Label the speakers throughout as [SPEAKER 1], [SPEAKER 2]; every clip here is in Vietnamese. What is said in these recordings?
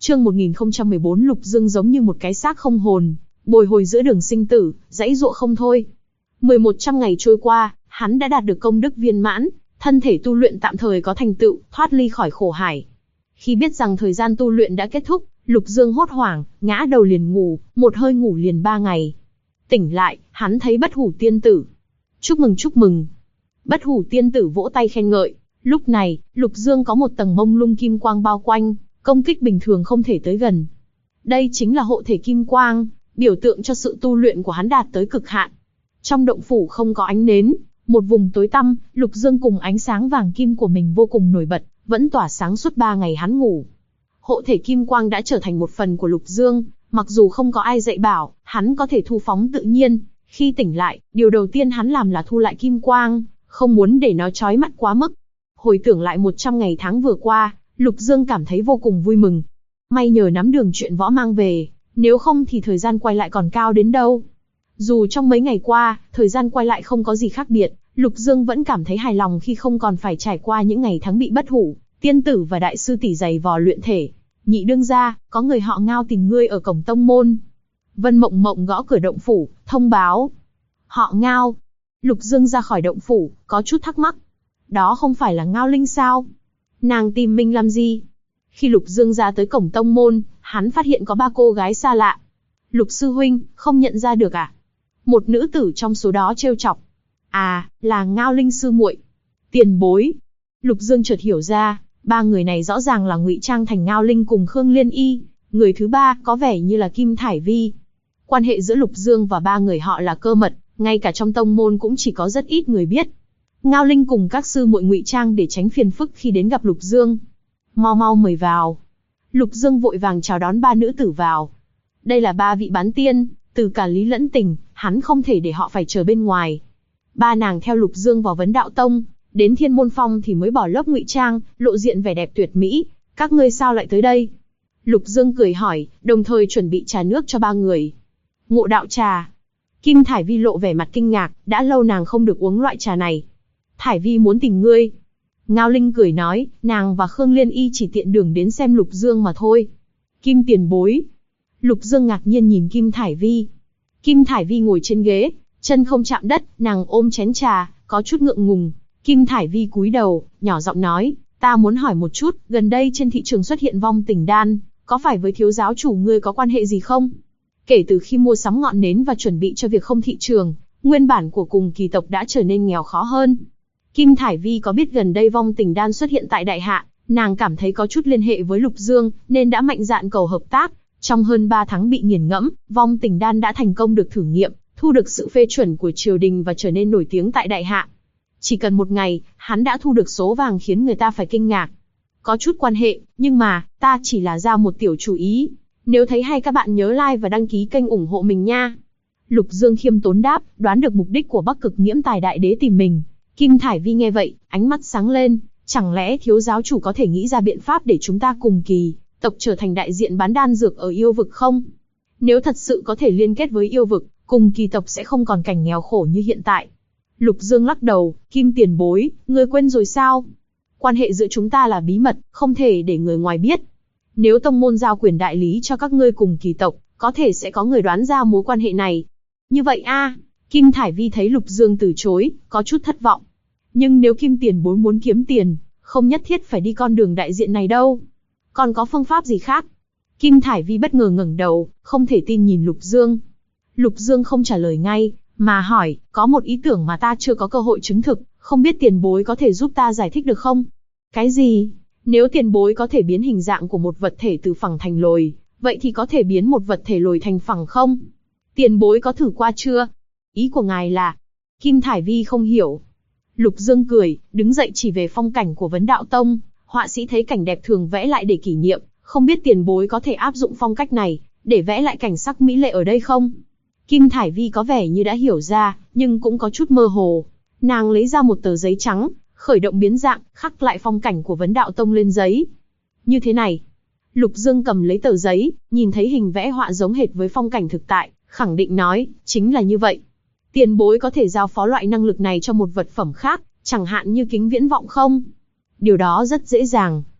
[SPEAKER 1] Chương 1014 Lục Dương giống như một cái xác không hồn, bồi hồi giữa đường sinh tử, giãy giụa không thôi. 1100 ngày trôi qua, hắn đã đạt được công đức viên mãn, thân thể tu luyện tạm thời có thành tựu, thoát ly khỏi khổ hải. Khi biết rằng thời gian tu luyện đã kết thúc, Lục Dương hốt hoảng, ngã đầu liền ngủ, một hơi ngủ liền 3 ngày. Tỉnh lại, hắn thấy Bất Hủ tiên tử. Chúc mừng chúc mừng. Bất Hủ tiên tử vỗ tay khen ngợi. Lúc này, Lục Dương có một tầng mông lung kim quang bao quanh, công kích bình thường không thể tới gần. Đây chính là hộ thể kim quang, biểu tượng cho sự tu luyện của hắn đạt tới cực hạn. Trong động phủ không có ánh nến, một vùng tối tăm, Lục Dương cùng ánh sáng vàng kim của mình vô cùng nổi bật, vẫn tỏa sáng suốt 3 ngày hắn ngủ. Hộ thể kim quang đã trở thành một phần của Lục Dương, mặc dù không có ai dạy bảo, hắn có thể thu phóng tự nhiên. Khi tỉnh lại, điều đầu tiên hắn làm là thu lại kim quang, không muốn để nó chói mắt quá mức. Hồi tưởng lại 100 ngày tháng vừa qua, Lục Dương cảm thấy vô cùng vui mừng. May nhờ nắm đường chuyện võ mang về, nếu không thì thời gian quay lại còn cao đến đâu. Dù trong mấy ngày qua, thời gian quay lại không có gì khác biệt, Lục Dương vẫn cảm thấy hài lòng khi không còn phải trải qua những ngày tháng bị Bất Hủ tiên tử và đại sư tỷ giày vò luyện thể. Nhị đương gia, có người họ Ngao tìm ngươi ở cổng tông môn. Vân Mộng Mộng gõ cửa động phủ, thông báo. Họ Ngao. Lục Dương ra khỏi động phủ, có chút thắc mắc. Đó không phải là Ngao Linh sao? Nàng tìm mình làm gì? Khi Lục Dương ra tới cổng tông môn, hắn phát hiện có 3 cô gái xa lạ. Lục sư huynh, không nhận ra được à? Một nữ tử trong số đó trêu chọc. À, là Ngao Linh sư muội. Tiền bối. Lục Dương chợt hiểu ra, 3 người này rõ ràng là ngụy trang thành Ngao Linh cùng Khương Liên Y. Người thứ 3 có vẻ như là Kim Thải Vi. Quan hệ giữa Lục Dương và 3 người họ là cơ mật, ngay cả trong tông môn cũng chỉ có rất ít người biết. Ngao Linh cùng các sư muội ngụy trang để tránh phiền phức khi đến gặp Lục Dương. Mau mau mời vào. Lục Dương vội vàng chào đón 3 nữ tử vào. Đây là 3 vị bán tiên, từ cả lý lẫn tình, hắn không thể để họ phải chờ bên ngoài. 3 nàng theo Lục Dương vào Vấn Đạo Tông, đến Thiên Môn Phong thì mới bỏ lớp ngụy trang, lộ diện vẻ đẹp tuyệt mỹ. Các ngươi sao lại tới đây? Lục Dương cười hỏi, đồng thời chuẩn bị trà nước cho 3 người. Ngộ đạo trà. Kim Thải Vi lộ vẻ mặt kinh ngạc, đã lâu nàng không được uống loại trà này. Thải Vi muốn tìm ngươi. Ngao Linh cười nói, nàng và Khương Liên Y chỉ tiện đường đến xem Lục Dương mà thôi. Kim tiền bối. Lục Dương ngạc nhiên nhìn Kim Thải Vi. Kim Thải Vi ngồi trên ghế, chân không chạm đất, nàng ôm chén trà, có chút ngượng ngùng. Kim Thải Vi cúi đầu, nhỏ giọng nói, ta muốn hỏi một chút, gần đây trên thị trường xuất hiện vong tình đan, có phải với thiếu giáo chủ ngươi có quan hệ gì không? Kể từ khi mua sắm ngọn nến và chuẩn bị cho việc không thị trường, nguyên bản của cùng kỳ tộc đã trở nên nghèo khó hơn. Kim Thải Vi có biết gần đây vong tình đan xuất hiện tại Đại Hạ, nàng cảm thấy có chút liên hệ với Lục Dương, nên đã mạnh dạn cầu hợp tác. Trong hơn 3 tháng bị nghiền ngẫm, vong tình đan đã thành công được thử nghiệm, thu được sự phê chuẩn của triều đình và trở nên nổi tiếng tại Đại Hạ. Chỉ cần 1 ngày, hắn đã thu được số vàng khiến người ta phải kinh ngạc. Có chút quan hệ, nhưng mà, ta chỉ là ra một tiểu chủ ý. Nếu thấy hay các bạn nhớ like và đăng ký kênh ủng hộ mình nha. Lục Dương khiêm tốn đáp, đoán được mục đích của Bắc Cực Nghiễm Tài Đại Đế tìm mình. Kim Thải Vi nghe vậy, ánh mắt sáng lên, chẳng lẽ thiếu giáo chủ có thể nghĩ ra biện pháp để chúng ta cùng kỳ tộc trở thành đại diện bán đan dược ở yêu vực không? Nếu thật sự có thể liên kết với yêu vực, cùng kỳ tộc sẽ không còn cảnh nghèo khổ như hiện tại. Lục Dương lắc đầu, Kim tiền bối, ngươi quên rồi sao? Quan hệ giữa chúng ta là bí mật, không thể để người ngoài biết. Nếu tông môn giao quyền đại lý cho các ngươi cùng kỳ tộc, có thể sẽ có người đoán ra mối quan hệ này. Như vậy a? Kim Thải Vi thấy Lục Dương từ chối, có chút thất vọng. Nhưng nếu Kim tiền bối muốn kiếm tiền, không nhất thiết phải đi con đường đại diện này đâu. Còn có phương pháp gì khác? Kim Thải Vi bất ngờ ngẩng đầu, không thể tin nhìn Lục Dương. Lục Dương không trả lời ngay, mà hỏi, có một ý tưởng mà ta chưa có cơ hội chứng thực, không biết tiền bối có thể giúp ta giải thích được không? Cái gì? Nếu tiền bối có thể biến hình dạng của một vật thể từ phẳng thành lồi, vậy thì có thể biến một vật thể lồi thành phẳng không? Tiền bối có thử qua chưa? Ý của ngài là... Kim Thải Vi không hiểu. Lục Dương cười, đứng dậy chỉ về phong cảnh của Vấn Đạo Tông. Họa sĩ thấy cảnh đẹp thường vẽ lại để kỷ niệm, không biết tiền bối có thể áp dụng phong cách này, để vẽ lại cảnh sắc mỹ lệ ở đây không? Kim Thải Vi có vẻ như đã hiểu ra, nhưng cũng có chút mơ hồ. Nàng lấy ra một tờ giấy trắng, khởi động biến dạng, khắc lại phong cảnh của Vấn Đạo Tông lên giấy. Như thế này. Lục Dương cầm lấy tờ giấy, nhìn thấy hình vẽ họa giống hệt với phong cảnh thực tại, khẳng định nói, chính là như vậy. Tiền bối có thể giao phó loại năng lực này cho một vật phẩm khác, chẳng hạn như kính viễn vọng không? Điều đó rất dễ dàng.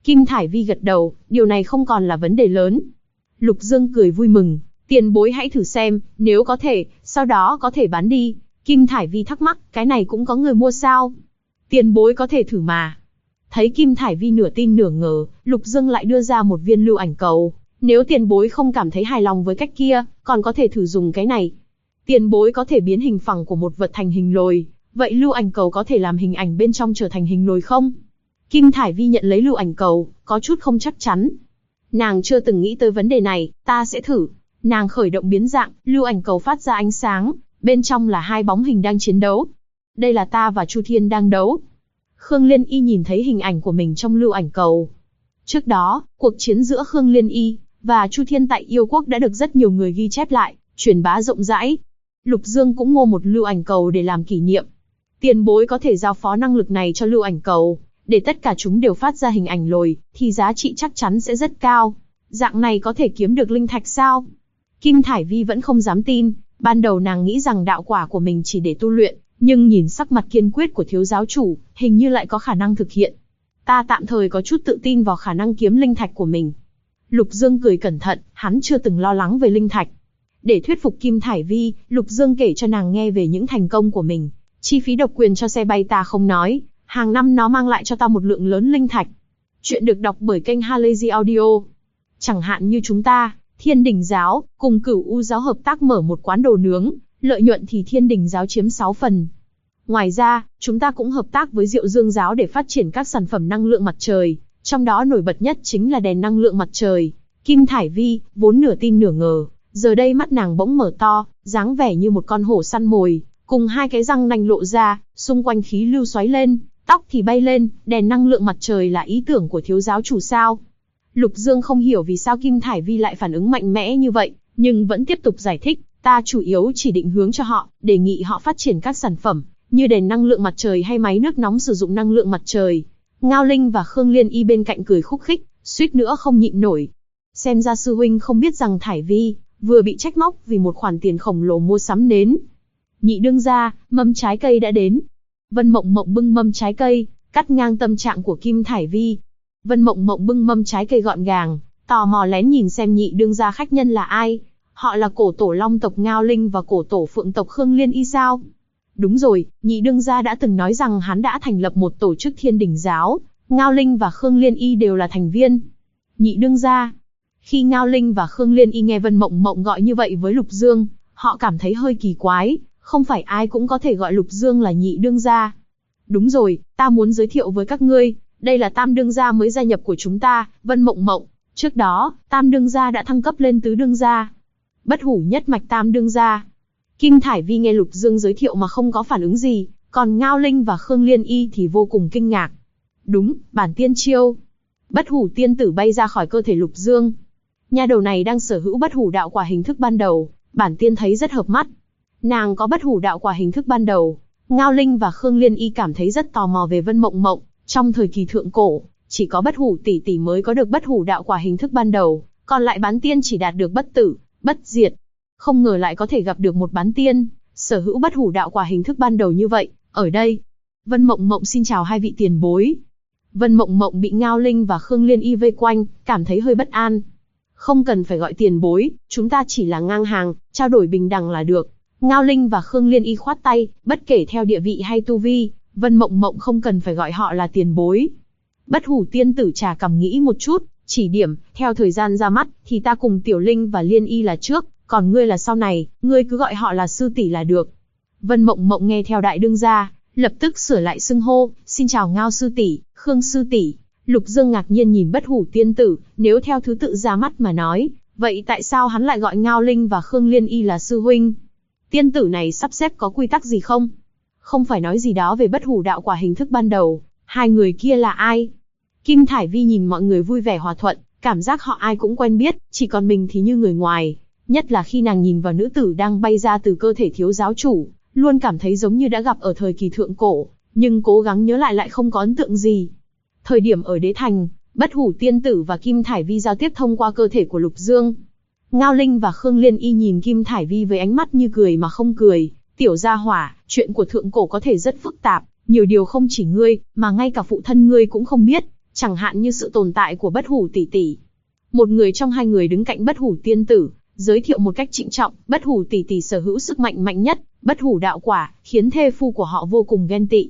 [SPEAKER 1] Kim Thải Vi gật đầu, điều này không còn là vấn đề lớn. Lục Dương cười vui mừng, tiền bối hãy thử xem, nếu có thể, sau đó có thể bán đi. Kim Thải Vi thắc mắc, cái này cũng có người mua sao? Tiền bối có thể thử mà. Thấy Kim Thải Vi nửa tin nửa ngờ, Lục Dương lại đưa ra một viên lưu ảnh cầu. Nếu tiền bối không cảm thấy hài lòng với cách kia, còn có thể thử dùng cái này. Tiền bối có thể biến hình phẳng của một vật thành hình lồi, vậy lưu ảnh cầu có thể làm hình ảnh bên trong trở thành hình lồi không? Kim Thải Vi nhận lấy lưu ảnh cầu, có chút không chắc chắn. Nàng chưa từng nghĩ tới vấn đề này, ta sẽ thử. Nàng khởi động biến dạng, lưu ảnh cầu phát ra ánh sáng, bên trong là hai bóng hình đang chiến đấu. Đây là ta và Chu Thiên đang đấu. Khương Liên Y nhìn thấy hình ảnh của mình trong lưu ảnh cầu. Trước đó, cuộc chiến giữa Khương Liên Y và Chu Thiên tại Yêu Quốc đã được rất nhiều người ghi chép lại, truyền bá rộng rãi. Lục Dương cũng mua một lưu ảnh cầu để làm kỷ niệm. Tiền bối có thể giao phó năng lực này cho lưu ảnh cầu, để tất cả chúng đều phát ra hình ảnh lồi, thì giá trị chắc chắn sẽ rất cao. Dạng này có thể kiếm được linh thạch sao? Kim Thải Vi vẫn không dám tin, ban đầu nàng nghĩ rằng đạo quả của mình chỉ để tu luyện, nhưng nhìn sắc mặt kiên quyết của thiếu giáo chủ, hình như lại có khả năng thực hiện. Ta tạm thời có chút tự tin vào khả năng kiếm linh thạch của mình. Lục Dương cười cẩn thận, hắn chưa từng lo lắng về linh thạch. Để thuyết phục Kim Thải Vi, Lục Dương kể cho nàng nghe về những thành công của mình. Chi phí độc quyền cho xe bay ta không nói, hàng năm nó mang lại cho ta một lượng lớn linh thạch. Chuyện được đọc bởi kênh Halazy Audio. Chẳng hạn như chúng ta, Thiên Đình Giáo, cùng Cửu U Giáo hợp tác mở một quán đồ nướng, lợi nhuận thì Thiên Đình Giáo chiếm 6 phần. Ngoài ra, chúng ta cũng hợp tác với Diệu Dương Giáo để phát triển các sản phẩm năng lượng mặt trời, trong đó nổi bật nhất chính là đèn năng lượng mặt trời. Kim Thải Vi, vốn nửa tin nửa ngờ, giờ đây mắt nàng bỗng mở to, dáng vẻ như một con hổ săn mồi, cùng hai cái răng nanh lộ ra, xung quanh khí lưu xoáy lên, tóc thì bay lên, đèn năng lượng mặt trời là ý tưởng của thiếu giáo chủ sao? Lục Dương không hiểu vì sao Kim Thải Vi lại phản ứng mạnh mẽ như vậy, nhưng vẫn tiếp tục giải thích, ta chủ yếu chỉ định hướng cho họ, đề nghị họ phát triển các sản phẩm, như đèn năng lượng mặt trời hay máy nước nóng sử dụng năng lượng mặt trời. Ngao Linh và Khương Liên Y bên cạnh cười khúc khích, suýt nữa không nhịn nổi. Xem ra sư huynh không biết rằng Thải Vi vừa bị trách móc vì một khoản tiền khổng lồ mua sắm nến. Nhị đương gia, mâm trái cây đã đến. Vân Mộng Mộng bưng mâm trái cây, cắt ngang tâm trạng của Kim Thải Vi. Vân Mộng Mộng bưng mâm trái cây gọn gàng, tò mò lén nhìn xem nhị đương gia khách nhân là ai. Họ là cổ tổ Long tộc Ngao Linh và cổ tổ Phượng tộc Khương Liên Y sao? Đúng rồi, nhị đương gia đã từng nói rằng hắn đã thành lập một tổ chức Thiên Đình Giáo, Ngao Linh và Khương Liên Y đều là thành viên. Nhị đương gia. Khi Ngao Linh và Khương Liên Y nghe Vân Mộng Mộng gọi như vậy với Lục Dương, họ cảm thấy hơi kỳ quái, không phải ai cũng có thể gọi Lục Dương là nhị đương gia. Đúng rồi, ta muốn giới thiệu với các ngươi, đây là tam đương gia mới gia nhập của chúng ta, Vân Mộng Mộng. Trước đó, tam đương gia đã thăng cấp lên tứ đương gia. Bất hủ nhất mạch tam đương gia. Kim Thải Vi nghe Lục Dương giới thiệu mà không có phản ứng gì, còn Ngao Linh và Khương Liên Y thì vô cùng kinh ngạc. Đúng, bản tiên chiêu. Bất hủ tiên tử bay ra khỏi cơ thể Lục Dương. Nha đầu này đang sở hữu bất hủ đạo quả hình thức ban đầu, bản tiên thấy rất hợp mắt. Nàng có bất hủ đạo quả hình thức ban đầu. Ngao Linh và Khương Liên Y cảm thấy rất tò mò về Vân Mộng Mộng. Trong thời kỳ thượng cổ, chỉ có bất hủ tỷ tỷ mới có được bất hủ đạo quả hình thức ban đầu, còn lại bán tiên chỉ đạt được bất tử, bất diệt. Không ngờ lại có thể gặp được một bán tiên, sở hữu bất hủ đạo quả hình thức ban đầu như vậy, ở đây. Vân Mộng Mộng xin chào hai vị tiền bối. Vân Mộng Mộng bị Ngao Linh và Khương Liên Y vây quanh, cảm thấy hơi bất an. Không cần phải gọi tiền bối, chúng ta chỉ là ngang hàng, trao đổi bình đẳng là được. Ngao Linh và Khương Liên Y khoát tay, bất kể theo địa vị hay tu vi, Vân Mộng Mộng không cần phải gọi họ là tiền bối. Bất hủ tiên tử trà cằm nghĩ một chút, chỉ điểm, theo thời gian ra mắt, thì ta cùng Tiểu Linh và Liên Y là trước, còn ngươi là sau này, ngươi cứ gọi họ là sư tỷ là được. Vân Mộng Mộng nghe theo đại đương gia, lập tức sửa lại xưng hô, xin chào Ngao sư tỷ, Khương sư tỷ. Lục Dương ngạc nhiên nhìn bất hủ tiên tử, nếu theo thứ tự ra mắt mà nói, vậy tại sao hắn lại gọi Ngao Linh và Khương Liên Y là sư huynh? Tiên tử này sắp xếp có quy tắc gì không? Không phải nói gì đó về bất hủ đạo quả hình thức ban đầu, hai người kia là ai? Kim Thải Vi nhìn mọi người vui vẻ hòa thuận, cảm giác họ ai cũng quen biết, chỉ còn mình thì như người ngoài. Nhất là khi nàng nhìn vào nữ tử đang bay ra từ cơ thể thiếu giáo chủ, luôn cảm thấy giống như đã gặp ở thời kỳ thượng cổ, nhưng cố gắng nhớ lại không có ấn tượng gì. Thời điểm ở Đế Thành, bất hủ tiên tử và Kim Thải Vi giao tiếp thông qua cơ thể của Lục Dương. Ngao Linh và Khương Liên Y nhìn Kim Thải Vi với ánh mắt như cười mà không cười. Tiểu gia hỏa, chuyện của thượng cổ có thể rất phức tạp, nhiều điều không chỉ ngươi, mà ngay cả phụ thân ngươi cũng không biết. Chẳng hạn như sự tồn tại của Bất Hủ tỷ tỷ. Một người trong hai người đứng cạnh Bất Hủ tiên tử, giới thiệu một cách trịnh trọng, Bất Hủ tỷ tỷ sở hữu sức mạnh mạnh nhất, Bất Hủ đạo quả, khiến thê phu của họ vô cùng ghen tị.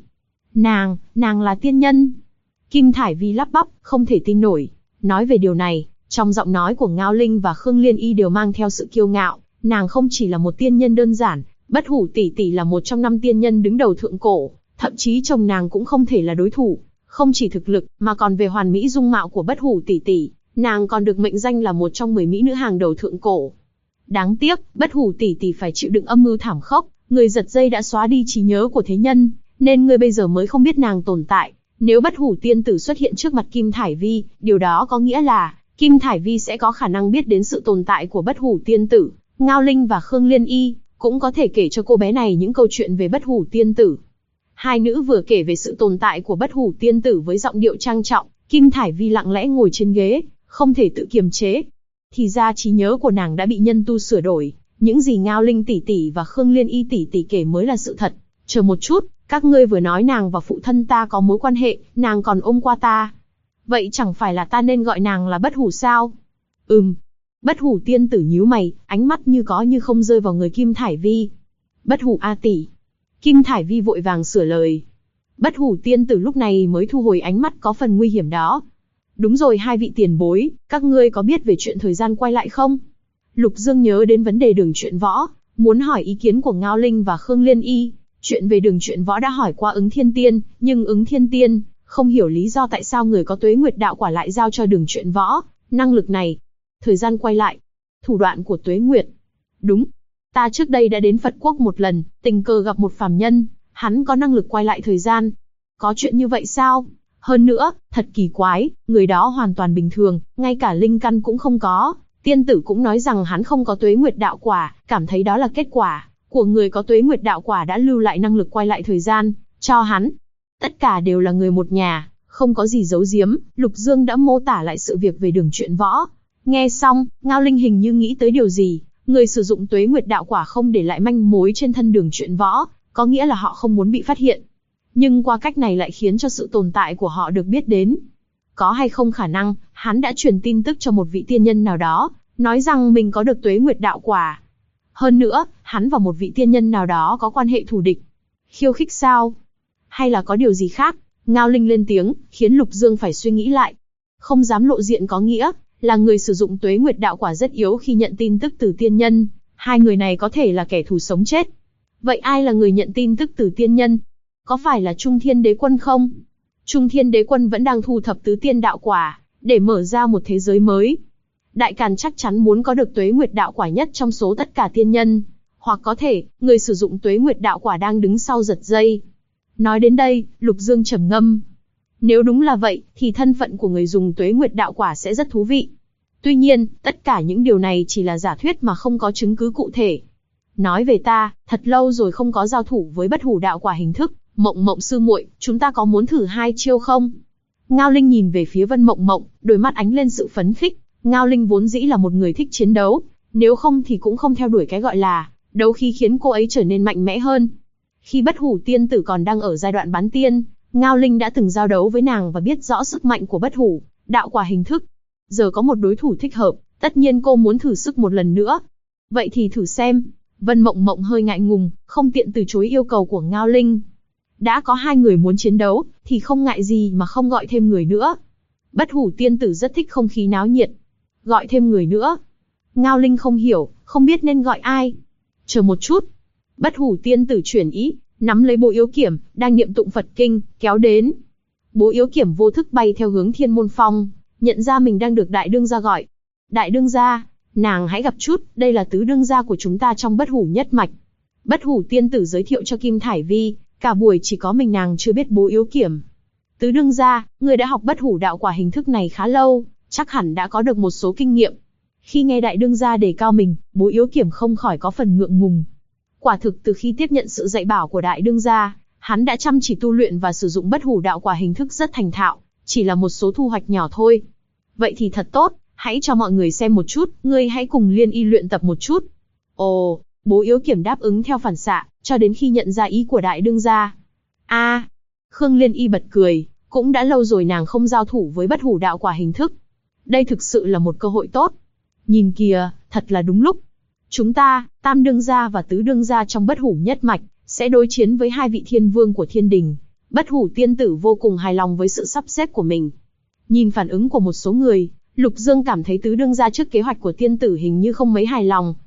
[SPEAKER 1] Nàng là tiên nhân. Kim Thải Vi lắp bắp, không thể tin nổi. Nói về điều này, trong giọng nói của Ngao Linh và Khương Liên Y đều mang theo sự kiêu ngạo. Nàng không chỉ là một tiên nhân đơn giản, Bất Hủ tỷ tỷ là một trong 5 tiên nhân đứng đầu thượng cổ, thậm chí chồng nàng cũng không thể là đối thủ. Không chỉ thực lực, mà còn về hoàn mỹ dung mạo của Bất Hủ tỷ tỷ, nàng còn được mệnh danh là một trong 10 mỹ nữ hàng đầu thượng cổ. Đáng tiếc, Bất Hủ tỷ tỷ phải chịu đựng âm mưu thảm khốc, người giật dây đã xóa đi trí nhớ của thế nhân, nên ngươi bây giờ mới không biết nàng tồn tại. Nếu Bất Hủ tiên tử xuất hiện trước mặt Kim Thải Vi, điều đó có nghĩa là Kim Thải Vi sẽ có khả năng biết đến sự tồn tại của Bất Hủ tiên tử. Ngao Linh và Khương Liên Y cũng có thể kể cho cô bé này những câu chuyện về Bất Hủ tiên tử. Hai nữ vừa kể về sự tồn tại của Bất Hủ tiên tử với giọng điệu trang trọng, Kim Thải Vi lặng lẽ ngồi trên ghế, không thể tự kiềm chế. Thì ra trí nhớ của nàng đã bị nhân tu sửa đổi, những gì Ngao Linh tỷ tỷ và Khương Liên Y tỷ tỷ kể mới là sự thật. Chờ một chút, các ngươi vừa nói nàng và phụ thân ta có mối quan hệ, nàng còn ôm qua ta. Vậy chẳng phải là ta nên gọi nàng là Bất Hủ sao? Bất Hủ tiên tử nhíu mày, ánh mắt như có như không rơi vào người Kim Thải Vi. Bất Hủ a tỷ. Kim Thải Vi vội vàng sửa lời. Bất Hủ tiên tử lúc này mới thu hồi ánh mắt có phần nguy hiểm đó. Đúng rồi, hai vị tiền bối, các ngươi có biết về chuyện thời gian quay lại không? Lục Dương nhớ đến vấn đề đường truyện võ, muốn hỏi ý kiến của Ngao Linh và Khương Liên Y. Chuyện về đường truyện võ đã hỏi qua Ứng Thiên Tiên, nhưng Ứng Thiên Tiên không hiểu lý do tại sao người có Tuế Nguyệt đạo quả lại giao cho đường truyện võ năng lực này. Thời gian quay lại, thủ đoạn của Tuế Nguyệt. Đúng, ta trước đây đã đến Phật Quốc một lần, tình cờ gặp một phàm nhân, hắn có năng lực quay lại thời gian. Có chuyện như vậy sao? Hơn nữa, thật kỳ quái, người đó hoàn toàn bình thường, ngay cả linh căn cũng không có. Tiên tử cũng nói rằng hắn không có Tuế Nguyệt đạo quả, cảm thấy đó là kết quả của người có Tuế Nguyệt đạo quả đã lưu lại năng lực quay lại thời gian cho hắn. Tất cả đều là người một nhà, không có gì giấu giếm. Lục Dương đã mô tả lại sự việc về đường truyện võ. Nghe xong, Ngao Linh hình như nghĩ tới điều gì. Người sử dụng Tuế Nguyệt đạo quả không để lại manh mối trên thân đường truyện võ, có nghĩa là họ không muốn bị phát hiện. Nhưng qua cách này lại khiến cho sự tồn tại của họ được biết đến. Có hay không khả năng, hắn đã truyền tin tức cho một vị tiên nhân nào đó, nói rằng mình có được Tuế Nguyệt đạo quả. Hơn nữa, hắn và một vị tiên nhân nào đó có quan hệ thù địch. Khiêu khích sao? Hay là có điều gì khác? Ngao Linh lên tiếng, khiến Lục Dương phải suy nghĩ lại. Không dám lộ diện có nghĩa là người sử dụng Tuế Nguyệt đạo quả rất yếu khi nhận tin tức từ tiên nhân. Hai người này có thể là kẻ thù sống chết. Vậy ai là người nhận tin tức từ tiên nhân? Có phải là Trung Thiên Đế Quân không? Trung Thiên Đế Quân vẫn đang thu thập tứ tiên đạo quả, để mở ra một thế giới mới. Đại Càn chắc chắn muốn có được Tuế Nguyệt đạo quả nhất trong số tất cả tiên nhân. Hoặc có thể, người sử dụng Tuế Nguyệt đạo quả đang đứng sau giật dây. Nói đến đây, Lục Dương trầm ngâm. Nếu đúng là vậy, thì thân phận của người dùng Tuế Nguyệt đạo quả sẽ rất thú vị. Tuy nhiên, tất cả những điều này chỉ là giả thuyết mà không có chứng cứ cụ thể. Nói về ta, thật lâu rồi không có giao thủ với Bất Hủ đạo quả hình thức. Mộng Mộng sư muội, chúng ta có muốn thử 2 chiêu không? Ngao Linh nhìn về phía Vân Mộng Mộng, đôi mắt ánh lên sự phấn khích. Ngao Linh vốn dĩ là một người thích chiến đấu, nếu không thì cũng không theo đuổi cái gọi là đấu khí khiến cô ấy trở nên mạnh mẽ hơn. Khi Bất Hủ tiên tử còn đang ở giai đoạn bán tiên, Ngao Linh đã từng giao đấu với nàng và biết rõ sức mạnh của Bất Hủ đạo quả hình thức. Giờ có một đối thủ thích hợp, tất nhiên cô muốn thử sức một lần nữa. Vậy thì thử xem. Vân Mộng Mộng hơi ngại ngùng, không tiện từ chối yêu cầu của Ngao Linh. Đã có 2 người muốn chiến đấu, thì không ngại gì mà không gọi thêm người nữa. Bất Hủ tiên tử rất thích không khí náo nhiệt. Gọi thêm người nữa. Ngao Linh không hiểu, không biết nên gọi ai. Chờ một chút. Bất Hủ tiên tử chuyển ý, nắm lấy Bố Yếu Kiểm, đang niệm tụng Phật kinh, kéo đến. Bố Yếu Kiểm vô thức bay theo hướng Thiên Môn Phong, nhận ra mình đang được Đại Đương gia gọi. Đại Đương gia, nàng hãy gặp chút, đây là tứ đương gia của chúng ta trong Bất Hủ nhất mạch. Bất Hủ tiên tử giới thiệu cho Kim Thải Vi, cả buổi chỉ có mình nàng chưa biết Bố Yếu Kiểm. Tứ đương gia, người đã học Bất Hủ đạo quả hình thức này khá lâu, chắc hẳn đã có được một số kinh nghiệm. Khi nghe Đại Đương gia đề cao mình, Bố Yếu Kiểm không khỏi có phần ngượng ngùng. Quả thực từ khi tiếp nhận sự dạy bảo của Đại Đương gia, hắn đã chăm chỉ tu luyện và sử dụng Bất Hủ đạo quả hình thức rất thành thạo, chỉ là một số thu hoạch nhỏ thôi. Vậy thì thật tốt, hãy cho mọi người xem một chút, ngươi hãy cùng Liên Y luyện tập một chút. Ồ, Bố Yếu Kiểm đáp ứng theo phản xạ, cho đến khi nhận ra ý của Đại Đương gia. Khương Liên Y bật cười, Cũng đã lâu rồi nàng không giao thủ với bất hủ đạo quả hình thức. Đây thực sự là một cơ hội tốt. Nhìn kìa, thật là đúng lúc. Chúng ta, Tam đương gia và Tứ đương gia trong bất hủ nhất mạch, sẽ đối chiến với hai vị thiên vương của thiên đình. Bất hủ tiên tử vô cùng hài lòng với sự sắp xếp của mình. Nhìn phản ứng của một số người, Lục Dương cảm thấy Tứ đương gia trước kế hoạch của tiên tử hình như không mấy hài lòng.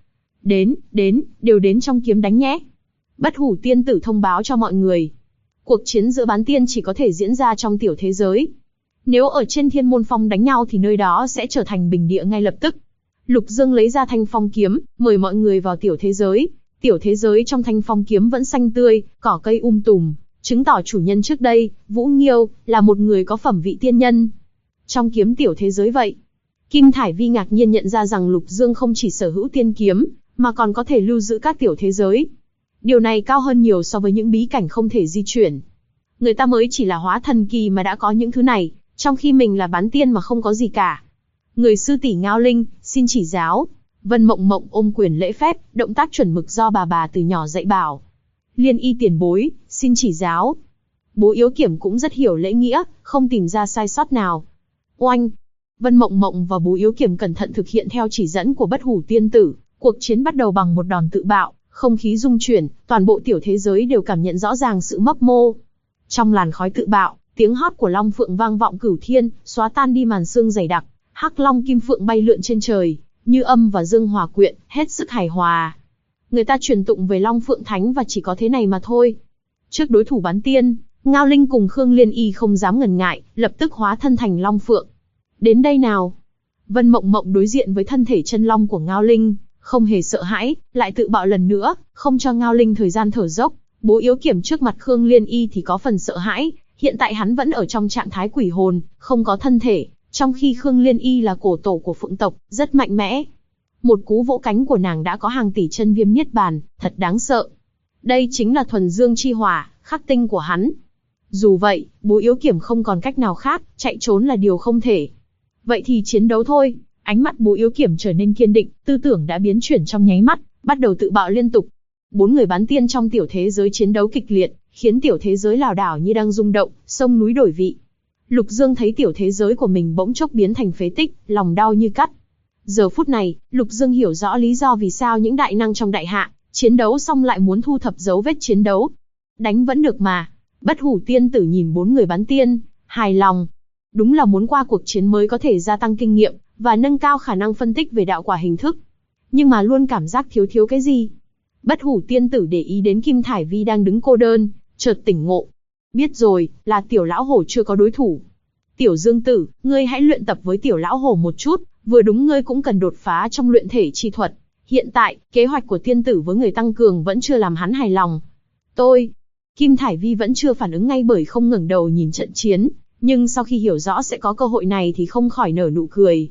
[SPEAKER 1] Đều đến trong kiếm đánh nhé. Bất hủ tiên tử thông báo cho mọi người. Cuộc chiến giữa bán tiên chỉ có thể diễn ra trong tiểu thế giới. Nếu ở trên thiên môn phong đánh nhau thì nơi đó sẽ trở thành bình địa ngay lập tức. Lục Dương lấy ra thanh phong kiếm, mời mọi người vào tiểu thế giới. Tiểu thế giới trong thanh phong kiếm vẫn xanh tươi, cỏ cây tùm, chứng tỏ chủ nhân trước đây, Vũ Nghiêu, là một người có phẩm vị tiên nhân. Trong kiếm tiểu thế giới vậy, Kim Thải Vi ngạc nhiên nhận ra rằng Lục Dương không chỉ sở hữu tiên kiếm, mà còn có thể lưu giữ các tiểu thế giới. Điều này cao hơn nhiều so với những bí cảnh không thể di chuyển. Người ta mới chỉ là hóa thần kỳ mà đã có những thứ này, trong khi mình là bán tiên mà không có gì cả. Người sư tỷ Ngao Linh, xin chỉ giáo. Vân Mộng Mộng ôm quyền lễ phép, động tác chuẩn mực do bà từ nhỏ dạy bảo. Liên Y tiền bối, xin chỉ giáo. Bố Yếu Kiểm cũng rất hiểu lễ nghĩa, không tìm ra sai sót nào. Oanh! Vân Mộng Mộng và Bố Yếu Kiểm cẩn thận thực hiện theo chỉ dẫn của bất hủ tiên tử. Cuộc chiến bắt đầu bằng một đòn tự bạo, không khí rung chuyển, toàn bộ tiểu thế giới đều cảm nhận rõ ràng sự mấp mô. Trong làn khói tự bạo, tiếng hót của Long Phượng vang vọng cửu thiên, xóa tan đi màn sương dày đặc. Hắc Long Kim Phượng bay lượn trên trời, như âm và dương hòa quyện, hết sức hài hòa. Người ta truyền tụng về Long Phượng Thánh và chỉ có thế này mà thôi. Trước đối thủ bán tiên, Ngao Linh cùng Khương Liên Y không dám ngần ngại, lập tức hóa thân thành Long Phượng. Đến đây nào! Vân Mộng Mộng đối diện với thân thể chân long của Ngao Linh, không hề sợ hãi, lại tự bạo lần nữa, không cho Ngao Linh thời gian thở dốc. Bố Yếu Kiểm trước mặt Khương Liên Y thì có phần sợ hãi, hiện tại hắn vẫn ở trong trạng thái quỷ hồn, không có thân thể, trong khi Khương Liên Y là cổ tổ của Phượng tộc, rất mạnh mẽ. Một cú vỗ cánh của nàng đã có hàng tỷ chân viêm niết bàn, thật đáng sợ. Đây chính là thuần dương chi hỏa, khắc tinh của hắn. Dù vậy, Bố Yếu Kiểm không còn cách nào khác, chạy trốn là điều không thể. Vậy thì chiến đấu thôi. Ánh mắt Bố Yếu Kiểm trở nên kiên định, tư tưởng đã biến chuyển trong nháy mắt, bắt đầu tự bạo liên tục. 4 người bán tiên trong tiểu thế giới chiến đấu kịch liệt, khiến tiểu thế giới lảo đảo như đang rung động, sông núi đổi vị. Lục Dương thấy tiểu thế giới của mình bỗng chốc biến thành phế tích, lòng đau như cắt. Giờ phút này, Lục Dương hiểu rõ lý do vì sao những đại năng trong đại hạ, chiến đấu xong lại muốn thu thập dấu vết chiến đấu. Đánh vẫn được mà. Bất hủ tiên tử nhìn 4 người bán tiên, hài lòng. Đúng là muốn qua cuộc chiến mới có thể gia tăng kinh nghiệm, và nâng cao khả năng phân tích về đạo quả hình thức. Nhưng mà luôn cảm giác thiếu cái gì. Bất hủ tiên tử để ý đến Kim Thải Vi đang đứng cô đơn, chợt tỉnh ngộ. Biết rồi, là tiểu lão hổ chưa có đối thủ. Tiểu Dương tử, ngươi hãy luyện tập với tiểu lão hổ một chút, vừa đúng ngươi cũng cần đột phá trong luyện thể chi thuật. Hiện tại, kế hoạch của tiên tử với người tăng cường vẫn chưa làm hắn hài lòng. Kim Thải Vi vẫn chưa phản ứng ngay bởi không ngẩng đầu nhìn trận chiến, nhưng sau khi hiểu rõ sẽ có cơ hội này thì không khỏi nở nụ cười.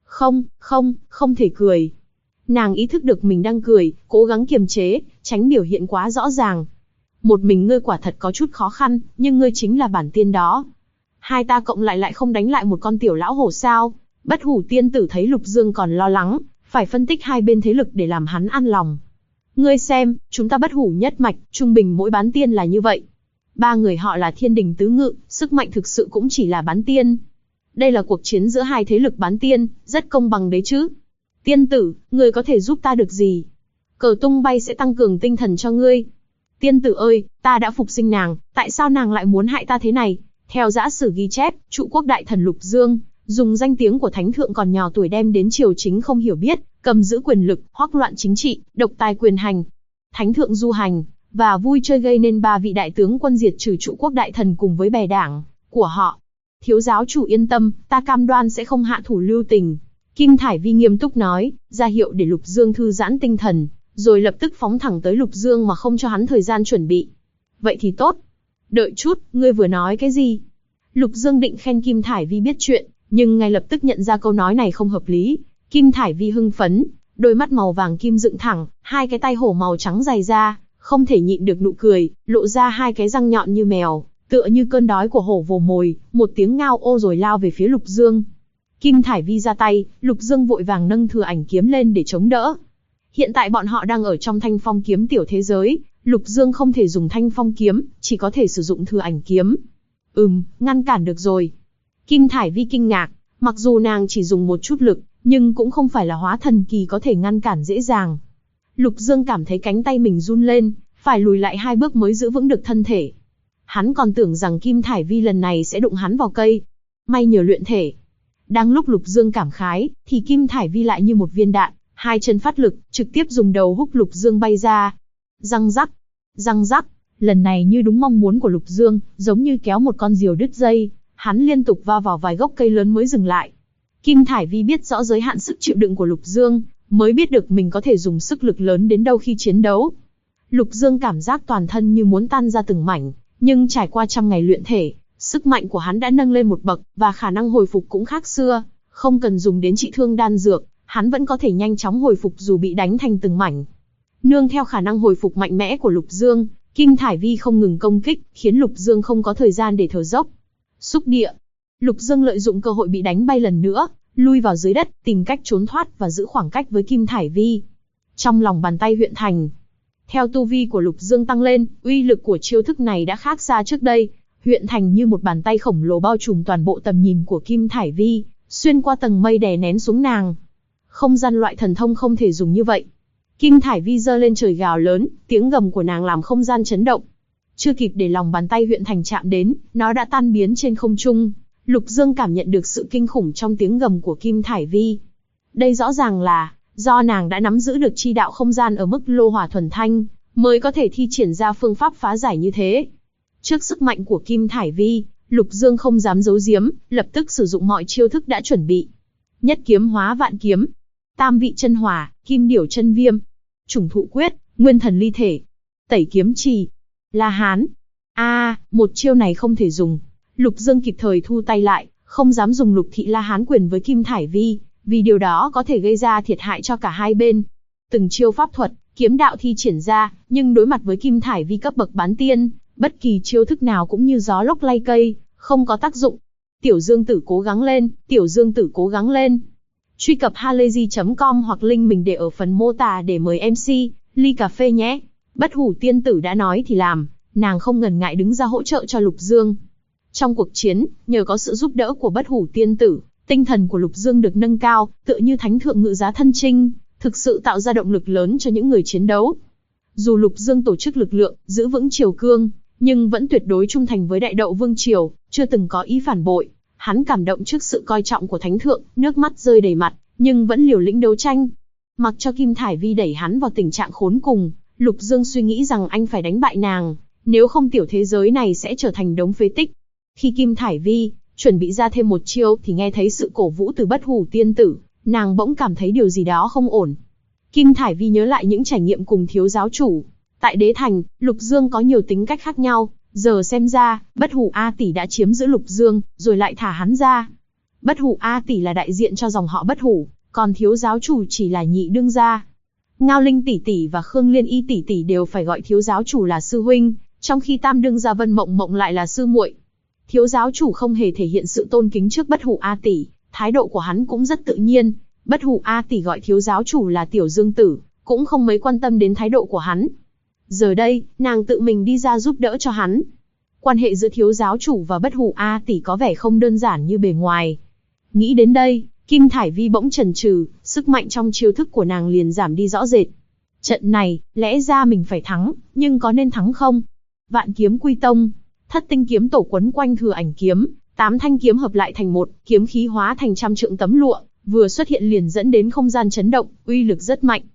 [SPEAKER 1] Không thể cười. Nàng ý thức được mình đang cười, cố gắng kiềm chế, tránh biểu hiện quá rõ ràng. Một mình ngươi quả thật có chút khó khăn, nhưng ngươi chính là bản tiên đó. Hai ta cộng lại không đánh lại một con tiểu lão hổ sao? Bất hủ tiên tử thấy Lục Dương còn lo lắng, phải phân tích hai bên thế lực để làm hắn an lòng. Ngươi xem, chúng ta bất hủ nhất mạch, trung bình mỗi bán tiên là như vậy. 3 người họ là thiên đình tứ ngự, sức mạnh thực sự cũng chỉ là bán tiên. Đây là cuộc chiến giữa hai thế lực bán tiên, rất công bằng đấy chứ. Tiên tử, ngươi có thể giúp ta được gì? Cờ tung bay sẽ tăng cường tinh thần cho ngươi. Tiên tử ơi, ta đã phục sinh nàng, tại sao nàng lại muốn hại ta thế này? Theo giã sử ghi chép, trụ quốc đại thần Lục Dương, dùng danh tiếng của thánh thượng còn nhỏ tuổi đem đến triều chính không hiểu biết, cầm giữ quyền lực, hoắc loạn chính trị, độc tài quyền hành. Thánh thượng du hành, và vui chơi gây nên 3 vị đại tướng quân diệt trừ trụ quốc đại thần cùng với bè đảng của họ. Thiếu giáo chủ yên tâm, ta cam đoan sẽ không hạ thủ lưu tình. Kim Thải Vi nghiêm túc nói, ra hiệu để Lục Dương thư giãn tinh thần, rồi lập tức phóng thẳng tới Lục Dương mà không cho hắn thời gian chuẩn bị. Vậy thì tốt. Đợi chút, ngươi vừa nói cái gì? Lục Dương định khen Kim Thải Vi biết chuyện, nhưng ngay lập tức nhận ra câu nói này không hợp lý. Kim Thải Vi hưng phấn, đôi mắt màu vàng kim dựng thẳng, hai cái tay hổ màu trắng dày ra, không thể nhịn được nụ cười, lộ ra hai cái răng nhọn như mèo, tựa như cơn đói của hổ vồ mồi, một tiếng ngao ô rồi lao về phía Lục Dương. Kim Thải Vi ra tay, Lục Dương vội vàng nâng thừa ảnh kiếm lên để chống đỡ. Hiện tại bọn họ đang ở trong thanh phong kiếm tiểu thế giới, Lục Dương không thể dùng thanh phong kiếm, chỉ có thể sử dụng thừa ảnh kiếm. Ngăn cản được rồi. Kim Thải Vi kinh ngạc, mặc dù nàng chỉ dùng một chút lực, nhưng cũng không phải là hóa thần kỳ có thể ngăn cản dễ dàng. Lục Dương cảm thấy cánh tay mình run lên, phải lùi lại 2 bước mới giữ vững được thân thể. Hắn còn tưởng rằng Kim Thải Vi lần này sẽ đụng hắn vào cây. May nhờ luyện thể. Đang lúc Lục Dương cảm khái, thì Kim Thải Vi lại như một viên đạn, 2 chân phát lực, trực tiếp dùng đầu húc Lục Dương bay ra. Răng rắc, răng rắc, lần này như đúng mong muốn của Lục Dương, giống như kéo một con diều đứt dây, hắn liên tục va vào vài gốc cây lớn mới dừng lại. Kim Thải Vi biết rõ giới hạn sức chịu đựng của Lục Dương, mới biết được mình có thể dùng sức lực lớn đến đâu khi chiến đấu. Lục Dương cảm giác toàn thân như muốn tan ra từng mảnh, nhưng trải qua trăm ngày luyện thể, sức mạnh của hắn đã nâng lên một bậc, và khả năng hồi phục cũng khác xưa, không cần dùng đến trị thương đan dược, hắn vẫn có thể nhanh chóng hồi phục dù bị đánh thành từng mảnh. Nương theo khả năng hồi phục mạnh mẽ của Lục Dương, Kim Thải Vi không ngừng công kích, khiến Lục Dương không có thời gian để thở dốc. Xúc địa. Lục Dương lợi dụng cơ hội bị đánh bay lần nữa, lui vào dưới đất, tìm cách trốn thoát và giữ khoảng cách với Kim Thải Vi. Trong lòng bàn tay huyện thành. Theo tu vi của Lục Dương tăng lên, uy lực của chiêu thức này đã khác xa trước đây. Huyện thành như một bàn tay khổng lồ bao trùm toàn bộ tầm nhìn của Kim Thải Vi, xuyên qua tầng mây đè nén xuống nàng. Không gian loại thần thông không thể dùng như vậy. Kim Thải Vi giơ lên trời gào lớn, tiếng gầm của nàng làm không gian chấn động. Chưa kịp để lòng bàn tay huyện thành chạm đến, nó đã tan biến trên không trung. Lục Dương cảm nhận được sự kinh khủng trong tiếng gầm của Kim Thải Vi. Đây rõ ràng là do nàng đã nắm giữ được chi đạo không gian ở mức lô hỏa thuần thanh, mới có thể thi triển ra phương pháp phá giải như thế. Trước sức mạnh của Kim Thải Vi, Lục Dương không dám giấu giếm, lập tức sử dụng mọi chiêu thức đã chuẩn bị. Nhất kiếm hóa vạn kiếm, tam vị chân hỏa, kim điểu chân viêm, trùng thụ quyết, nguyên thần ly thể, tẩy kiếm trì, La Hán. Một chiêu này không thể dùng. Lục Dương kịp thời thu tay lại, không dám dùng Lục Thị La Hán quyền với Kim Thải Vi, vì điều đó có thể gây ra thiệt hại cho cả hai bên. Từng chiêu pháp thuật, kiếm đạo thi triển ra, nhưng đối mặt với Kim Thải Vi cấp bậc bán tiên, bất kỳ chiêu thức nào cũng như gió lốc lay cây, không có tác dụng. Tiểu Dương Tử cố gắng lên, Tiểu Dương Tử cố gắng lên. Truy cập halayzi.com hoặc link mình để ở phần mô tả để mời MC ly cà phê nhé. Bất Hủ Tiên Tử đã nói thì làm, nàng không ngần ngại đứng ra hỗ trợ cho Lục Dương. Trong cuộc chiến, nhờ có sự giúp đỡ của Bất Hủ Tiên Tử, tinh thần của Lục Dương được nâng cao, tựa như thánh thượng ngự giá thân chinh, thực sự tạo ra động lực lớn cho những người chiến đấu. Dù Lục Dương tổ chức lực lượng, giữ vững triều cương, nhưng vẫn tuyệt đối trung thành với Đại Đậu Vương Triều, chưa từng có ý phản bội. Hắn cảm động trước sự coi trọng của thánh thượng, nước mắt rơi đầy mặt, nhưng vẫn liều lĩnh đấu tranh. Mặc cho Kim Thải Vi đẩy hắn vào tình trạng khốn cùng, Lục Dương suy nghĩ rằng anh phải đánh bại nàng, nếu không tiểu thế giới này sẽ trở thành đống phế tích. Khi Kim Thải Vi chuẩn bị ra thêm một chiêu thì nghe thấy sự cổ vũ từ Bất Hủ Tiên Tử, nàng bỗng cảm thấy điều gì đó không ổn. Kim Thải Vi nhớ lại những trải nghiệm cùng thiếu giáo chủ. Tại Đế Thành, Lục Dương có nhiều tính cách khác nhau, giờ xem ra, Bất Hủ A Tỷ đã chiếm giữ Lục Dương, rồi lại thả hắn ra. Bất Hủ A Tỷ là đại diện cho dòng họ Bất Hủ, còn thiếu giáo chủ chỉ là nhị đương gia. Ngao Linh tỷ tỷ và Khương Liên Y tỷ tỷ đều phải gọi thiếu giáo chủ là sư huynh, trong khi tam đương gia Vân Mộng Mộng lại là sư muội. Thiếu giáo chủ không hề thể hiện sự tôn kính trước Bất Hủ A Tỷ, thái độ của hắn cũng rất tự nhiên. Bất Hủ A Tỷ gọi thiếu giáo chủ là Tiểu Dương Tử, cũng không mấy quan tâm đến thái độ của hắn. Giờ đây, nàng tự mình đi ra giúp đỡ cho hắn. Quan hệ giữa thiếu giáo chủ và Bất Hủ A Tỷ có vẻ không đơn giản như bề ngoài. Nghĩ đến đây, Kim Thải Vi bỗng chần chừ, sức mạnh trong chiêu thức của nàng liền giảm đi rõ rệt. Trận này, lẽ ra mình phải thắng, nhưng có nên thắng không? Vạn kiếm quy tông, thất tinh kiếm tổ quấn quanh Thừa Ảnh kiếm, 8 thanh kiếm hợp lại thành một, kiếm khí hóa thành trăm trượng tấm lụa, vừa xuất hiện liền dẫn đến không gian chấn động, uy lực rất mạnh.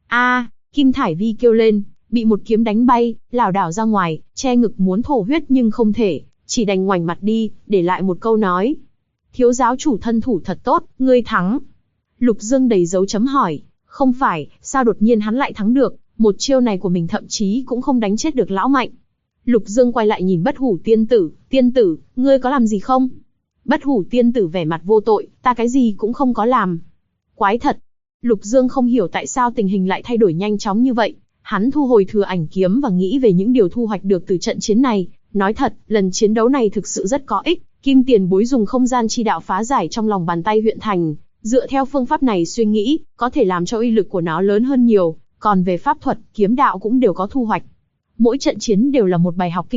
[SPEAKER 1] Kim Thải Vi kêu lên, bị một kiếm đánh bay, lảo đảo ra ngoài, che ngực muốn thổ huyết nhưng không thể, chỉ đành ngoảnh mặt đi, để lại một câu nói. Thiếu giáo chủ thân thủ thật tốt, ngươi thắng. Lục Dương đầy dấu chấm hỏi, không phải, sao đột nhiên hắn lại thắng được, một chiêu này của mình thậm chí cũng không đánh chết được lão mạnh. Lục Dương quay lại nhìn Bất Hủ Tiên tử, ngươi có làm gì không? Bất Hủ Tiên tử vẻ mặt vô tội, ta cái gì cũng không có làm. Quái thật. Lục Dương không hiểu tại sao tình hình lại thay đổi nhanh chóng như vậy. Hắn thu hồi Thừa Ảnh kiếm và nghĩ về những điều thu hoạch được từ trận chiến này. Nói thật, lần chiến đấu này thực sự rất có ích. Kim tiền bối dùng không gian chi đạo phá giải trong lòng bàn tay huyện thành. Dựa theo phương pháp này suy nghĩ, có thể làm cho uy lực của nó lớn hơn nhiều. Còn về pháp thuật, kiếm đạo cũng đều có thu hoạch. Mỗi trận chiến đều là một bài học kinh nghiệm,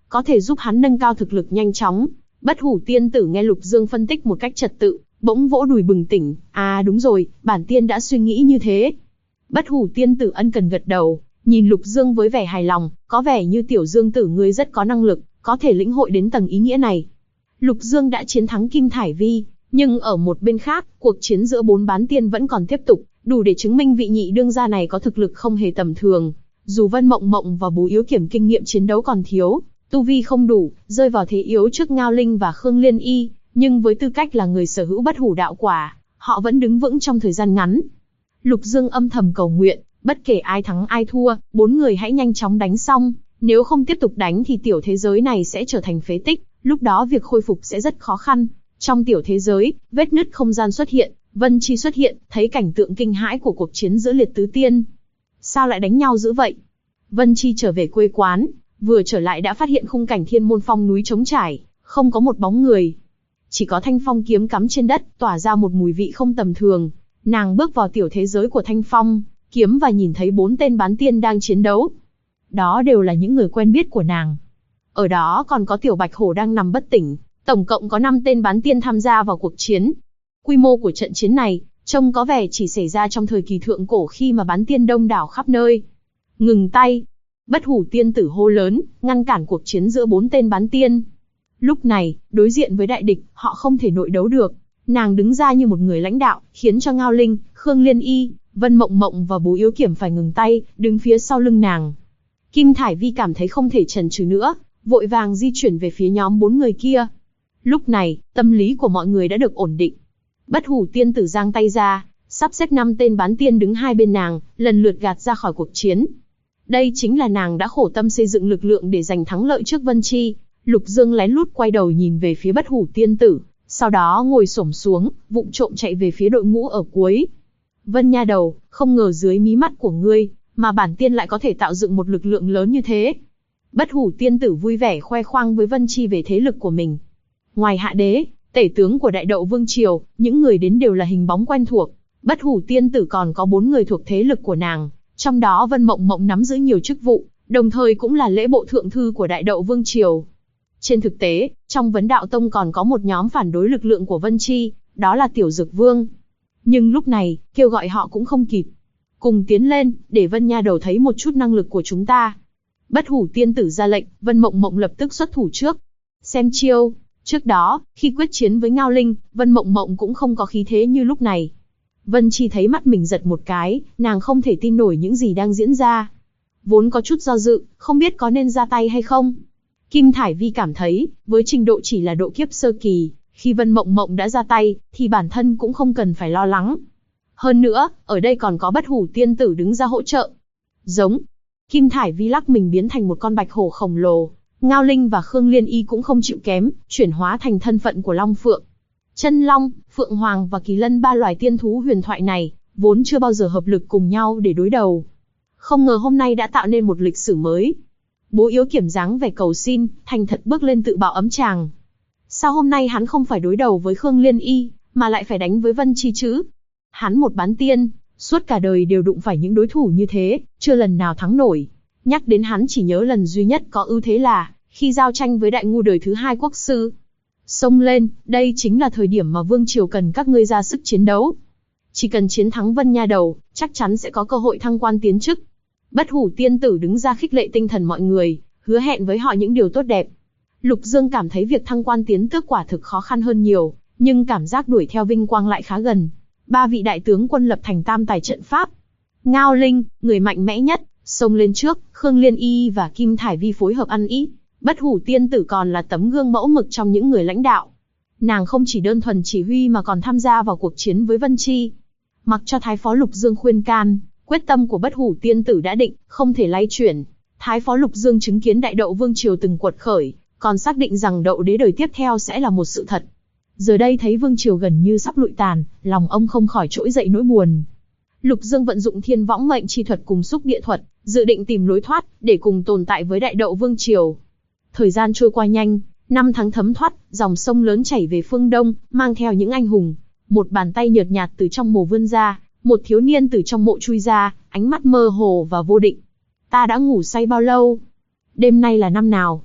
[SPEAKER 1] có thể giúp hắn nâng cao thực lực nhanh chóng. Bất Hủ tiên tử nghe Lục Dương phân tích một cách trật tự, bỗng vỗ đùi bừng tỉnh, à đúng rồi, bản tiên đã suy nghĩ như thế. Bất Hủ tiên tử ân cần gật đầu, nhìn Lục Dương với vẻ hài lòng, có vẻ như tiểu Dương tử ngươi rất có năng lực, có thể lĩnh hội đến tầng ý nghĩa này. Lục Dương đã chiến thắng Kim Thải Vi, nhưng ở một bên khác, cuộc chiến giữa 4 bán tiên vẫn còn tiếp tục, đủ để chứng minh vị nhị đương gia này có thực lực không hề tầm thường. Dù Vân Mộng Mộng và Bố Yếu Kiểm kinh nghiệm chiến đấu còn thiếu, tu vi không đủ, rơi vào thế yếu trước Ngao Linh và Khương Liên Y, nhưng với tư cách là người sở hữu bất hủ đạo quả, họ vẫn đứng vững trong thời gian ngắn. Lục Dương âm thầm cầu nguyện, bất kể ai thắng ai thua, 4 người hãy nhanh chóng đánh xong, nếu không tiếp tục đánh thì tiểu thế giới này sẽ trở thành phế tích, lúc đó việc khôi phục sẽ rất khó khăn. Trong tiểu thế giới, vết nứt không gian xuất hiện, Vân Chi xuất hiện, thấy cảnh tượng kinh hãi của cuộc chiến giữa liệt tứ tiên. Sao lại đánh nhau dữ vậy? Vân Chi trở về quê quán, vừa trở lại đã phát hiện khung cảnh Thiên Môn Phong núi trống trải, không có một bóng người. Chỉ có thanh phong kiếm cắm trên đất, tỏa ra một mùi vị không tầm thường. Nàng bước vào tiểu thế giới của thanh phong kiếm và nhìn thấy 4 tên bán tiên đang chiến đấu. Đó đều là những người quen biết của nàng. Ở đó còn có tiểu bạch hổ đang nằm bất tỉnh. Tổng cộng có 5 tên bán tiên tham gia vào cuộc chiến. Quy mô của trận chiến này, trông có vẻ chỉ xảy ra trong thời kỳ thượng cổ khi mà bán tiên đông đảo khắp nơi. Ngừng tay! Bất Hủ tiên tử hô lớn, ngăn cản cuộc chiến giữa 4 tên bán tiên. Lúc này, đối diện với đại địch, họ không thể nội đấu được. Nàng đứng ra như một người lãnh đạo, khiến cho Ngao Linh, Khương Liên Y, Vân Mộng Mộng và Bố Yếu Kiểm phải ngừng tay, đứng phía sau lưng nàng. Kim Thải Vi cảm thấy không thể chần chừ nữa, vội vàng di chuyển về phía nhóm 4 người kia. Lúc này, tâm lý của mọi người đã được ổn định. Bất Hủ tiên tử giang tay ra, sắp xếp 5 tên bán tiên đứng hai bên nàng, lần lượt gạt ra khỏi cuộc chiến. Đây chính là nàng đã khổ tâm xây dựng lực lượng để giành thắng lợi trước Vân Chi. Lục Dương lén lút quay đầu nhìn về phía Bất Hủ tiên tử, sau đó ngồi xổm xuống, vụng trộm chạy về phía đội ngũ ở cuối. Vân nha đầu, không ngờ dưới mí mắt của ngươi, mà bản tiên lại có thể tạo dựng một lực lượng lớn như thế. Bất Hủ tiên tử vui vẻ khoe khoang với Vân Chi về thế lực của mình. Ngoài Hạ Đế, tể tướng của Đại Đậu Vương Triều, những người đến đều là hình bóng quen thuộc. Bất Hủ tiên tử còn có 4 người thuộc thế lực của nàng, trong đó Vân Mộng Mộng nắm giữ nhiều chức vụ, đồng thời cũng là lễ bộ thượng thư của Đại Đậu Vương Triều. Trên thực tế, trong Vấn Đạo Tông còn có một nhóm phản đối lực lượng của Vân Chi, đó là Tiểu Dực Vương. Nhưng lúc này, kêu gọi họ cũng không kịp. Cùng tiến lên, để Vân nha đầu thấy một chút năng lực của chúng ta. Bất Hủ tiên tử ra lệnh, Vân Mộng Mộng lập tức xuất thủ trước. Xem chiêu. Trước đó, khi quyết chiến với Ngao Linh, Vân Mộng Mộng cũng không có khí thế như lúc này. Vân Chi thấy mắt mình giật một cái, nàng không thể tin nổi những gì đang diễn ra. Vốn có chút do dự, không biết có nên ra tay hay không. Kim Thải Vi cảm thấy, với trình độ chỉ là độ kiếp sơ kỳ, khi Vân Mộng Mộng đã ra tay, thì bản thân cũng không cần phải lo lắng. Hơn nữa, ở đây còn có Bất Hủ tiên tử đứng ra hỗ trợ. Giống. Kim Thải Vi lắc mình biến thành một con bạch hổ khổng lồ. Ngao Linh và Khương Liên Y cũng không chịu kém, chuyển hóa thành thân phận của Long Phượng. Chân Long, Phượng Hoàng và Kỳ Lân, 3 loài tiên thú huyền thoại này, vốn chưa bao giờ hợp lực cùng nhau để đối đầu. Không ngờ hôm nay đã tạo nên một lịch sử mới. Bố Yếu Kiểm dáng vẻ cầu xin, thành thật bước lên tự bạo ấm tràng. Sao hôm nay hắn không phải đối đầu với Khương Liên Y, mà lại phải đánh với Vân Chi chứ? Hắn một bán tiên, suốt cả đời đều đụng phải những đối thủ như thế, chưa lần nào thắng nổi. Nhắc đến hắn chỉ nhớ lần duy nhất có ưu thế là, khi giao tranh với đại ngu đời thứ 2 quốc sư. Xông lên, đây chính là thời điểm mà Vương Triều cần các ngươi ra sức chiến đấu. Chỉ cần chiến thắng Vân nha đầu, chắc chắn sẽ có cơ hội thăng quan tiến chức. Bất Hủ tiên tử đứng ra khích lệ tinh thần mọi người, hứa hẹn với họ những điều tốt đẹp. Lục Dương cảm thấy việc thăng quan tiến tước quả thực khó khăn hơn nhiều, nhưng cảm giác đuổi theo vinh quang lại khá gần. 3 vị đại tướng quân lập thành tam tài trận pháp. Ngao Linh, người mạnh mẽ nhất, xông lên trước, Khương Liên Y và Kim Thải Vi phối hợp ăn ý. Bất Hủ tiên tử còn là tấm gương mẫu mực trong những người lãnh đạo. Nàng không chỉ đơn thuần chỉ huy mà còn tham gia vào cuộc chiến với Vân Chi. Mặc cho Thái phó Lục Dương khuyên can, quyết tâm của Bất Hủ tiên tử đã định, không thể lay chuyển. Thái phó Lục Dương chứng kiến Đại Đậu Vương Triều từng quật khởi, còn xác định rằng Đậu đế đời tiếp theo sẽ là một sự thật. Giờ đây thấy Vương Triều gần như sắp lụi tàn, lòng ông không khỏi trỗi dậy nỗi buồn. Lục Dương vận dụng Thiên Võng Mệnh Chi thuật cùng Xúc Địa thuật, dự định tìm lối thoát, để cùng tồn tại với Đại Đậu Vương Triều. Thời gian trôi qua nhanh, 5 tháng thấm thoát, dòng sông lớn chảy về phương đông, mang theo những anh hùng. Một bàn tay nhợt nhạt từ trong mồ vươn ra, một thiếu niên từ trong mộ chui ra, ánh mắt mơ hồ và vô định. Ta đã ngủ say bao lâu? Đêm nay là năm nào?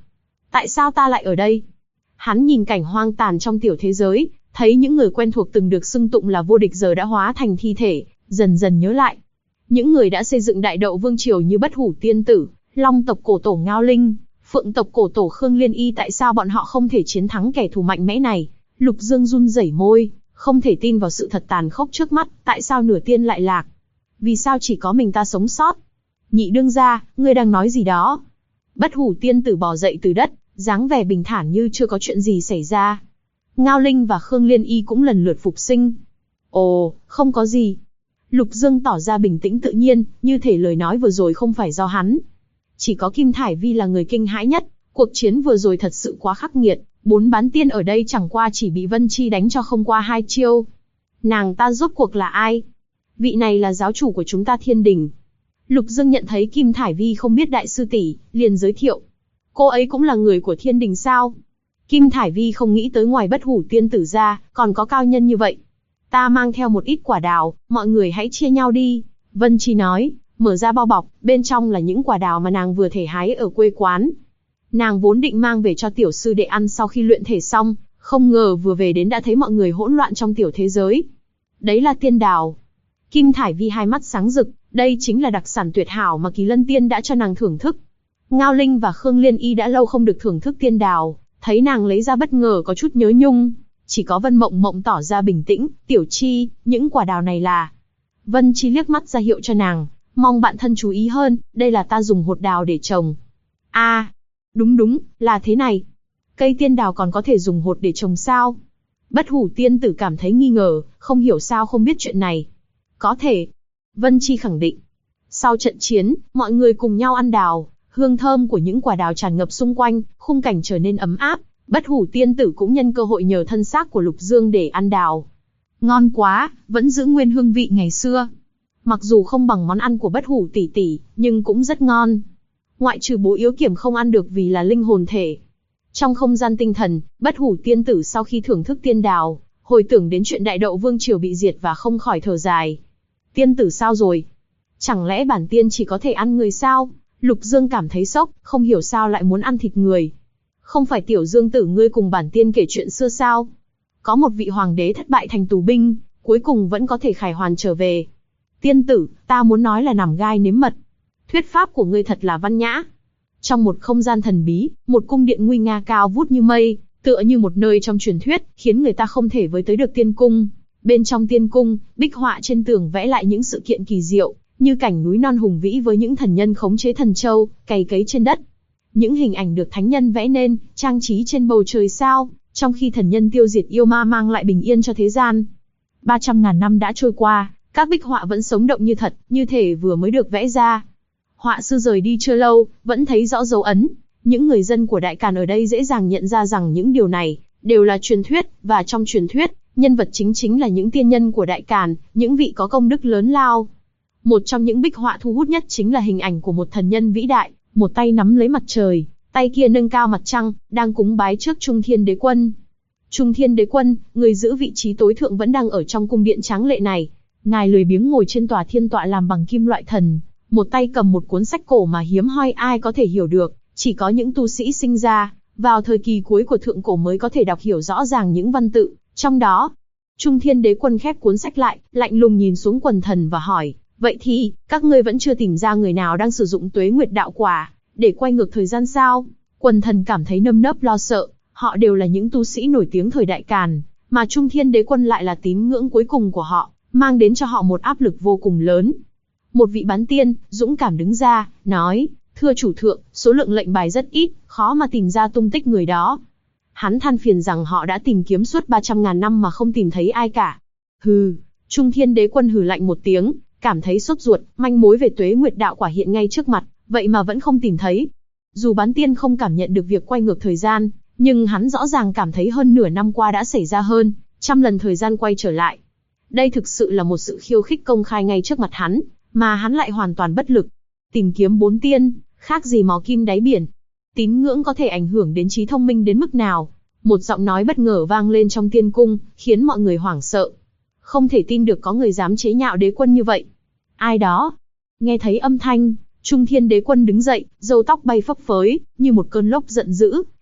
[SPEAKER 1] Tại sao ta lại ở đây? Hắn nhìn cảnh hoang tàn trong tiểu thế giới, thấy những người quen thuộc từng được xưng tụng là vô địch giờ đã hóa thành thi thể, dần dần nhớ lại. Những người đã xây dựng Đại Đậu Vương Triều như Bất Hủ Tiên Tử, Long tộc cổ tổ Ngao Linh, Phượng tộc cổ tổ Khương Liên Y, tại sao bọn họ không thể chiến thắng kẻ thù mạnh mẽ này? Lục Dương run rẩy môi, không thể tin vào sự thật tàn khốc trước mắt, tại sao nửa tiên lại lạc? Vì sao chỉ có mình ta sống sót? Nhị đương gia, ngươi đang nói gì đó? Bất Hủ Tiên Tử bò dậy từ đất, dáng vẻ bình thản như chưa có chuyện gì xảy ra. Ngao Linh và Khương Liên Y cũng lần lượt phục sinh. Ồ, không có gì. Lục Dương tỏ ra bình tĩnh tự nhiên, như thể lời nói vừa rồi không phải do hắn. Chỉ có Kim Thải Vi là người kinh hãi nhất, cuộc chiến vừa rồi thật sự quá khắc nghiệt, 4 bán tiên ở đây chẳng qua chỉ bị Vân Chi đánh cho không qua 2 chiêu. Nàng ta rốt cuộc là ai? Vị này là giáo chủ của chúng ta Thiên Đình. Lục Dương nhận thấy Kim Thải Vi không biết đại sư tỷ, liền giới thiệu. Cô ấy cũng là người của Thiên Đình sao? Kim Thải Vi không nghĩ tới ngoài Bất Hủ Tiên Tử ra, còn có cao nhân như vậy. Ta mang theo một ít quả đào, mọi người hãy chia nhau đi. Vân Chi nói, mở ra bao bọc, bên trong là những quả đào mà nàng vừa thể hái ở quê quán. Nàng vốn định mang về cho tiểu sư đệ ăn sau khi luyện thể xong, không ngờ vừa về đến đã thấy mọi người hỗn loạn trong tiểu thế giới. Đấy là tiên đào. Kim Thải Vi hai mắt sáng rực, đây chính là đặc sản tuyệt hảo mà Kỳ Lân Tiên đã cho nàng thưởng thức. Ngao Linh và Khương Liên Y đã lâu không được thưởng thức tiên đào, thấy nàng lấy ra bất ngờ có chút nhớ nhung. Chỉ có Vân Mộng Mộng tỏ ra bình tĩnh, Tiểu Chi, những quả đào này là... Vân Chi liếc mắt ra hiệu cho nàng, mong bạn thân chú ý hơn, đây là ta dùng hột đào để trồng. Đúng, là thế này. Cây tiên đào còn có thể dùng hột để trồng sao? Bất Hủ Tiên Tử cảm thấy nghi ngờ, không hiểu sao không biết chuyện này. Có thể. Vân Chi khẳng định. Sau trận chiến, mọi người cùng nhau ăn đào, hương thơm của những quả đào tràn ngập xung quanh, khung cảnh trở nên ấm áp. Bất Hủ Tiên Tử cũng nhân cơ hội nhờ thân xác của Lục Dương để ăn đào. Ngon quá, vẫn giữ nguyên hương vị ngày xưa. Mặc dù không bằng món ăn của Bất Hủ tỷ tỷ, nhưng cũng rất ngon. Ngoại trừ Bố Yếu Kiểm không ăn được vì là linh hồn thể. Trong không gian tinh thần, Bất Hủ Tiên Tử sau khi thưởng thức tiên đào, hồi tưởng đến chuyện Đại Đậu Vương Triều bị diệt và không khỏi thở dài. Tiên tử sao rồi? Chẳng lẽ bản tiên chỉ có thể ăn người sao? Lục Dương cảm thấy sốc, không hiểu sao lại muốn ăn thịt người. Không phải Tiểu Dương tử ngươi cùng bản tiên kể chuyện xưa sao? Có một vị hoàng đế thất bại thành tù binh, cuối cùng vẫn có thể khải hoàn trở về. Tiên tử, ta muốn nói là nằm gai nếm mật. Thuyết pháp của ngươi thật là văn nhã. Trong một không gian thần bí, một cung điện nguy nga cao vút như mây, tựa như một nơi trong truyền thuyết, khiến người ta không thể với tới được tiên cung. Bên trong tiên cung, bích họa trên tường vẽ lại những sự kiện kỳ diệu, như cảnh núi non hùng vĩ với những thần nhân khống chế thần châu, cày cấy trên đất. Những hình ảnh được thánh nhân vẽ nên, trang trí trên bầu trời sao, trong khi thần nhân tiêu diệt yêu ma mang lại bình yên cho thế gian. 300.000 năm đã trôi qua, các bích họa vẫn sống động như thật, như thể vừa mới được vẽ ra. Họa sư rời đi chưa lâu, vẫn thấy rõ dấu ấn. Những người dân của Đại Càn ở đây dễ dàng nhận ra rằng những điều này đều là truyền thuyết, và trong truyền thuyết, nhân vật chính là những tiên nhân của Đại Càn, những vị có công đức lớn lao. Một trong những bích họa thu hút nhất chính là hình ảnh của một thần nhân vĩ đại, một tay nắm lấy mặt trời, tay kia nâng cao mặt trăng, đang cúng bái trước Trung Thiên Đế Quân. Trung Thiên Đế Quân, người giữ vị trí tối thượng vẫn đang ở trong cung điện tráng lệ này. Ngài lười biếng ngồi trên tòa thiên tọa làm bằng kim loại thần, một tay cầm một cuốn sách cổ mà hiếm hoi ai có thể hiểu được, chỉ có những tu sĩ sinh ra vào thời kỳ cuối của thượng cổ mới có thể đọc hiểu rõ ràng những văn tự trong đó. Trung Thiên Đế Quân khép cuốn sách lại, lạnh lùng nhìn xuống quần thần và hỏi, vậy thì, các ngươi vẫn chưa tìm ra người nào đang sử dụng Tuế Nguyệt Đạo Quả để quay ngược thời gian sao? Quần thần cảm thấy nơm nớp lo sợ, họ đều là những tu sĩ nổi tiếng thời Đại Càn, mà Trung Thiên Đế Quân lại là tín ngưỡng cuối cùng của họ, mang đến cho họ một áp lực vô cùng lớn. Một vị bán tiên, dũng cảm đứng ra, nói, thưa chủ thượng, số lượng lệnh bài rất ít, khó mà tìm ra tung tích người đó. Hắn than phiền rằng họ đã tìm kiếm suốt 300.000 năm mà không tìm thấy ai cả. Hừ, Trung Thiên Đế Quân hừ lạnh một tiếng, cảm thấy sốt ruột, manh mối về Tuế Nguyệt Đạo Quả hiện ngay trước mặt, vậy mà vẫn không tìm thấy. Dù bán tiên không cảm nhận được việc quay ngược thời gian, nhưng hắn rõ ràng cảm thấy hơn nửa năm qua đã xảy ra hơn 100 lần thời gian quay trở lại. Đây thực sự là một sự khiêu khích công khai ngay trước mặt hắn, mà hắn lại hoàn toàn bất lực. Tìm kiếm 4 tiên, khác gì mò kim đáy biển. Tín ngưỡng có thể ảnh hưởng đến trí thông minh đến mức nào? Một giọng nói bất ngờ vang lên trong tiên cung, khiến mọi người hoảng sợ. Không thể tin được có người dám chế nhạo đế quân như vậy. Ai đó? Nghe thấy âm thanh, Trung Thiên Đế Quân đứng dậy, râu tóc bay phấp phới, như một cơn lốc giận dữ,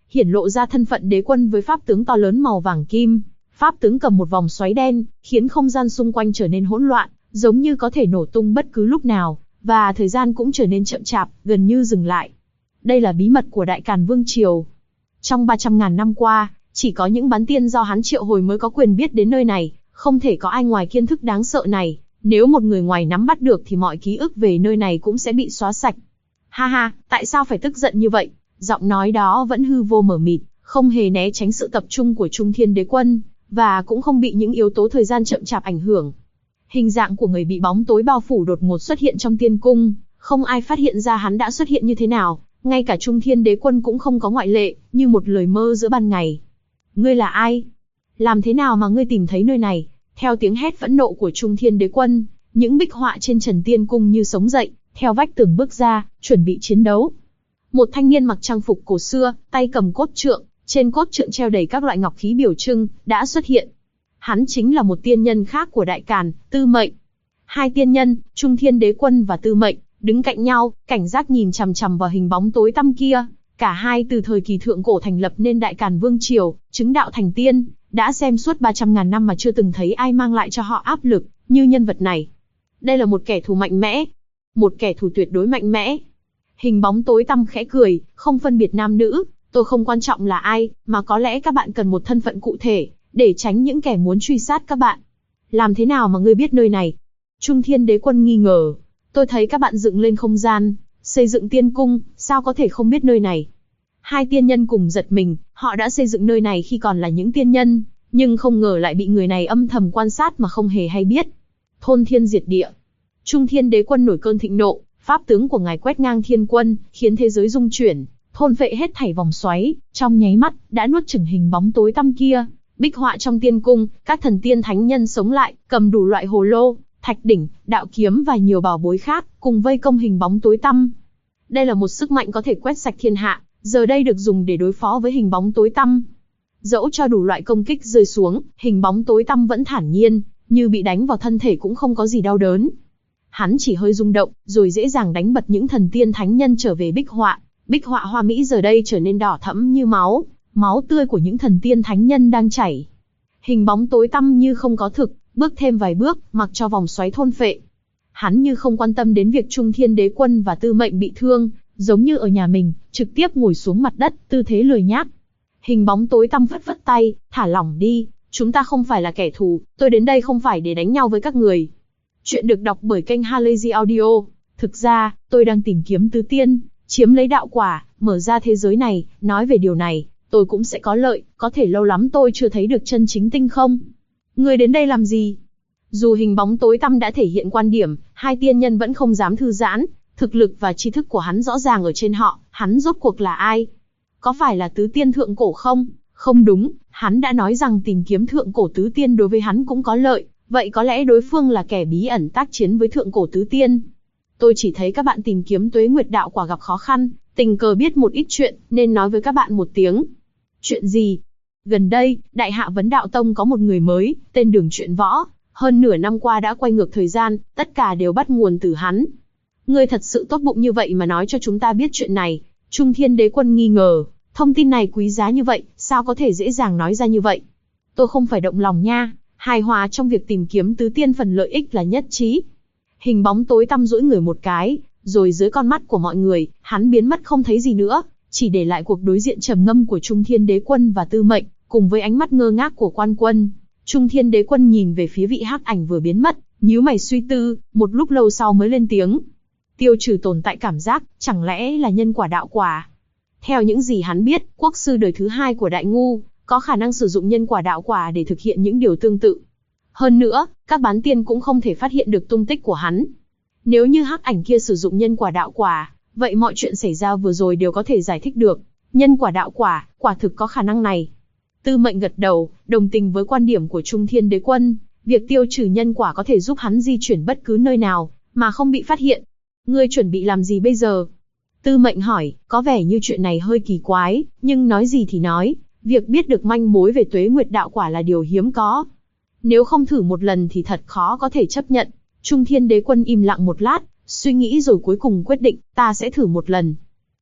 [SPEAKER 1] hiển lộ ra thân phận đế quân với pháp tướng to lớn màu vàng kim. Pháp tướng cầm một vòng xoáy đen, khiến không gian xung quanh trở nên hỗn loạn, giống như có thể nổ tung bất cứ lúc nào, và thời gian cũng trở nên chậm chạp, gần như dừng lại. Đây là bí mật của Đại Càn Vương Triều. Trong 300.000 năm qua, chỉ có những bán tiên do hắn triệu hồi mới có quyền biết đến nơi này, không thể có ai ngoài kiến thức đáng sợ này. Nếu một người ngoài nắm bắt được thì mọi ký ức về nơi này cũng sẽ bị xóa sạch. Ha ha, tại sao phải tức giận như vậy? Giọng nói đó vẫn hư vô mờ mịt, không hề né tránh sự tập trung của Trung Thiên Đế Quân, và cũng không bị những yếu tố thời gian chậm chạp ảnh hưởng. Hình dạng của người bị bóng tối bao phủ đột ngột xuất hiện trong tiên cung, không ai phát hiện ra hắn đã xuất hiện như thế nào, ngay cả Trung Thiên Đế Quân cũng không có ngoại lệ, như một lời mơ giữa ban ngày. Ngươi là ai? Làm thế nào mà ngươi tìm thấy nơi này? Theo tiếng hét phẫn nộ của Trung Thiên Đế Quân, những bích họa trên trần tiên cung như sống dậy, theo vách tường bước ra, chuẩn bị chiến đấu. Một thanh niên mặc trang phục cổ xưa, tay cầm cốt trượng, trên cốt trượng treo đầy các loại ngọc khí biểu trưng, đã xuất hiện. Hắn chính là một tiên nhân khác của Đại Càn, Tư Mệnh. Hai tiên nhân, Trung Thiên Đế Quân và Tư Mệnh, đứng cạnh nhau, cảnh giác nhìn chằm chằm vào hình bóng tối tăm kia. Cả hai từ thời kỳ thượng cổ thành lập nên Đại Càn Vương Triều, chứng đạo thành tiên, đã xem suốt 300.000 năm mà chưa từng thấy ai mang lại cho họ áp lực như nhân vật này. Đây là một kẻ thù mạnh mẽ, một kẻ thù tuyệt đối mạnh mẽ. Hình bóng tối tăm khẽ cười, không phân biệt nam nữ, tôi không quan trọng là ai, mà có lẽ các bạn cần một thân phận cụ thể, để tránh những kẻ muốn truy sát các bạn. Làm thế nào mà ngươi biết nơi này? Trung Thiên Đế Quân nghi ngờ. Tôi thấy các bạn dựng lên không gian, xây dựng tiên cung, sao có thể không biết nơi này? Hai tiên nhân cùng giật mình, họ đã xây dựng nơi này khi còn là những tiên nhân, nhưng không ngờ lại bị người này âm thầm quan sát mà không hề hay biết. Thôn thiên diệt địa. Trung Thiên Đế Quân nổi cơn thịnh nộ, pháp tướng của ngài quét ngang thiên quân, khiến thế giới rung chuyển, thôn phệ hết thảy vòng xoáy, trong nháy mắt đã nuốt chửng hình bóng tối tăm kia. Bích họa trong tiên cung, các thần tiên thánh nhân sống lại, cầm đủ loại hồ lô, thạch đỉnh, đạo kiếm và nhiều bảo bối khác, cùng vây công hình bóng tối tăm. Đây là một sức mạnh có thể quét sạch thiên hạ, giờ đây được dùng để đối phó với hình bóng tối tăm. Dẫu cho đủ loại công kích rơi xuống, hình bóng tối tăm vẫn thản nhiên, như bị đánh vào thân thể cũng không có gì đau đớn. Hắn chỉ hơi rung động, rồi dễ dàng đánh bật những thần tiên thánh nhân trở về bích họa. Bích họa hoa mỹ giờ đây trở nên đỏ thẫm như máu, máu tươi của những thần tiên thánh nhân đang chảy. Hình bóng tối tăm như không có thực, bước thêm vài bước, mặc cho vòng xoáy thôn phệ. Hắn như không quan tâm đến việc Trung Thiên Đế Quân và Tư Mệnh bị thương, giống như ở nhà mình, trực tiếp ngồi xuống mặt đất, tư thế lười nhác. Hình bóng tối tăm phất phất tay, thả lỏng đi, chúng ta không phải là kẻ thù, tôi đến đây không phải để đánh nhau với các người. Chuyện được đọc bởi kênh Halazy Audio. Thực ra, tôi đang tìm kiếm tứ tiên, chiếm lấy đạo quả, mở ra thế giới này, nói về điều này, tôi cũng sẽ có lợi, có thể lâu lắm tôi chưa thấy được chân chính tinh không. Người đến đây làm gì? Dù hình bóng tối tăm đã thể hiện quan điểm, hai tiên nhân vẫn không dám thư giãn, thực lực và tri thức của hắn rõ ràng ở trên họ, hắn rốt cuộc là ai? Có phải là tứ tiên thượng cổ không? Không đúng, hắn đã nói rằng tìm kiếm thượng cổ tứ tiên đối với hắn cũng có lợi, vậy có lẽ đối phương là kẻ bí ẩn tác chiến với thượng cổ tứ tiên. Tôi chỉ thấy các bạn tìm kiếm tuế nguyệt đạo quả gặp khó khăn, tình cờ biết một ít chuyện, nên nói với các bạn một tiếng. Chuyện gì? Gần đây, Đại Hạ Vấn Đạo Tông có một người mới, tên Đường Chuyện Võ, hơn nửa năm qua đã quay ngược thời gian, tất cả đều bắt nguồn từ hắn. Ngươi thật sự tốt bụng như vậy mà nói cho chúng ta biết chuyện này. Trung Thiên Đế Quân nghi ngờ, thông tin này quý giá như vậy, sao có thể dễ dàng nói ra như vậy? Tôi không phải động lòng nha, hài hòa trong việc tìm kiếm tứ tiên phần lợi ích là nhất trí. Hình bóng tối tăm duỗi người một cái, rồi dưới con mắt của mọi người, hắn biến mất không thấy gì nữa, chỉ để lại cuộc đối diện trầm ngâm của Trung Thiên Đế Quân và Tư Mệnh, cùng với ánh mắt ngơ ngác của Quan Quân. Trung Thiên Đế Quân nhìn về phía vị hắc ảnh vừa biến mất, nhíu mày suy tư, một lúc lâu sau mới lên tiếng. Tiêu trừ tồn tại cảm giác, chẳng lẽ là nhân quả đạo quả? Theo những gì hắn biết, quốc sư đời thứ hai của Đại Ngu, có khả năng sử dụng nhân quả đạo quả để thực hiện những điều tương tự. Hơn nữa, các bán tiên cũng không thể phát hiện được tung tích của hắn. Nếu như hắc ảnh kia sử dụng nhân quả đạo quả, vậy mọi chuyện xảy ra vừa rồi đều có thể giải thích được. Nhân quả đạo quả, quả thực có khả năng này. Tư Mệnh gật đầu, đồng tình với quan điểm của Trung Thiên Đế Quân, việc tiêu trừ nhân quả có thể giúp hắn di chuyển bất cứ nơi nào, mà không bị phát hiện. Ngươi chuẩn bị làm gì bây giờ? Tư Mệnh hỏi, có vẻ như chuyện này hơi kỳ quái, nhưng nói gì thì nói, việc biết được manh mối về tuế nguyệt đạo quả là điều hiếm có. Nếu không thử một lần thì thật khó có thể chấp nhận. Trung Thiên Đế Quân im lặng một lát, suy nghĩ rồi cuối cùng quyết định, ta sẽ thử một lần.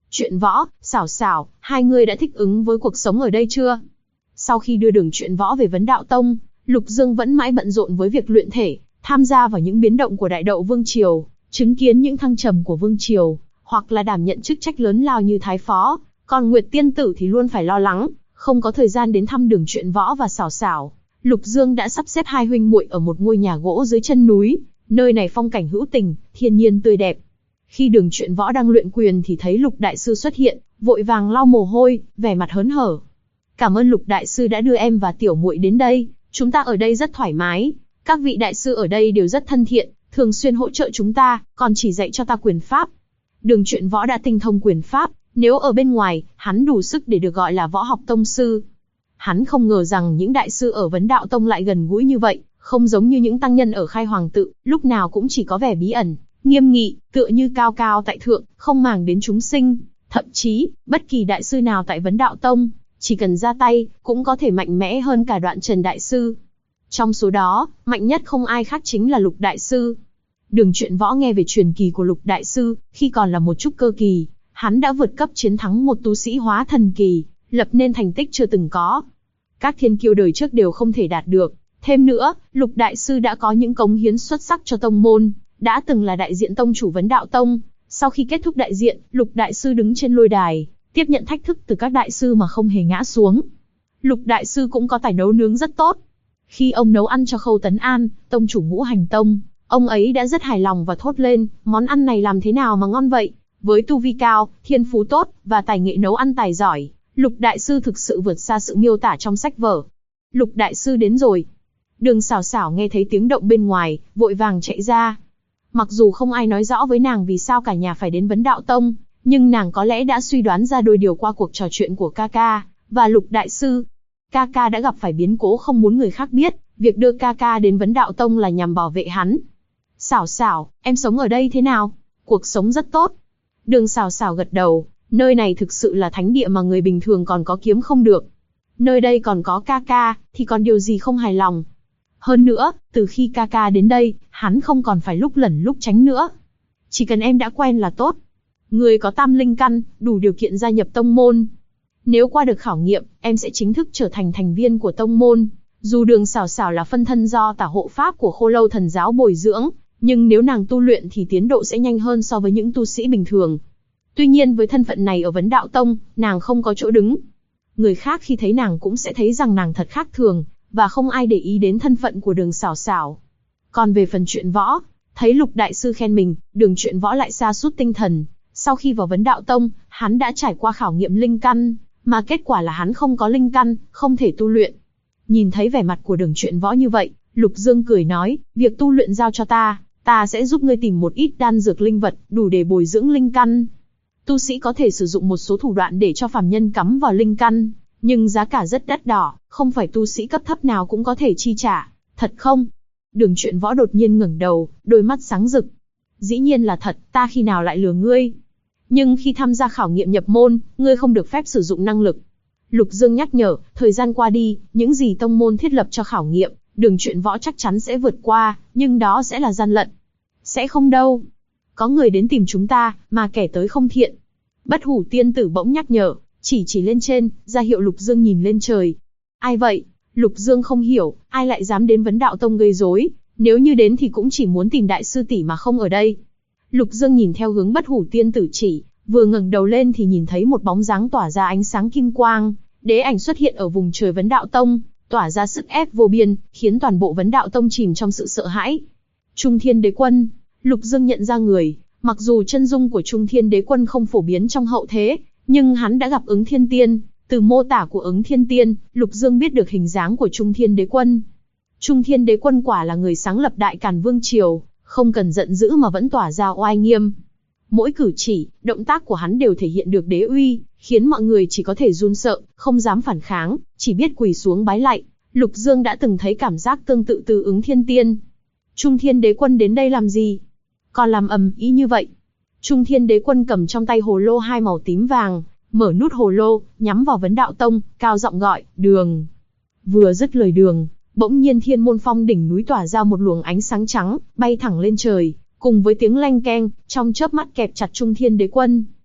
[SPEAKER 1] Chuyện Võ, Xảo Xảo, hai người đã thích ứng với cuộc sống ở đây chưa? Sau khi đưa Đường Chuyện Võ về Vấn Đạo Tông, Lục Dương vẫn mãi bận rộn với việc luyện thể, tham gia vào những biến động của Đại Đậu Vương Triều, chứng kiến những thăng trầm của Vương Triều, hoặc là đảm nhận chức trách lớn lao như Thái Phó. Còn Nguyệt Tiên Tử thì luôn phải lo lắng, không có thời gian đến thăm Đường Chuyện Võ và Xảo Xảo. Lục Dương đã sắp xếp hai huynh muội ở một ngôi nhà gỗ dưới chân núi, nơi này phong cảnh hữu tình, thiên nhiên tươi đẹp. Khi Đường Chuyện Võ đang luyện quyền thì thấy Lục Đại Sư xuất hiện, vội vàng lau mồ hôi, vẻ mặt hớn hở. Cảm ơn Lục Đại Sư đã đưa em và tiểu muội đến đây, chúng ta ở đây rất thoải mái. Các vị đại sư ở đây đều rất thân thiện, thường xuyên hỗ trợ chúng ta, còn chỉ dạy cho ta quyền pháp. Đường Chuyện Võ đã tinh thông quyền pháp, nếu ở bên ngoài, hắn đủ sức để được gọi là võ học tông sư. Hắn không ngờ rằng những đại sư ở Vấn Đạo Tông lại gần gũi như vậy, không giống như những tăng nhân ở Khai Hoàng Tự, lúc nào cũng chỉ có vẻ bí ẩn, nghiêm nghị, tựa như cao cao tại thượng, không màng đến chúng sinh. Thậm chí, bất kỳ đại sư nào tại Vấn Đạo Tông, chỉ cần ra tay, cũng có thể mạnh mẽ hơn cả Đoạn Trần Đại Sư. Trong số đó, mạnh nhất không ai khác chính là Lục Đại Sư. Đường Chuyện Võ nghe về truyền kỳ của Lục Đại Sư, khi còn là một trúc cơ kỳ, hắn đã vượt cấp chiến thắng một tu sĩ hóa thần kỳ, lập nên thành tích chưa từng có. Các thiên kiêu đời trước đều không thể đạt được. Thêm nữa, Lục Đại Sư đã có những cống hiến xuất sắc cho tông môn, đã từng là đại diện tông chủ Vấn Đạo Tông. Sau khi kết thúc đại diện, Lục Đại Sư đứng trên lôi đài, tiếp nhận thách thức từ các đại sư mà không hề ngã xuống. Lục Đại Sư cũng có tài nấu nướng rất tốt. Khi ông nấu ăn cho Khâu Tấn An, tông chủ Ngũ Hành Tông, ông ấy đã rất hài lòng và thốt lên, món ăn này làm thế nào mà ngon vậy? Với tu vi cao, thiên phú tốt, và tài nghệ nấu ăn tài giỏi, Lục Đại Sư thực sự vượt xa sự miêu tả trong sách vở. Lục Đại Sư đến rồi. Đường Xảo Xảo nghe thấy tiếng động bên ngoài, vội vàng chạy ra. Mặc dù không ai nói rõ với nàng vì sao cả nhà phải đến Vấn Đạo Tông, nhưng nàng có lẽ đã suy đoán ra đôi điều qua cuộc trò chuyện của Kaka và Lục Đại Sư. Kaka đã gặp phải biến cố không muốn người khác biết, việc đưa Kaka đến Vấn Đạo Tông là nhằm bảo vệ hắn. Xảo Xảo, em sống ở đây thế nào? Cuộc sống rất tốt. Đường Xảo Xảo gật đầu, nơi này thực sự là thánh địa mà người bình thường còn có kiếm không được. Nơi đây còn có Kaka, thì còn điều gì không hài lòng. Hơn nữa, từ khi Kaka đến đây, hắn không còn phải lúc lẩn lúc tránh nữa. Chỉ cần em đã quen là tốt. Người có tam linh căn, đủ điều kiện gia nhập tông môn. Nếu qua được khảo nghiệm, em sẽ chính thức trở thành thành viên của tông môn. Dù Đường Xảo Xảo là phân thân do tả hộ pháp của Khô Lâu Thần Giáo bồi dưỡng, nhưng nếu nàng tu luyện thì tiến độ sẽ nhanh hơn so với những tu sĩ bình thường. Tuy nhiên với thân phận này ở Vấn Đạo Tông, nàng không có chỗ đứng. Người khác khi thấy nàng cũng sẽ thấy rằng nàng thật khác thường, và không ai để ý đến thân phận của Đường Xảo Xảo. Còn về phần Chuyện Võ, thấy Lục Đại Sư khen mình, Đường Chuyện Võ lại sa sút tinh thần. Sau khi vào Vấn Đạo Tông, hắn đã trải qua khảo nghiệm linh căn, mà kết quả là hắn không có linh căn, không thể tu luyện. Nhìn thấy vẻ mặt của Đường Chuyện Võ như vậy, Lục Dương cười nói, việc tu luyện giao cho ta, ta sẽ giúp ngươi tìm một ít đan dược linh vật, đủ để bồi dưỡng linh căn. Tu sĩ có thể sử dụng một số thủ đoạn để cho phàm nhân cắm vào linh căn, nhưng giá cả rất đắt đỏ, không phải tu sĩ cấp thấp nào cũng có thể chi trả. Thật không? Đường Chuyện Võ đột nhiên ngẩng đầu, đôi mắt sáng rực. Dĩ nhiên là thật, ta khi nào lại lừa ngươi? Nhưng khi tham gia khảo nghiệm nhập môn, ngươi không được phép sử dụng năng lực. Lục Dương nhắc nhở, thời gian qua đi, những gì tông môn thiết lập cho khảo nghiệm, Đường Chuyện Võ chắc chắn sẽ vượt qua, nhưng đó sẽ là gian lận. Sẽ không đâu. Có người đến tìm chúng ta, mà kẻ tới không thiện. Bất Hủ Tiên Tử bỗng nhắc nhở, chỉ lên trên, ra hiệu Lục Dương nhìn lên trời. Ai vậy? Lục Dương không hiểu, ai lại dám đến Vấn Đạo Tông gây rối? Nếu như đến thì cũng chỉ muốn tìm đại sư tỷ mà không ở đây. Lục Dương nhìn theo hướng Bất Hủ Tiên Tử chỉ, vừa ngẩng đầu lên thì nhìn thấy một bóng dáng tỏa ra ánh sáng kim quang, đế ảnh xuất hiện ở vùng trời Vấn Đạo Tông, tỏa ra sức ép vô biên, khiến toàn bộ Vấn Đạo Tông chìm trong sự sợ hãi. Trung Thiên Đế Quân. Lục Dương nhận ra người, mặc dù chân dung của Trung Thiên Đế Quân không phổ biến trong hậu thế, nhưng hắn đã gặp Ứng Thiên Tiên, từ mô tả của Ứng Thiên Tiên, Lục Dương biết được hình dáng của Trung Thiên Đế Quân. Trung Thiên Đế Quân quả là người sáng lập Đại Càn Vương Triều, không cần giận dữ mà vẫn tỏa ra oai nghiêm. Mỗi cử chỉ, động tác của hắn đều thể hiện được đế uy, khiến mọi người chỉ có thể run sợ, không dám phản kháng, chỉ biết quỳ xuống bái lạy. Lục Dương đã từng thấy cảm giác tương tự từ Ứng Thiên Tiên. Trung Thiên Đế Quân đến đây làm gì? Còn làm ầm ĩ như vậy. Trung Thiên Đế Quân cầm trong tay hồ lô hai màu tím vàng, mở nút hồ lô, nhắm vào Vấn Đạo Tông, cao giọng gọi, Đường. Vừa dứt lời Đường, bỗng nhiên Thiên Môn Phong đỉnh núi tỏa ra một luồng ánh sáng trắng, bay thẳng lên trời, cùng với tiếng leng keng, trong chớp mắt kẹp chặt Trung Thiên Đế Quân.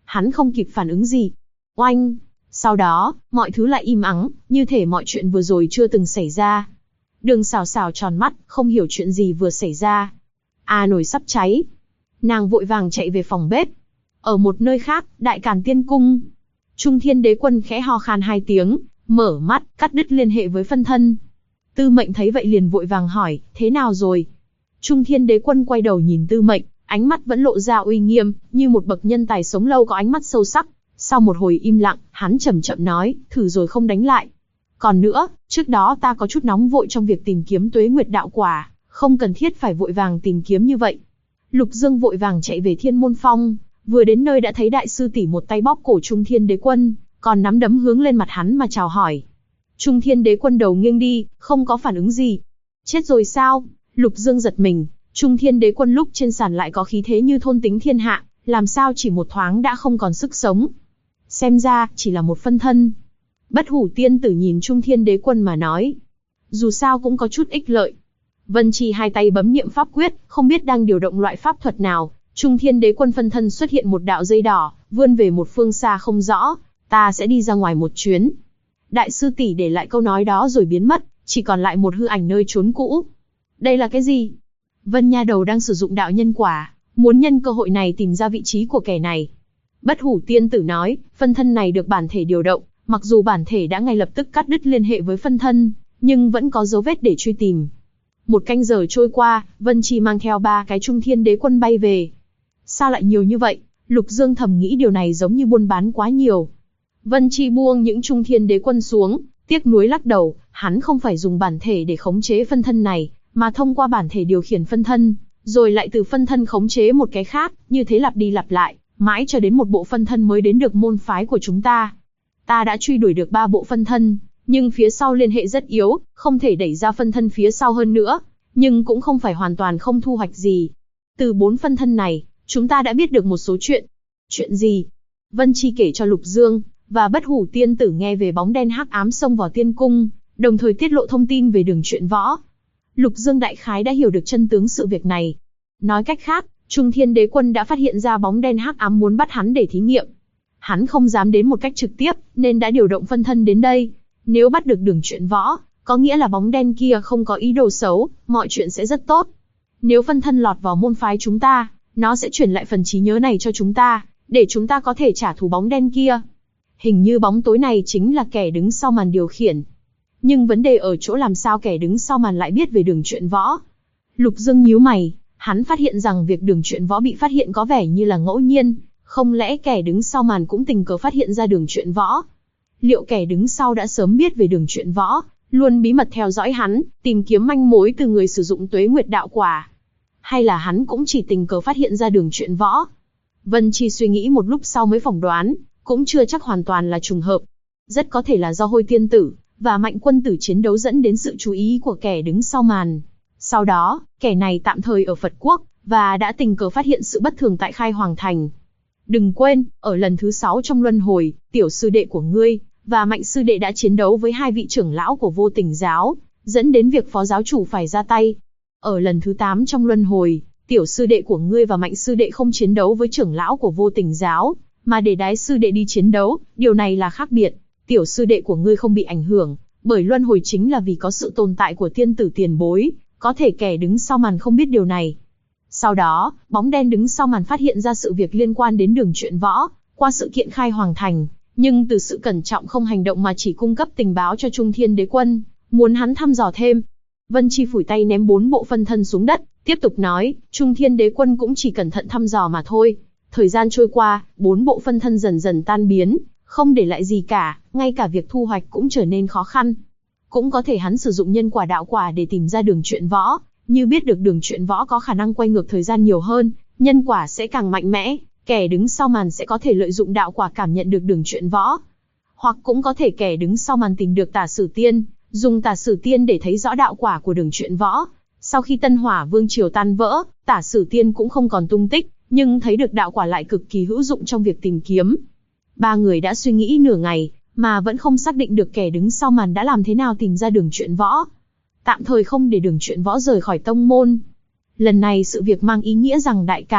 [SPEAKER 1] hắn không kịp phản ứng gì. Oanh! Sau đó, mọi thứ lại im ắng, như thể mọi chuyện vừa rồi chưa từng xảy ra. Đường Sảo Sảo tròn mắt, không hiểu chuyện gì vừa xảy ra. Nồi sắp cháy. Nàng vội vàng chạy về phòng bếp. Ở một nơi khác, Đại Càn Tiên Cung. Trung Thiên Đế Quân khẽ ho khan 2 tiếng, mở mắt, cắt đứt liên hệ với phân thân. Tư Mệnh thấy vậy liền vội vàng hỏi, thế nào rồi? Trung Thiên Đế Quân quay đầu nhìn Tư Mệnh, ánh mắt vẫn lộ ra uy nghiêm, như một bậc nhân tài sống lâu có ánh mắt sâu sắc. Sau một hồi im lặng, hắn chậm chậm nói, thử rồi không đánh lại. Còn nữa, trước đó ta có chút nóng vội trong việc tìm kiếm Tuế Nguyệt đạo quả, không cần thiết phải vội vàng tìm kiếm như vậy. Lục Dương vội vàng chạy về Thiên Môn Phong, vừa đến nơi đã thấy đại sư tỷ một tay bóp cổ Trung Thiên Đế Quân, còn nắm đấm hướng lên mặt hắn mà chào hỏi. Trung Thiên Đế Quân đầu nghiêng đi, không có phản ứng gì. Chết rồi sao? Lục Dương giật mình, Trung Thiên Đế Quân lúc trên sàn lại có khí thế như thôn tính thiên hạ, làm sao chỉ một thoáng đã không còn sức sống. Xem ra, chỉ là một phân thân. Bất Hủ Tiên Tử nhìn Trung Thiên Đế Quân mà nói. Dù sao cũng có chút ích lợi. Vân Chi hai tay bấm niệm pháp quyết, không biết đang điều động loại pháp thuật nào. Trung Thiên Đế Quân phân thân xuất hiện một đạo dây đỏ, vươn về một phương xa không rõ. Ta sẽ đi ra ngoài một chuyến. Đại sư tỷ để lại câu nói đó rồi biến mất, chỉ còn lại một hư ảnh nơi trốn cũ. Đây là cái gì? Vân Nha Đầu đang sử dụng đạo nhân quả, muốn nhân cơ hội này tìm ra vị trí của kẻ này. Bất Hủ Tiên Tử nói, phân thân này được bản thể điều động, mặc dù bản thể đã ngay lập tức cắt đứt liên hệ với phân thân, nhưng vẫn có dấu vết để truy tìm. 1 canh giờ trôi qua, Vân Chi mang theo 3 cái Trung Thiên Đế Quân bay về. Sao lại nhiều như vậy? Lục Dương thầm nghĩ điều này giống như buôn bán quá nhiều. Vân Chi buông những Trung Thiên Đế Quân xuống, tiếc nuối lắc đầu, hắn không phải dùng bản thể để khống chế phân thân này, mà thông qua bản thể điều khiển phân thân, rồi lại từ phân thân khống chế một cái khác, như thế lặp đi lặp lại, mãi cho đến một bộ phân thân mới đến được môn phái của chúng ta. Ta đã truy đuổi được 3 bộ phân thân, nhưng phía sau liên hệ rất yếu, không thể đẩy ra phân thân phía sau hơn nữa, nhưng cũng không phải hoàn toàn không thu hoạch gì. Từ 4 phân thân này, chúng ta đã biết được một số chuyện. Chuyện gì? Vân Chi kể cho Lục Dương và Bất Hủ Tiên Tử nghe về bóng đen hắc ám xông vào tiên cung, đồng thời tiết lộ thông tin về Đường Truyện Võ. Lục Dương đại khái đã hiểu được chân tướng sự việc này. Nói cách khác, Trung Thiên Đế Quân đã phát hiện ra bóng đen hắc ám muốn bắt hắn để thí nghiệm. Hắn không dám đến một cách trực tiếp, nên đã điều động phân thân đến đây. Nếu bắt được Đường Truyện Võ, có nghĩa là bóng đen kia không có ý đồ xấu, mọi chuyện sẽ rất tốt. Nếu phân thân lọt vào môn phái chúng ta, nó sẽ truyền lại phần trí nhớ này cho chúng ta, để chúng ta có thể trả thù bóng đen kia. Hình như bóng tối này chính là kẻ đứng sau màn điều khiển. Nhưng vấn đề ở chỗ làm sao kẻ đứng sau màn lại biết về Đường Truyện Võ. Lục Dương nhíu mày, hắn phát hiện rằng việc Đường Truyện Võ bị phát hiện có vẻ như là ngẫu nhiên, không lẽ kẻ đứng sau màn cũng tình cờ phát hiện ra Đường Truyện Võ? Liệu kẻ đứng sau đã sớm biết về Đường Truyện Võ, luôn bí mật theo dõi hắn, tìm kiếm manh mối từ người sử dụng Tuế Nguyệt đạo quả? Hay là hắn cũng chỉ tình cờ phát hiện ra Đường Truyện Võ? Vân Chi suy nghĩ một lúc sau mới phỏng đoán, cũng chưa chắc hoàn toàn là trùng hợp. Rất có thể là do Hôi Tiên Tử và Mạnh Quân Tử chiến đấu dẫn đến sự chú ý của kẻ đứng sau màn. Sau đó, kẻ này tạm thời ở Phật Quốc, và đã tình cờ phát hiện sự bất thường tại Khai Hoàng Thành. Đừng quên, ở lần thứ 6 trong luân hồi, tiểu sư đệ của ngươi và Mạnh sư đệ đã chiến đấu với 2 vị trưởng lão của Vô Tình giáo, dẫn đến việc phó giáo chủ phải ra tay. Ở lần thứ 8 trong luân hồi, tiểu sư đệ của ngươi và Mạnh sư đệ không chiến đấu với trưởng lão của Vô Tình giáo, mà để Đái sư đệ đi chiến đấu, điều này là khác biệt. Tiểu sư đệ của ngươi không bị ảnh hưởng, bởi luân hồi chính là vì có sự tồn tại của tiên tử tiền bối, có thể kẻ đứng sau màn không biết điều này. Sau đó, bóng đen đứng sau màn phát hiện ra sự việc liên quan đến Đường Truyện Võ, qua sự kiện Khai Hoàng Thành, nhưng từ sự cẩn trọng không hành động mà chỉ cung cấp tình báo cho Trung Thiên Đế Quân, muốn hắn thăm dò thêm. Vân Chi phủi tay ném 4 bộ phân thân xuống đất, tiếp tục nói, Trung Thiên Đế Quân cũng chỉ cẩn thận thăm dò mà thôi. Thời gian trôi qua, 4 bộ phân thân dần dần tan biến, không để lại gì cả, ngay cả việc thu hoạch cũng trở nên khó khăn. Cũng có thể hắn sử dụng nhân quả đạo quả để tìm ra Đường Truyện Võ, như biết được Đường Truyện Võ có khả năng quay ngược thời gian nhiều hơn, nhân quả sẽ càng mạnh mẽ, kẻ đứng sau màn sẽ có thể lợi dụng đạo quả cảm nhận được Đường Truyện Võ. Hoặc cũng có thể kẻ đứng sau màn tìm được Tả Sử Tiên, dùng Tả Sử Tiên để thấy rõ đạo quả của Đường Truyện Võ. Sau khi Tân Hỏa Vương triều tan vỡ, Tả Sử Tiên cũng không còn tung tích, nhưng thấy được đạo quả lại cực kỳ hữu dụng trong việc tìm kiếm. 3 người đã suy nghĩ nửa ngày, mà vẫn không xác định được kẻ đứng sau màn đã làm thế nào tìm ra Đường Truyện Võ. Tạm thời không để Đường Truyện Võ rời khỏi tông môn. Lần này sự việc mang ý nghĩa rằng Đại Càn,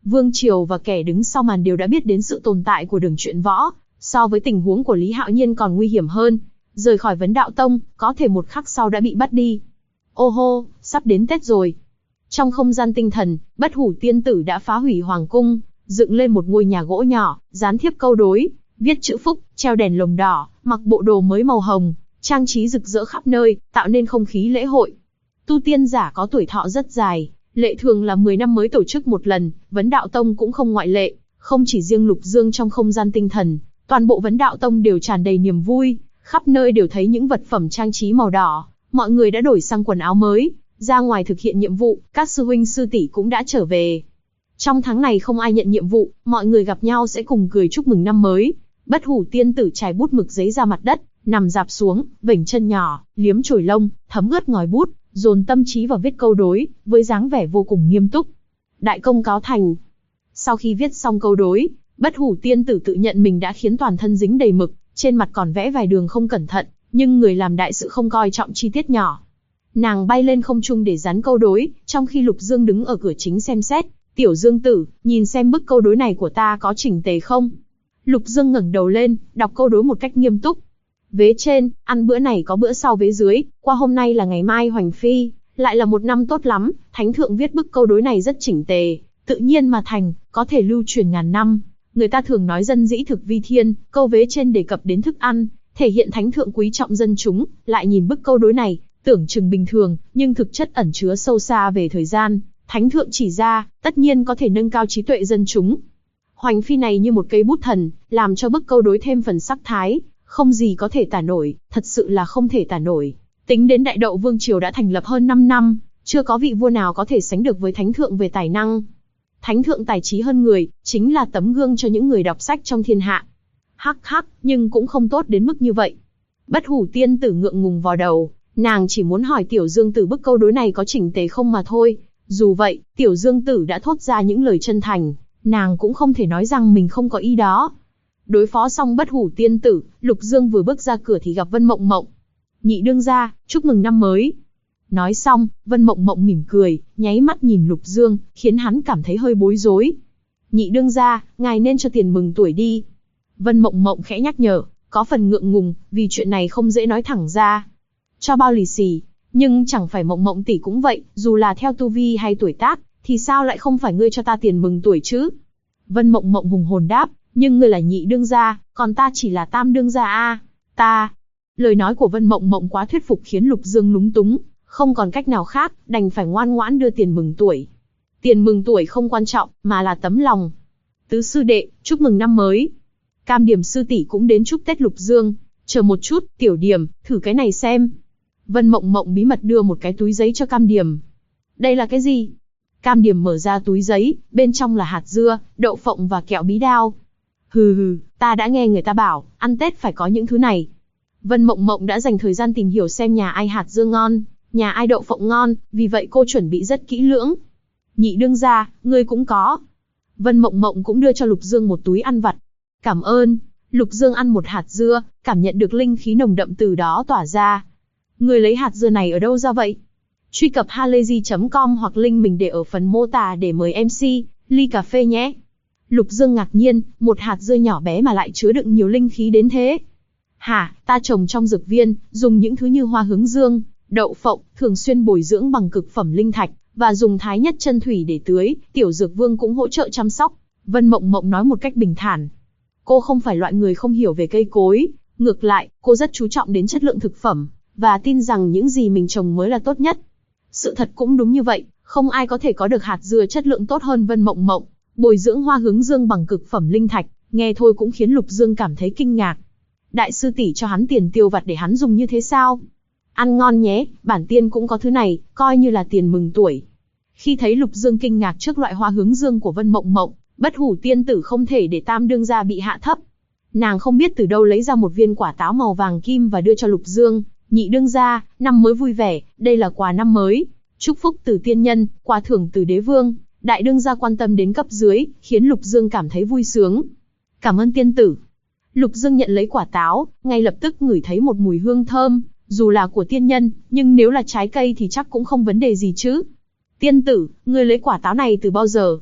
[SPEAKER 1] Vương Triều và kẻ đứng sau màn đều đã biết đến sự tồn tại của Đường Truyện Võ, so với tình huống của Lý Hạo Nhiên còn nguy hiểm hơn. Rời khỏi Vấn Đạo Tông, có thể một khắc sau đã bị bắt đi. Ô hô, sắp đến Tết rồi. Trong không gian tinh thần, Bất Hủ Tiên Tử đã phá hủy hoàng cung, dựng lên một ngôi nhà gỗ nhỏ, dán thiếp câu đối, viết chữ phúc, treo đèn lồng đỏ, mặc bộ đồ mới màu hồng, trang trí rực rỡ khắp nơi, tạo nên không khí lễ hội. Tu tiên giả có tuổi thọ rất dài, lệ thường là 10 năm mới tổ chức một lần, Vấn Đạo Tông cũng không ngoại lệ. Không chỉ riêng Lục Dương trong không gian tinh thần, toàn bộ Vấn Đạo Tông đều tràn đầy niềm vui, khắp nơi đều thấy những vật phẩm trang trí màu đỏ, mọi người đã đổi sang quần áo mới, ra ngoài thực hiện nhiệm vụ, các sư huynh sư tỷ cũng đã trở về. Trong tháng này không ai nhận nhiệm vụ, mọi người gặp nhau sẽ cùng cười chúc mừng năm mới. Bất Hủ Tiên Tử trải bút mực giấy ra mặt đất, nằm rạp xuống, vểnh chân nhỏ, liếm chổi lông, thấm ướt ngòi bút, dồn tâm trí vào viết câu đối, với dáng vẻ vô cùng nghiêm túc. Đại công cáo thành. Sau khi viết xong câu đối, Bất Hủ Tiên Tử tự nhận mình đã khiến toàn thân dính đầy mực, trên mặt còn vẽ vài đường không cẩn thận, nhưng người làm đại sự không coi trọng chi tiết nhỏ. Nàng bay lên không trung để dán câu đối, trong khi Lục Dương đứng ở cửa chính xem xét. Tiểu Dương Tử, nhìn xem bức câu đối này của ta có chỉnh tề không? Lục Dương ngẩng đầu lên, đọc câu đối một cách nghiêm túc. Vế trên, ăn bữa này có bữa sau vế dưới, qua hôm nay là ngày mai hoành phi, lại là một năm tốt lắm, Thánh Thượng viết bức câu đối này rất chỉnh tề, tự nhiên mà thành, có thể lưu truyền ngàn năm. Người ta thường nói dân dĩ thực vi thiên, câu vế trên đề cập đến thức ăn, thể hiện Thánh Thượng quý trọng dân chúng, lại nhìn bức câu đối này, tưởng chừng bình thường, nhưng thực chất ẩn chứa sâu xa về thời gian. Thánh Thượng chỉ ra, tất nhiên có thể nâng cao trí tuệ dân chúng. Hoành phi này như một cây bút thần, làm cho bức câu đối thêm phần sắc thái, không gì có thể tả nổi, thật sự là không thể tả nổi. Tính đến Đại Đậu Vương Triều đã thành lập hơn 5 năm, chưa có vị vua nào có thể sánh được với Thánh Thượng về tài năng. Thánh Thượng tài trí hơn người, chính là tấm gương cho những người đọc sách trong thiên hạ. Hắc hắc, nhưng cũng không tốt đến mức như vậy. Bất Hủ Tiên Tử ngượng ngùng vò đầu, nàng chỉ muốn hỏi Tiểu Dương Tử bức câu đối này có chỉnh tề không mà thôi. Dù vậy, Tiểu Dương Tử đã thốt ra những lời chân thành, nàng cũng không thể nói rằng mình không có ý đó. Đối phó xong Bất Hủ Tiên Tử, Lục Dương vừa bước ra cửa thì gặp Vân Mộng Mộng. Nhị đương gia, chúc mừng năm mới. Nói xong, Vân Mộng Mộng mỉm cười, nháy mắt nhìn Lục Dương, khiến hắn cảm thấy hơi bối rối. Nhị đương gia, ngài nên cho tiền mừng tuổi đi. Vân Mộng Mộng khẽ nhắc nhở, có phần ngượng ngùng, vì chuyện này không dễ nói thẳng ra. Cho bao lì xì. Nhưng chẳng phải Mộng Mộng tỷ cũng vậy, dù là theo tu vi hay tuổi tác, thì sao lại không phải ngươi cho ta tiền mừng tuổi chứ? Vân Mộng Mộng hùng hồn đáp, nhưng ngươi là nhị đương gia, còn ta chỉ là tam đương gia a. Ta. Lời nói của Vân Mộng Mộng quá thuyết phục khiến Lục Dương lúng túng, không còn cách nào khác, đành phải ngoan ngoãn đưa tiền mừng tuổi. Tiền mừng tuổi không quan trọng, mà là tấm lòng. Tứ sư đệ, chúc mừng năm mới. Cam Điểm sư tỷ cũng đến chúc Tết Lục Dương. Chờ một chút, Tiểu Điểm, thử cái này xem. Vân Mộng Mộng bí mật đưa một cái túi giấy cho Cam Điểm. Đây là cái gì? Cam Điểm mở ra túi giấy, bên trong là hạt dưa, đậu phộng và kẹo bí đao. Hừ hừ, ta đã nghe người ta bảo, ăn Tết phải có những thứ này. Vân Mộng Mộng đã dành thời gian tìm hiểu xem nhà ai hạt dưa ngon, nhà ai đậu phộng ngon, vì vậy cô chuẩn bị rất kỹ lưỡng. Nhị đương gia, ngươi cũng có. Vân Mộng Mộng cũng đưa cho Lục Dương một túi ăn vặt. Cảm ơn. Lục Dương ăn một hạt dưa, cảm nhận được linh khí nồng đậm từ đó tỏa ra. Ngươi lấy hạt dưa này ở đâu ra vậy? Truy cập halayzi.com hoặc link mình để ở phần mô tả để mời MC, ly cà phê nhé. Lục Dương ngạc nhiên, một hạt dưa nhỏ bé mà lại chứa đựng nhiều linh khí đến thế. Hả, ta trồng trong dược viên, dùng những thứ như hoa hướng dương, đậu phộng, thường xuyên bồi dưỡng bằng cực phẩm linh thạch, và dùng thái nhất chân thủy để tưới, tiểu dược vương cũng hỗ trợ chăm sóc. Vân Mộng Mộng nói một cách bình thản. Cô không phải loại người không hiểu về cây cối, ngược lại, cô rất chú trọng đến chất lượng thực phẩm, và tin rằng những gì mình trồng mới là tốt nhất. Sự thật cũng đúng như vậy, không ai có thể có được hạt dưa chất lượng tốt hơn Vân Mộng Mộng. Bồi dưỡng hoa hướng dương bằng cực phẩm linh thạch, nghe thôi cũng khiến Lục Dương cảm thấy kinh ngạc. Đại sư tỷ cho hắn tiền tiêu vặt để hắn dùng như thế sao? Ăn ngon nhé, bản tiên cũng có thứ này, coi như là tiền mừng tuổi. Khi thấy Lục Dương kinh ngạc trước loại hoa hướng dương của Vân Mộng Mộng, Bất Hủ Tiên Tử không thể để tam đương gia bị hạ thấp. Nàng không biết từ đâu lấy ra một viên quả táo màu vàng kim và đưa cho Lục Dương. Nhị đương gia, năm mới vui vẻ, đây là quà năm mới. Chúc phúc từ tiên nhân, quà thưởng từ đế vương. Đại đương gia quan tâm đến cấp dưới, khiến Lục Dương cảm thấy vui sướng. Cảm ơn tiên tử. Lục Dương nhận lấy quả táo, ngay lập tức ngửi thấy một mùi hương thơm, dù là của tiên nhân, nhưng nếu là trái cây thì chắc cũng không vấn đề gì chứ. Tiên tử, ngươi lấy quả táo này từ bao giờ?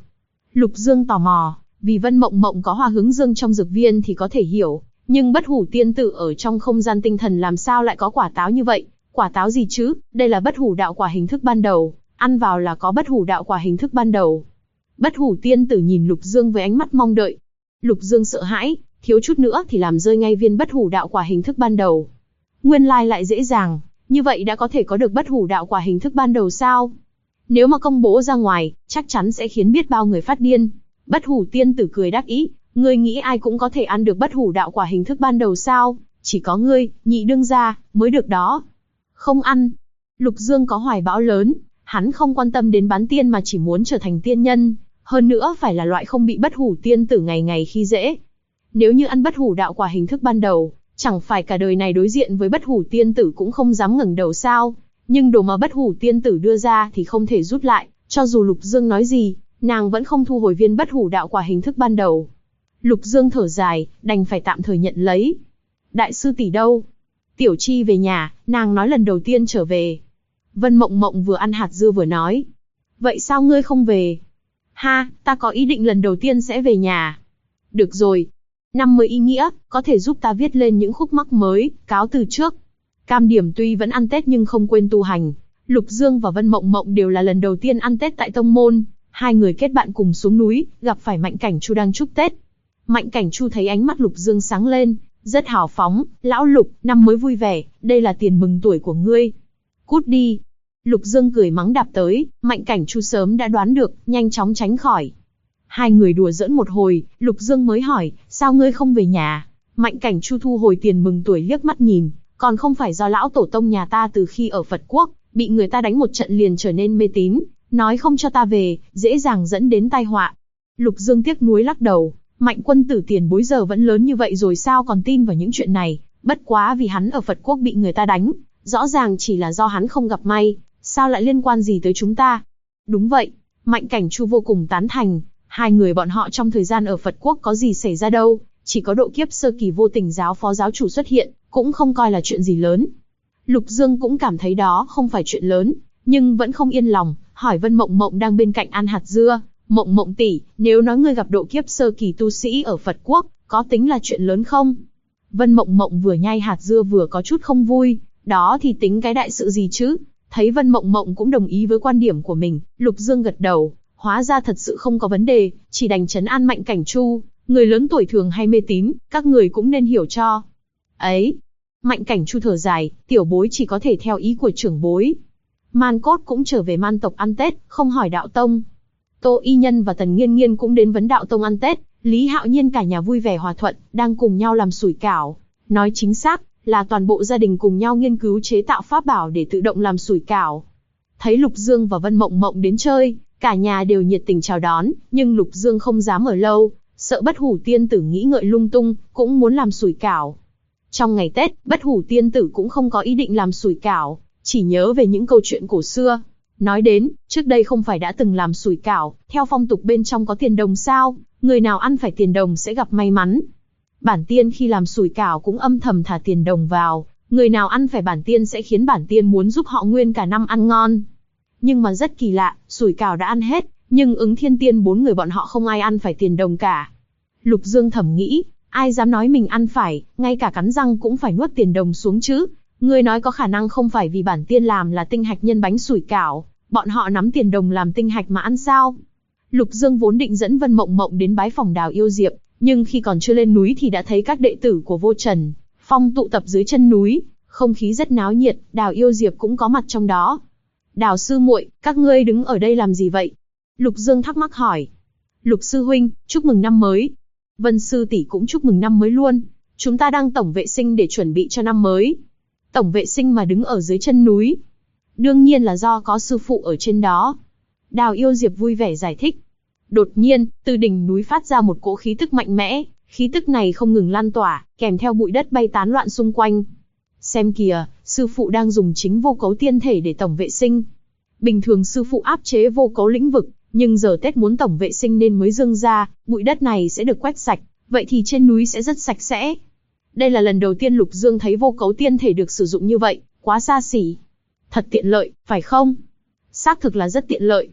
[SPEAKER 1] Lục Dương tò mò, vì Vân Mộng Mộng có hoa hướng dương trong dược viên thì có thể hiểu, nhưng bất hủ tiên tử ở trong không gian tinh thần làm sao lại có quả táo như vậy? Quả táo gì chứ? Đây là bất hủ đạo quả hình thức ban đầu, ăn vào là có bất hủ đạo quả hình thức ban đầu. Bất hủ tiên tử nhìn Lục Dương với ánh mắt mong đợi. Lục Dương sợ hãi, thiếu chút nữa thì làm rơi ngay viên bất hủ đạo quả hình thức ban đầu. Nguyên lai lại dễ dàng, như vậy đã có thể có được bất hủ đạo quả hình thức ban đầu sao? Nếu mà công bố ra ngoài, chắc chắn sẽ khiến biết bao người phát điên. Bất hủ tiên tử cười đắc ý, ngươi nghĩ ai cũng có thể ăn được bất hủ đạo quả hình thức ban đầu sao? Chỉ có ngươi, nhị đương gia, mới được đó. Không ăn. Lục Dương có hoài bão lớn, hắn không quan tâm đến bán tiên mà chỉ muốn trở thành tiên nhân, hơn nữa phải là loại không bị bất hủ tiên tử ngày ngày khi dễ. Nếu như ăn bất hủ đạo quả hình thức ban đầu, chẳng phải cả đời này đối diện với bất hủ tiên tử cũng không dám ngẩng đầu sao? Nhưng đồ mà bất hủ tiên tử đưa ra thì không thể rút lại, cho dù Lục Dương nói gì, nàng vẫn không thu hồi viên bất hủ đạo quả hình thức ban đầu. Lục Dương thở dài, đành phải tạm thời nhận lấy. Đại sư tỷ đâu? Tiểu Chi về nhà, nàng nói lần đầu tiên trở về. Vân Mộng Mộng vừa ăn hạt dưa vừa nói. Vậy sao ngươi không về? Ha, ta có ý định lần đầu tiên sẽ về nhà. Được rồi. Năm mới ý nghĩa, có thể giúp ta viết lên những khúc mắc mới, cáo từ trước. Cam Điểm tuy vẫn ăn Tết nhưng không quên tu hành. Lục Dương và Vân Mộng Mộng đều là lần đầu tiên ăn Tết tại tông môn. Hai người kết bạn cùng xuống núi, gặp phải Mạnh Cảnh Chu đang chúc Tết. Mạnh Cảnh Chu thấy ánh mắt Lục Dương sáng lên, rất hào phóng. Lão Lục, năm mới vui vẻ, đây là tiền mừng tuổi của ngươi. Cút đi. Lục Dương cười mắng đạp tới, Mạnh Cảnh Chu sớm đã đoán được, nhanh chóng tránh khỏi. Hai người đùa giỡn một hồi, Lục Dương mới hỏi, sao ngươi không về nhà? Mạnh Cảnh Chu thu hồi tiền mừng tuổi liếc mắt nhìn, còn không phải do lão tổ tông nhà ta từ khi ở Phật Quốc, bị người ta đánh một trận liền trở nên mê tín, nói không cho ta về, dễ dàng dẫn đến tai họa. Lục Dương tiếc nuối lắc đầu, Mạnh quân tử tiền bối giờ vẫn lớn như vậy rồi sao còn tin vào những chuyện này, bất quá vì hắn ở Phật Quốc bị người ta đánh, rõ ràng chỉ là do hắn không gặp may, sao lại liên quan gì tới chúng ta? Đúng vậy, Mạnh Cảnh Chu vô cùng tán thành, hai người bọn họ trong thời gian ở Phật Quốc có gì xảy ra đâu, chỉ có độ kiếp sơ kỳ vô tình giáo phó giáo chủ xuất hiện, cũng không coi là chuyện gì lớn. Lục Dương cũng cảm thấy đó không phải chuyện lớn, nhưng vẫn không yên lòng, hỏi Vân Mộng Mộng đang bên cạnh ăn hạt dưa, Mộng Mộng tỷ, nếu nói ngươi gặp độ kiếp sơ kỳ tu sĩ ở Phật Quốc, có tính là chuyện lớn không? Vân Mộng Mộng vừa nhai hạt dưa vừa có chút không vui, đó thì tính cái đại sự gì chứ? Thấy Vân Mộng Mộng cũng đồng ý với quan điểm của mình, Lục Dương gật đầu, hóa ra thật sự không có vấn đề, chỉ đành trấn an Mạnh Cảnh Chu, người lớn tuổi thường hay mê tín, các người cũng nên hiểu cho. Ấy, Mạnh Cảnh Chu thở dài, tiểu bối chỉ có thể theo ý của trưởng bối. Man Cốt cũng trở về Man tộc ăn Tết, không hỏi đạo tông. Tô Y Nhân và Tần Nghiên Nghiên cũng đến vấn đạo tông ăn Tết, Lý Hạo Nhiên cả nhà vui vẻ hòa thuận, đang cùng nhau làm sủi cảo. Nói chính xác, là toàn bộ gia đình cùng nhau nghiên cứu chế tạo pháp bảo để tự động làm sủi cảo. Thấy Lục Dương và Vân Mộng Mộng đến chơi, cả nhà đều nhiệt tình chào đón, nhưng Lục Dương không dám ở lâu, sợ bất hủ tiên tử nghĩ ngợi lung tung, cũng muốn làm sủi cảo. Trong ngày Tết, bất hủ tiên tử cũng không có ý định làm sủi cảo, chỉ nhớ về những câu chuyện cổ xưa. Nói đến, trước đây không phải đã từng làm sủi cảo, theo phong tục bên trong có tiền đồng sao, người nào ăn phải tiền đồng sẽ gặp may mắn. Bản tiên khi làm sủi cảo cũng âm thầm thả tiền đồng vào, người nào ăn phải bản tiên sẽ khiến bản tiên muốn giúp họ nguyên cả năm ăn ngon. Nhưng mà rất kỳ lạ, sủi cảo đã ăn hết, nhưng ứng thiên tiên 4 người bọn họ không ai ăn phải tiền đồng cả. Lục Dương thầm nghĩ, ai dám nói mình ăn phải, ngay cả cắn răng cũng phải nuốt tiền đồng xuống chứ. Người nói có khả năng không phải vì bản tiên làm là tinh hạch nhân bánh sủi cảo, bọn họ nắm tiền đồng làm tinh hạch mà ăn sao? Lục Dương vốn định dẫn Vân Mộng Mộng đến bái phòng Đào Yêu Diệp, nhưng khi còn chưa lên núi thì đã thấy các đệ tử của Vô Trần Phong tụ tập dưới chân núi, không khí rất náo nhiệt, Đào Yêu Diệp cũng có mặt trong đó. Đào sư muội, các ngươi đứng ở đây làm gì vậy? Lục Dương thắc mắc hỏi. Lục sư huynh, chúc mừng năm mới. Vân sư tỷ cũng chúc mừng năm mới luôn. Chúng ta đang tổng vệ sinh để chuẩn bị cho năm mới. Tổng vệ sinh mà đứng ở dưới chân núi. Đương nhiên là do có sư phụ ở trên đó. Đào Yêu Diệp vui vẻ giải thích. Đột nhiên, từ đỉnh núi phát ra một cỗ khí tức mạnh mẽ, khí tức này không ngừng lan tỏa, kèm theo bụi đất bay tán loạn xung quanh. Xem kìa, sư phụ đang dùng chính vô cấu tiên thể để tổng vệ sinh. Bình thường sư phụ áp chế vô cấu lĩnh vực, nhưng giờ Tết muốn tổng vệ sinh nên mới dâng ra, bụi đất này sẽ được quét sạch, vậy thì trên núi sẽ rất sạch sẽ. Đây là lần đầu tiên Lục Dương thấy vô cấu tiên thể được sử dụng như vậy, quá xa xỉ. Thật tiện lợi, phải không? Xác thực là rất tiện lợi.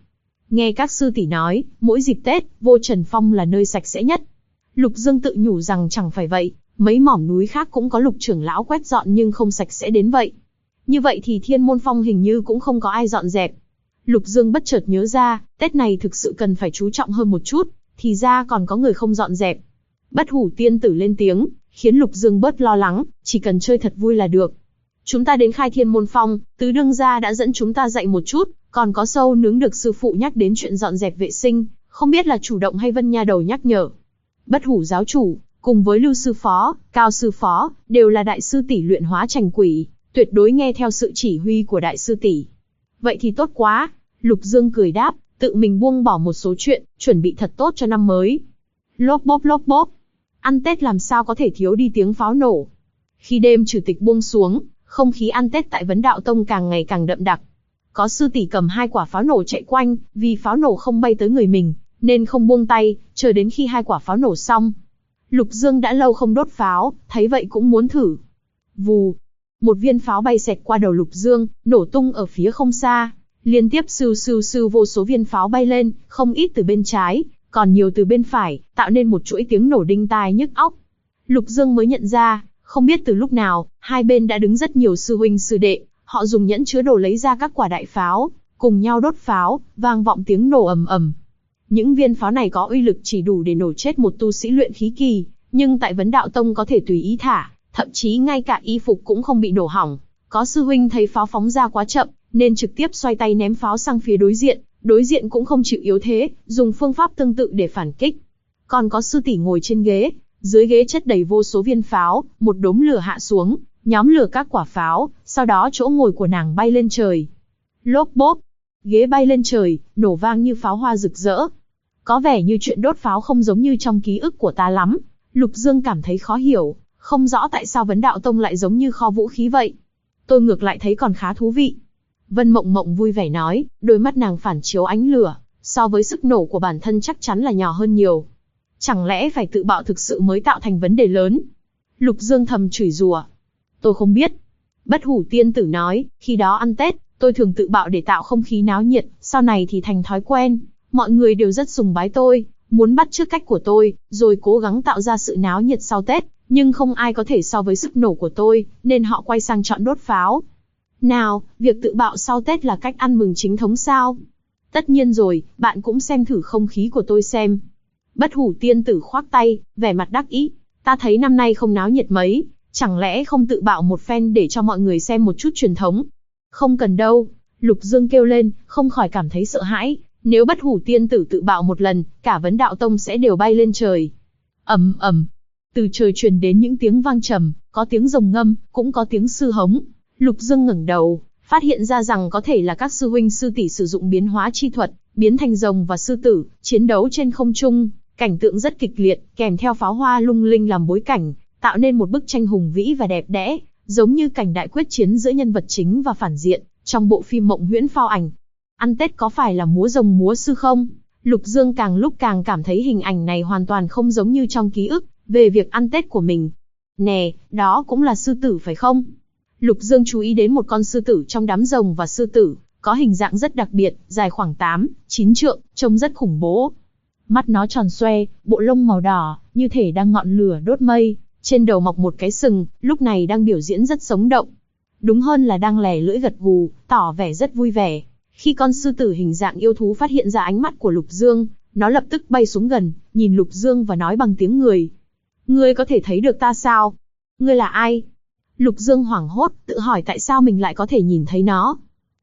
[SPEAKER 1] Nghe các sư tỷ nói, mỗi dịp Tết, Vô Trần Phong là nơi sạch sẽ nhất. Lục Dương tự nhủ rằng chẳng phải vậy, mấy mỏm núi khác cũng có Lục trưởng lão quét dọn nhưng không sạch sẽ đến vậy. Như vậy thì Thiên Môn Phong hình như cũng không có ai dọn dẹp. Lục Dương bất chợt nhớ ra, Tết này thực sự cần phải chú trọng hơn một chút, thì ra còn có người không dọn dẹp. Bất Hủ tiên tử lên tiếng, khiến Lục Dương bớt lo lắng, chỉ cần chơi thật vui là được. Chúng ta đến khai Thiên Môn Phong, tứ đương gia đã dẫn chúng ta dạy một chút, còn có sâu nướng được sư phụ nhắc đến chuyện dọn dẹp vệ sinh, không biết là chủ động hay Vân Nha Đầu nhắc nhở. Bất Hủ giáo chủ, cùng với Lưu sư phó, Cao sư phó, đều là đại sư tỷ luyện hóa trành quỷ, tuyệt đối nghe theo sự chỉ huy của đại sư tỷ. Vậy thì tốt quá, Lục Dương cười đáp, tự mình buông bỏ một số chuyện, chuẩn bị thật tốt cho năm mới. Lốp bốp, ăn Tết làm sao có thể thiếu đi tiếng pháo nổ. Khi đêm trừ tịch buông xuống, không khí ăn Tết tại Vấn Đạo Tông càng ngày càng đậm đặc. Có sư tỷ cầm 2 quả pháo nổ chạy quanh, vì pháo nổ không bay tới người mình, nên không buông tay, chờ đến khi 2 quả pháo nổ xong. Lục Dương đã lâu không đốt pháo, thấy vậy cũng muốn thử. Vù, một viên pháo bay xẹt qua đầu Lục Dương, nổ tung ở phía không xa. Liên tiếp sưu vô số viên pháo bay lên, không ít từ bên trái, còn nhiều từ bên phải, tạo nên một chuỗi tiếng nổ đinh tai nhức óc. Lục Dương mới nhận ra, không biết từ lúc nào, hai bên đã đứng rất nhiều sư huynh sư đệ, họ dùng nhẫn chứa đồ lấy ra các quả đại pháo, cùng nhau đốt pháo, vang vọng tiếng nổ ầm ầm. Những viên pháo này có uy lực chỉ đủ để nổ chết một tu sĩ luyện khí kỳ, nhưng tại Vấn Đạo Tông có thể tùy ý thả, thậm chí ngay cả y phục cũng không bị nổ hỏng. Có sư huynh thấy pháo phóng ra quá chậm, nên trực tiếp xoay tay ném pháo sang phía đối diện cũng không chịu yếu thế, dùng phương pháp tương tự để phản kích. Còn có sư tỷ ngồi trên ghế, dưới ghế chất đầy vô số viên pháo, một đốm lửa hạ xuống, nhóm lửa các quả pháo, sau đó chỗ ngồi của nàng bay lên trời. Lốp bốp, ghế bay lên trời, nổ vang như pháo hoa rực rỡ. Có vẻ như chuyện đốt pháo không giống như trong ký ức của ta lắm. Lục Dương cảm thấy khó hiểu, không rõ tại sao Vấn Đạo Tông lại giống như kho vũ khí vậy. Tôi ngược lại thấy còn khá thú vị. Vân Mộng Mộng vui vẻ nói, đôi mắt nàng phản chiếu ánh lửa, so với sức nổ của bản thân chắc chắn là nhỏ hơn nhiều. Chẳng lẽ phải tự bạo thực sự mới tạo thành vấn đề lớn? Lục Dương thầm chửi rủa. Tôi không biết. Bất Hủ tiên tử nói, khi đó ăn Tết, tôi thường tự bạo để tạo không khí náo nhiệt, sau này thì thành thói quen. Mọi người đều rất sùng bái tôi, muốn bắt chước cách của tôi, rồi cố gắng tạo ra sự náo nhiệt sau Tết, nhưng không ai có thể so với sức nổ của tôi, nên họ quay sang chọn đốt pháo. Nào, việc tự bạo sau Tết là cách ăn mừng chính thống sao? Tất nhiên rồi, bạn cũng xem thử không khí của tôi xem. Bất Hủ tiên tử khoác tay, vẻ mặt đắc ý. Ta thấy năm nay không náo nhiệt mấy, chẳng lẽ không tự bạo một phen để cho mọi người xem một chút truyền thống? Không cần đâu, Lục Dương kêu lên, không khỏi cảm thấy sợ hãi. Nếu Bất Hủ tiên tử tự bạo một lần, cả Vấn Đạo Tông sẽ đều bay lên trời. Ầm ầm, từ trời truyền đến những tiếng vang trầm, có tiếng rồng ngâm, cũng có tiếng sư hống. Lục Dương ngẩng đầu, phát hiện ra rằng có thể là các sư huynh sư tỷ sử dụng biến hóa chi thuật, biến thành rồng và sư tử, chiến đấu trên không trung, cảnh tượng rất kịch liệt, kèm theo pháo hoa lung linh làm bối cảnh, tạo nên một bức tranh hùng vĩ và đẹp đẽ, giống như cảnh đại quyết chiến giữa nhân vật chính và phản diện trong bộ phim Mộng Huyễn Phao Ảnh. Ăn Tết có phải là múa rồng múa sư không? Lục Dương càng lúc càng cảm thấy hình ảnh này hoàn toàn không giống như trong ký ức về việc ăn Tết của mình. Nè, đó cũng là sư tử phải không? Lục Dương chú ý đến một con sư tử trong đám rồng và sư tử, có hình dạng rất đặc biệt, dài khoảng 8-9 trượng, trông rất khủng bố. Mắt nó tròn xoe, bộ lông màu đỏ, như thể đang ngọn lửa đốt mây, trên đầu mọc một cái sừng, lúc này đang biểu diễn rất sống động. Đúng hơn là đang lè lưỡi gật gù, tỏ vẻ rất vui vẻ. Khi con sư tử hình dạng yêu thú phát hiện ra ánh mắt của Lục Dương, nó lập tức bay xuống gần, nhìn Lục Dương và nói bằng tiếng người. Ngươi có thể thấy được ta sao? Ngươi là ai? Lục Dương hoảng hốt, tự hỏi tại sao mình lại có thể nhìn thấy nó.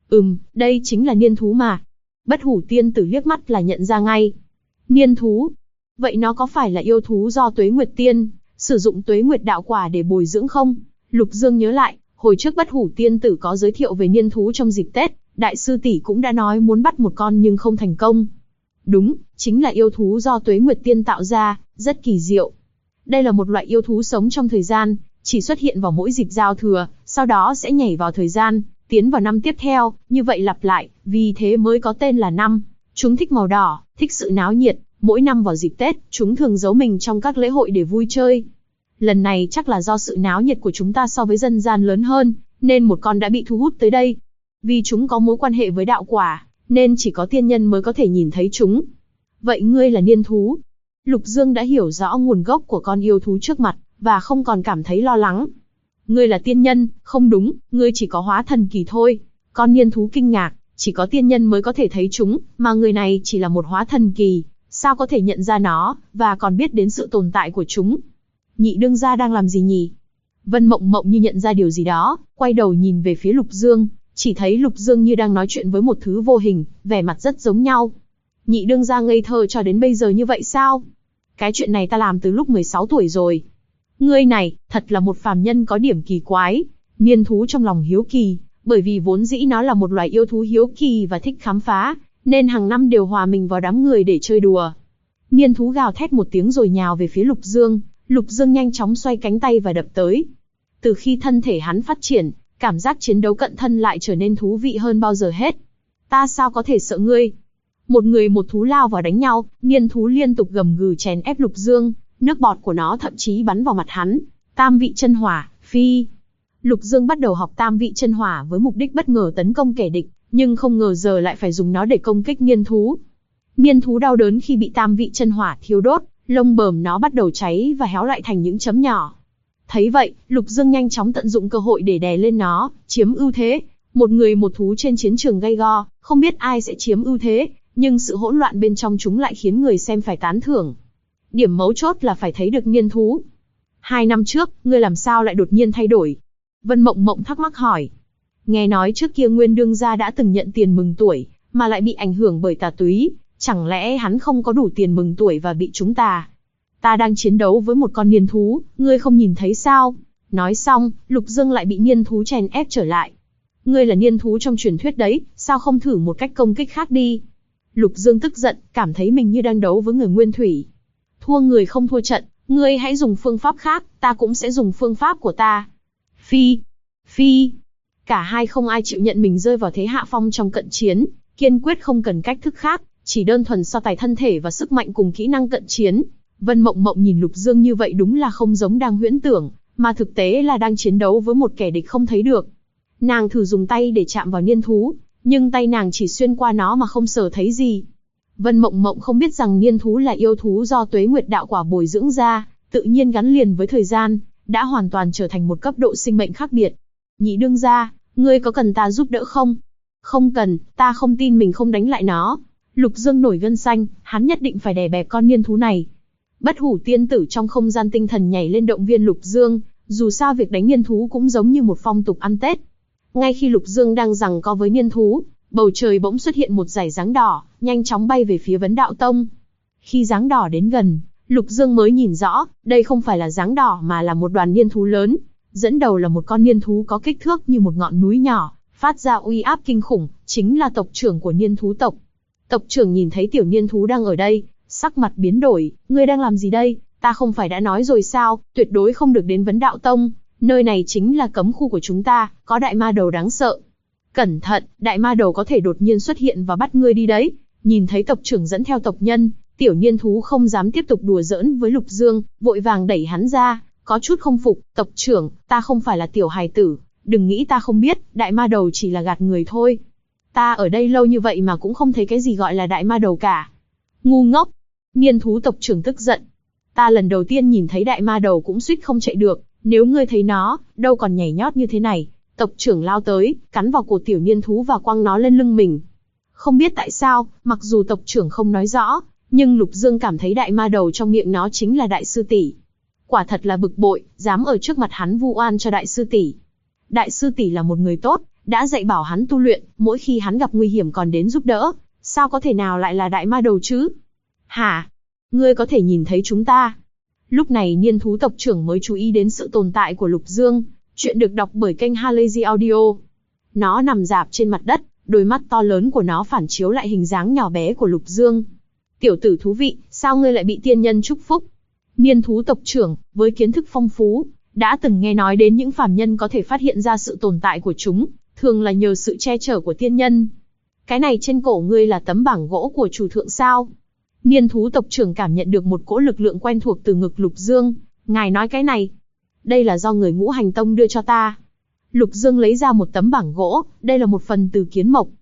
[SPEAKER 1] Đây chính là niên thú mà. Bất Hủ tiên tử liếc mắt là nhận ra ngay. Niên thú? Vậy nó có phải là yêu thú do Tuế Nguyệt Tiên sử dụng Tuế Nguyệt đạo quả để bồi dưỡng không? Lục Dương nhớ lại, hồi trước Bất Hủ tiên tử có giới thiệu về niên thú trong dịp Tết, đại sư tỷ cũng đã nói muốn bắt một con nhưng không thành công. Đúng, chính là yêu thú do Tuế Nguyệt Tiên tạo ra, rất kỳ diệu. Đây là một loại yêu thú sống trong thời gian, chỉ xuất hiện vào mỗi dịp giao thừa, sau đó sẽ nhảy vào thời gian, tiến vào năm tiếp theo, như vậy lặp lại, vì thế mới có tên là năm. Chúng thích màu đỏ, thích sự náo nhiệt, mỗi năm vào dịp Tết, chúng thường giấu mình trong các lễ hội để vui chơi. Lần này chắc là do sự náo nhiệt của chúng ta so với dân gian lớn hơn, nên một con đã bị thu hút tới đây. Vì chúng có mối quan hệ với đạo quả, nên chỉ có tiên nhân mới có thể nhìn thấy chúng. Vậy ngươi là niên thú? Lục Dương đã hiểu rõ nguồn gốc của con yêu thú trước mặt, và không còn cảm thấy lo lắng. Ngươi là tiên nhân, không đúng, ngươi chỉ có hóa thần kỳ thôi. Con niên thú kinh ngạc, chỉ có tiên nhân mới có thể thấy chúng, mà người này chỉ là một hóa thần kỳ, sao có thể nhận ra nó, và còn biết đến sự tồn tại của chúng. Nhị đương gia đang làm gì nhỉ? Vân Mộng Mộng như nhận ra điều gì đó, quay đầu nhìn về phía Lục Dương, chỉ thấy Lục Dương như đang nói chuyện với một thứ vô hình, vẻ mặt rất giống nhau. Nhị đương gia ngây thơ cho đến bây giờ như vậy sao? Cái chuyện này ta làm từ lúc 16 tuổi rồi. Ngươi này, thật là một phàm nhân có điểm kỳ quái. Niên thú trong lòng hiếu kỳ, bởi vì vốn dĩ nó là một loài yêu thú hiếu kỳ và thích khám phá, nên hàng năm đều hòa mình vào đám người để chơi đùa. Niên thú gào thét một tiếng rồi nhào về phía Lục Dương. Lục Dương nhanh chóng xoay cánh tay và đập tới. Từ khi thân thể hắn phát triển, cảm giác chiến đấu cận thân lại trở nên thú vị hơn bao giờ hết. Ta sao có thể sợ ngươi? Một người một thú lao vào đánh nhau, niên thú liên tục gầm gừ chèn ép Lục Dương, nước bọt của nó thậm chí bắn vào mặt hắn. Tam vị chân hỏa, phi. Lục Dương bắt đầu học tam vị chân hỏa với mục đích bất ngờ tấn công kẻ địch, nhưng không ngờ giờ lại phải dùng nó để công kích niên thú. Niên thú đau đớn khi bị tam vị chân hỏa thiêu đốt, lông bờm nó bắt đầu cháy và héo lại thành những chấm nhỏ. Thấy vậy, Lục Dương nhanh chóng tận dụng cơ hội để đè lên nó, chiếm ưu thế. Một người một thú trên chiến trường gay go, không biết ai sẽ chiếm ưu thế, nhưng sự hỗn loạn bên trong chúng lại khiến người xem phải tán thưởng. Điểm mấu chốt là phải thấy được niên thú. 2 năm trước, ngươi làm sao lại đột nhiên thay đổi? Vân Mộng Mộng thắc mắc hỏi. Nghe nói trước kia Nguyên đương gia đã từng nhận tiền mừng tuổi, mà lại bị ảnh hưởng bởi tà túy, chẳng lẽ hắn không có đủ tiền mừng tuổi và bị chúng ta? Ta đang chiến đấu với một con niên thú, ngươi không nhìn thấy sao? Nói xong, Lục Dương lại bị niên thú chèn ép trở lại. Ngươi là niên thú trong truyền thuyết đấy, sao không thử một cách công kích khác đi? Lục Dương tức giận, cảm thấy mình như đang đấu với người nguyên thủy. Thua người không thua trận, ngươi hãy dùng phương pháp khác, ta cũng sẽ dùng phương pháp của ta. Phi, phi. Cả hai không ai chịu nhận mình rơi vào thế hạ phong trong cận chiến, kiên quyết không cần cách thức khác, chỉ đơn thuần so tài thân thể và sức mạnh cùng kỹ năng cận chiến. Vân Mộng Mộng nhìn Lục Dương như vậy đúng là không giống đang huyễn tưởng, mà thực tế là đang chiến đấu với một kẻ địch không thấy được. Nàng thử dùng tay để chạm vào niên thú, nhưng tay nàng chỉ xuyên qua nó mà không sờ thấy gì. Vân Mộng Mộng không biết rằng niên thú là yêu thú do tuế nguyệt đạo quả bồi dưỡng ra, tự nhiên gắn liền với thời gian, đã hoàn toàn trở thành một cấp độ sinh mệnh khác biệt. Nhị đương gia, ngươi có cần ta giúp đỡ không? Không cần, ta không tin mình không đánh lại nó. Lục Dương nổi gân xanh, hắn nhất định phải đè bẹp con niên thú này. Bất hủ tiên tử trong không gian tinh thần nhảy lên động viên Lục Dương, dù sao việc đánh niên thú cũng giống như một phong tục ăn Tết. Ngay khi Lục Dương đang giằng co với niên thú, bầu trời bỗng xuất hiện một dải dáng đỏ, nhanh chóng bay về phía Vấn Đạo Tông. Khi dáng đỏ đến gần, Lục Dương mới nhìn rõ, đây không phải là dáng đỏ mà là một đoàn niên thú lớn. Dẫn đầu là một con niên thú có kích thước như một ngọn núi nhỏ, phát ra uy áp kinh khủng, chính là tộc trưởng của niên thú tộc. Tộc trưởng nhìn thấy tiểu niên thú đang ở đây, sắc mặt biến đổi, ngươi đang làm gì đây? Ta không phải đã nói rồi sao, tuyệt đối không được đến Vấn Đạo Tông, nơi này chính là cấm khu của chúng ta, có đại ma đầu đáng sợ. Cẩn thận, đại ma đầu có thể đột nhiên xuất hiện và bắt ngươi đi đấy. Nhìn thấy tộc trưởng dẫn theo tộc nhân, tiểu niên thú không dám tiếp tục đùa giỡn với Lục Dương, vội vàng đẩy hắn ra, có chút không phục, tộc trưởng, ta không phải là tiểu hài tử, đừng nghĩ ta không biết, đại ma đầu chỉ là gạt người thôi. Ta ở đây lâu như vậy mà cũng không thấy cái gì gọi là đại ma đầu cả. Ngu ngốc, niên thú tộc trưởng tức giận. Ta lần đầu tiên nhìn thấy đại ma đầu cũng suýt không chạy được, nếu ngươi thấy nó, đâu còn nhảy nhót như thế này. Tộc trưởng lao tới, cắn vào cổ tiểu niên thú và quăng nó lên lưng mình. Không biết tại sao, mặc dù tộc trưởng không nói rõ, nhưng Lục Dương cảm thấy đại ma đầu trong miệng nó chính là đại sư tỷ. Quả thật là bực bội, dám ở trước mặt hắn vu oan cho đại sư tỷ. Đại sư tỷ là một người tốt, đã dạy bảo hắn tu luyện, mỗi khi hắn gặp nguy hiểm còn đến giúp đỡ, sao có thể nào lại là đại ma đầu chứ? Hả? Ngươi có thể nhìn thấy chúng ta? Lúc này niên thú tộc trưởng mới chú ý đến sự tồn tại của Lục Dương. Chuyện được đọc bởi kênh Halazy Audio. Nó nằm rạp trên mặt đất, đôi mắt to lớn của nó phản chiếu lại hình dáng nhỏ bé của Lục Dương. Tiểu tử thú vị, sao ngươi lại bị tiên nhân chúc phúc? Niên thú tộc trưởng, với kiến thức phong phú, đã từng nghe nói đến những phàm nhân có thể phát hiện ra sự tồn tại của chúng, thường là nhờ sự che chở của tiên nhân. Cái này trên cổ ngươi là tấm bảng gỗ của chủ thượng sao? Niên thú tộc trưởng cảm nhận được một cỗ lực lượng quen thuộc từ ngực Lục Dương. Ngài nói cái này? Đây là do người Ngũ Hành Tông đưa cho ta. Lục Dương lấy ra một tấm bảng gỗ, đây là một phần từ kiến mộc.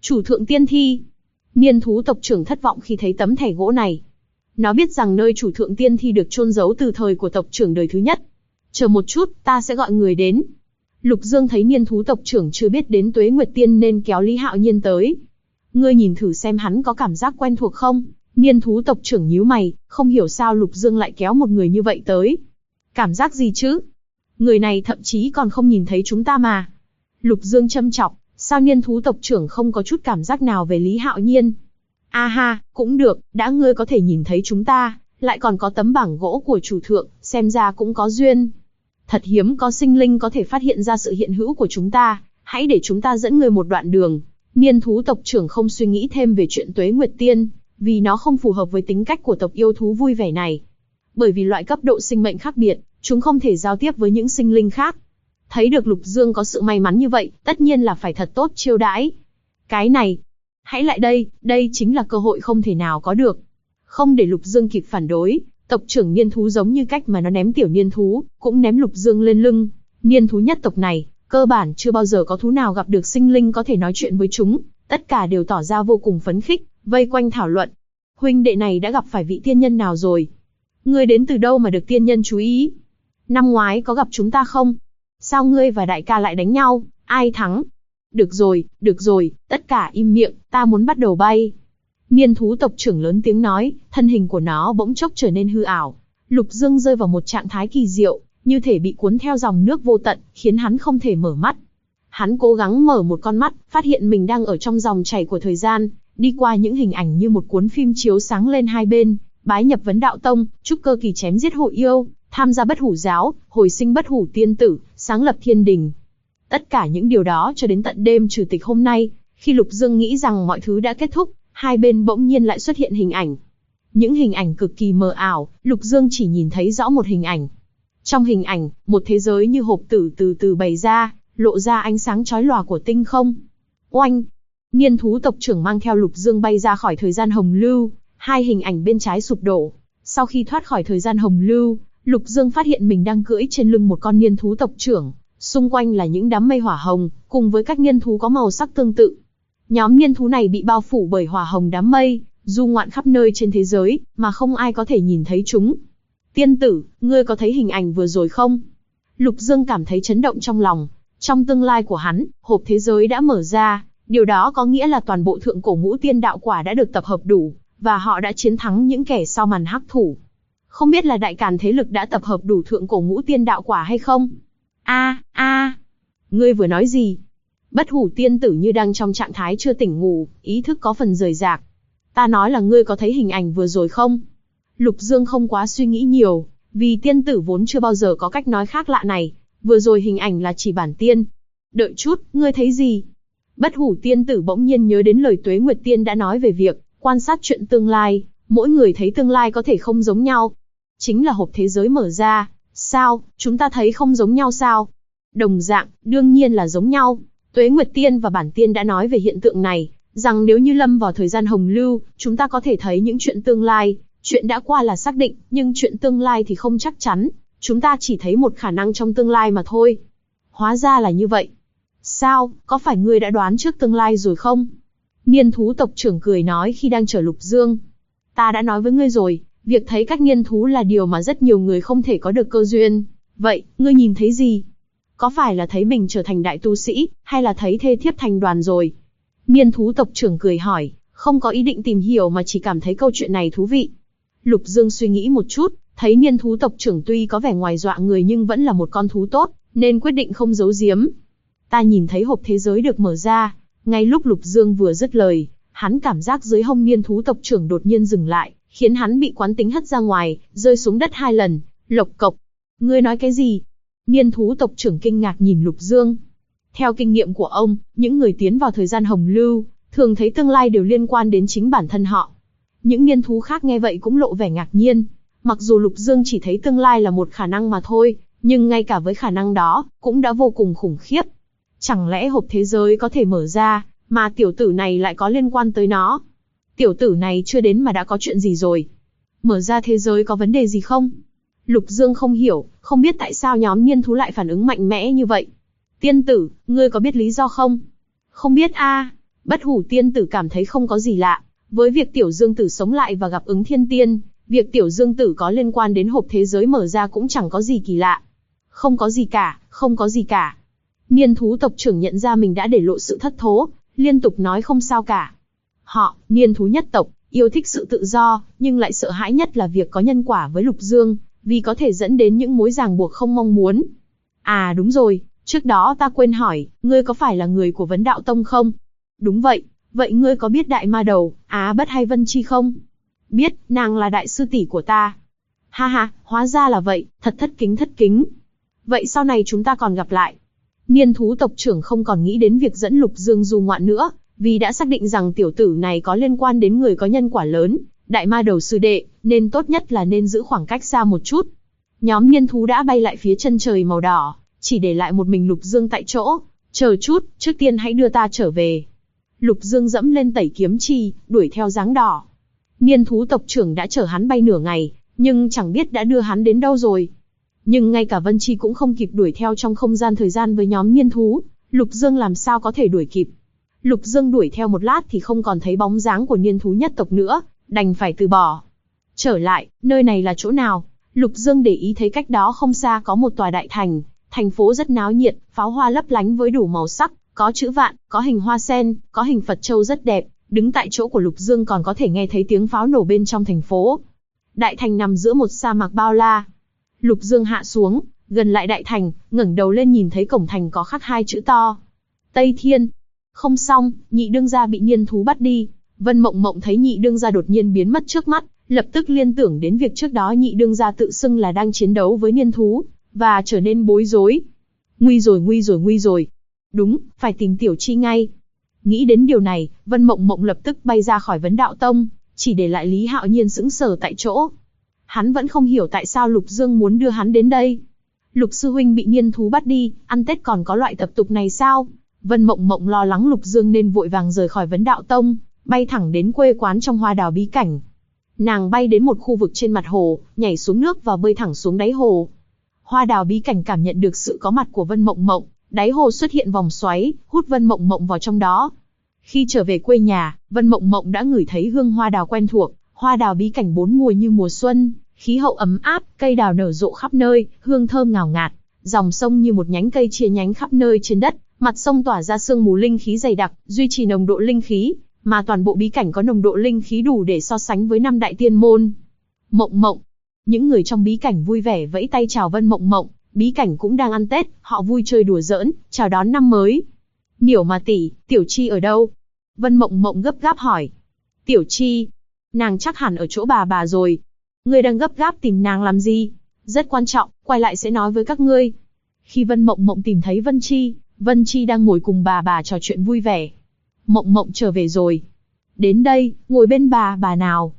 [SPEAKER 1] Chủ thượng tiên thi. Niên thú tộc trưởng thất vọng khi thấy tấm thẻ gỗ này. Nó biết rằng nơi chủ thượng tiên thi được chôn giấu từ thời của tộc trưởng đời thứ nhất. Chờ một chút, ta sẽ gọi người đến. Lục Dương thấy niên thú tộc trưởng chưa biết đến Tuế Nguyệt Tiên nên kéo Lý Hạo Nhiên tới. Ngươi nhìn thử xem hắn có cảm giác quen thuộc không? Niên thú tộc trưởng nhíu mày, không hiểu sao Lục Dương lại kéo một người như vậy tới. Cảm giác gì chứ? Người này thậm chí còn không nhìn thấy chúng ta mà. Lục Dương châm chọc, sao niên thú tộc trưởng không có chút cảm giác nào về Lý Hạo Nhiên? A ha, cũng được, đã ngươi có thể nhìn thấy chúng ta, lại còn có tấm bảng gỗ của chủ thượng, xem ra cũng có duyên. Thật hiếm có sinh linh có thể phát hiện ra sự hiện hữu của chúng ta, hãy để chúng ta dẫn ngươi một đoạn đường. Niên thú tộc trưởng không suy nghĩ thêm về chuyện Tuế Nguyệt Tiên, vì nó không phù hợp với tính cách của tộc yêu thú vui vẻ này. Bởi vì loại cấp độ sinh mệnh khác biệt, chúng không thể giao tiếp với những sinh linh khác. Thấy được Lục Dương có sự may mắn như vậy, tất nhiên là phải thật tốt chiêu đãi. Cái này, hãy lại đây, đây chính là cơ hội không thể nào có được. Không để Lục Dương kịp phản đối, tộc trưởng niên thú giống như cách mà nó ném tiểu niên thú, cũng ném Lục Dương lên lưng. Niên thú nhất tộc này, cơ bản chưa bao giờ có thú nào gặp được sinh linh có thể nói chuyện với chúng, tất cả đều tỏ ra vô cùng phấn khích, vây quanh thảo luận. Huynh đệ này đã gặp phải vị tiên nhân nào rồi? Ngươi đến từ đâu mà được tiên nhân chú ý? Năm ngoái có gặp chúng ta không? Sao ngươi và đại ca lại đánh nhau, ai thắng? Được rồi, tất cả im miệng, ta muốn bắt đầu bay. Niên thú tộc trưởng lớn tiếng nói, thân hình của nó bỗng chốc trở nên hư ảo. Lục Dương rơi vào một trạng thái kỳ diệu, như thể bị cuốn theo dòng nước vô tận, khiến hắn không thể mở mắt. Hắn cố gắng mở một con mắt, phát hiện mình đang ở trong dòng chảy của thời gian, đi qua những hình ảnh như một cuốn phim chiếu sáng lên hai bên, bái nhập vấn đạo tông, trúc cơ kỳ chém giết hội yêu, tham gia bất hủ giáo, hồi sinh bất hủ tiên tử, sáng lập thiên đình. Tất cả những điều đó cho đến tận đêm trừ tịch hôm nay, khi Lục Dương nghĩ rằng mọi thứ đã kết thúc, hai bên bỗng nhiên lại xuất hiện hình ảnh. Những hình ảnh cực kỳ mờ ảo, Lục Dương chỉ nhìn thấy rõ một hình ảnh. Trong hình ảnh, một thế giới như hộp tử từ từ bày ra, lộ ra ánh sáng chói lòa của tinh không. Oanh! Niên thú tộc trưởng mang theo Lục Dương bay ra khỏi thời gian hồng lưu, hai hình ảnh bên trái sụp đổ. Sau khi thoát khỏi thời gian hồng lưu, Lục Dương phát hiện mình đang cưỡi trên lưng một con niên thú tộc trưởng, xung quanh là những đám mây hỏa hồng, cùng với các niên thú có màu sắc tương tự. Nhóm niên thú này bị bao phủ bởi hỏa hồng đám mây, du ngoạn khắp nơi trên thế giới, mà không ai có thể nhìn thấy chúng. Tiên tử, ngươi có thấy hình ảnh vừa rồi không? Lục Dương cảm thấy chấn động trong lòng. Trong tương lai của hắn, hộp thế giới đã mở ra, điều đó có nghĩa là toàn bộ thượng cổ ngũ tiên đạo quả đã được tập hợp đủ, và họ đã chiến thắng những kẻ sau màn hắc thủ. Không biết là đại càn thế lực đã tập hợp đủ thượng cổ ngũ tiên đạo quả hay không? Ngươi vừa nói gì? Bất hủ tiên tử như đang trong trạng thái chưa tỉnh ngủ, ý thức có phần rời rạc. Ta nói là ngươi có thấy hình ảnh vừa rồi không? Lục Dương không quá suy nghĩ nhiều, vì tiên tử vốn chưa bao giờ có cách nói khác lạ này. Vừa rồi hình ảnh là chỉ bản tiên. Đợi chút, ngươi thấy gì? Bất hủ tiên tử bỗng nhiên nhớ đến lời Tuế Nguyệt Tiên đã nói về việc quan sát chuyện tương lai, mỗi người thấy tương lai có thể không giống nhau. Chính là hộp thế giới mở ra. Sao, chúng ta thấy không giống nhau sao? Đồng dạng, đương nhiên là giống nhau. Tuế Nguyệt Tiên và bản tiên đã nói về hiện tượng này, rằng nếu như lâm vào thời gian hồng lưu, chúng ta có thể thấy những chuyện tương lai. Chuyện đã qua là xác định, nhưng chuyện tương lai thì không chắc chắn. Chúng ta chỉ thấy một khả năng trong tương lai mà thôi. Hóa ra là như vậy. Sao, có phải ngươi đã đoán trước tương lai rồi không? Niên thú tộc trưởng cười nói khi đang chở Lục Dương. Ta đã nói với ngươi rồi, việc thấy các niên thú là điều mà rất nhiều người không thể có được cơ duyên. Vậy, ngươi nhìn thấy gì? Có phải là thấy mình trở thành đại tu sĩ, hay là thấy thê thiếp thành đoàn rồi? Niên thú tộc trưởng cười hỏi, không có ý định tìm hiểu mà chỉ cảm thấy câu chuyện này thú vị. Lục Dương suy nghĩ một chút, thấy niên thú tộc trưởng tuy có vẻ ngoài dọa người nhưng vẫn là một con thú tốt, nên quyết định không giấu giếm. Ta nhìn thấy hộp thế giới được mở ra. Ngay lúc Lục Dương vừa dứt lời, hắn cảm giác dưới hông niên thú tộc trưởng đột nhiên dừng lại, khiến hắn bị quán tính hất ra ngoài, rơi xuống đất 2 lần, lộc cộc. Ngươi nói cái gì? Niên thú tộc trưởng kinh ngạc nhìn Lục Dương. Theo kinh nghiệm của ông, những người tiến vào thời gian hồng lưu, thường thấy tương lai đều liên quan đến chính bản thân họ. Những niên thú khác nghe vậy cũng lộ vẻ ngạc nhiên. Mặc dù Lục Dương chỉ thấy tương lai là một khả năng mà thôi, nhưng ngay cả với khả năng đó, cũng đã vô cùng khủng khiếp. Chẳng lẽ hộp thế giới có thể mở ra, mà tiểu tử này lại có liên quan tới nó? Tiểu tử này chưa đến mà đã có chuyện gì rồi? Mở ra thế giới có vấn đề gì không? Lục Dương không hiểu, không biết tại sao nhóm niên thú lại phản ứng mạnh mẽ như vậy. Tiên tử, ngươi có biết lý do không? Không biết a. Bất Hủ tiên tử cảm thấy không có gì lạ. Với việc Tiểu Dương Tử sống lại và gặp ứng thiên tiên, việc Tiểu Dương Tử có liên quan đến hộp thế giới mở ra cũng chẳng có gì kỳ lạ. Không có gì cả, không có gì cả. Niên thú tộc trưởng nhận ra mình đã để lộ sự thất thố, liên tục nói không sao cả. Họ, niên thú nhất tộc, yêu thích sự tự do, nhưng lại sợ hãi nhất là việc có nhân quả với Lục Dương, vì có thể dẫn đến những mối ràng buộc không mong muốn. À đúng rồi, trước đó ta quên hỏi, ngươi có phải là người của Vấn Đạo Tông không? Đúng vậy, vậy ngươi có biết Đại Ma Đầu, Á Bất hay Vân Chi không? Biết, nàng là đại sư tỷ của ta. Ha ha, hóa ra là vậy, thật thất kính thất kính. Vậy sau này chúng ta còn gặp lại. Niên thú tộc trưởng không còn nghĩ đến việc dẫn Lục Dương du ngoạn nữa, vì đã xác định rằng tiểu tử này có liên quan đến người có nhân quả lớn, Đại Ma Đầu sư đệ, nên tốt nhất là nên giữ khoảng cách xa một chút. Nhóm niên thú đã bay lại phía chân trời màu đỏ, chỉ để lại một mình Lục Dương tại chỗ. Chờ chút, trước tiên hãy đưa ta trở về. Lục Dương dẫm lên tẩy kiếm chi, đuổi theo dáng đỏ. Niên thú tộc trưởng đã chở hắn bay nửa ngày, nhưng chẳng biết đã đưa hắn đến đâu rồi. Nhưng ngay cả Vân Chi cũng không kịp đuổi theo trong không gian thời gian với nhóm niên thú, Lục Dương làm sao có thể đuổi kịp. Lục Dương đuổi theo một lát thì không còn thấy bóng dáng của niên thú nhất tộc nữa, đành phải từ bỏ. Trở lại, nơi này là chỗ nào? Lục Dương để ý thấy cách đó không xa có một tòa đại thành, thành phố rất náo nhiệt, pháo hoa lấp lánh với đủ màu sắc, có chữ vạn, có hình hoa sen, có hình Phật châu rất đẹp. Đứng tại chỗ của Lục Dương còn có thể nghe thấy tiếng pháo nổ bên trong thành phố. Đại thành nằm giữa một sa mạc bao la. Lục Dương hạ xuống, gần lại đại thành, ngẩng đầu lên nhìn thấy cổng thành có khắc hai chữ to: Tây Thiên. Không xong, nhị đương gia bị niên thú bắt đi. Vân Mộng Mộng thấy nhị đương gia đột nhiên biến mất trước mắt, lập tức liên tưởng đến việc trước đó nhị đương gia tự xưng là đang chiến đấu với niên thú, và trở nên bối rối. Nguy rồi, nguy rồi, nguy rồi. Đúng, phải tìm Tiểu Chi ngay. Nghĩ đến điều này, Vân Mộng Mộng lập tức bay ra khỏi Vấn Đạo Tông, chỉ để lại Lý Hạo Nhiên sững sờ tại chỗ. Hắn vẫn không hiểu tại sao Lục Dương muốn đưa hắn đến đây. Lục sư huynh bị niên thú bắt đi, ăn Tết còn có loại tập tục này sao? Vân Mộng Mộng lo lắng Lục Dương nên vội vàng rời khỏi Vấn Đạo Tông, bay thẳng đến quê quán trong Hoa Đào bí cảnh. Nàng bay đến một khu vực trên mặt hồ, nhảy xuống nước và bơi thẳng xuống đáy hồ. Hoa Đào bí cảnh cảm nhận được sự có mặt của Vân Mộng Mộng, đáy hồ xuất hiện vòng xoáy, hút Vân Mộng Mộng vào trong đó. Khi trở về quê nhà, Vân Mộng Mộng đã ngửi thấy hương hoa đào quen thuộc. Hoa đào bí cảnh bốn mùa như mùa xuân, khí hậu ấm áp, cây đào nở rộ khắp nơi, hương thơm ngào ngạt. Dòng sông như một nhánh cây chia nhánh khắp nơi trên đất, mặt sông tỏa ra sương mù linh khí dày đặc, duy trì nồng độ linh khí, mà toàn bộ bí cảnh có nồng độ linh khí đủ để so sánh với 5 đại tiên môn. Mộng Mộng, những người trong bí cảnh vui vẻ vẫy tay chào Vân Mộng Mộng. Bí cảnh cũng đang ăn Tết, họ vui chơi đùa giỡn, chào đón năm mới. Niểu mà tỷ, Tiểu Chi ở đâu? Vân Mộng Mộng gấp gáp hỏi. Tiểu Chi, nàng chắc hẳn ở chỗ bà rồi. Ngươi đang gấp gáp tìm nàng làm gì? Rất quan trọng, quay lại sẽ nói với các ngươi. Khi Vân Mộng Mộng tìm thấy Vân Chi đang ngồi cùng bà trò chuyện vui vẻ. Mộng Mộng trở về rồi. Đến đây, ngồi bên bà nào.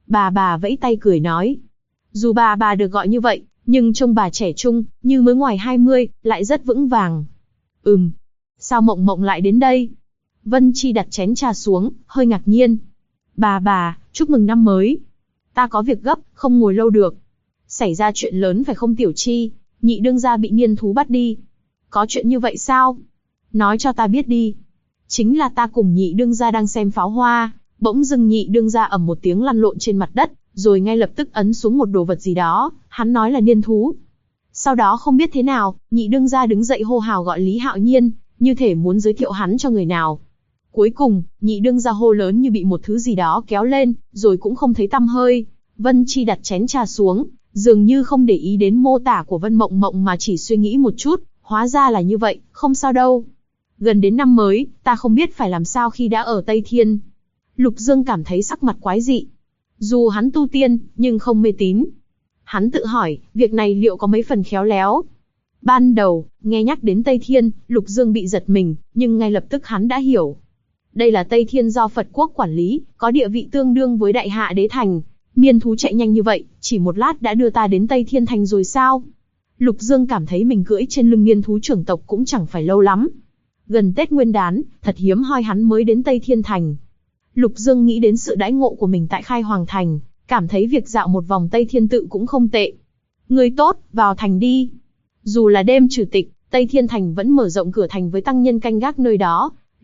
[SPEAKER 1] Bà vẫy tay cười nói. Dù bà được gọi như vậy, nhưng trông bà trẻ trung, như mới ngoài 20, lại rất vững vàng. Sao Mộng Mộng lại đến đây? Vân Chi đặt chén trà xuống, hơi ngạc nhiên. Bà, chúc mừng năm mới. Ta có việc gấp, không ngồi lâu được. Xảy ra chuyện lớn phải không Tiểu Chi? Nhị đương gia bị niên thú bắt đi. Có chuyện như vậy sao? Nói cho ta biết đi. Chính là ta cùng nhị đương gia đang xem pháo hoa, bỗng dưng nhị đương gia ầm một tiếng lăn lộn trên mặt đất, rồi ngay lập tức ấn xuống một đồ vật gì đó, hắn nói là niên thú. Sau đó không biết thế nào, nhị đương gia đứng dậy hô hào gọi Lý Hạo Nhiên, như thể muốn giới thiệu hắn cho người nào. Cuối cùng, nhị đương gia hô lớn như bị một thứ gì đó kéo lên, rồi cũng không thấy tăm hơi. Vân Chi đặt chén trà xuống, dường như không để ý đến mô tả của Vân Mộng Mộng mà chỉ suy nghĩ một chút, hóa ra là như vậy, không sao đâu. Gần đến năm mới, ta không biết phải làm sao khi đã ở Tây Thiên. Lục Dương cảm thấy sắc mặt quái dị. Dù hắn tu tiên, nhưng không mê tín. Hắn tự hỏi, việc này liệu có mấy phần khéo léo. Ban đầu, nghe nhắc đến Tây Thiên, Lục Dương bị giật mình, nhưng ngay lập tức hắn đã hiểu. Đây là Tây Thiên do Phật quốc quản lý, có địa vị tương đương với Đại Hạ Đế Thành. Niên thú chạy nhanh như vậy, chỉ một lát đã đưa ta đến Tây Thiên Thành rồi sao? Lục Dương cảm thấy mình cưỡi trên lưng niên thú trưởng tộc cũng chẳng phải lâu lắm. Gần Tết Nguyên Đán, thật hiếm hoi hắn mới đến Tây Thiên Thành. Lục Dương nghĩ đến sự đãi ngộ của mình tại Khai Hoàng Thành, cảm thấy việc dạo một vòng Tây Thiên Tự cũng không tệ. Người tốt, vào thành đi. Dù là đêm trừ tịch, Tây Thiên Thành vẫn mở rộng cửa thành với tăng nhân canh gác nơi đó.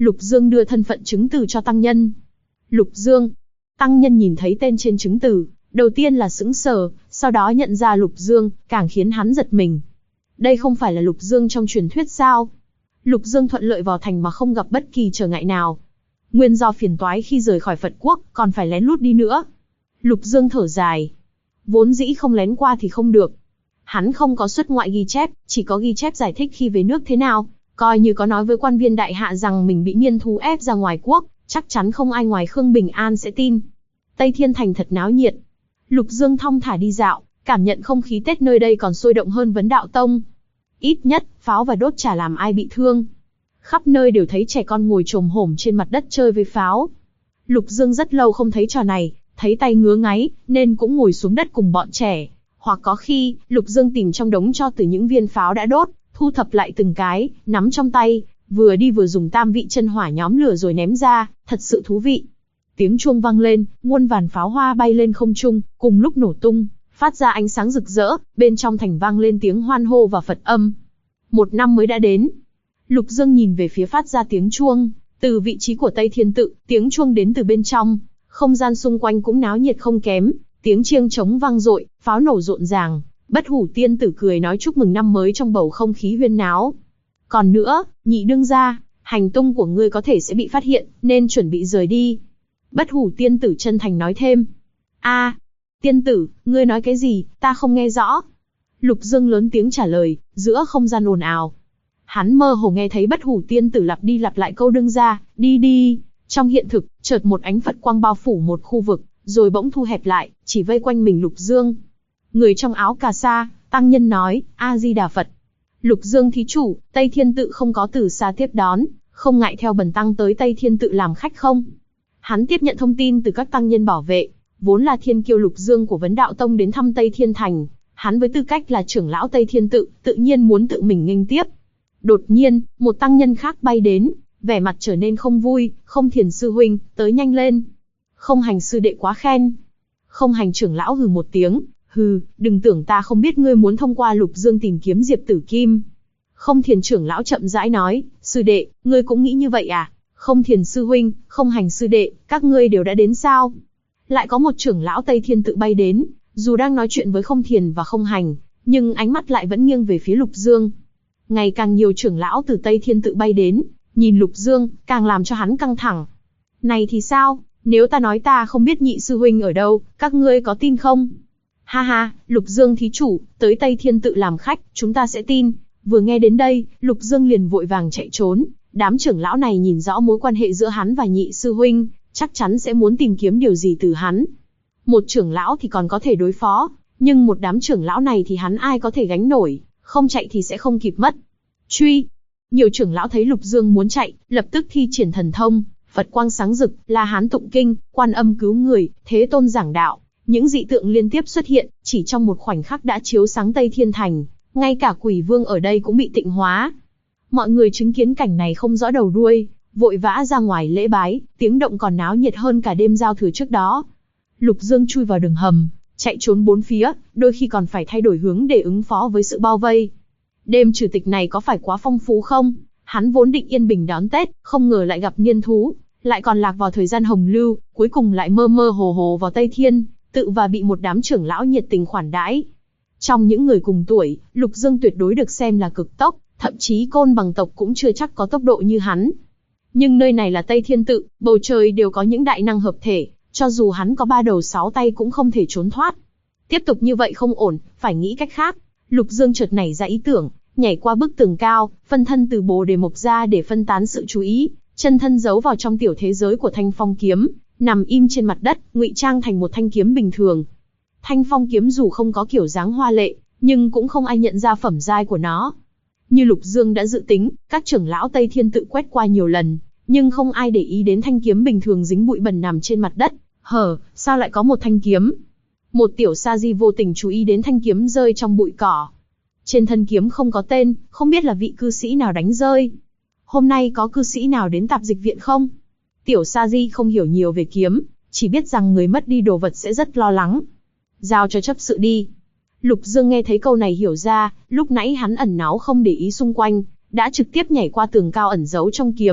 [SPEAKER 1] Lục Dương đưa thân phận chứng từ cho tăng nhân. Lục Dương. Tăng nhân nhìn thấy tên trên chứng từ, đầu tiên là sững sờ, sau đó nhận ra Lục Dương, càng khiến hắn giật mình. Đây không phải là Lục Dương trong truyền thuyết sao? Lục Dương thuận lợi vào thành mà không gặp bất kỳ trở ngại nào. Nguyên do phiền toái khi rời khỏi Phật quốc, còn phải lén lút đi nữa. Lục Dương thở dài. Vốn dĩ không lén qua thì không được. Hắn không có xuất ngoại ghi chép, chỉ có ghi chép giải thích khi về nước thế nào. Coi như có nói với quan viên đại hạ rằng mình bị niên thú ép ra ngoài quốc, chắc chắn không ai ngoài Khương Bình An sẽ tin. Tây Thiên Thành thật náo nhiệt. Lục Dương thong thả đi dạo, cảm nhận không khí Tết nơi đây còn sôi động hơn Vấn Đạo Tông. Ít nhất, pháo và đốt chả làm ai bị thương. Khắp nơi đều thấy trẻ con ngồi chồm hổm trên mặt đất chơi với pháo. Lục Dương rất lâu không thấy trò này, thấy tay ngứa ngáy, nên cũng ngồi xuống đất cùng bọn trẻ. Hoặc có khi, Lục Dương tìm trong đống tro từ những viên pháo đã đốt, thu thập lại từng cái, nắm trong tay, vừa đi vừa dùng tam vị chân hỏa nhóm lửa rồi ném ra, thật sự thú vị. Tiếng chuông vang lên, muôn vàn pháo hoa bay lên không trung, cùng lúc nổ tung, phát ra ánh sáng rực rỡ, bên trong thành vang lên tiếng hoan hô và Phật âm. Một năm mới đã đến. Lục Dương nhìn về phía phát ra tiếng chuông, từ vị trí của Tây Thiên Tự, tiếng chuông đến từ bên trong, không gian xung quanh cũng náo nhiệt không kém, tiếng chiêng trống vang dội, pháo nổ rộn ràng, Bất Hủ Tiên Tử cười nói chúc mừng năm mới trong bầu không khí huyên náo. Còn nữa, nhị đương gia, hành tung của ngươi có thể sẽ bị phát hiện, nên chuẩn bị rời đi. Bất Hủ Tiên Tử chân thành nói thêm. Tiên tử, ngươi nói cái gì, ta không nghe rõ. Lục Dương lớn tiếng trả lời, giữa không gian ồn ào. Hắn mơ hồ nghe thấy Bất Hủ Tiên Tử lặp đi lặp lại câu đương gia, đi đi. Trong hiện thực, chợt một ánh Phật quang bao phủ một khu vực, rồi bỗng thu hẹp lại, chỉ vây quanh mình Lục Dương. Người trong áo cà sa, tăng nhân nói, A-di-đà Phật. Lục Dương thí chủ, Tây Thiên Tự không có từ xa tiếp đón, không ngại theo bần tăng tới Tây Thiên Tự làm khách không? Hắn tiếp nhận thông tin từ các tăng nhân bảo vệ, vốn là thiên kiêu Lục Dương của Vấn Đạo Tông đến thăm Tây Thiên Thành, hắn với tư cách là trưởng lão Tây Thiên Tự, tự nhiên muốn tự mình nghênh tiếp. Đột nhiên, một tăng nhân khác bay đến, vẻ mặt trở nên không vui, Không Thiền sư huynh, tới nhanh lên. Không Hành sư đệ quá khen. Không Hành trưởng lão hừ một tiếng, hừ, đừng tưởng ta không biết ngươi muốn thông qua Lục Dương tìm kiếm Diệp Tử Kim. Không Thiền trưởng lão chậm rãi nói, sư đệ, ngươi cũng nghĩ như vậy à? Không Thiền sư huynh, Không Hành sư đệ, các ngươi đều đã đến sao? Lại có một trưởng lão Tây Thiên Tự bay đến, dù đang nói chuyện với Không Thiền và Không Hành, nhưng ánh mắt lại vẫn nghiêng về phía Lục Dương. Ngày càng nhiều trưởng lão từ Tây Thiên Tự bay đến, nhìn Lục Dương, càng làm cho hắn căng thẳng. Này thì sao, nếu ta nói ta không biết nhị sư huynh ở đâu, các ngươi có tin không? Ha ha, Lục Dương thí chủ, tới Tây Thiên Tự làm khách, chúng ta sẽ tin. Vừa nghe đến đây, Lục Dương liền vội vàng chạy trốn. Đám trưởng lão này nhìn rõ mối quan hệ giữa hắn và nhị sư huynh, chắc chắn sẽ muốn tìm kiếm điều gì từ hắn. Một trưởng lão thì còn có thể đối phó, nhưng một đám trưởng lão này thì hắn ai có thể gánh nổi, không chạy thì sẽ không kịp mất. Truy! Nhiều trưởng lão thấy Lục Dương muốn chạy, lập tức thi triển thần thông, Phật quang sáng rực, La Hán tụng kinh, Quan Âm cứu người, Thế Tôn giảng đạo. Những dị tượng liên tiếp xuất hiện, chỉ trong một khoảnh khắc đã chiếu sáng Tây Thiên Thành, ngay cả quỷ vương ở đây cũng bị tịnh hóa. Mọi người chứng kiến cảnh này không rõ đầu đuôi, vội vã ra ngoài lễ bái, tiếng động còn náo nhiệt hơn cả đêm giao thừa trước đó. Lục Dương chui vào đường hầm, chạy trốn bốn phía, đôi khi còn phải thay đổi hướng để ứng phó với sự bao vây. Đêm trừ tịch này có phải quá phong phú không? Hắn vốn định yên bình đón Tết, không ngờ lại gặp niên thú, lại còn lạc vào thời gian hồng lưu, cuối cùng lại mơ mơ hồ hồ vào Tây Thiên Tự và bị một đám trưởng lão nhiệt tình khoản đãi. Trong những người cùng tuổi, Lục Dương tuyệt đối được xem là cực tốc, thậm chí Côn Bằng tộc cũng chưa chắc có tốc độ như hắn. Nhưng nơi này là Tây Thiên Tự, bầu trời đều có những đại năng hợp thể, cho dù hắn có 3 đầu 6 tay cũng không thể trốn thoát. Tiếp tục như vậy không ổn, phải nghĩ cách khác. Lục Dương chợt nảy ra ý tưởng, nhảy qua bức tường cao, phân thân từ Bồ Đề Mộc ra để phân tán sự chú ý, chân thân giấu vào trong tiểu thế giới của Thanh Phong kiếm, nằm im trên mặt đất, ngụy trang thành một thanh kiếm bình thường. Thanh Phong kiếm dù không có kiểu dáng hoa lệ, nhưng cũng không ai nhận ra phẩm giai của nó. Như Lục Dương đã dự tính, các trưởng lão Tây Thiên Tự quét qua nhiều lần, nhưng không ai để ý đến thanh kiếm bình thường dính bụi bẩn nằm trên mặt đất. Sao lại có một thanh kiếm? Một tiểu sa di vô tình chú ý đến thanh kiếm rơi trong bụi cỏ. Trên thân kiếm không có tên, không biết là vị cư sĩ nào đánh rơi. Hôm nay có cư sĩ nào đến tạp dịch viện không? Tiểu sa di không hiểu nhiều về kiếm, chỉ biết rằng người mất đi đồ vật sẽ rất lo lắng. Giao cho chấp sự đi. Lục Dương nghe thấy câu này hiểu ra, lúc nãy hắn ẩn náu không để ý xung quanh, đã trực tiếp nhảy qua tường cao ẩn giấu trong kiếm,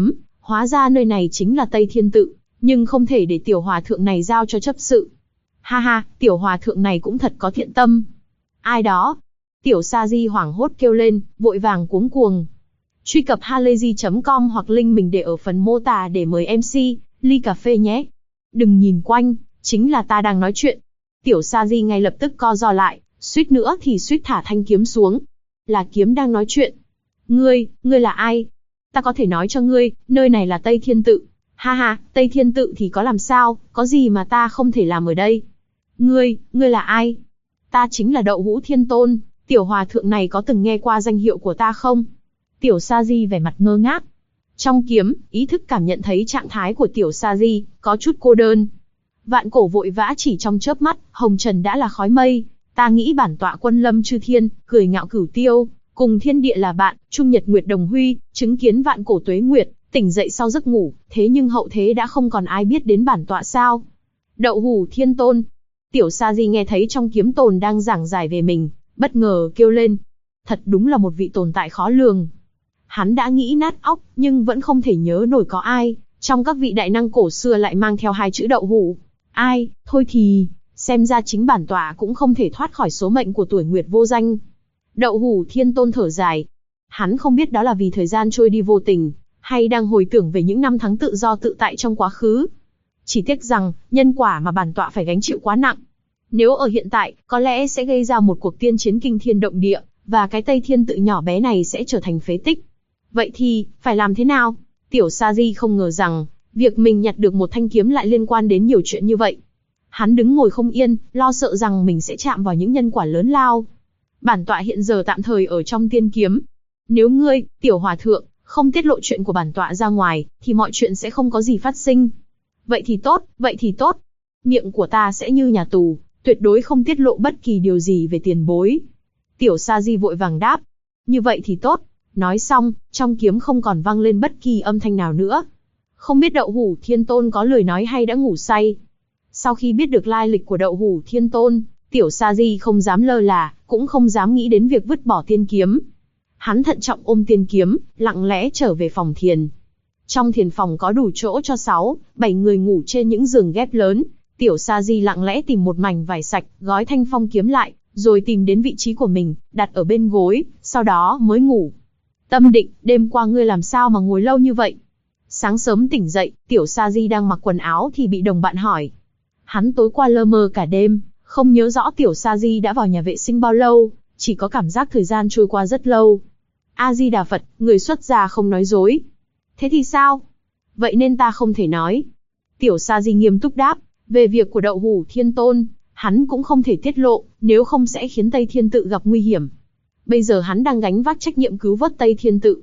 [SPEAKER 1] Hóa ra nơi này chính là Tây Thiên Tự, nhưng không thể để tiểu hòa thượng này giao cho chấp sự. Ha ha, tiểu hòa thượng này cũng thật có thiện tâm. Ai đó? Tiểu Sa Di hoảng hốt kêu lên, vội vàng cuống cuồng. Truy cập halayzi.com hoặc link mình để ở phần mô tả để mời MC, ly cà phê nhé. Đừng nhìn quanh, chính là ta đang nói chuyện. Tiểu Sa Di ngay lập tức co ro lại, suýt nữa thì suýt thả thanh kiếm xuống. Là kiếm đang nói chuyện. Ngươi là ai? Ta có thể nói cho ngươi, nơi này là Tây Thiên Tự. Ha ha, Tây Thiên Tự thì có làm sao, có gì mà ta không thể làm ở đây? Ngươi là ai? Ta chính là Đậu Hũ Thiên Tôn, tiểu hòa thượng này có từng nghe qua danh hiệu của ta không? Tiểu Sa Di vẻ mặt ngơ ngác. Trong kiếm, ý thức cảm nhận thấy trạng thái của Tiểu Sa Di, có chút cô đơn. Vạn Cổ vội vã chỉ trong chớp mắt, hồng trần đã là khói mây. Ta nghĩ bản tọa Quân Lâm Chư Thiên, cười ngạo cửu tiêu, cùng thiên địa là bạn, trung nhật nguyệt đồng huy, chứng kiến vạn cổ tuế nguyệt, tỉnh dậy sau giấc ngủ, thế nhưng hậu thế đã không còn ai biết đến bản tọa sao? Đậu Hũ Thiên Tôn. Tiểu Sa Di nghe thấy trong kiếm tồn đang giảng giải về mình, bất ngờ kêu lên. Thật đúng là một vị tồn tại khó lường. Hắn đã nghĩ nát óc, nhưng vẫn không thể nhớ nổi có ai trong các vị đại năng cổ xưa lại mang theo hai chữ Đậu Hũ. Ai, thôi thì, xem ra chính bản tọa cũng không thể thoát khỏi số mệnh của tuổi nguyệt vô danh. Đậu Hũ Thiên Tôn thở dài. Hắn không biết đó là vì thời gian trôi đi vô tình, hay đang hồi tưởng về những năm tháng tự do tự tại trong quá khứ. Chỉ tiếc rằng, nhân quả mà bản tọa phải gánh chịu quá nặng. Nếu ở hiện tại, có lẽ sẽ gây ra một cuộc tiên chiến kinh thiên động địa, và cái Tây Thiên Tự nhỏ bé này sẽ trở thành phế tích. Vậy thì, phải làm thế nào? Tiểu Sa Di không ngờ rằng, việc mình nhặt được một thanh kiếm lại liên quan đến nhiều chuyện như vậy. Hắn đứng ngồi không yên, lo sợ rằng mình sẽ chạm vào những nhân quả lớn lao. Bản tọa hiện giờ tạm thời ở trong tiên kiếm. Nếu ngươi, tiểu hòa thượng, không tiết lộ chuyện của bản tọa ra ngoài, thì mọi chuyện sẽ không có gì phát sinh. Vậy thì tốt. Miệng của ta sẽ như nhà tù, tuyệt đối không tiết lộ bất kỳ điều gì về tiền bối. Tiểu Sa Di vội vàng đáp. Như vậy thì tốt. Nói xong, trong kiếm không còn vang lên bất kỳ âm thanh nào nữa. Không biết Đậu Hũ Thiên Tôn có lời nói hay đã ngủ say. Sau khi biết được lai lịch của Đậu Hũ Thiên Tôn, Tiểu Sa Di không dám lơ là, cũng không dám nghĩ đến việc vứt bỏ tiên kiếm. Hắn thận trọng ôm tiên kiếm, lặng lẽ trở về phòng thiền. Trong thiền phòng có đủ chỗ cho 6-7 người ngủ trên những giường ghép lớn. Tiểu Sa Di lặng lẽ tìm một mảnh vải sạch, gói thanh phong kiếm lại, rồi tìm đến vị trí của mình, đặt ở bên gối, sau đó mới ngủ. Tâm Định, đêm qua ngươi làm sao mà ngồi lâu như vậy? Sáng sớm tỉnh dậy, Tiểu Sa Di đang mặc quần áo thì bị đồng bạn hỏi. Hắn tối qua lơ mơ cả đêm, không nhớ rõ Tiểu Sa Di đã vào nhà vệ sinh bao lâu, chỉ có cảm giác thời gian trôi qua rất lâu. A Di Đà Phật, người xuất gia không nói dối. Thế thì sao? Vậy nên ta không thể nói. Tiểu Sa Di nghiêm túc đáp, về việc của Đậu Hũ Thiên Tôn, hắn cũng không thể tiết lộ, nếu không sẽ khiến Tây Thiên Tự gặp nguy hiểm. Bây giờ hắn đang gánh vác trách nhiệm cứu vớt Tây Thiên Tự.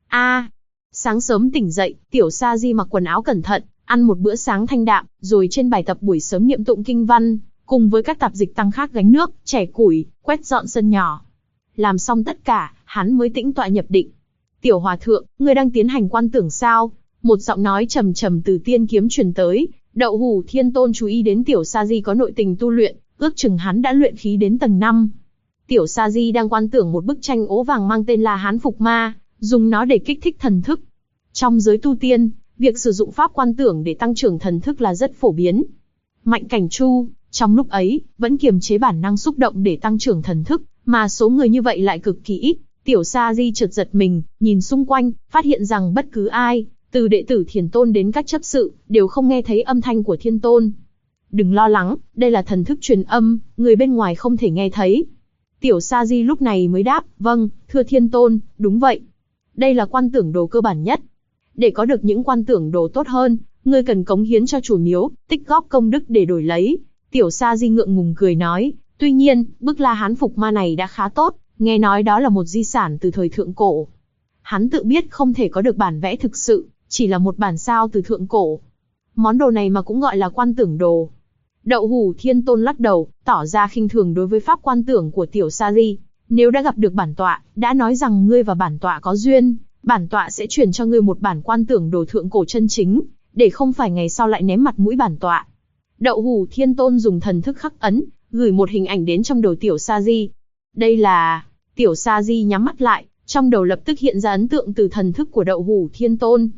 [SPEAKER 1] Sáng sớm tỉnh dậy, Tiểu Sa Di mặc quần áo cẩn thận, ăn một bữa sáng thanh đạm, rồi trên bài tập buổi sớm niệm tụng kinh văn, cùng với các tạp dịch tăng khác gánh nước, chẻ củi, quét dọn sân nhỏ. Làm xong tất cả, hắn mới tĩnh tọa nhập định. Tiểu hòa thượng, ngươi đang tiến hành quan tưởng sao? Một giọng nói trầm trầm từ tiên kiếm truyền tới. Đậu Hũ Thiên Tôn chú ý đến Tiểu Sa Di có nội tình tu luyện, ước chừng hắn đã luyện khí đến tầng 5. Tiểu Sa Di đang quan tưởng một bức tranh ố vàng mang tên là Hán Phục Ma, dùng nó để kích thích thần thức. Trong giới tu tiên, việc sử dụng pháp quan tưởng để tăng trưởng thần thức là rất phổ biến. Mạnh Cảnh Chu, trong lúc ấy, vẫn kiềm chế bản năng xúc động để tăng trưởng thần thức, mà số người như vậy lại cực kỳ ít. Tiểu Sa Di chợt giật mình, nhìn xung quanh, phát hiện rằng bất cứ ai, từ đệ tử Thiền Tôn đến các chấp sự, đều không nghe thấy âm thanh của Thiên Tôn. Đừng lo lắng, đây là thần thức truyền âm, người bên ngoài không thể nghe thấy. Tiểu Sa Di lúc này mới đáp, vâng, thưa Thiên Tôn, đúng vậy. Đây là quan tưởng đồ cơ bản nhất. Để có được những quan tưởng đồ tốt hơn, ngươi cần cống hiến cho chùa miếu, tích góp công đức để đổi lấy. Tiểu Sa Di ngượng ngùng cười nói, tuy nhiên, bức La Hán Phục Ma này đã khá tốt, nghe nói đó là một di sản từ thời thượng cổ. Hắn tự biết không thể có được bản vẽ thực sự, chỉ là một bản sao từ thượng cổ. Món đồ này mà cũng gọi là quan tưởng đồ. Đậu Hũ Thiên Tôn lắc đầu, tỏ ra khinh thường đối với pháp quan tưởng của Tiểu Sa Di. Nếu đã gặp được bản tọa, đã nói rằng ngươi và bản tọa có duyên, bản tọa sẽ truyền cho ngươi một bản quan tưởng đồ thượng cổ chân chính, để không phải ngày sau lại ném mặt mũi bản tọa. Đậu Hũ Thiên Tôn dùng thần thức khắc ấn, gửi một hình ảnh đến trong đầu Tiểu Sa Di. Đây là... Tiểu Sa Di nhắm mắt lại, trong đầu lập tức hiện ra ấn tượng từ thần thức của Đậu Hũ Thiên Tôn.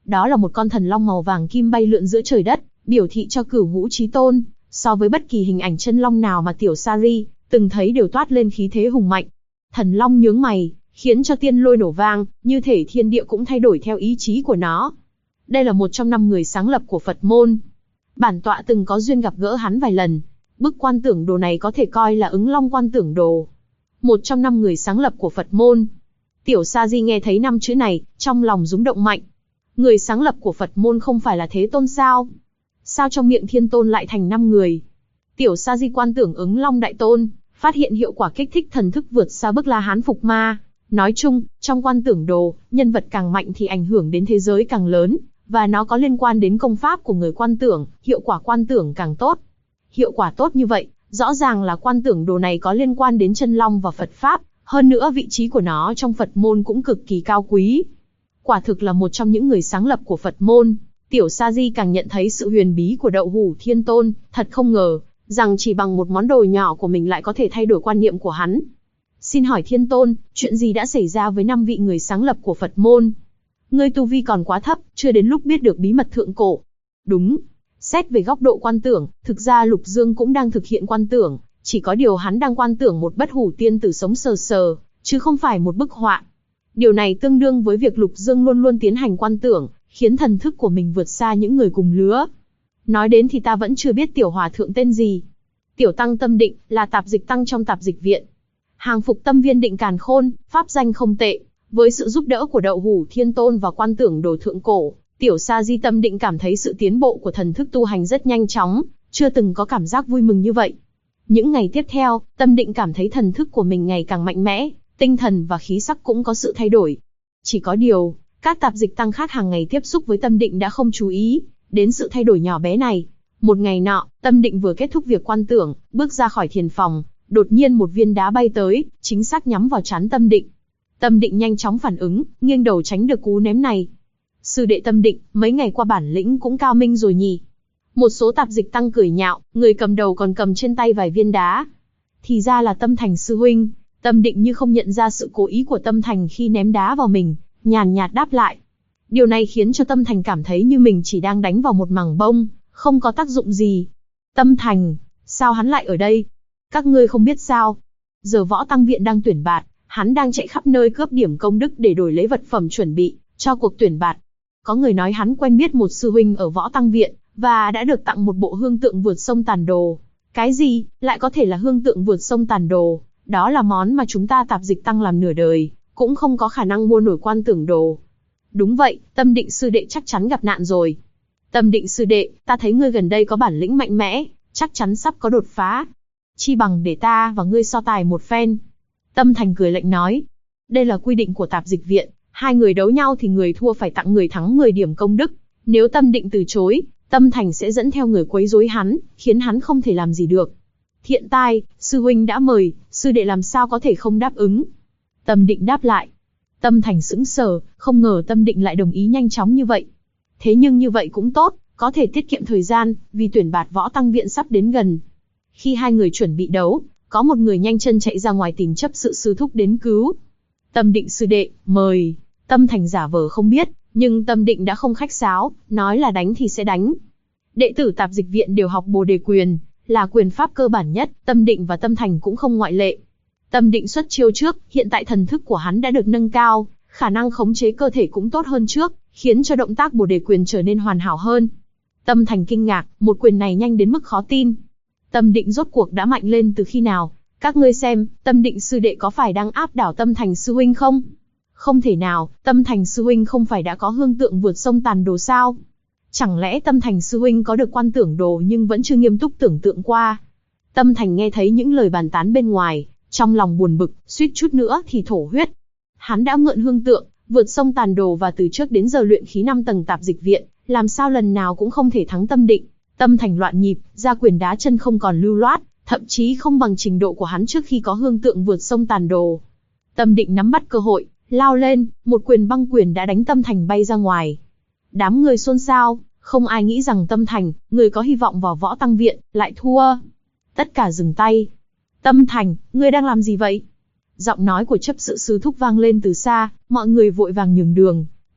[SPEAKER 1] Đó là một con thần long màu vàng kim bay lượn giữa trời đất, biểu thị cho Cửu Ngũ Chí Tôn. So với bất kỳ hình ảnh chân long nào mà Tiểu Sari từng thấy đều toát lên khí thế hùng mạnh. Thần long nhướng mày, khiến cho tiên lôi nổ vang, như thể thiên địa cũng thay đổi theo ý chí của nó. Đây là một trong 5 người sáng lập của Phật môn. Bản tọa từng có duyên gặp gỡ hắn vài lần. Bức quan tưởng đồ này có thể coi là Ứng Long quan tưởng đồ. Một trong 5 người sáng lập của Phật môn. Tiểu Sa Di nghe thấy 5 chữ này, trong lòng rúng động mạnh. Người sáng lập của Phật môn không phải là Thế Tôn sao? Sao trong miệng Thiên Tôn lại thành 5 người? Tiểu Sa Di quan tưởng Ứng Long Đại Tôn, phát hiện hiệu quả kích thích thần thức vượt xa bức La Hán phục ma. Nói chung, trong quan tưởng đồ, nhân vật càng mạnh thì ảnh hưởng đến thế giới càng lớn, và nó có liên quan đến công pháp của người quan tưởng, hiệu quả quan tưởng càng tốt. Hiệu quả tốt như vậy, rõ ràng là quan tưởng đồ này có liên quan đến chân long và Phật Pháp, hơn nữa vị trí của nó trong Phật môn cũng cực kỳ cao quý. Quả thực là một trong những người sáng lập của Phật môn. Tiểu Sa Di càng nhận thấy sự huyền bí của Đậu Hủ Thiên Tôn, thật không ngờ, rằng chỉ bằng một món đồ nhỏ của mình lại có thể thay đổi quan niệm của hắn. Xin hỏi Thiên Tôn, chuyện gì đã xảy ra với 5 vị người sáng lập của Phật môn? Ngươi tu vi còn quá thấp, chưa đến lúc biết được bí mật thượng cổ. Đúng. Xét về góc độ quan tưởng, thực ra Lục Dương cũng đang thực hiện quan tưởng, chỉ có điều hắn đang quan tưởng một bất hủ tiên tử sống sờ sờ, chứ không phải một bức họa. Điều này tương đương với việc Lục Dương luôn luôn tiến hành quan tưởng, khiến thần thức của mình vượt xa những người cùng lứa. Nói đến thì ta vẫn chưa biết tiểu hòa thượng tên gì. Tiểu tăng Tâm Định, là tạp dịch tăng trong tạp dịch viện. Hàng phục tâm viên định càn khôn, pháp danh không tệ. Với sự giúp đỡ của Đậu Hủ Thiên Tôn và quan tưởng đồ thượng cổ, Tiểu Sa Di Tâm Định cảm thấy sự tiến bộ của thần thức tu hành rất nhanh chóng, chưa từng có cảm giác vui mừng như vậy. Những ngày tiếp theo, Tâm Định cảm thấy thần thức của mình ngày càng mạnh mẽ, tinh thần và khí sắc cũng có sự thay đổi. Chỉ có điều, các tạp dịch tăng khác hàng ngày tiếp xúc với Tâm Định đã không chú ý đến sự thay đổi nhỏ bé này. Một ngày nọ, Tâm Định vừa kết thúc việc quan tưởng, bước ra khỏi thiền phòng, đột nhiên một viên đá bay tới, chính xác nhắm vào trán Tâm Định. Tâm Định nhanh chóng phản ứng, nghiêng đầu tránh được cú ném này. Sư đệ Tâm Định, mấy ngày qua bản lĩnh cũng cao minh rồi nhỉ? Một số tạp dịch tăng cười nhạo, người cầm đầu còn cầm trên tay vài viên đá. Thì ra là Tâm Thành sư huynh. Tâm Định như không nhận ra sự cố ý của Tâm Thành khi ném đá vào mình, nhàn nhạt đáp lại. Điều này khiến cho Tâm Thành cảm thấy như mình chỉ đang đánh vào một mảng bông, không có tác dụng gì. Tâm Thành, sao hắn lại ở đây? Các ngươi không biết sao? Giờ Võ Tăng Viện đang tuyển bạt, hắn đang chạy khắp nơi cướp điểm công đức để đổi lấy vật phẩm chuẩn bị cho cuộc tuyển bạt. Có người nói hắn quen biết một sư huynh ở Võ Tăng Viện, và đã được tặng một bộ hương tượng vượt sông Tàn Đồ. Cái gì, lại có thể là hương tượng vượt sông Tàn Đồ? Đó là món mà chúng ta tạp dịch tăng làm nửa đời, cũng không có khả năng mua nổi quan tưởng đồ. Đúng vậy, Tâm Định sư đệ chắc chắn gặp nạn rồi. Tâm Định sư đệ, ta thấy ngươi gần đây có bản lĩnh mạnh mẽ, chắc chắn sắp có đột phá. Chi bằng để ta và ngươi so tài một phen. Tâm Thành cười lạnh nói. Đây là quy định của tạp dịch viện, 2 người đấu nhau thì người thua phải tặng người thắng 10 điểm công đức. Nếu Tâm Định từ chối, Tâm Thành sẽ dẫn theo người quấy rối hắn, khiến hắn không thể làm gì được. Thiện tai, sư huynh đã mời, sư đệ làm sao có thể không đáp ứng? Tâm Định đáp lại. Tâm Thành sững sờ, không ngờ Tâm Định lại đồng ý nhanh chóng như vậy. Thế nhưng như vậy cũng tốt, có thể tiết kiệm thời gian, vì tuyển bạt Võ Tăng Viện sắp đến gần. Khi 2 người chuẩn bị đấu, có một người nhanh chân chạy ra ngoài tìm chấp sự sư thúc đến cứu. Tâm Định sư đệ, mời. Tâm Thành giả vờ không biết, nhưng Tâm Định đã không khách sáo, nói là đánh thì sẽ đánh. Đệ tử tạp dịch viện đều học Bồ Đề Quyền, là quyền pháp cơ bản nhất, Tâm Định và Tâm Thành cũng không ngoại lệ. Tâm Định xuất chiêu trước, hiện tại thần thức của hắn đã được nâng cao, khả năng khống chế cơ thể cũng tốt hơn trước, khiến cho động tác Bồ Đề Quyền trở nên hoàn hảo hơn. Tâm Thành kinh ngạc, một quyền này nhanh đến mức khó tin. Tâm Định rốt cuộc đã mạnh lên từ khi nào? Các ngươi xem, Tâm Định sư đệ có phải đang áp đảo Tâm Thành sư huynh không? Không thể nào, Tâm Thành sư huynh không phải đã có hương tượng vượt sông Tàn Đồ sao? Chẳng lẽ Tâm Thành sư huynh có được quan tưởng đồ nhưng vẫn chưa nghiêm túc tưởng tượng qua? Tâm Thành nghe thấy những lời bàn tán bên ngoài, trong lòng buồn bực, suýt chút nữa thì thổ huyết. Hắn đã mượn hương tượng vượt sông Tàn Đồ và từ trước đến giờ luyện khí 5 tầng tạp dịch viện, làm sao lần nào cũng không thể thắng Tâm Định. Tâm Thành loạn nhịp, ra quyền đá chân không còn lưu loát, thậm chí không bằng trình độ của hắn trước khi có hương tượng vượt sông Tàn Đồ. Tâm Định nắm bắt cơ hội, lao lên, một quyền băng quyền đã đánh Tâm Thành bay ra ngoài. Đám người xôn xao, không ai nghĩ rằng Tâm Thành, người có hy vọng vào Võ Tăng Viện, lại thua. Tất cả dừng tay. Tâm Thành, ngươi đang làm gì vậy? Giọng nói của chấp sự sư thúc vang lên từ xa, mọi người vội vàng nhường đường.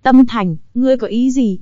[SPEAKER 1] Tâm Thành, ngươi có ý gì?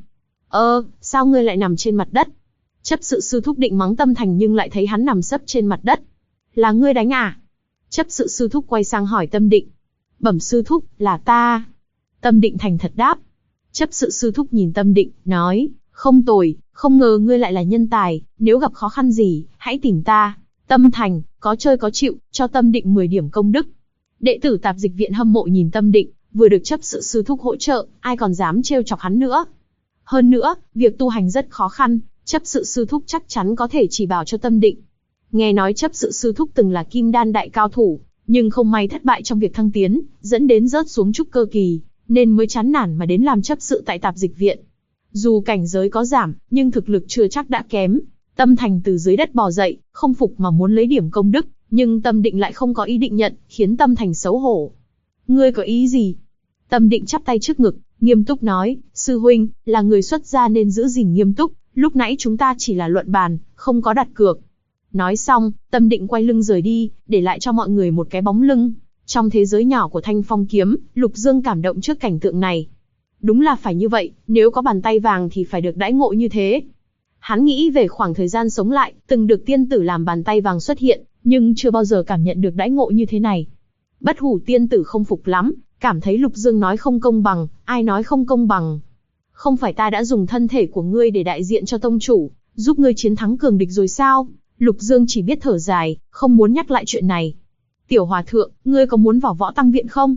[SPEAKER 1] Sao ngươi lại nằm trên mặt đất? Chấp sự sư thúc định mắng Tâm Thành nhưng lại thấy hắn nằm sấp trên mặt đất. Là ngươi đánh à? Chấp sự sư thúc quay sang hỏi Tâm Định. Bẩm sư thúc, là ta. Tâm Định thành thật đáp. Chấp sự sư thúc nhìn Tâm Định, nói, không tồi, không ngờ ngươi lại là nhân tài, nếu gặp khó khăn gì, hãy tìm ta. Tâm Thành, có chơi có chịu, cho Tâm Định 10 điểm công đức. Đệ tử tạp dịch viện hâm mộ nhìn Tâm Định, vừa được chấp sự sư thúc hỗ trợ, ai còn dám trêu chọc hắn nữa. Hơn nữa, việc tu hành rất khó khăn, chấp sự sư thúc chắc chắn có thể chỉ bảo cho Tâm Định. Nghe nói chấp sự sư thúc từng là kim đan đại cao thủ, nhưng không may thất bại trong việc thăng tiến, dẫn đến rớt xuống trúc cơ kỳ, nên mới chán nản mà đến làm chấp sự tại tạp dịch viện. Dù cảnh giới có giảm, nhưng thực lực chưa chắc đã kém. Tâm Thành từ dưới đất bò dậy, không phục mà muốn lấy điểm công đức, nhưng Tâm Định lại không có ý định nhận, khiến Tâm Thành xấu hổ. Ngươi có ý gì? Tâm Định chắp tay trước ngực, nghiêm túc nói, sư huynh, là người xuất gia nên giữ gìn nghiêm túc, lúc nãy chúng ta chỉ là luận bàn, không có đặt cược. Nói xong, Tâm Định quay lưng rời đi, để lại cho mọi người một cái bóng lưng. Trong thế giới nhỏ của Thanh Phong kiếm, Lục Dương cảm động trước cảnh tượng này. Đúng là phải như vậy, nếu có bàn tay vàng thì phải được đãi ngộ như thế. Hắn nghĩ về khoảng thời gian sống lại, từng được tiên tử làm bàn tay vàng xuất hiện, nhưng chưa bao giờ cảm nhận được đãi ngộ như thế này. Bất Hủ tiên tử không phục lắm, cảm thấy Lục Dương nói không công bằng, ai nói không công bằng. Không phải ta đã dùng thân thể của ngươi để đại diện cho tông chủ, giúp ngươi chiến thắng cường địch rồi sao? Lục Dương chỉ biết thở dài, không muốn nhắc lại chuyện này. Tiểu hòa thượng, ngươi có muốn vào võ tăng viện không?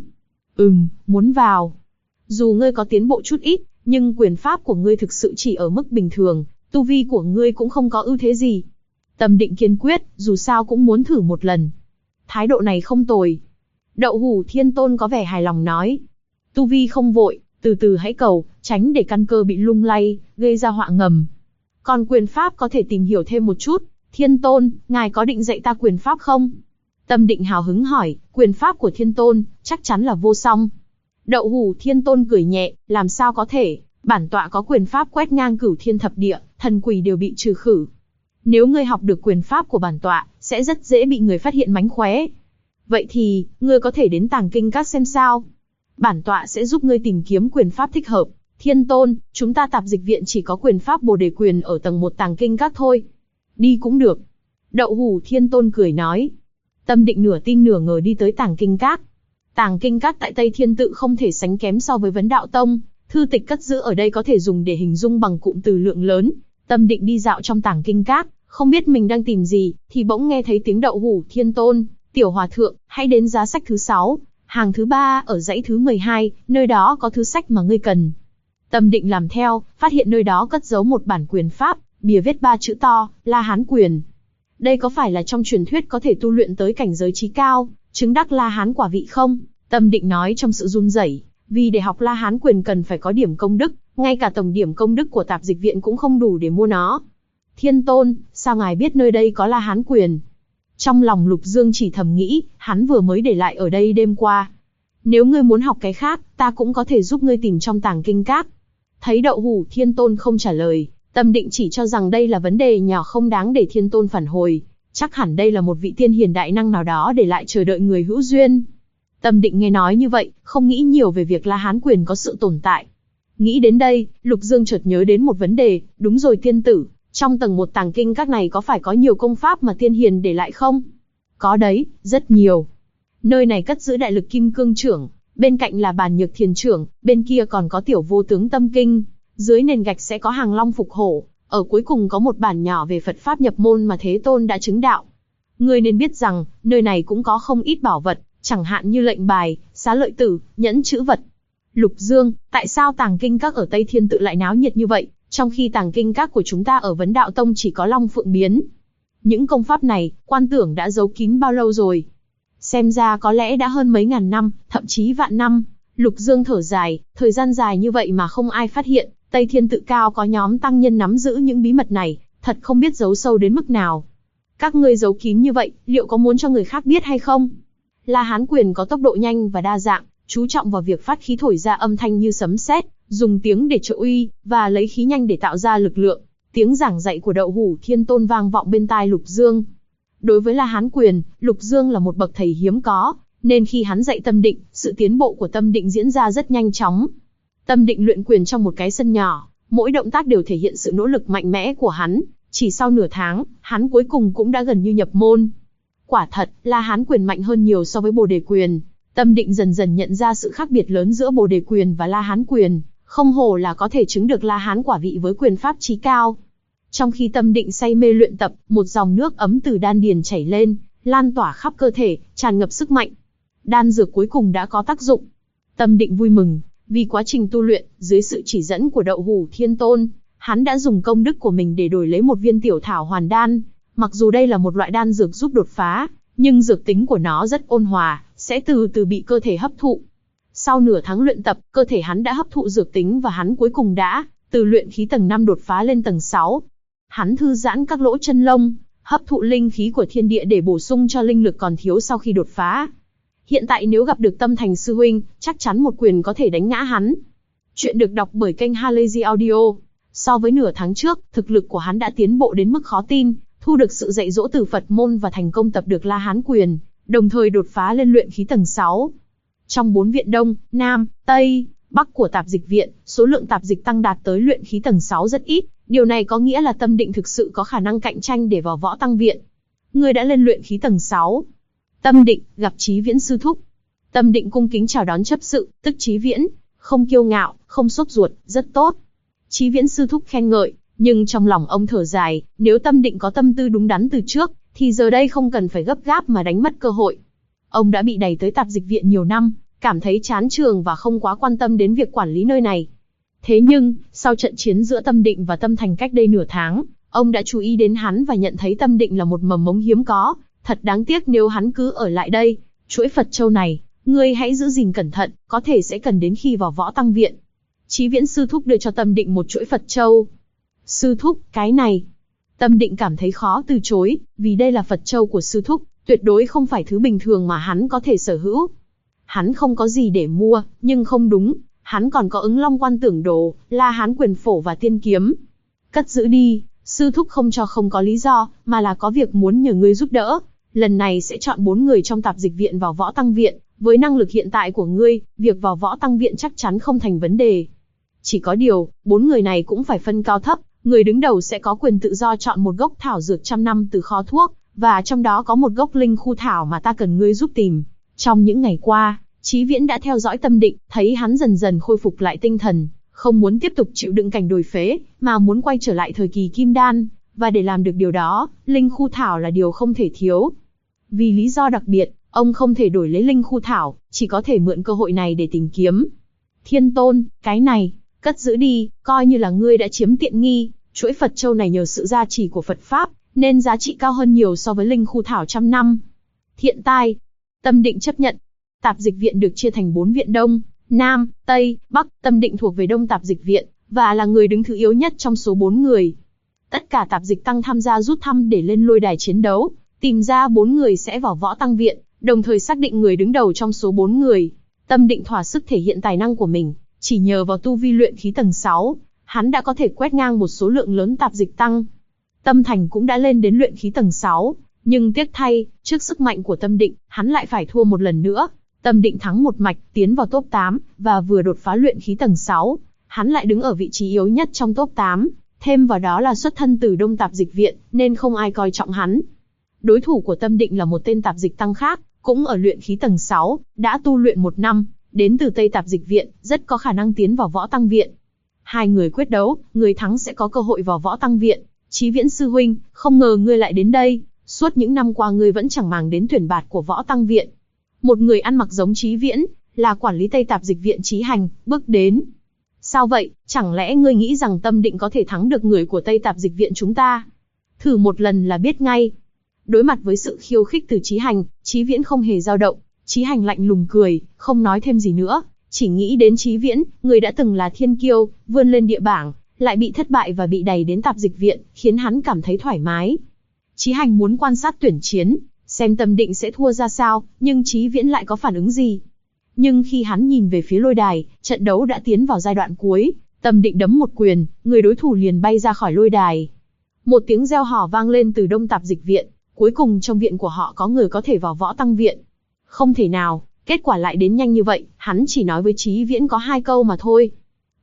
[SPEAKER 1] Muốn vào. Dù ngươi có tiến bộ chút ít, nhưng quyền pháp của ngươi thực sự chỉ ở mức bình thường, tu vi của ngươi cũng không có ưu thế gì. Tâm Định kiên quyết, dù sao cũng muốn thử một lần. Thái độ này không tồi. Đậu Hủ Thiên Tôn có vẻ hài lòng nói. Tu vi không vội, từ từ hãy cầu, tránh để căn cơ bị lung lay, gây ra họa ngầm. Còn quyền pháp có thể tìm hiểu thêm một chút. Thiên Tôn, ngài có định dạy ta quyền pháp không? Tâm Định hào hứng hỏi, quyền pháp của Thiên Tôn, chắc chắn là vô song. Đậu Hủ Thiên Tôn cười nhẹ, làm sao có thể, bản tọa có quyền pháp quét ngang cửu thiên thập địa, thần quỷ đều bị trừ khử. Nếu ngươi học được quyền pháp của bản tọa, sẽ rất dễ bị người phát hiện mánh khóe. Vậy thì, ngươi có thể đến Tàng Kinh Các xem sao. Bản tọa sẽ giúp ngươi tìm kiếm quyền pháp thích hợp. Thiên Tôn, chúng ta tạp dịch viện chỉ có quyền pháp Bồ Đề Quyền ở tầng 1 Tàng Kinh Các thôi. Đi cũng được. Đậu Hủ Thiên Tôn cười nói. Tâm Định nửa tin nửa ngờ đi tới Tàng Kinh Các. Tàng Kinh Các tại Tây Thiên Tự không thể sánh kém so với Vấn Đạo Tông, thư tịch cất giữ ở đây có thể dùng để hình dung bằng cụm từ lượng lớn. Tâm Định đi dạo trong Tàng Kinh Các, không biết mình đang tìm gì, thì bỗng nghe thấy tiếng Đậu Hủ Thiên Tôn, tiểu hòa thượng, hãy đến giá sách thứ 6, hàng thứ 3 ở dãy thứ 12, nơi đó có thứ sách mà ngươi cần. Tâm Định làm theo, phát hiện nơi đó cất giấu một bản quyền pháp, bìa viết 3 chữ to, La Hán Quyền. Đây có phải là trong truyền thuyết có thể tu luyện tới cảnh giới chí cao, chứng đắc La Hán quả vị không? Tâm Định nói trong sự run rẩy, vì để học La Hán Quyền cần phải có điểm công đức, ngay cả tổng điểm công đức của tạp dịch viện cũng không đủ để mua nó. Thiên Tôn, sao ngài biết nơi đây có La Hán Quyền? Trong lòng Lục Dương chỉ thầm nghĩ, hắn vừa mới để lại ở đây đêm qua. Nếu ngươi muốn học cái khác, ta cũng có thể giúp ngươi tìm trong Tàng Kinh Các. Thấy Đậu Hủ Thiên Tôn không trả lời, Tâm Định chỉ cho rằng đây là vấn đề nhỏ không đáng để Thiên Tôn phản hồi. Chắc hẳn đây là một vị tiên hiền đại năng nào đó để lại chờ đợi người hữu duyên. Tâm Định nghe nói như vậy, không nghĩ nhiều về việc La Hán Quyền có sự tồn tại. Nghĩ đến đây, Lục Dương chợt nhớ đến một vấn đề, đúng rồi tiên tử, trong tầng 1 Tàng Kinh Các này có phải có nhiều công pháp mà tiên hiền để lại không? Có đấy, rất nhiều. Nơi này cất giữ Đại Lực Kim Cương Trưởng, bên cạnh là Bàn Nhược Thiền Trưởng, bên kia còn có Tiểu Vô Tướng Tâm Kinh, dưới nền gạch sẽ có Hàng Long Phục Hổ, ở cuối cùng có một bản nhỏ về Phật Pháp nhập môn mà Thế Tôn đã chứng đạo. Ngươi nên biết rằng, nơi này cũng có không ít bảo vật, chẳng hạn như lệnh bài, xá lợi tử, nhẫn chữ vật. Lục Dương, tại sao Tàng Kinh Các ở Tây Thiên Tự lại náo nhiệt như vậy, trong khi Tàng Kinh Các của chúng ta ở Vấn Đạo Tông chỉ có Long Phượng Biến? Những công pháp này, quan tưởng đã giấu kín bao lâu rồi? Xem ra có lẽ đã hơn mấy ngàn năm, thậm chí vạn năm. Lục Dương thở dài, thời gian dài như vậy mà không ai phát hiện, Tây Thiên Tự cao có nhóm tăng nhân nắm giữ những bí mật này, thật không biết giấu sâu đến mức nào. Các ngươi giấu kín như vậy, liệu có muốn cho người khác biết hay không? La Hán Quyền có tốc độ nhanh và đa dạng, chú trọng vào việc phát khí thổi ra âm thanh như sấm sét, dùng tiếng để trợ uy, và lấy khí nhanh để tạo ra lực lượng. Tiếng giảng dạy của Đậu Hủ Thiên Tôn vang vọng bên tai Lục Dương. Đối với La Hán Quyền, Lục Dương là một bậc thầy hiếm có, nên khi hắn dạy Tâm Định, sự tiến bộ của Tâm Định diễn ra rất nhanh chóng. Tâm Định luyện quyền trong một cái sân nhỏ, mỗi động tác đều thể hiện sự nỗ lực mạnh mẽ của hắn. Chỉ sau nửa tháng, hắn cuối cùng cũng đã gần như nhập môn. Quả thật, La Hán quyền mạnh hơn nhiều so với Bồ Đề quyền. Tâm Định dần dần nhận ra sự khác biệt lớn giữa Bồ Đề quyền và La Hán quyền, không hổ là có thể chứng được La Hán quả vị với quyền pháp chí cao. Trong khi Tâm Định say mê luyện tập, một dòng nước ấm từ đan điền chảy lên, lan tỏa khắp cơ thể, tràn ngập sức mạnh. Đan dược cuối cùng đã có tác dụng. Tâm Định vui mừng, vì quá trình tu luyện, dưới sự chỉ dẫn của Đậu Hủ Thiên Tôn, hắn đã dùng công đức của mình để đổi lấy một viên tiểu thảo hoàn đan. Mặc dù đây là một loại đan dược giúp đột phá, nhưng dược tính của nó rất ôn hòa, sẽ từ từ bị cơ thể hấp thụ. Sau nửa tháng luyện tập, cơ thể hắn đã hấp thụ dược tính và hắn cuối cùng đã từ luyện khí tầng 5 đột phá lên tầng 6. Hắn thư giãn các lỗ chân lông, hấp thụ linh khí của thiên địa để bổ sung cho linh lực còn thiếu sau khi đột phá. Hiện tại nếu gặp được Tâm Thành sư huynh, chắc chắn một quyền có thể đánh ngã hắn. Chuyện được đọc bởi kênh Halazy Audio. So với nửa tháng trước, thực lực của hắn đã tiến bộ đến mức khó tin, thu được sự dạy dỗ từ Phật môn và thành công tập được La Hán quyền, đồng thời đột phá lên luyện khí tầng 6. Trong 4 viện Đông, Nam, Tây, Bắc của tạp dịch viện, số lượng tạp dịch tăng đạt tới luyện khí tầng 6 rất ít, điều này có nghĩa là Tâm Định thực sự có khả năng cạnh tranh để vào võ tăng viện. Người đã lên luyện khí tầng 6. Tâm Định gặp Chí Viễn sư thúc. Tâm Định cung kính chào đón chấp sự, tức Chí Viễn, không kiêu ngạo, không sốt ruột, rất tốt. Chí Viễn sư thúc khen ngợi, nhưng trong lòng ông thở dài, nếu Tâm Định có tâm tư đúng đắn từ trước, thì giờ đây không cần phải gấp gáp mà đánh mất cơ hội. Ông đã bị đày tới tạp dịch viện nhiều năm, cảm thấy chán trường và không quá quan tâm đến việc quản lý nơi này. Thế nhưng, sau trận chiến giữa Tâm Định và Tâm Thành cách đây nửa tháng, ông đã chú ý đến hắn và nhận thấy Tâm Định là một mầm mống hiếm có. Thật đáng tiếc nếu hắn cứ ở lại đây. Chuỗi Phật Châu này, ngươi hãy giữ gìn cẩn thận, có thể sẽ cần đến khi vào võ tăng viện. Chí Viễn sư thúc đưa cho Tâm Định một chuỗi Phật Châu. Sư thúc, cái này. Tâm Định cảm thấy khó từ chối, vì đây là Phật Châu của sư thúc, tuyệt đối không phải thứ bình thường mà hắn có thể sở hữu. Hắn không có gì để mua, nhưng không đúng, hắn còn có Ứng Long Quan Tưởng Đồ, La Hán quyền phổ và tiên kiếm. Cất giữ đi, sư thúc không cho không có lý do, mà là có việc muốn nhờ ngươi giúp đỡ. Lần này sẽ chọn 4 người trong tạp dịch viện vào võ tăng viện, với năng lực hiện tại của ngươi, việc vào võ tăng viện chắc chắn không thành vấn đề. Chỉ có điều, 4 người này cũng phải phân cao thấp, người đứng đầu sẽ có quyền tự do chọn một gốc thảo dược trăm năm từ kho thuốc, và trong đó có một gốc linh khu thảo mà ta cần ngươi giúp tìm. Trong những ngày qua, Chí Viễn đã theo dõi Tâm Định, thấy hắn dần dần khôi phục lại tinh thần, không muốn tiếp tục chịu đựng cảnh đổi phế, mà muốn quay trở lại thời kỳ kim đan, và để làm được điều đó, linh khu thảo là điều không thể thiếu. Vì lý do đặc biệt, ông không thể đổi lấy linh khu thảo, chỉ có thể mượn cơ hội này để tìm kiếm. Thiên Tôn, cái này, cất giữ đi, coi như là ngươi đã chiếm tiện nghi, chuỗi Phật Châu này nhờ sự gia trì của Phật Pháp, nên giá trị cao hơn nhiều so với linh khu thảo trăm năm. Thiện tai. Tâm Định chấp nhận. Tạp dịch viện được chia thành 4 viện Đông, Nam, Tây, Bắc. Tâm Định thuộc về Đông tạp dịch viện, và là người đứng thứ yếu nhất trong số 4 người. Tất cả tạp dịch tăng tham gia rút thăm để lên lôi đài chiến đấu, tìm ra 4 người sẽ vào võ tăng viện, đồng thời xác định người đứng đầu trong số 4 người. Tâm Định thỏa sức thể hiện tài năng của mình, chỉ nhờ vào tu vi luyện khí tầng 6, hắn đã có thể quét ngang một số lượng lớn tạp dịch tăng. Tâm Thành cũng đã lên đến luyện khí tầng 6, nhưng tiếc thay, trước sức mạnh của Tâm Định, hắn lại phải thua một lần nữa. Tâm Định thắng một mạch, tiến vào top 8, và vừa đột phá luyện khí tầng 6, hắn lại đứng ở vị trí yếu nhất trong top 8, thêm vào đó là xuất thân từ Đông tạp dịch viện, nên không ai coi trọng hắn. Đối thủ của Tâm Định là một tên tạp dịch tăng khác, cũng ở luyện khí tầng 6, đã tu luyện 1 năm, đến từ Tây tạp dịch viện, rất có khả năng tiến vào võ tăng viện. Hai người quyết đấu, người thắng sẽ có cơ hội vào võ tăng viện. Chí Viễn sư huynh, không ngờ ngươi lại đến đây, suốt những năm qua ngươi vẫn chẳng màng đến tuyển bạt của võ tăng viện. Một người ăn mặc giống Chí Viễn, là quản lý Tây tạp dịch viện Chí Hành, bước đến. Sao vậy, chẳng lẽ ngươi nghĩ rằng Tâm Định có thể thắng được người của Tây tạp dịch viện chúng ta? Thử một lần là biết ngay. Đối mặt với sự khiêu khích từ Chí Hành, Chí Viễn không hề dao động. Chí Hành lạnh lùng cười, không nói thêm gì nữa, chỉ nghĩ đến Chí Viễn, người đã từng là thiên kiêu, vươn lên địa bảng, lại bị thất bại và bị đày đến tạp dịch viện, khiến hắn cảm thấy thoải mái. Chí Hành muốn quan sát tuyển chiến, xem Tâm Định sẽ thua ra sao, nhưng Chí Viễn lại có phản ứng gì. Nhưng khi hắn nhìn về phía lôi đài, trận đấu đã tiến vào giai đoạn cuối, Tâm Định đấm một quyền, người đối thủ liền bay ra khỏi lôi đài. Một tiếng reo hò vang lên từ Đông tạp dịch viện, cuối cùng trong viện của họ có người có thể vào võ tăng viện. Không thể nào, kết quả lại đến nhanh như vậy, hắn chỉ nói với Chí Viễn có 2 câu mà thôi.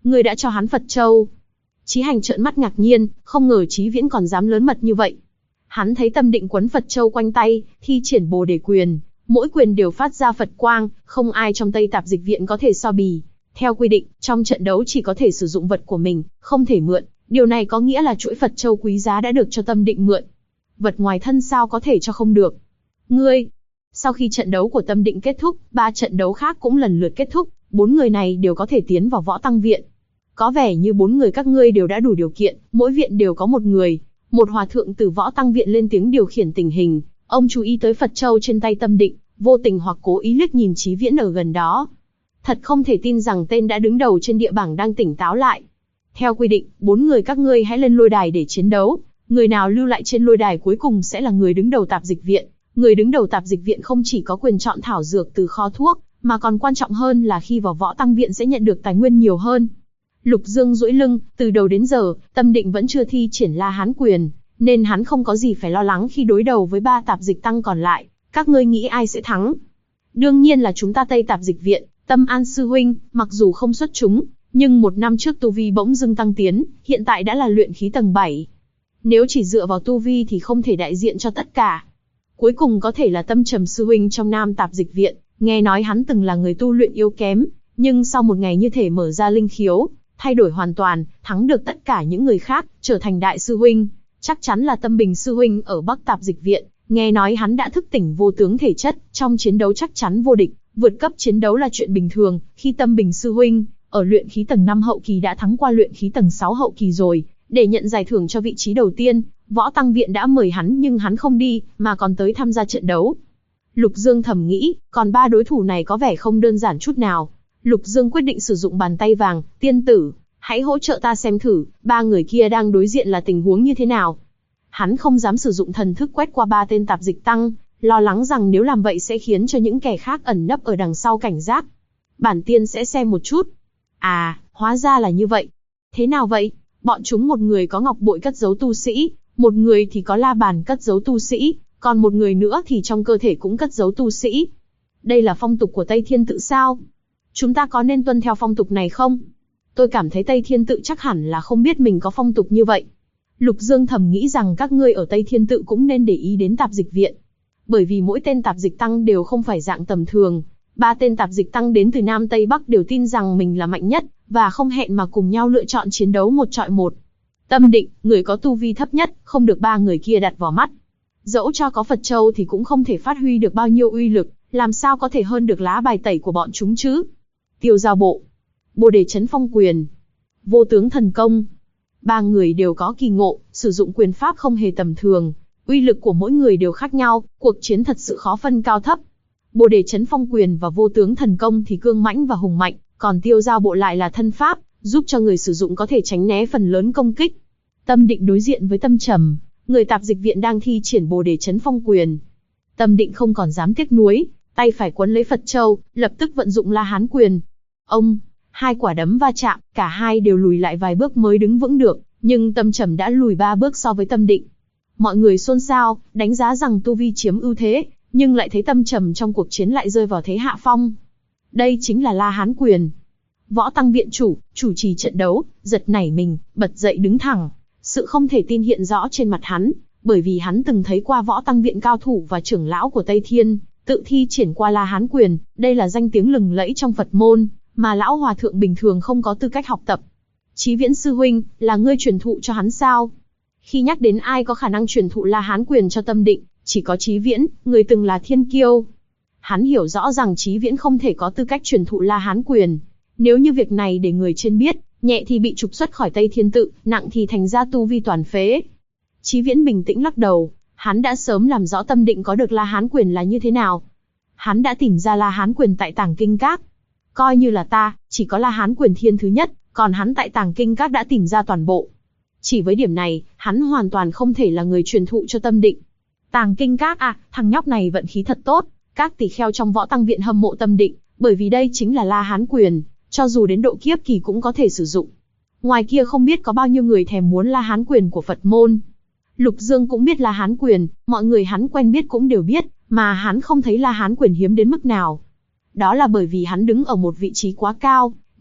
[SPEAKER 1] Ngươi đã cho hắn Phật Châu. Chí Hành trợn mắt ngạc nhiên, không ngờ Chí Viễn còn dám lớn mật như vậy. Hắn thấy Tâm Định quấn Phật Châu quanh tay, thi triển Bồ Đề quyền, mỗi quyền đều phát ra Phật quang, không ai trong Tây Tạp Dịch Viện có thể so bì. Theo quy định, trong trận đấu chỉ có thể sử dụng vật của mình, không thể mượn. Điều này có nghĩa là chuỗi Phật Châu quý giá đã được cho Tâm Định mượn. Vật ngoài thân sao có thể cho không được. Ngươi! Sau khi trận đấu của Tâm Định kết thúc, 3 trận đấu khác cũng lần lượt kết thúc, 4 người này đều có thể tiến vào Võ Tăng Viện. Có vẻ như 4 người các ngươi đều đã đủ điều kiện, mỗi viện đều có một người. Một hòa thượng từ Võ Tăng Viện lên tiếng điều khiển tình hình, ông chú ý tới Phật Châu trên tay Tâm Định, vô tình hoặc cố ý liếc nhìn Chí Viễn ở gần đó. Thật không thể tin rằng tên đã đứng đầu trên địa bảng đang tỉnh táo lại. Theo quy định, 4 người các ngươi hãy lên lôi đài để chiến đấu, người nào lưu lại trên lôi đài cuối cùng sẽ là người đứng đầu Tạp Dịch Viện. Người đứng đầu Tạp Dịch Viện không chỉ có quyền chọn thảo dược từ kho thuốc, mà còn quan trọng hơn là khi vào Võ Tăng Viện sẽ nhận được tài nguyên nhiều hơn. Lục Dương duỗi lưng, từ đầu đến giờ, Tâm Định vẫn chưa thi triển La Hán quyền, nên hắn không có gì phải lo lắng khi đối đầu với 3 tạp dịch tăng còn lại. Các ngươi nghĩ ai sẽ thắng? Đương nhiên là chúng ta Tây Tạp Dịch Viện. Tâm An sư huynh, mặc dù không xuất chúng, nhưng 1 năm trước tu vi bỗng dưng tăng tiến, hiện tại đã là luyện khí tầng 7. Nếu chỉ dựa vào tu vi thì không thể đại diện cho tất cả. Cuối cùng có thể là Tâm Trầm sư huynh trong Nam Tạp Dịch Viện, nghe nói hắn từng là người tu luyện yếu kém, nhưng sau một ngày như thể mở ra linh khiếu, thay đổi hoàn toàn, thắng được tất cả những người khác, trở thành đại sư huynh. Chắc chắn là Tâm Bình sư huynh ở Bắc Tạp Dịch Viện, nghe nói hắn đã thức tỉnh vô tướng thể chất, trong chiến đấu chắc chắn vô địch, vượt cấp chiến đấu là chuyện bình thường, khi Tâm Bình sư huynh ở luyện khí tầng 5 hậu kỳ đã thắng qua luyện khí tầng 6 hậu kỳ rồi, để nhận giải thưởng cho vị trí đầu tiên, Võ Tăng Viện đã mời hắn nhưng hắn không đi, mà còn tới tham gia trận đấu. Lục Dương thầm nghĩ, còn 3 đối thủ này có vẻ không đơn giản chút nào. Lục Dương quyết định sử dụng bàn tay vàng, tiên tử, hãy hỗ trợ ta xem thử, 3 người kia đang đối diện là tình huống như thế nào. Hắn không dám sử dụng thần thức quét qua 3 tên tạp dịch tăng, lo lắng rằng nếu làm vậy sẽ khiến cho những kẻ khác ẩn nấp ở đằng sau cảnh giác. Bản tiên sẽ xem một chút. À, hóa ra là như vậy. Thế nào vậy? Bọn chúng một người có ngọc bội cất giấu tu sĩ, một người thì có la bàn cất giấu tu sĩ, còn một người nữa thì trong cơ thể cũng cất giấu tu sĩ. Đây là phong tục của Tây Thiên Tự sao? Chúng ta có nên tuân theo phong tục này không? Tôi cảm thấy Tây Thiên Tự chắc hẳn là không biết mình có phong tục như vậy. Lục Dương thầm nghĩ rằng các ngươi ở Tây Thiên Tự cũng nên để ý đến Tạp Dịch Viện. Bởi vì mỗi tên tạp dịch tăng đều không phải dạng tầm thường. 3 tên tạp dịch tăng đến từ Nam Tây Bắc đều tin rằng mình là mạnh nhất, và không hẹn mà cùng nhau lựa chọn chiến đấu 1 chọi 1. Tâm Định, người có tu vi thấp nhất, không được 3 người kia đặt vào mắt. Dẫu cho có Phật Châu thì cũng không thể phát huy được bao nhiêu uy lực, làm sao có thể hơn được lá bài tẩy của bọn chúng chứ? Tiêu Giao Bộ, Bồ Đề Chấn Phong Quyền, Vô Tướng Thần Công. 3 người đều có kỳ ngộ, sử dụng quyền pháp không hề tầm thường. Uy lực của mỗi người đều khác nhau, cuộc chiến thật sự khó phân cao thấp. Bồ Đề Chấn Phong Quyền và Vô Tướng Thần Công thì cương mãnh và hùng mạnh, còn Tiêu Giao Bộ lại là thân pháp, giúp cho người sử dụng có thể tránh né phần lớn công kích. Tâm Định đối diện với Tâm Trầm, người tạp dịch viện đang thi triển Bồ Đề Chấn Phong Quyền. Tâm Định không còn dám tiếc nuối, tay phải quấn lấy Phật Châu, lập tức vận dụng La Hán Quyền. Ông, 2 quả đấm va chạm, cả hai đều lùi lại vài bước mới đứng vững được, nhưng Tâm Trầm đã lùi 3 bước so với Tâm Định. Mọi người xôn xao, đánh giá rằng tu vi chiếm ưu thế, nhưng lại thấy Tâm Trầm trong cuộc chiến lại rơi vào thế hạ phong. Đây chính là La Hán Quyền. Võ Tăng Viện chủ trì trận đấu, giật nảy mình, bật dậy đứng thẳng. Sự không thể tin hiện rõ trên mặt hắn, bởi vì hắn từng thấy qua Võ Tăng Viện cao thủ và trưởng lão của Tây Thiên Tự thi triển qua La Hán Quyền, đây là danh tiếng lừng lẫy trong Phật môn, mà lão hòa thượng bình thường không có tư cách học tập. Chí Viễn sư huynh, là ngươi truyền thụ cho hắn sao? Khi nhắc đến ai có khả năng truyền thụ La Hán Quyền cho Tâm Định, chỉ có Chí Viễn, người từng là thiên kiêu. Hắn hiểu rõ rằng Chí Viễn không thể có tư cách truyền thụ La Hán Quyền. Nếu như việc này để người trên biết, nhẹ thì bị trục xuất khỏi Tây Thiên Tự, nặng thì thành ra tu vi toàn phế. Chí Viễn bình tĩnh lắc đầu, hắn đã sớm làm rõ Tâm Định có được La Hán Quyền là như thế nào. Hắn đã tìm ra La Hán Quyền tại Tàng Kinh Các. Coi như là ta, chỉ có La Hán Quyền thiên thứ nhất, còn hắn tại Tàng Kinh Các đã tìm ra toàn bộ. Chỉ với điểm này, hắn hoàn toàn không thể là người truyền thụ cho Tâm Định. Tàng Kinh Các à, thằng nhóc này vận khí thật tốt. Các tỷ kheo trong Võ Tăng Viện hâm mộ Tâm Định, bởi vì đây chính là La Hán Quyền, cho dù đến độ kiếp kỳ cũng có thể sử dụng. Ngoài kia không biết có bao nhiêu người thèm muốn La Hán Quyền của Phật môn. Lục Dương cũng biết La Hán Quyền, mọi người hắn quen biết cũng đều biết, mà hắn không thấy La Hán Quyền hiếm đến mức nào. Đó là bởi vì hắn đứng ở một vị trí quá cao,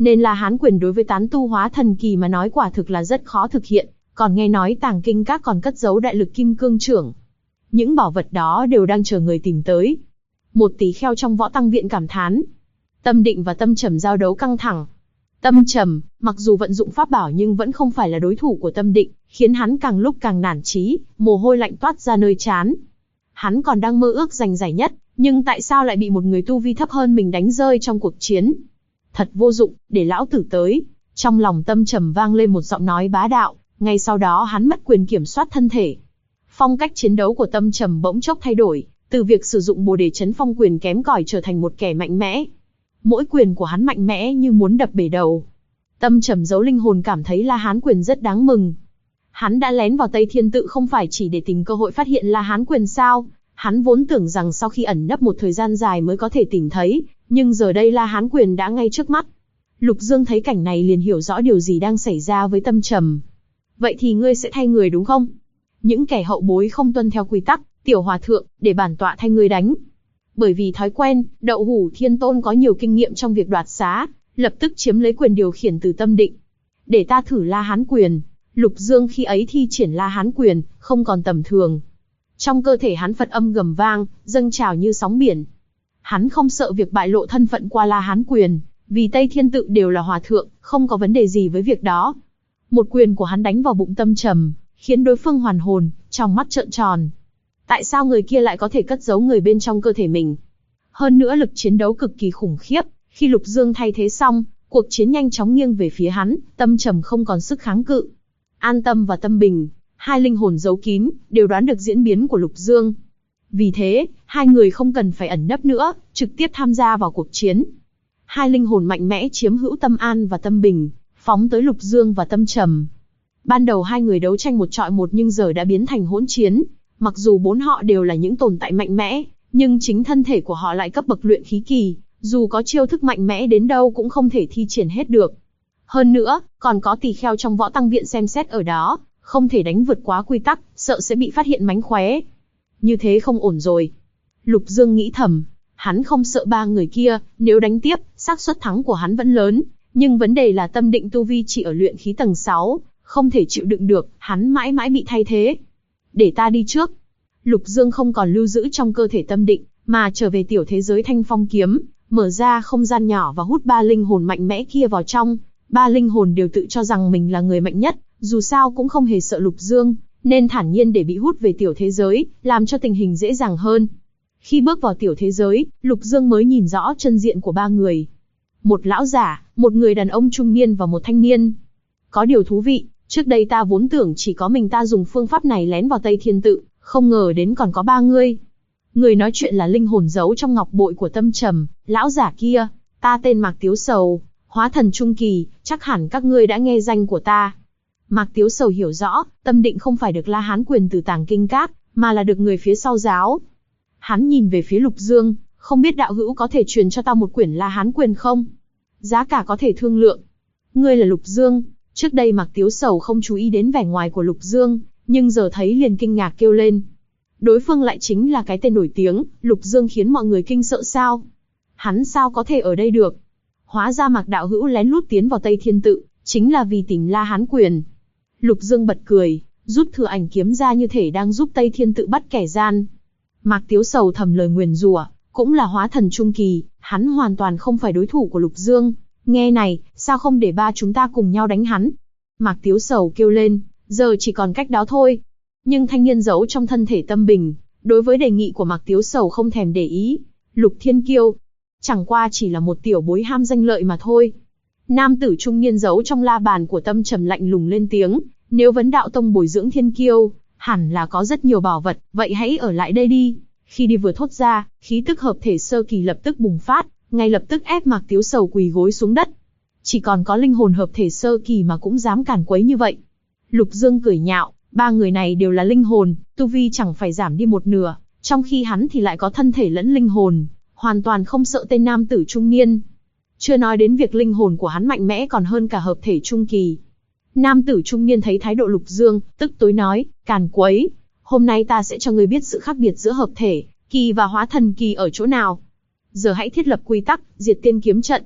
[SPEAKER 1] Nên La Hán quyền đối với tán tu hóa thần kỳ mà nói quả thực là rất khó thực hiện, còn nghe nói Tàng Kinh Các còn cất giấu đại lực kim cương chưởng. Những bảo vật đó đều đang chờ người tìm tới. Một tỳ kheo trong võ tăng viện cảm thán. Tâm Định và Tâm Trầm giao đấu căng thẳng. Tâm Trầm, mặc dù vận dụng pháp bảo nhưng vẫn không phải là đối thủ của Tâm Định, khiến hắn càng lúc càng nản chí, mồ hôi lạnh toát ra nơi trán. Hắn còn đang mơ ước giành giải nhất, nhưng tại sao lại bị một người tu vi thấp hơn mình đánh rơi trong cuộc chiến? Thật vô dụng, để lão tử tới. Trong lòng Tâm Trầm vang lên một giọng nói bá đạo, ngay sau đó hắn mất quyền kiểm soát thân thể. Phong cách chiến đấu của Tâm Trầm bỗng chốc thay đổi, từ việc sử dụng bồ đề chấn phong quyền kém cỏi trở thành một kẻ mạnh mẽ. Mỗi quyền của hắn mạnh mẽ như muốn đập bể đầu. Tâm Trầm giấu linh hồn cảm thấy La Hán quyền rất đáng mừng. Hắn đã lén vào Tây Thiên Tự không phải chỉ để tìm cơ hội phát hiện La Hán quyền sao? Hắn vốn tưởng rằng sau khi ẩn nấp một thời gian dài mới có thể tìm thấy, nhưng giờ đây La Hán quyền đã ngay trước mắt. Lục Dương thấy cảnh này liền hiểu rõ điều gì đang xảy ra với Tâm Trầm. Vậy thì ngươi sẽ thay người đúng không? Những kẻ hậu bối không tuân theo quy tắc, tiểu hòa thượng, để bản tọa thay ngươi đánh. Bởi vì thói quen, Đậu Hủ Thiên Tôn có nhiều kinh nghiệm trong việc đoạt xá, lập tức chiếm lấy quyền điều khiển từ Tâm Định. Để ta thử La Hán quyền. Lục Dương khi ấy thi triển La Hán quyền, không còn tầm thường. Trong cơ thể hắn Phật âm gầm vang, dâng trào như sóng biển. Hắn không sợ việc bại lộ thân phận qua La Hán quyền, vì Tây Thiên Tự đều là hòa thượng, không có vấn đề gì với việc đó. Một quyền của hắn đánh vào bụng Tâm Trầm, khiến đối phương hoàn hồn, trong mắt trợn tròn. Tại sao người kia lại có thể cất giấu người bên trong cơ thể mình? Hơn nữa lực chiến đấu cực kỳ khủng khiếp, khi Lục Dương thay thế xong, cuộc chiến nhanh chóng nghiêng về phía hắn, Tâm Trầm không còn sức kháng cự. An Tâm và Tâm Bình, hai linh hồn giấu kín, đều đoán được diễn biến của Lục Dương. Vì thế, hai người không cần phải ẩn nấp nữa, trực tiếp tham gia vào cuộc chiến. Hai linh hồn mạnh mẽ chiếm hữu Tâm An và Tâm Bình, phóng tới Lục Dương và Tâm Trầm. Ban đầu hai người đấu tranh một trọi một nhưng giờ đã biến thành hỗn chiến. Mặc dù bốn họ đều là những tồn tại mạnh mẽ, nhưng chính thân thể của họ lại cấp bậc luyện khí kỳ, dù có chiêu thức mạnh mẽ đến đâu cũng không thể thi triển hết được. Hơn nữa, còn có tỳ kheo trong võ tăng viện xem xét ở đó, không thể đánh vượt quá quy tắc, sợ sẽ bị phát hiện mánh khóe. Như thế không ổn rồi. Lục Dương nghĩ thầm, hắn không sợ ba người kia, nếu đánh tiếp, xác suất thắng của hắn vẫn lớn, nhưng vấn đề là Tâm Định tu vi chỉ ở luyện khí tầng 6, không thể chịu đựng được, hắn mãi mãi bị thay thế. Để ta đi trước. Lục Dương không còn lưu giữ trong cơ thể Tâm Định, mà trở về tiểu thế giới Thanh Phong Kiếm, mở ra không gian nhỏ và hút ba linh hồn mạnh mẽ kia vào trong. Ba linh hồn đều tự cho rằng mình là người mạnh nhất, dù sao cũng không hề sợ Lục Dương, nên thản nhiên để bị hút về tiểu thế giới, làm cho tình hình dễ dàng hơn. Khi bước vào tiểu thế giới, Lục Dương mới nhìn rõ chân diện của ba người. Một lão giả, một người đàn ông trung niên và một thanh niên. Có điều thú vị, trước đây ta vốn tưởng chỉ có mình ta dùng phương pháp này lén vào Tây Thiên Tự, không ngờ đến còn có ba người. Người nói chuyện là linh hồn giấu trong ngọc bội của Tâm Trầm, lão giả kia. Ta tên Mạc Tiếu Sầu, hóa thần trung kỳ, chắc hẳn các ngươi đã nghe danh của ta. Mạc Tiếu Sầu hiểu rõ, Tâm Định không phải được La Hán quyền từ Tàng Kinh Các, mà là được người phía sau giáo. Hắn nhìn về phía Lục Dương, không biết đạo hữu có thể truyền cho ta một quyển La Hán quyền không? Giá cả có thể thương lượng. Ngươi là Lục Dương. Trước đây Mạc Tiếu Sầu không chú ý đến vẻ ngoài của Lục Dương, nhưng giờ thấy liền kinh ngạc kêu lên. Đối phương lại chính là cái tên nổi tiếng, Lục Dương khiến mọi người kinh sợ sao? Hắn sao có thể ở đây được? Hóa ra Mạc đạo hữu lén lút tiến vào Tây Thiên Tự, chính là vì tìm La Hán quyền. Lục Dương bật cười, rút thừa ảnh kiếm ra như thể đang giúp Tây Thiên Tự bắt kẻ gian. Mạc Tiếu Sầu thầm lời nguyền rủa, cũng là hóa thần trung kỳ, hắn hoàn toàn không phải đối thủ của Lục Dương. Nghe này, sao không để ba chúng ta cùng nhau đánh hắn? Mạc Tiếu Sầu kêu lên, giờ chỉ còn cách đó thôi. Nhưng thanh niên giấu trong thân thể Tâm Bình, đối với đề nghị của Mạc Tiếu Sầu không thèm để ý. Lục Thiên Kiêu, chẳng qua chỉ là một tiểu bối ham danh lợi mà thôi. Nam tử trung niên giấu trong la bàn của Tâm Trầm lạnh lùng lên tiếng, nếu vấn đạo tông bồi dưỡng thiên kiêu, hẳn là có rất nhiều bảo vật, vậy hãy ở lại đây đi. Khi đi vừa thốt ra, khí tức hợp thể sơ kỳ lập tức bùng phát, ngay lập tức ép Mạc Tiếu Sầu quỳ gối xuống đất. Chỉ còn có linh hồn hợp thể sơ kỳ mà cũng dám càn quấy như vậy. Lục Dương cười nhạo, ba người này đều là linh hồn, tu vi chẳng phải giảm đi một nửa, trong khi hắn thì lại có thân thể lẫn linh hồn, hoàn toàn không sợ tên nam tử trung niên. Chưa nói đến việc linh hồn của hắn mạnh mẽ còn hơn cả hợp thể trung kỳ. Nam tử trung niên thấy thái độ Lục Dương, tức tối nói, càn quấy, hôm nay ta sẽ cho ngươi biết sự khác biệt giữa hợp thể kỳ và hóa thần kỳ ở chỗ nào. Giờ hãy thiết lập quy tắc, diệt tiên kiếm trận.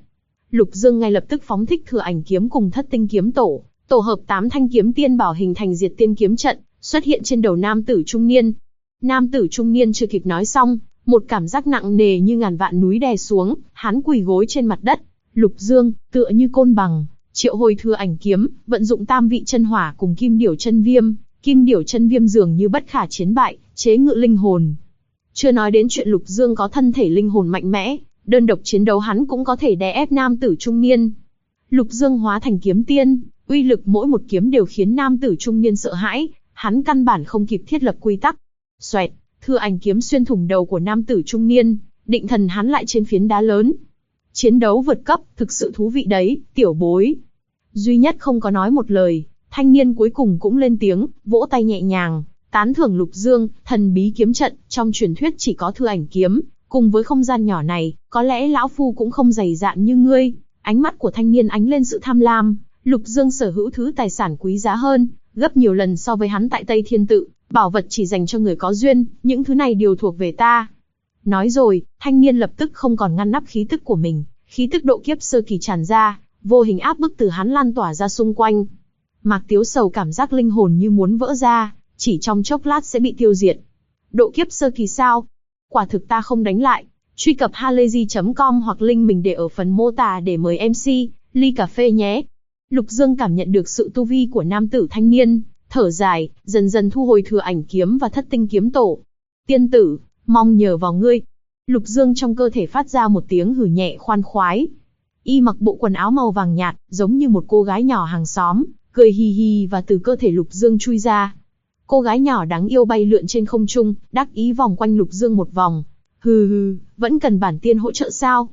[SPEAKER 1] Lục Dương ngay lập tức phóng thích Thừa Ảnh kiếm cùng Thất Tinh kiếm tổ, tổ hợp 8 thanh kiếm tiên bảo hình thành Diệt Tiên kiếm trận, xuất hiện trên đầu nam tử trung niên. Nam tử trung niên chưa kịp nói xong, một cảm giác nặng nề như ngàn vạn núi đè xuống, hắn quỳ gối trên mặt đất. Lục Dương, tựa như côn bằng, triệu hồi Thừa Ảnh kiếm, vận dụng tam vị chân hỏa cùng Kim Điểu chân viêm. Kim Điểu chân viêm dường như bất khả chiến bại, chế ngự linh hồn. Chưa nói đến chuyện Lục Dương có thân thể linh hồn mạnh mẽ, đơn độc chiến đấu hắn cũng có thể đè ép nam tử trung niên. Lục Dương hóa thành kiếm tiên, uy lực mỗi một kiếm đều khiến nam tử trung niên sợ hãi, hắn căn bản không kịp thiết lập quy tắc. Xoẹt, Thừa Ảnh kiếm xuyên thủng đầu của nam tử trung niên, định thần hắn lại trên phiến đá lớn. Chiến đấu vượt cấp, thực sự thú vị đấy, tiểu bối. Duy nhất không có nói một lời, thanh niên cuối cùng cũng lên tiếng, vỗ tay nhẹ nhàng, tán thưởng Lục Dương, thần bí kiếm trận, trong truyền thuyết chỉ có Thừa Ảnh kiếm, cùng với không gian nhỏ này, có lẽ lão phu cũng không dày dạn như ngươi. Ánh mắt của thanh niên ánh lên sự tham lam, Lục Dương sở hữu thứ tài sản quý giá hơn, gấp nhiều lần so với hắn tại Tây Thiên Tự, bảo vật chỉ dành cho người có duyên, những thứ này đều thuộc về ta. Nói rồi, thanh niên lập tức không còn ngăn nắp khí tức của mình, khí tức độ kiếp sơ kỳ tràn ra, vô hình áp bức từ hắn lan tỏa ra xung quanh. Mạc Tiếu Sầu cảm giác linh hồn như muốn vỡ ra, chỉ trong chốc lát sẽ bị tiêu diệt. Độ kiếp sơ kỳ sao? Quả thực ta không đánh lại. Truy cập halayzi.com hoặc link mình để ở phần mô tả để mời MC, ly cà phê nhé. Lục Dương cảm nhận được sự tu vi của nam tử thanh niên, thở dài, dần dần thu hồi Thừa Ảnh kiếm và Thất Tinh kiếm tổ. Tiên tử, mong nhờ vào ngươi. Lục Dương trong cơ thể phát ra một tiếng hử nhẹ khoan khoái. Y mặc bộ quần áo màu vàng nhạt, giống như một cô gái nhỏ hàng xóm, cười hì hì và từ cơ thể Lục Dương chui ra. Cô gái nhỏ đáng yêu bay lượn trên không trung, đắc ý vòng quanh Lục Dương một vòng. Hừ hừ, vẫn cần bản tiên hỗ trợ sao?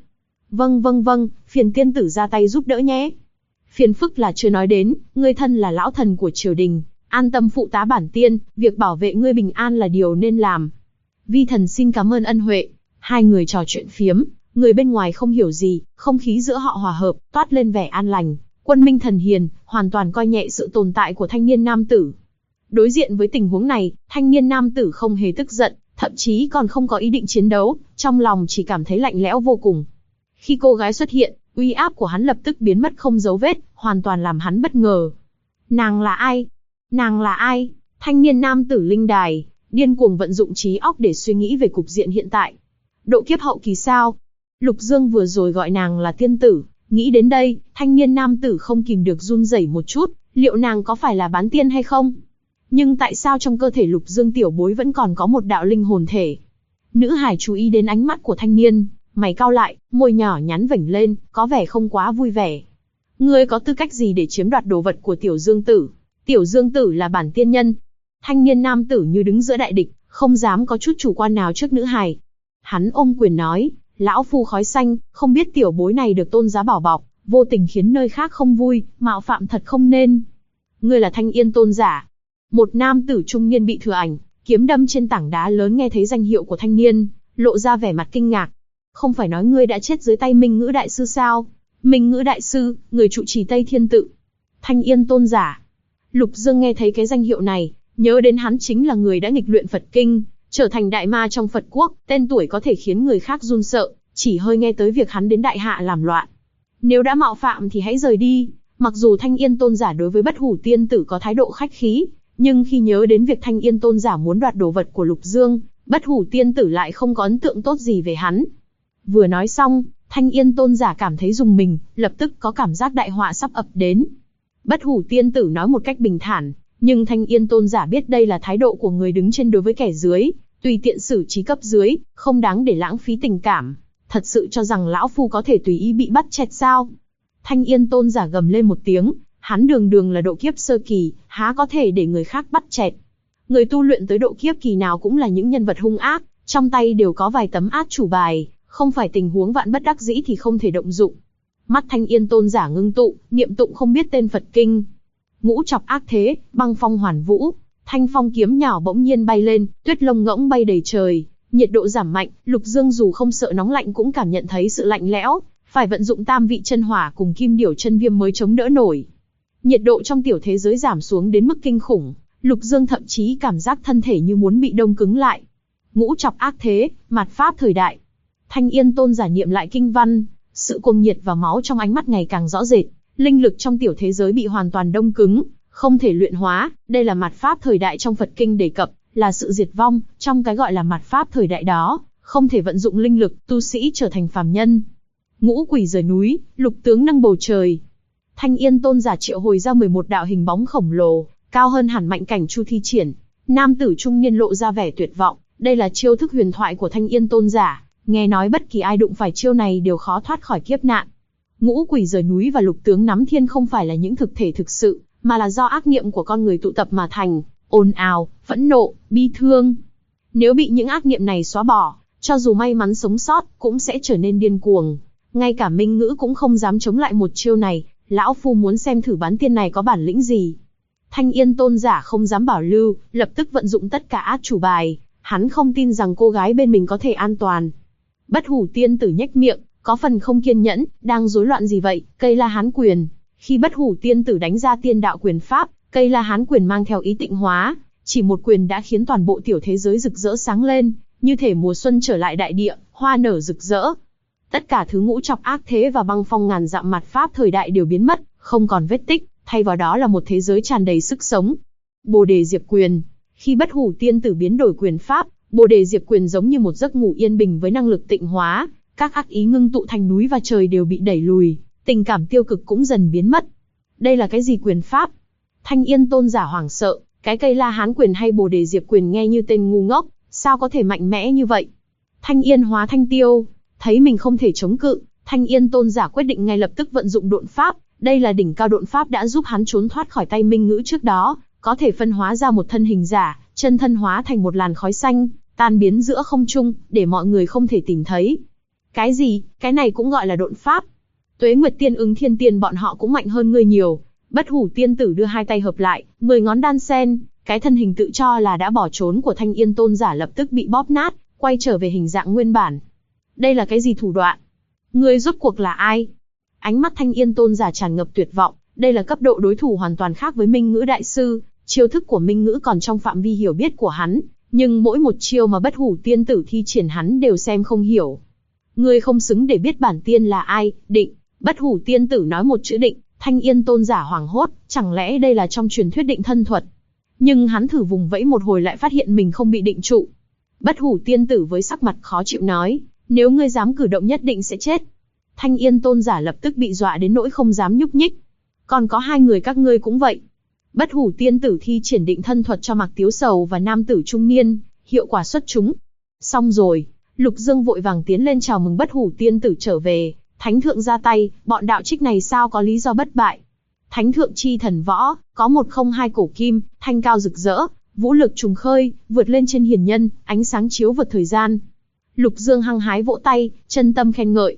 [SPEAKER 1] Vâng, phiền tiên tử ra tay giúp đỡ nhé. Phiền phức là chưa nói đến, ngươi thân là lão thần của triều đình, an tâm phụ tá bản tiên, việc bảo vệ ngươi bình an là điều nên làm. Vi thần xin cảm ơn ân huệ. Hai người trò chuyện phiếm, người bên ngoài không hiểu gì, không khí giữa họ hòa hợp, toát lên vẻ an lành. Quân Minh thần hiền, hoàn toàn coi nhẹ sự tồn tại của thanh niên nam tử. Đối diện với tình huống này, thanh niên nam tử không hề tức giận, thậm chí còn không có ý định chiến đấu, trong lòng chỉ cảm thấy lạnh lẽo vô cùng. Khi cô gái xuất hiện, uy áp của hắn lập tức biến mất không dấu vết, hoàn toàn làm hắn bất ngờ. Nàng là ai? Nàng là ai? Thanh niên nam tử linh đài, điên cuồng vận dụng trí óc để suy nghĩ về cục diện hiện tại. Độ kiếp hậu kỳ sao? Lục Dương vừa rồi gọi nàng là tiên tử, nghĩ đến đây, thanh niên nam tử không kìm được run rẩy một chút, liệu nàng có phải là bán tiên hay không? Nhưng tại sao trong cơ thể Lục Dương tiểu bối vẫn còn có một đạo linh hồn thể? Nữ hải chú ý đến ánh mắt của thanh niên, mày cau lại, môi nhỏ nhắn vểnh lên, có vẻ không quá vui vẻ. Ngươi có tư cách gì để chiếm đoạt đồ vật của Tiểu Dương tử? Tiểu Dương tử là bản tiên nhân. Thanh niên nam tử như đứng giữa đại địch, không dám có chút chủ quan nào trước nữ hài. Hắn ôm quyền nói, lão phu khói xanh, không biết tiểu bối này được tôn giá bảo bọc, vô tình khiến nơi khác không vui, mạo phạm thật không nên. Ngươi là Thanh Yên tôn giả. Một nam tử trung niên bị Thừa Ảnh kiếm đâm trên tảng đá lớn nghe thấy danh hiệu của thanh niên, lộ ra vẻ mặt kinh ngạc. Không phải nói ngươi đã chết dưới tay Minh Ngữ đại sư sao? Minh Ngữ đại sư, người trụ trì Tây Thiên Tự. Thanh Yên tôn giả. Lục Dương nghe thấy cái danh hiệu này, nhớ đến hắn chính là người đã nghịch luyện Phật kinh, trở thành đại ma trong Phật quốc, tên tuổi có thể khiến người khác run sợ, chỉ hơi nghe tới việc hắn đến đại hạ làm loạn. Nếu đã mạo phạm thì hãy rời đi. Mặc dù Thanh Yên tôn giả đối với Bất Hủ tiên tử có thái độ khách khí, nhưng khi nhớ đến việc Thanh Yên tôn giả muốn đoạt đồ vật của Lục Dương, Bất Hủ tiên tử lại không có ấn tượng tốt gì về hắn. Vừa nói xong, Thanh Yên tôn giả cảm thấy rùng mình, lập tức có cảm giác đại họa sắp ập đến. Bất Hủ tiên tử nói một cách bình thản, nhưng Thanh Yên tôn giả biết đây là thái độ của người đứng trên đối với kẻ dưới, tùy tiện xử trí cấp dưới, không đáng để lãng phí tình cảm. Thật sự cho rằng lão phu có thể tùy ý bị bắt chẹt sao? Thanh Yên tôn giả gầm lên một tiếng, hắn đường đường là độ kiếp sơ kỳ, há có thể để người khác bắt chẹt. Người tu luyện tới độ kiếp kỳ nào cũng là những nhân vật hung ác, trong tay đều có vài tấm át chủ bài, không phải tình huống vạn bất đắc dĩ thì không thể động dụng. Mắt Thanh Yên tôn giả ngưng tụ, niệm tụng không biết tên Phật kinh. Ngũ trọc ác thế, băng phong hoàn vũ, thanh phong kiếm nhỏ bỗng nhiên bay lên, tuyết lông ngỗng bay đầy trời, nhiệt độ giảm mạnh, Lục Dương dù không sợ nóng lạnh cũng cảm nhận thấy sự lạnh lẽo, phải vận dụng tam vị chân hỏa cùng Kim Điểu chân viêm mới chống đỡ nổi. Nhiệt độ trong tiểu thế giới giảm xuống đến mức kinh khủng, Lục Dương thậm chí cảm giác thân thể như muốn bị đông cứng lại. Ngũ trọc ác thế, mạt pháp thời đại. Thanh Yên tôn giả niệm lại kinh văn, Sự cuồng nhiệt và máu trong ánh mắt ngày càng rõ rệt, linh lực trong tiểu thế giới bị hoàn toàn đông cứng, không thể luyện hóa. Đây là mạt pháp thời đại trong Phật kinh đề cập, là sự diệt vong. Trong cái gọi là mạt pháp thời đại đó, không thể vận dụng linh lực, tu sĩ trở thành phàm nhân. Ngũ quỷ rời núi, lục tướng nâng bầu trời. Thanh Yên Tôn giả triệu hồi ra 11 đạo hình bóng khổng lồ, cao hơn hẳn mạnh cảnh Chu thi triển. Nam tử trung niên lộ ra vẻ tuyệt vọng, đây là chiêu thức huyền thoại của Thanh Yên Tôn giả, nghe nói bất kỳ ai đụng phải chiêu này đều khó thoát khỏi kiếp nạn. Ngũ quỷ rời núi và lục tướng nắm thiên không phải là những thực thể thực sự, mà là do ác niệm của con người tụ tập mà thành, ồn ào, phẫn nộ, bi thương. Nếu bị những ác niệm này xóa bỏ, cho dù may mắn sống sót, cũng sẽ trở nên điên cuồng. Ngay cả Minh Ngữ cũng không dám chống lại một chiêu này, lão phu muốn xem thử bán tiên này có bản lĩnh gì. Thanh Yên Tôn giả không dám bảo lưu, lập tức vận dụng tất cả át chủ bài, hắn không tin rằng cô gái bên mình có thể an toàn. Bất Hủ tiên tử nhếch miệng, có phần không kiên nhẫn, đang rối loạn gì vậy? Cây La Hán quyền. Khi Bất Hủ tiên tử đánh ra tiên đạo quyền pháp, cây La Hán quyền mang theo ý tịnh hóa, chỉ một quyền đã khiến toàn bộ tiểu thế giới rực rỡ sáng lên, như thể mùa xuân trở lại đại địa, hoa nở rực rỡ. Tất cả thứ ngũ trọc ác thế và băng phong ngàn dặm mạt pháp thời đại đều biến mất, không còn vết tích, thay vào đó là một thế giới tràn đầy sức sống. Bồ đề diệp quyền. Khi Bất Hủ tiên tử biến đổi quyền pháp, Bồ đề diệp quyền giống như một giấc ngủ yên bình với năng lực tịnh hóa, các ác ý ngưng tụ thành núi và trời đều bị đẩy lùi, tình cảm tiêu cực cũng dần biến mất. Đây là cái gì quyền pháp? Thanh Yên Tôn giả hoảng sợ, cái cây La Hán quyền hay Bồ đề diệp quyền nghe như tên ngu ngốc, sao có thể mạnh mẽ như vậy? Thanh Yên hóa thanh tiêu, thấy mình không thể chống cự, Thanh Yên Tôn giả quyết định ngay lập tức vận dụng độn pháp. Đây là đỉnh cao độn pháp đã giúp hắn trốn thoát khỏi tay Minh Ngữ trước đó, có thể phân hóa ra một thân hình giả, chân thân hóa thành một làn khói xanh, tan biến giữa không trung, để mọi người không thể tìm thấy. Cái gì? Cái này cũng gọi là độn pháp? Tuế Nguyệt Tiên Ứng Thiên Tiên bọn họ cũng mạnh hơn ngươi nhiều. Bất Hủ tiên tử đưa hai tay hợp lại, 10 ngón đan sen, cái thân hình tự cho là đã bỏ trốn của Thanh Yên Tôn giả lập tức bị bóp nát, quay trở về hình dạng nguyên bản. Đây là cái gì thủ đoạn? Ngươi rốt cuộc là ai? Ánh mắt Thanh Yên Tôn giả tràn ngập tuyệt vọng, đây là cấp độ đối thủ hoàn toàn khác với Minh Ngữ đại sư, chiêu thức của Minh Ngữ còn trong phạm vi hiểu biết của hắn, nhưng mỗi một chiêu mà Bất Hủ tiên tử thi triển hắn đều xem không hiểu. Ngươi không xứng để biết bản tiên là ai, định. Bất Hủ tiên tử nói một chữ định, Thanh Yên Tôn giả hoảng hốt, chẳng lẽ đây là trong truyền thuyết định thân thuật? Nhưng hắn thử vùng vẫy một hồi lại phát hiện mình không bị định trụ. Bất Hủ tiên tử với sắc mặt khó chịu nói, nếu ngươi dám cử động nhất định sẽ chết. Thanh Yên Tôn giả lập tức bị dọa đến nỗi không dám nhúc nhích. Còn có hai người các ngươi cũng vậy. Bất Hủ tiên tử thi triển định thân thuật cho Mạc Tiếu Sầu và nam tử trung niên, hiệu quả xuất chúng. Xong rồi, Lục Dương vội vàng tiến lên chào mừng Bất Hủ tiên tử trở về. Thánh thượng ra tay, bọn đạo trích này sao có lý do bất bại? Thánh thượng chi thần võ, có 102 cổ kim, thanh cao rực rỡ, vũ lực trùng khơi, vượt lên trên hiền nhân, ánh sáng chiếu vượt thời gian. Lục Dương hăng hái vỗ tay, chân tâm khen ngợi.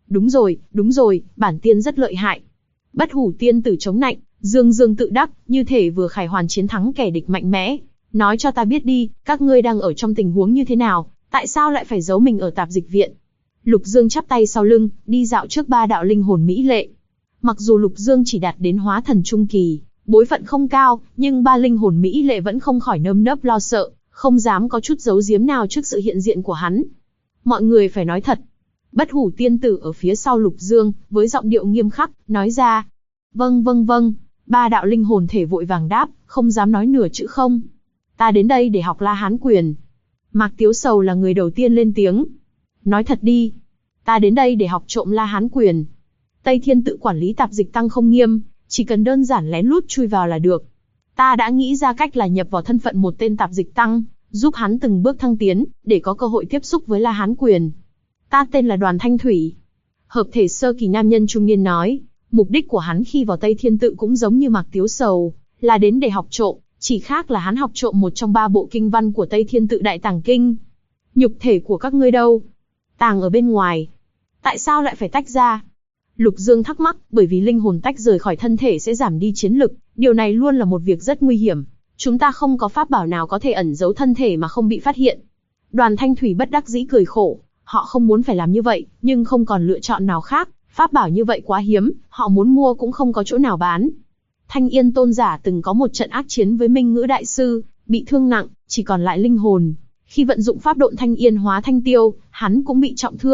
[SPEAKER 1] Đúng rồi, bản tiên rất lợi hại. Bất Hủ tiên tử chống nạnh, dương dương tự đắc, như thể vừa khải hoàn chiến thắng kẻ địch mạnh mẽ. Nói cho ta biết đi, các ngươi đang ở trong tình huống như thế nào, tại sao lại phải giấu mình ở tạp dịch viện? Lục Dương chắp tay sau lưng, đi dạo trước ba đạo linh hồn mỹ lệ. Mặc dù Lục Dương chỉ đạt đến hóa thần trung kỳ, bối phận không cao, nhưng ba linh hồn mỹ lệ vẫn không khỏi nơm nớp lo sợ, không dám có chút giấu giếm nào trước sự hiện diện của hắn. Mọi người phải nói thật. Bất Hủ tiên tử ở phía sau Lục Dương, với giọng điệu nghiêm khắc, nói ra. Vâng. Ba đạo linh hồn thể vội vàng đáp, không dám nói nửa chữ không. Ta đến đây để học La Hán quyền. Mạc Tiếu Sầu là người đầu tiên lên tiếng. Nói thật đi. Ta đến đây để học trộm La Hán quyền. Tây Thiên tự quản lý tạp dịch tăng không nghiêm, chỉ cần đơn giản lén lút chui vào là được. Ta đã nghĩ ra cách là nhập vào thân phận một tên tạp dịch tăng, giúp hắn từng bước thăng tiến, để có cơ hội tiếp xúc với La Hán quyền. Ta tên là Đoàn Thanh Thủy. Hợp thể sơ kỳ nam nhân trung niên nói, mục đích của hắn khi vào Tây Thiên tự cũng giống như Mạc Tiếu Sầu, là đến để học trộm, chỉ khác là hắn học trộm một trong ba bộ kinh văn của Tây Thiên tự Đại Tàng Kinh. Nhục thể của các ngươi đâu? Tàng ở bên ngoài. Tại sao lại phải tách ra? Lục Dương thắc mắc, bởi vì linh hồn tách rời khỏi thân thể sẽ giảm đi chiến lực, điều này luôn là một việc rất nguy hiểm. Chúng ta không có pháp bảo nào có thể ẩn giấu thân thể mà không bị phát hiện. Đoàn Thanh Thủy bất đắc dĩ cười khổ, họ không muốn phải làm như vậy, nhưng không còn lựa chọn nào khác, pháp bảo như vậy quá hiếm, họ muốn mua cũng không có chỗ nào bán. Thanh Yên Tôn giả từng có một trận ác chiến với Minh Ngữ đại sư, bị thương nặng, chỉ còn lại linh hồn. Khi vận dụng pháp độn Thanh Yên hóa thanh tiêu, hắn cũng bị trọng thương,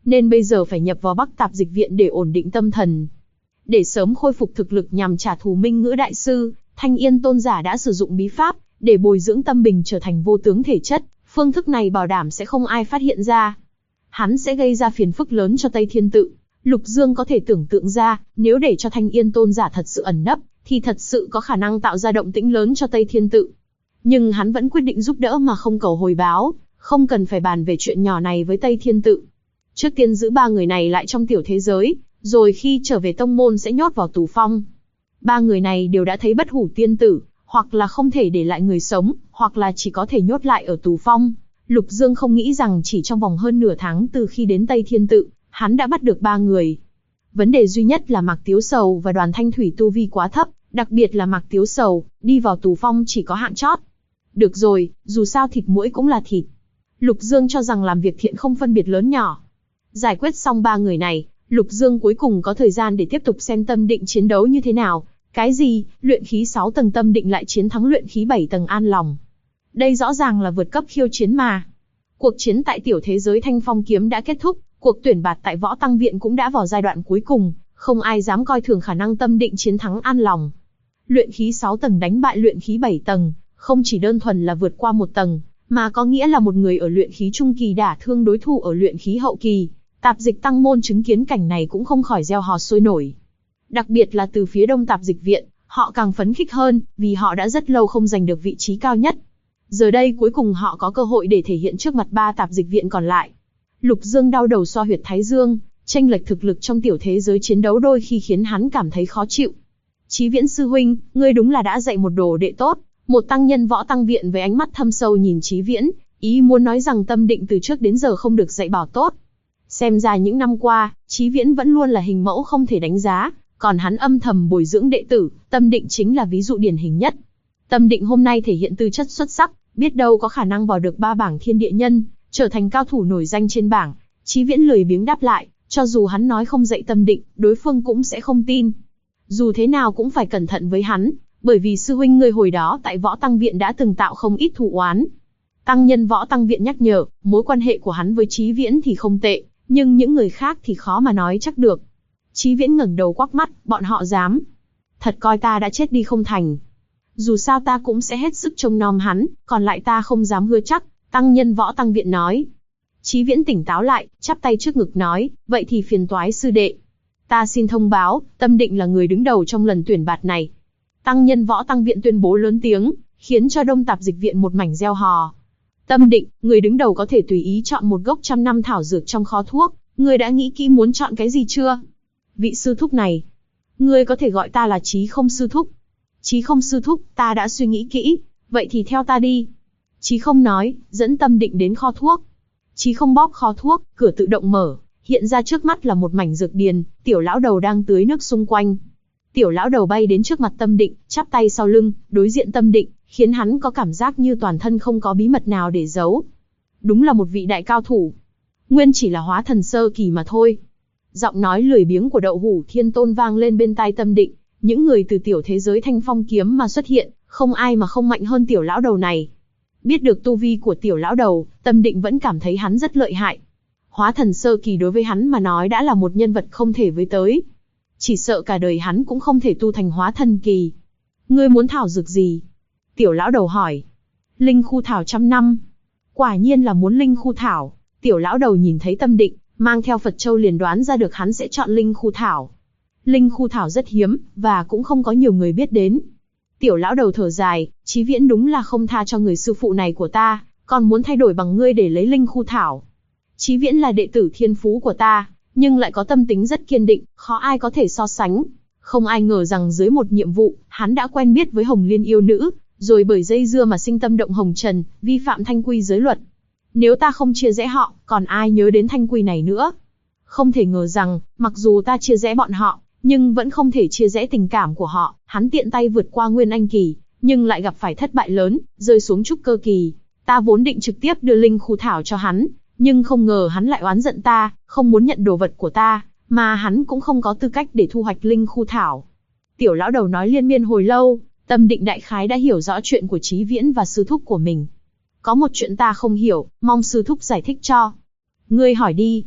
[SPEAKER 1] nên bây giờ phải nhập vào Bắc Tạp Dịch Viện để ổn định tâm thần. Để sớm khôi phục thực lực nhằm trả thù Minh Ngữ Đại Sư, Thanh Yên Tôn giả đã sử dụng bí pháp, để bồi dưỡng tâm bình trở thành vô tướng thể chất, phương thức này bảo đảm sẽ không ai phát hiện ra. Hắn sẽ gây ra phiền phức lớn cho Tây Thiên Tự. Lục Dương có thể tưởng tượng ra, nếu để cho Thanh Yên Tôn giả thật sự ẩn nấp, thì thật sự có khả năng tạo ra động tĩnh lớn cho Tây Thiên Tự. Nhưng hắn vẫn quyết định giúp đỡ mà không cầu hồi báo, không cần phải bàn về chuyện nhỏ này với Tây Thiên Tự. Trước tiên giữ ba người này lại trong tiểu thế giới, rồi khi trở về tông môn sẽ nhốt vào tù phong. Ba người này đều đã thấy Bất Hủ Tiên Tử, hoặc là không thể để lại người sống, hoặc là chỉ có thể nhốt lại ở tù phong. Lục Dương không nghĩ rằng chỉ trong vòng hơn nửa tháng từ khi đến Tây Thiên Tự, hắn đã bắt được ba người. Vấn đề duy nhất là Mạc Tiếu Sầu và Đoàn Thanh Thủy tu vi quá thấp, đặc biệt là Mạc Tiếu Sầu, đi vào tù phong chỉ có hạng chót. Được rồi, dù sao thịt muỗi cũng là thịt. Lục Dương cho rằng làm việc thiện không phân biệt lớn nhỏ. Giải quyết xong ba người này, Lục Dương cuối cùng có thời gian để tiếp tục xem tâm định chiến đấu như thế nào. Cái gì, luyện khí 6 tầng tâm định lại chiến thắng luyện khí 7 tầng an lòng. Đây rõ ràng là vượt cấp khiêu chiến mà. Cuộc chiến tại tiểu thế giới Thanh Phong Kiếm đã kết thúc, cuộc tuyển bạt tại Võ Tăng Viện cũng đã vào giai đoạn cuối cùng, không ai dám coi thường khả năng tâm định chiến thắng an lòng. Luyện khí 6 tầng đánh bại luyện khí 7 tầng, không chỉ đơn thuần là vượt qua một tầng, mà có nghĩa là một người ở luyện khí trung kỳ đả thương đối thủ ở luyện khí hậu kỳ. Tạp Dịch Tăng môn chứng kiến cảnh này cũng không khỏi reo hò sôi nổi. Đặc biệt là từ phía Đông Tạp Dịch Viện, họ càng phấn khích hơn, vì họ đã rất lâu không giành được vị trí cao nhất. Giờ đây cuối cùng họ có cơ hội để thể hiện trước mặt ba Tạp Dịch Viện còn lại. Lục Dương đau đầu xoa huyệt thái dương, chênh lệch thực lực trong tiểu thế giới chiến đấu đôi khi khiến hắn cảm thấy khó chịu. Chí Viễn sư huynh, ngươi đúng là đã dạy một đồ đệ tốt. Một tăng nhân Võ Tăng Viện với ánh mắt thâm sâu nhìn Chí Viễn, ý muốn nói rằng tâm định từ trước đến giờ không được dạy bảo tốt. Xem ra những năm qua, Chí Viễn vẫn luôn là hình mẫu không thể đánh giá, còn hắn âm thầm bồi dưỡng đệ tử, tâm định chính là ví dụ điển hình nhất. Tâm định hôm nay thể hiện tư chất xuất sắc, biết đâu có khả năng vào được 3 bảng thiên địa nhân, trở thành cao thủ nổi danh trên bảng. Chí Viễn lười biếng đáp lại, cho dù hắn nói không dạy tâm định, đối phương cũng sẽ không tin. Dù thế nào cũng phải cẩn thận với hắn, bởi vì sư huynh ngươi hồi đó tại Võ Tăng Viện đã từng tạo không ít thù oán. Tăng nhân Võ Tăng Viện nhắc nhở, mối quan hệ của hắn với Chí Viễn thì không tệ, nhưng những người khác thì khó mà nói chắc được. Chí Viễn ngẩng đầu quắc mắt, bọn họ dám. Thật coi ta đã chết đi không thành. Dù sao ta cũng sẽ hết sức trông nom hắn, còn lại ta không dám hứa chắc, tăng nhân Võ Tăng Viện nói. Chí Viễn tỉnh táo lại, chắp tay trước ngực nói, vậy thì phiền toái sư đệ. Ta xin thông báo, tâm định là người đứng đầu trong lần tuyển bạt này. Tăng nhân Võ Tăng Viện tuyên bố lớn tiếng, khiến cho Đông Tạp Dịch Viện một mảnh reo hò. Tâm định, người đứng đầu có thể tùy ý chọn một gốc 100 năm thảo dược trong kho thuốc, ngươi đã nghĩ kỹ muốn chọn cái gì chưa? Vị sư thúc này, ngươi có thể gọi ta là Chí Không sư thúc. Chí Không sư thúc, ta đã suy nghĩ kỹ, vậy thì theo ta đi. Chí Không nói, dẫn tâm định đến kho thuốc. Chí Không bóp kho thuốc, cửa tự động mở, hiện ra trước mắt là một mảnh dược điền, tiểu lão đầu đang tưới nước xung quanh. Tiểu lão đầu bay đến trước mặt tâm định, chắp tay sau lưng, đối diện tâm định, khiến hắn có cảm giác như toàn thân không có bí mật nào để giấu. Đúng là một vị đại cao thủ. Nguyên chỉ là hóa thần sơ kỳ mà thôi. Giọng nói lười biếng của Đậu Hủ Thiên Tôn vang lên bên tai tâm định, những người từ tiểu thế giới Thanh Phong Kiếm mà xuất hiện, không ai mà không mạnh hơn tiểu lão đầu này. Biết được tu vi của tiểu lão đầu, tâm định vẫn cảm thấy hắn rất lợi hại. Hóa thần sơ kỳ đối với hắn mà nói đã là một nhân vật không thể với tới. Chỉ sợ cả đời hắn cũng không thể tu thành hóa thần kỳ. Ngươi muốn thảo dược gì? Tiểu lão đầu hỏi. Linh khu thảo 100 năm. Quả nhiên là muốn linh khu thảo. Tiểu lão đầu nhìn thấy tâm định, mang theo Phật Châu liền đoán ra được hắn sẽ chọn linh khu thảo. Linh khu thảo rất hiếm, và cũng không có nhiều người biết đến. Tiểu lão đầu thở dài, Chí Viễn đúng là không tha cho người sư phụ này của ta, còn muốn thay đổi bằng ngươi để lấy linh khu thảo. Chí Viễn là đệ tử thiên phú của ta, nhưng lại có tâm tính rất kiên định, khó ai có thể so sánh. Không ai ngờ rằng dưới một nhiệm vụ, hắn đã quen biết với Hồng Liên yêu nữ, rồi bởi dây dưa mà sinh tâm động hồng trần, vi phạm thanh quy giới luật. Nếu ta không chia rẽ họ, còn ai nhớ đến thanh quy này nữa? Không thể ngờ rằng, mặc dù ta chia rẽ bọn họ, nhưng vẫn không thể chia rẽ tình cảm của họ. Hắn tiện tay vượt qua Nguyên Anh kỳ, nhưng lại gặp phải thất bại lớn, rơi xuống trúc cơ kỳ. Ta vốn định trực tiếp đưa linh khu thảo cho hắn, nhưng không ngờ hắn lại oán giận ta, không muốn nhận đồ vật của ta, mà hắn cũng không có tư cách để thu hoạch linh khu thảo. Tiểu lão đầu nói liên miên hồi lâu, tâm định đại khái đã hiểu rõ chuyện của Chí Viễn và sư thúc của mình. Có một chuyện ta không hiểu, mong sư thúc giải thích cho. Ngươi hỏi đi.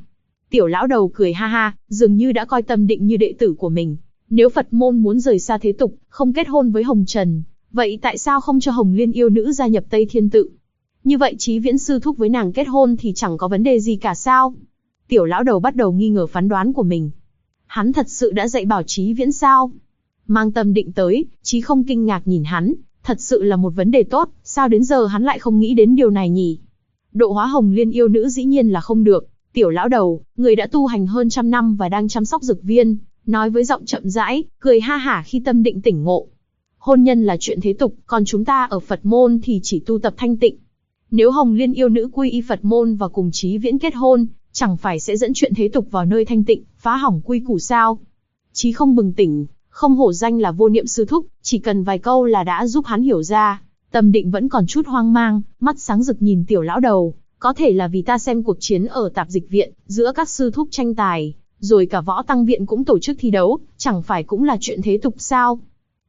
[SPEAKER 1] Tiểu lão đầu cười ha ha, dường như đã coi Tâm Định như đệ tử của mình. Nếu Phật môn muốn rời xa thế tục, không kết hôn với Hồng Trần, vậy tại sao không cho Hồng Liên yêu nữ gia nhập Tây Thiên Tự? Như vậy Chí Viễn sư thúc với nàng kết hôn thì chẳng có vấn đề gì cả sao? Tiểu lão đầu bắt đầu nghi ngờ phán đoán của mình. Hắn thật sự đã dạy bảo Chí Viễn sao? Mang Tâm Định tới, Chí không kinh ngạc nhìn hắn, thật sự là một vấn đề tốt, sao đến giờ hắn lại không nghĩ đến điều này nhỉ? Độ hóa Hồng Liên yêu nữ dĩ nhiên là không được. Tiểu lão đầu, người đã tu hành hơn 100 năm và đang chăm sóc dược viên, nói với giọng chậm rãi, cười ha hả khi Tâm Định tỉnh ngộ. Hôn nhân là chuyện thế tục, còn chúng ta ở Phật môn thì chỉ tu tập thanh tịnh. Nếu Hồng Liên yêu nữ quy y Phật môn và cùng Chí Viễn kết hôn, chẳng phải sẽ dẫn chuyện thế tục vào nơi thanh tịnh, phá hỏng quy củ sao? Chí không bừng tỉnh, không hổ danh là vô niệm sư thúc, chỉ cần vài câu là đã giúp hắn hiểu ra. Tâm Định vẫn còn chút hoang mang, mắt sáng rực nhìn tiểu lão đầu. Có thể là vì ta xem cuộc chiến ở tạp dịch viện, giữa các sư thúc tranh tài, rồi cả võ tăng viện cũng tổ chức thi đấu, chẳng phải cũng là chuyện thế tục sao?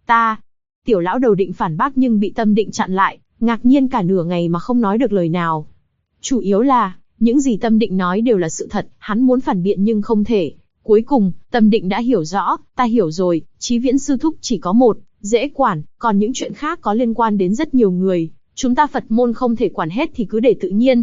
[SPEAKER 1] Tiểu lão đầu định phản bác nhưng bị Tâm Định chặn lại, ngạc nhiên cả nửa ngày mà không nói được lời nào. Chủ yếu là, những gì Tâm Định nói đều là sự thật, hắn muốn phản biện nhưng không thể. Cuối cùng, Tâm Định đã hiểu rõ, ta hiểu rồi, Chí Viễn sư thúc chỉ có một, dễ quản, còn những chuyện khác có liên quan đến rất nhiều người. Chúng ta Phật môn không thể quản hết thì cứ để tự nhiên.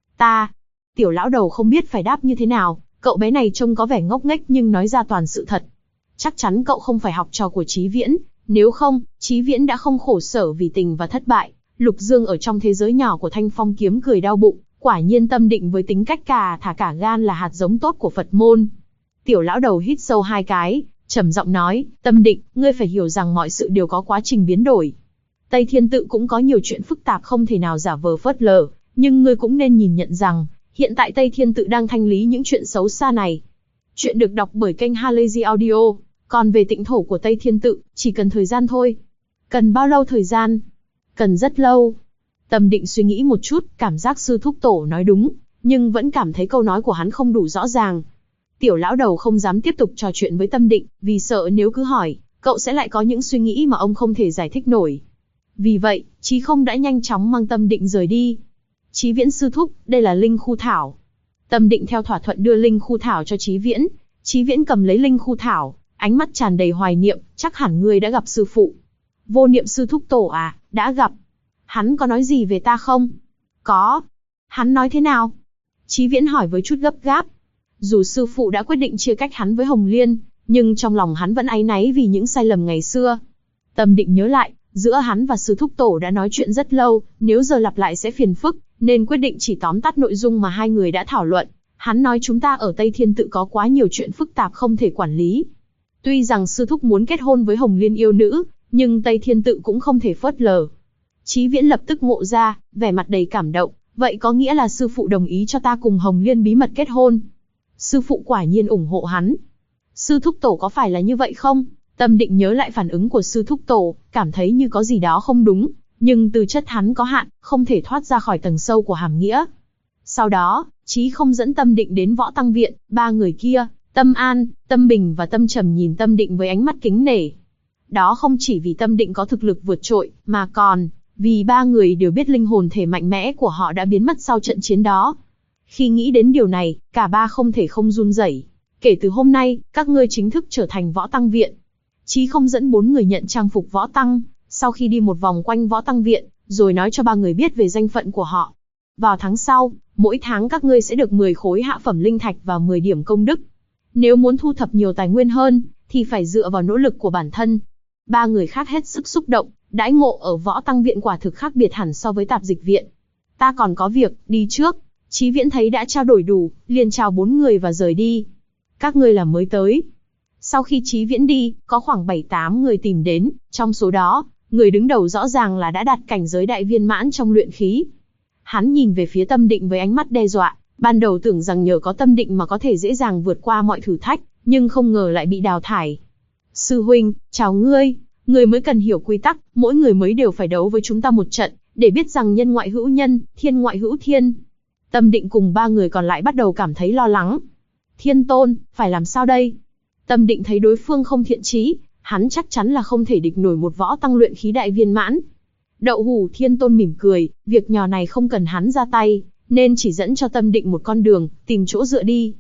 [SPEAKER 1] Tiểu lão đầu không biết phải đáp như thế nào, cậu bé này trông có vẻ ngốc nghếch nhưng nói ra toàn sự thật. Chắc chắn cậu không phải học trò của Chí Viễn, nếu không, Chí Viễn đã không khổ sở vì tình và thất bại. Lục Dương ở trong thế giới nhỏ của Thanh Phong Kiếm cười đau bụng, quả nhiên Tâm Định với tính cách cả thả cả gan là hạt giống tốt của Phật môn. Tiểu lão đầu hít sâu 2 cái, trầm giọng nói, Tâm Định, ngươi phải hiểu rằng mọi sự đều có quá trình biến đổi. Tây Thiên Tự cũng có nhiều chuyện phức tạp không thể nào giả vờ phớt lờ, nhưng ngươi cũng nên nhìn nhận rằng, hiện tại Tây Thiên Tự đang thanh lý những chuyện xấu xa này. Chuyện được đọc bởi kênh Halazy Audio, còn về tịnh thổ của Tây Thiên Tự, chỉ cần thời gian thôi. Cần bao lâu thời gian? Cần rất lâu. Tâm Định suy nghĩ một chút, cảm giác sư thúc tổ nói đúng, nhưng vẫn cảm thấy câu nói của hắn không đủ rõ ràng. Tiểu lão đầu không dám tiếp tục trò chuyện với Tâm Định, vì sợ nếu cứ hỏi, cậu sẽ lại có những suy nghĩ mà ông không thể giải thích nổi. Vì vậy, Chí không đã nhanh chóng mang Tâm Định rời đi. Chí Viễn sư thúc, đây là linh khu thảo. Tâm Định theo thỏa thuận đưa linh khu thảo cho Chí Viễn. Chí Viễn cầm lấy linh khu thảo, ánh mắt tràn đầy hoài niệm, chắc hẳn ngươi đã gặp sư phụ. Vô niệm sư thúc tổ à, đã gặp. Hắn có nói gì về ta không? Có. Hắn nói thế nào? Chí Viễn hỏi với chút gấp gáp. Dù sư phụ đã quyết định chia cách hắn với Hồng Liên, nhưng trong lòng hắn vẫn áy náy vì những sai lầm ngày xưa. Tâm Định nhớ lại, giữa hắn và sư thúc tổ đã nói chuyện rất lâu, nếu giờ lặp lại sẽ phiền phức, nên quyết định chỉ tóm tắt nội dung mà hai người đã thảo luận. Hắn nói chúng ta ở Tây Thiên Tự có quá nhiều chuyện phức tạp không thể quản lý. Tuy rằng sư thúc muốn kết hôn với Hồng Liên yêu nữ, nhưng Tây Thiên Tự cũng không thể phớt lờ. Chí Viễn lập tức ngộ ra, vẻ mặt đầy cảm động, vậy có nghĩa là sư phụ đồng ý cho ta cùng Hồng Liên bí mật kết hôn. Sư phụ quả nhiên ủng hộ hắn. Sư thúc tổ có phải là như vậy không? Tâm Định nhớ lại phản ứng của sư thúc tổ, cảm thấy như có gì đó không đúng, nhưng tư chất hắn có hạn, không thể thoát ra khỏi tầng sâu của hàm nghĩa. Sau đó, Chí không dẫn Tâm Định đến võ tăng viện, ba người kia, Tâm An, Tâm Bình và Tâm Trầm nhìn Tâm Định với ánh mắt kính nể. Đó không chỉ vì Tâm Định có thực lực vượt trội, mà còn vì ba người đều biết linh hồn thể mạnh mẽ của họ đã biến mất sau trận chiến đó. Khi nghĩ đến điều này, cả ba không thể không run rẩy. Kể từ hôm nay, các ngươi chính thức trở thành võ tăng viện. Chí không dẫn 4 người nhận trang phục võ tăng, sau khi đi một vòng quanh võ tăng viện, rồi nói cho ba người biết về danh phận của họ. Vào tháng sau, mỗi tháng các ngươi sẽ được 10 khối hạ phẩm linh thạch và 10 điểm công đức. Nếu muốn thu thập nhiều tài nguyên hơn, thì phải dựa vào nỗ lực của bản thân. Ba người khác hết sức xúc động, đãi ngộ ở võ tăng viện quả thực khác biệt hẳn so với tạp dịch viện. Ta còn có việc, đi trước. Chí Viễn thấy đã trao đổi đủ, liền chào 4 người và rời đi. Các ngươi là mới tới. Sau khi Chí Viễn đi, có khoảng 7-8 người tìm đến, trong số đó, người đứng đầu rõ ràng là đã đạt cảnh giới đại viên mãn trong luyện khí. Hắn nhìn về phía Tâm Định với ánh mắt đe dọa, ban đầu tưởng rằng nhờ có Tâm Định mà có thể dễ dàng vượt qua mọi thử thách, nhưng không ngờ lại bị đào thải. Sư huynh, chào ngươi, ngươi mới cần hiểu quy tắc, mỗi người mới đều phải đấu với chúng ta một trận, để biết rằng nhân ngoại hữu nhân, thiên ngoại hữu thiên. Tâm Định cùng ba người còn lại bắt đầu cảm thấy lo lắng. Thiên Tôn, phải làm sao đây? Tâm Định thấy đối phương không thiện chí, hắn chắc chắn là không thể địch nổi một võ tăng luyện khí đại viên mãn. Đậu hủ Thiên Tôn mỉm cười, việc nhỏ này không cần hắn ra tay, nên chỉ dẫn cho Tâm Định một con đường, tìm chỗ dựa đi.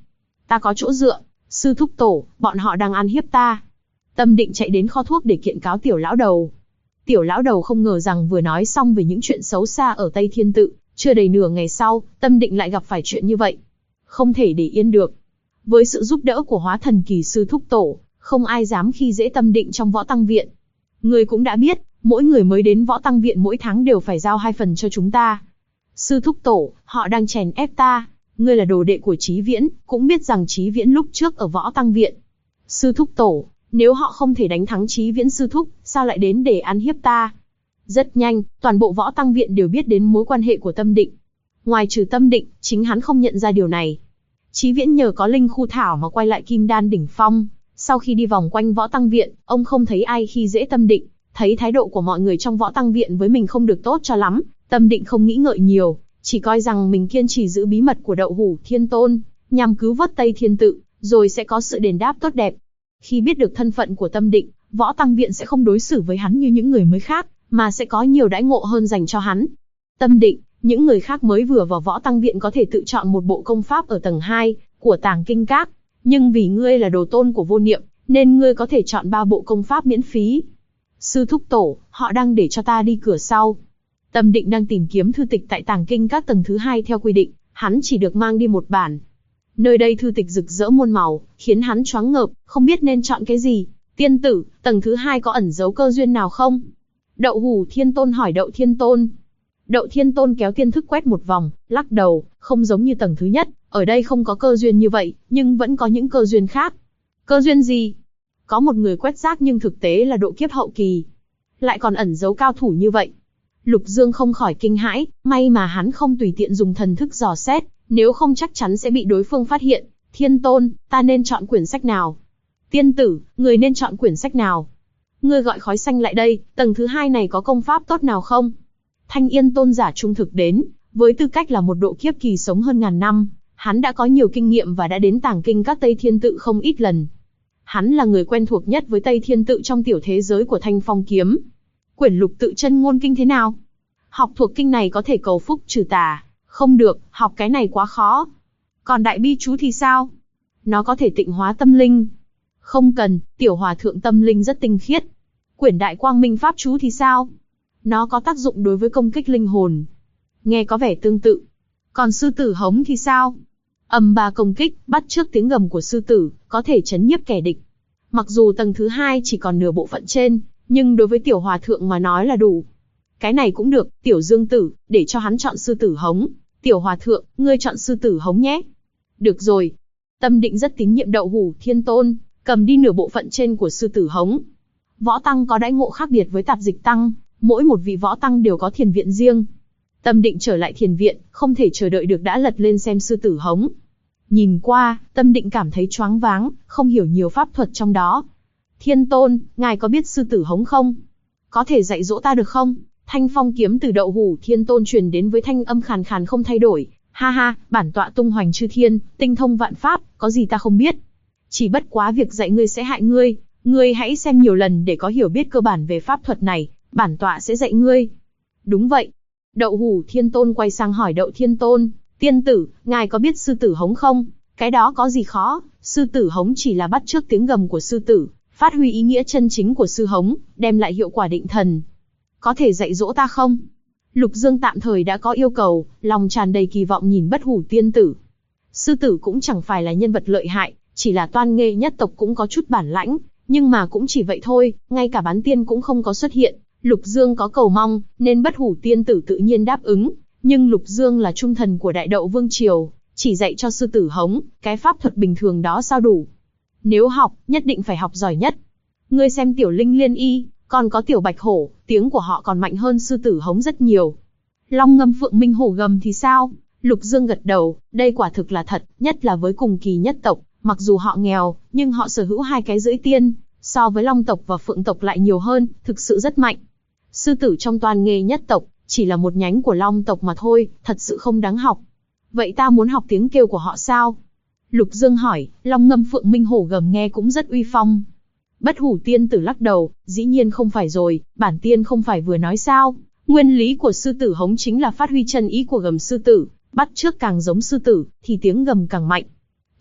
[SPEAKER 1] Ta có chỗ dựa, sư thúc tổ, bọn họ đang ăn hiếp ta. Tâm Định chạy đến kho thuốc để kiện cáo tiểu lão đầu. Tiểu lão đầu không ngờ rằng vừa nói xong về những chuyện xấu xa ở Tây Thiên Tự, chưa đầy nửa ngày sau, Tâm Định lại gặp phải chuyện như vậy. Không thể để yên được. Với sự giúp đỡ của hóa thần kỳ sư thúc tổ, không ai dám khi dễ Tâm Định trong võ tăng viện. Người cũng đã biết, mỗi người mới đến võ tăng viện mỗi tháng đều phải giao 2 phần cho chúng ta. Sư thúc tổ, họ đang chèn ép ta. Ngươi là đồ đệ của Chí Viễn, cũng biết rằng Chí Viễn lúc trước ở võ tăng viện. Sư thúc tổ, nếu họ không thể đánh thắng Chí Viễn sư thúc, sao lại đến để ăn hiếp ta? Rất nhanh, toàn bộ võ tăng viện đều biết đến mối quan hệ của Tâm Định. Ngoài trừ Tâm Định, chính hắn không nhận ra điều này. Chí Viễn nhờ có linh khu thảo mà quay lại kim đan đỉnh phong. Sau khi đi vòng quanh võ tăng viện, ông không thấy ai khi dễ Tâm Định. Thấy thái độ của mọi người trong võ tăng viện với mình không được tốt cho lắm, Tâm Định không nghĩ ngợi nhiều, chỉ coi rằng mình kiên trì giữ bí mật của Đậu Hủ Thiên Tôn, nhằm cứu vớt Tây Thiên Tự, rồi sẽ có sự đền đáp tốt đẹp. Khi biết được thân phận của Tâm Định, võ tăng viện sẽ không đối xử với hắn như những người mới khác, mà sẽ có nhiều đãi ngộ hơn dành cho hắn. Tâm Định, những người khác mới vừa vào võ tăng viện có thể tự chọn một bộ công pháp ở tầng 2 của Tàng Kinh Các, nhưng vì ngươi là đồ tôn của Vô Niệm, nên ngươi có thể chọn 3 bộ công pháp miễn phí. Sư thúc tổ, họ đang để cho ta đi cửa sau. Tâm Định đang tìm kiếm thư tịch tại Tàng Kinh Các tầng thứ 2 theo quy định, hắn chỉ được mang đi một bản. Nơi đây thư tịch rực rỡ muôn màu, khiến hắn choáng ngợp, không biết nên chọn cái gì. Tiên tử, tầng thứ 2 có ẩn giấu cơ duyên nào không? Đậu Hủ Thiên Tôn hỏi Đậu Thiên Tôn. Đậu Thiên Tôn kéo tiên thức quét một vòng, lắc đầu, không giống như tầng thứ nhất, ở đây không có cơ duyên như vậy, nhưng vẫn có những cơ duyên khác. Cơ duyên gì? Có một người quét rác nhưng thực tế là độ kiếp hậu kỳ. Lại còn ẩn giấu cao thủ như vậy. Lục Dương không khỏi kinh hãi, may mà hắn không tùy tiện dùng thần thức dò xét, nếu không chắc chắn sẽ bị đối phương phát hiện. Thiên Tôn, ta nên chọn quyển sách nào? Tiên tử, người nên chọn quyển sách nào? Ngươi gọi khói xanh lại đây, tầng thứ 2 này có công pháp tốt nào không? Thanh Yên Tôn giả trung thực đến, với tư cách là một độ kiếp kỳ sống hơn ngàn năm, hắn đã có nhiều kinh nghiệm và đã đến Tàng Kinh Các Tây Thiên Tự không ít lần. Hắn là người quen thuộc nhất với Tây Thiên Tự trong tiểu thế giới của Thanh Phong Kiếm. Quyển Lục Tự Chân Ngôn Kinh thế nào? Học thuộc kinh này có thể cầu phúc trừ tà. Không được, học cái này quá khó. Còn Đại Bi Chú thì sao? Nó có thể tịnh hóa tâm linh. Không cần, tiểu hòa thượng tâm linh rất tinh khiết. Quyển Đại Quang Minh Pháp Chú thì sao? Nó có tác dụng đối với công kích linh hồn. Nghe có vẻ tương tự. Còn Sư Tử Hống thì sao? Âm ba công kích, bắt chước tiếng gầm của sư tử, có thể chấn nhiếp kẻ địch. Mặc dù tầng thứ 2 chỉ còn nửa bộ phận trên, nhưng đối với tiểu hòa thượng mà nói là đủ. Cái này cũng được, tiểu dương tử, để cho hắn chọn Sư Tử Hống. Tiểu hòa thượng, ngươi chọn Sư Tử Hống nhé. Được rồi. Tâm Định rất tín nhiệm Đậu Hủ Thiên Tôn, cầm đi nửa bộ phận trên của Sư Tử Hống. Võ tăng có đãi ngộ khác biệt với tạp dịch tăng, mỗi một vị võ tăng đều có thiền viện riêng. Tâm Định trở lại thiền viện, không thể chờ đợi được đã lật lên xem Sư Tử Hống. Nhìn qua, Tâm Định cảm thấy choáng váng, không hiểu nhiều pháp thuật trong đó. Thiên Tôn, ngài có biết Sư Tử Hống không? Có thể dạy dỗ ta được không? Thanh phong kiếm từ Đậu Hủ Thiên Tôn truyền đến với thanh âm khàn khàn không thay đổi. Ha ha, bản tọa tung hoành chư thiên, tinh thông vạn pháp, có gì ta không biết. Chỉ bất quá việc dạy ngươi sẽ hại ngươi, ngươi hãy xem nhiều lần để có hiểu biết cơ bản về pháp thuật này, bản tọa sẽ dạy ngươi. Đúng vậy. Đậu Hủ Thiên Tôn quay sang hỏi Đậu Thiên Tôn, tiên tử, ngài có biết Sư Tử Hống không? Cái đó có gì khó, Sư Tử Hống chỉ là bắt chước tiếng gầm của sư tử, phát huy ý nghĩa chân chính của sư hống, đem lại hiệu quả định thần. Có thể dạy dỗ ta không? Lục Dương tạm thời đã có yêu cầu, lòng tràn đầy kỳ vọng nhìn Bất Hủ tiên tử. Sư tử cũng chẳng phải là nhân vật lợi hại, chỉ là toan nghê nhất tộc cũng có chút bản lãnh, nhưng mà cũng chỉ vậy thôi, ngay cả bán tiên cũng không có xuất hiện. Lục Dương có cầu mong, nên Bất Hủ tiên tử tự nhiên đáp ứng, nhưng Lục Dương là trung thần của Đại Đậu Vương Triều, chỉ dạy cho Sư Tử Hống, cái pháp thuật bình thường đó sao đủ? Nếu học, nhất định phải học giỏi nhất. Ngươi xem Tiểu Linh Liên Y, còn có Tiểu Bạch Hổ, tiếng của họ còn mạnh hơn Sư Tử Hống rất nhiều. Long Ngâm Phượng Minh Hổ Gầm thì sao? Lục Dương gật đầu, đây quả thực là thật, nhất là với cùng kỳ nhất tộc, mặc dù họ nghèo, nhưng họ sở hữu 2 cái rưỡi tiên, so với Long tộc và Phượng tộc lại nhiều hơn, thực sự rất mạnh. Sư tử trong toàn nghề nhất tộc, chỉ là một nhánh của Long tộc mà thôi, thật sự không đáng học. Vậy ta muốn học tiếng kêu của họ sao? Lục Dương hỏi, Long Ngâm Phượng Minh Hổ Gầm nghe cũng rất uy phong. Bất Hủ tiên tử lắc đầu, dĩ nhiên không phải rồi, bản tiên không phải vừa nói sao? Nguyên lý của Sư Tử Hống chính là phát huy chân ý của gầm sư tử, bắt chước càng giống sư tử, thì tiếng gầm càng mạnh.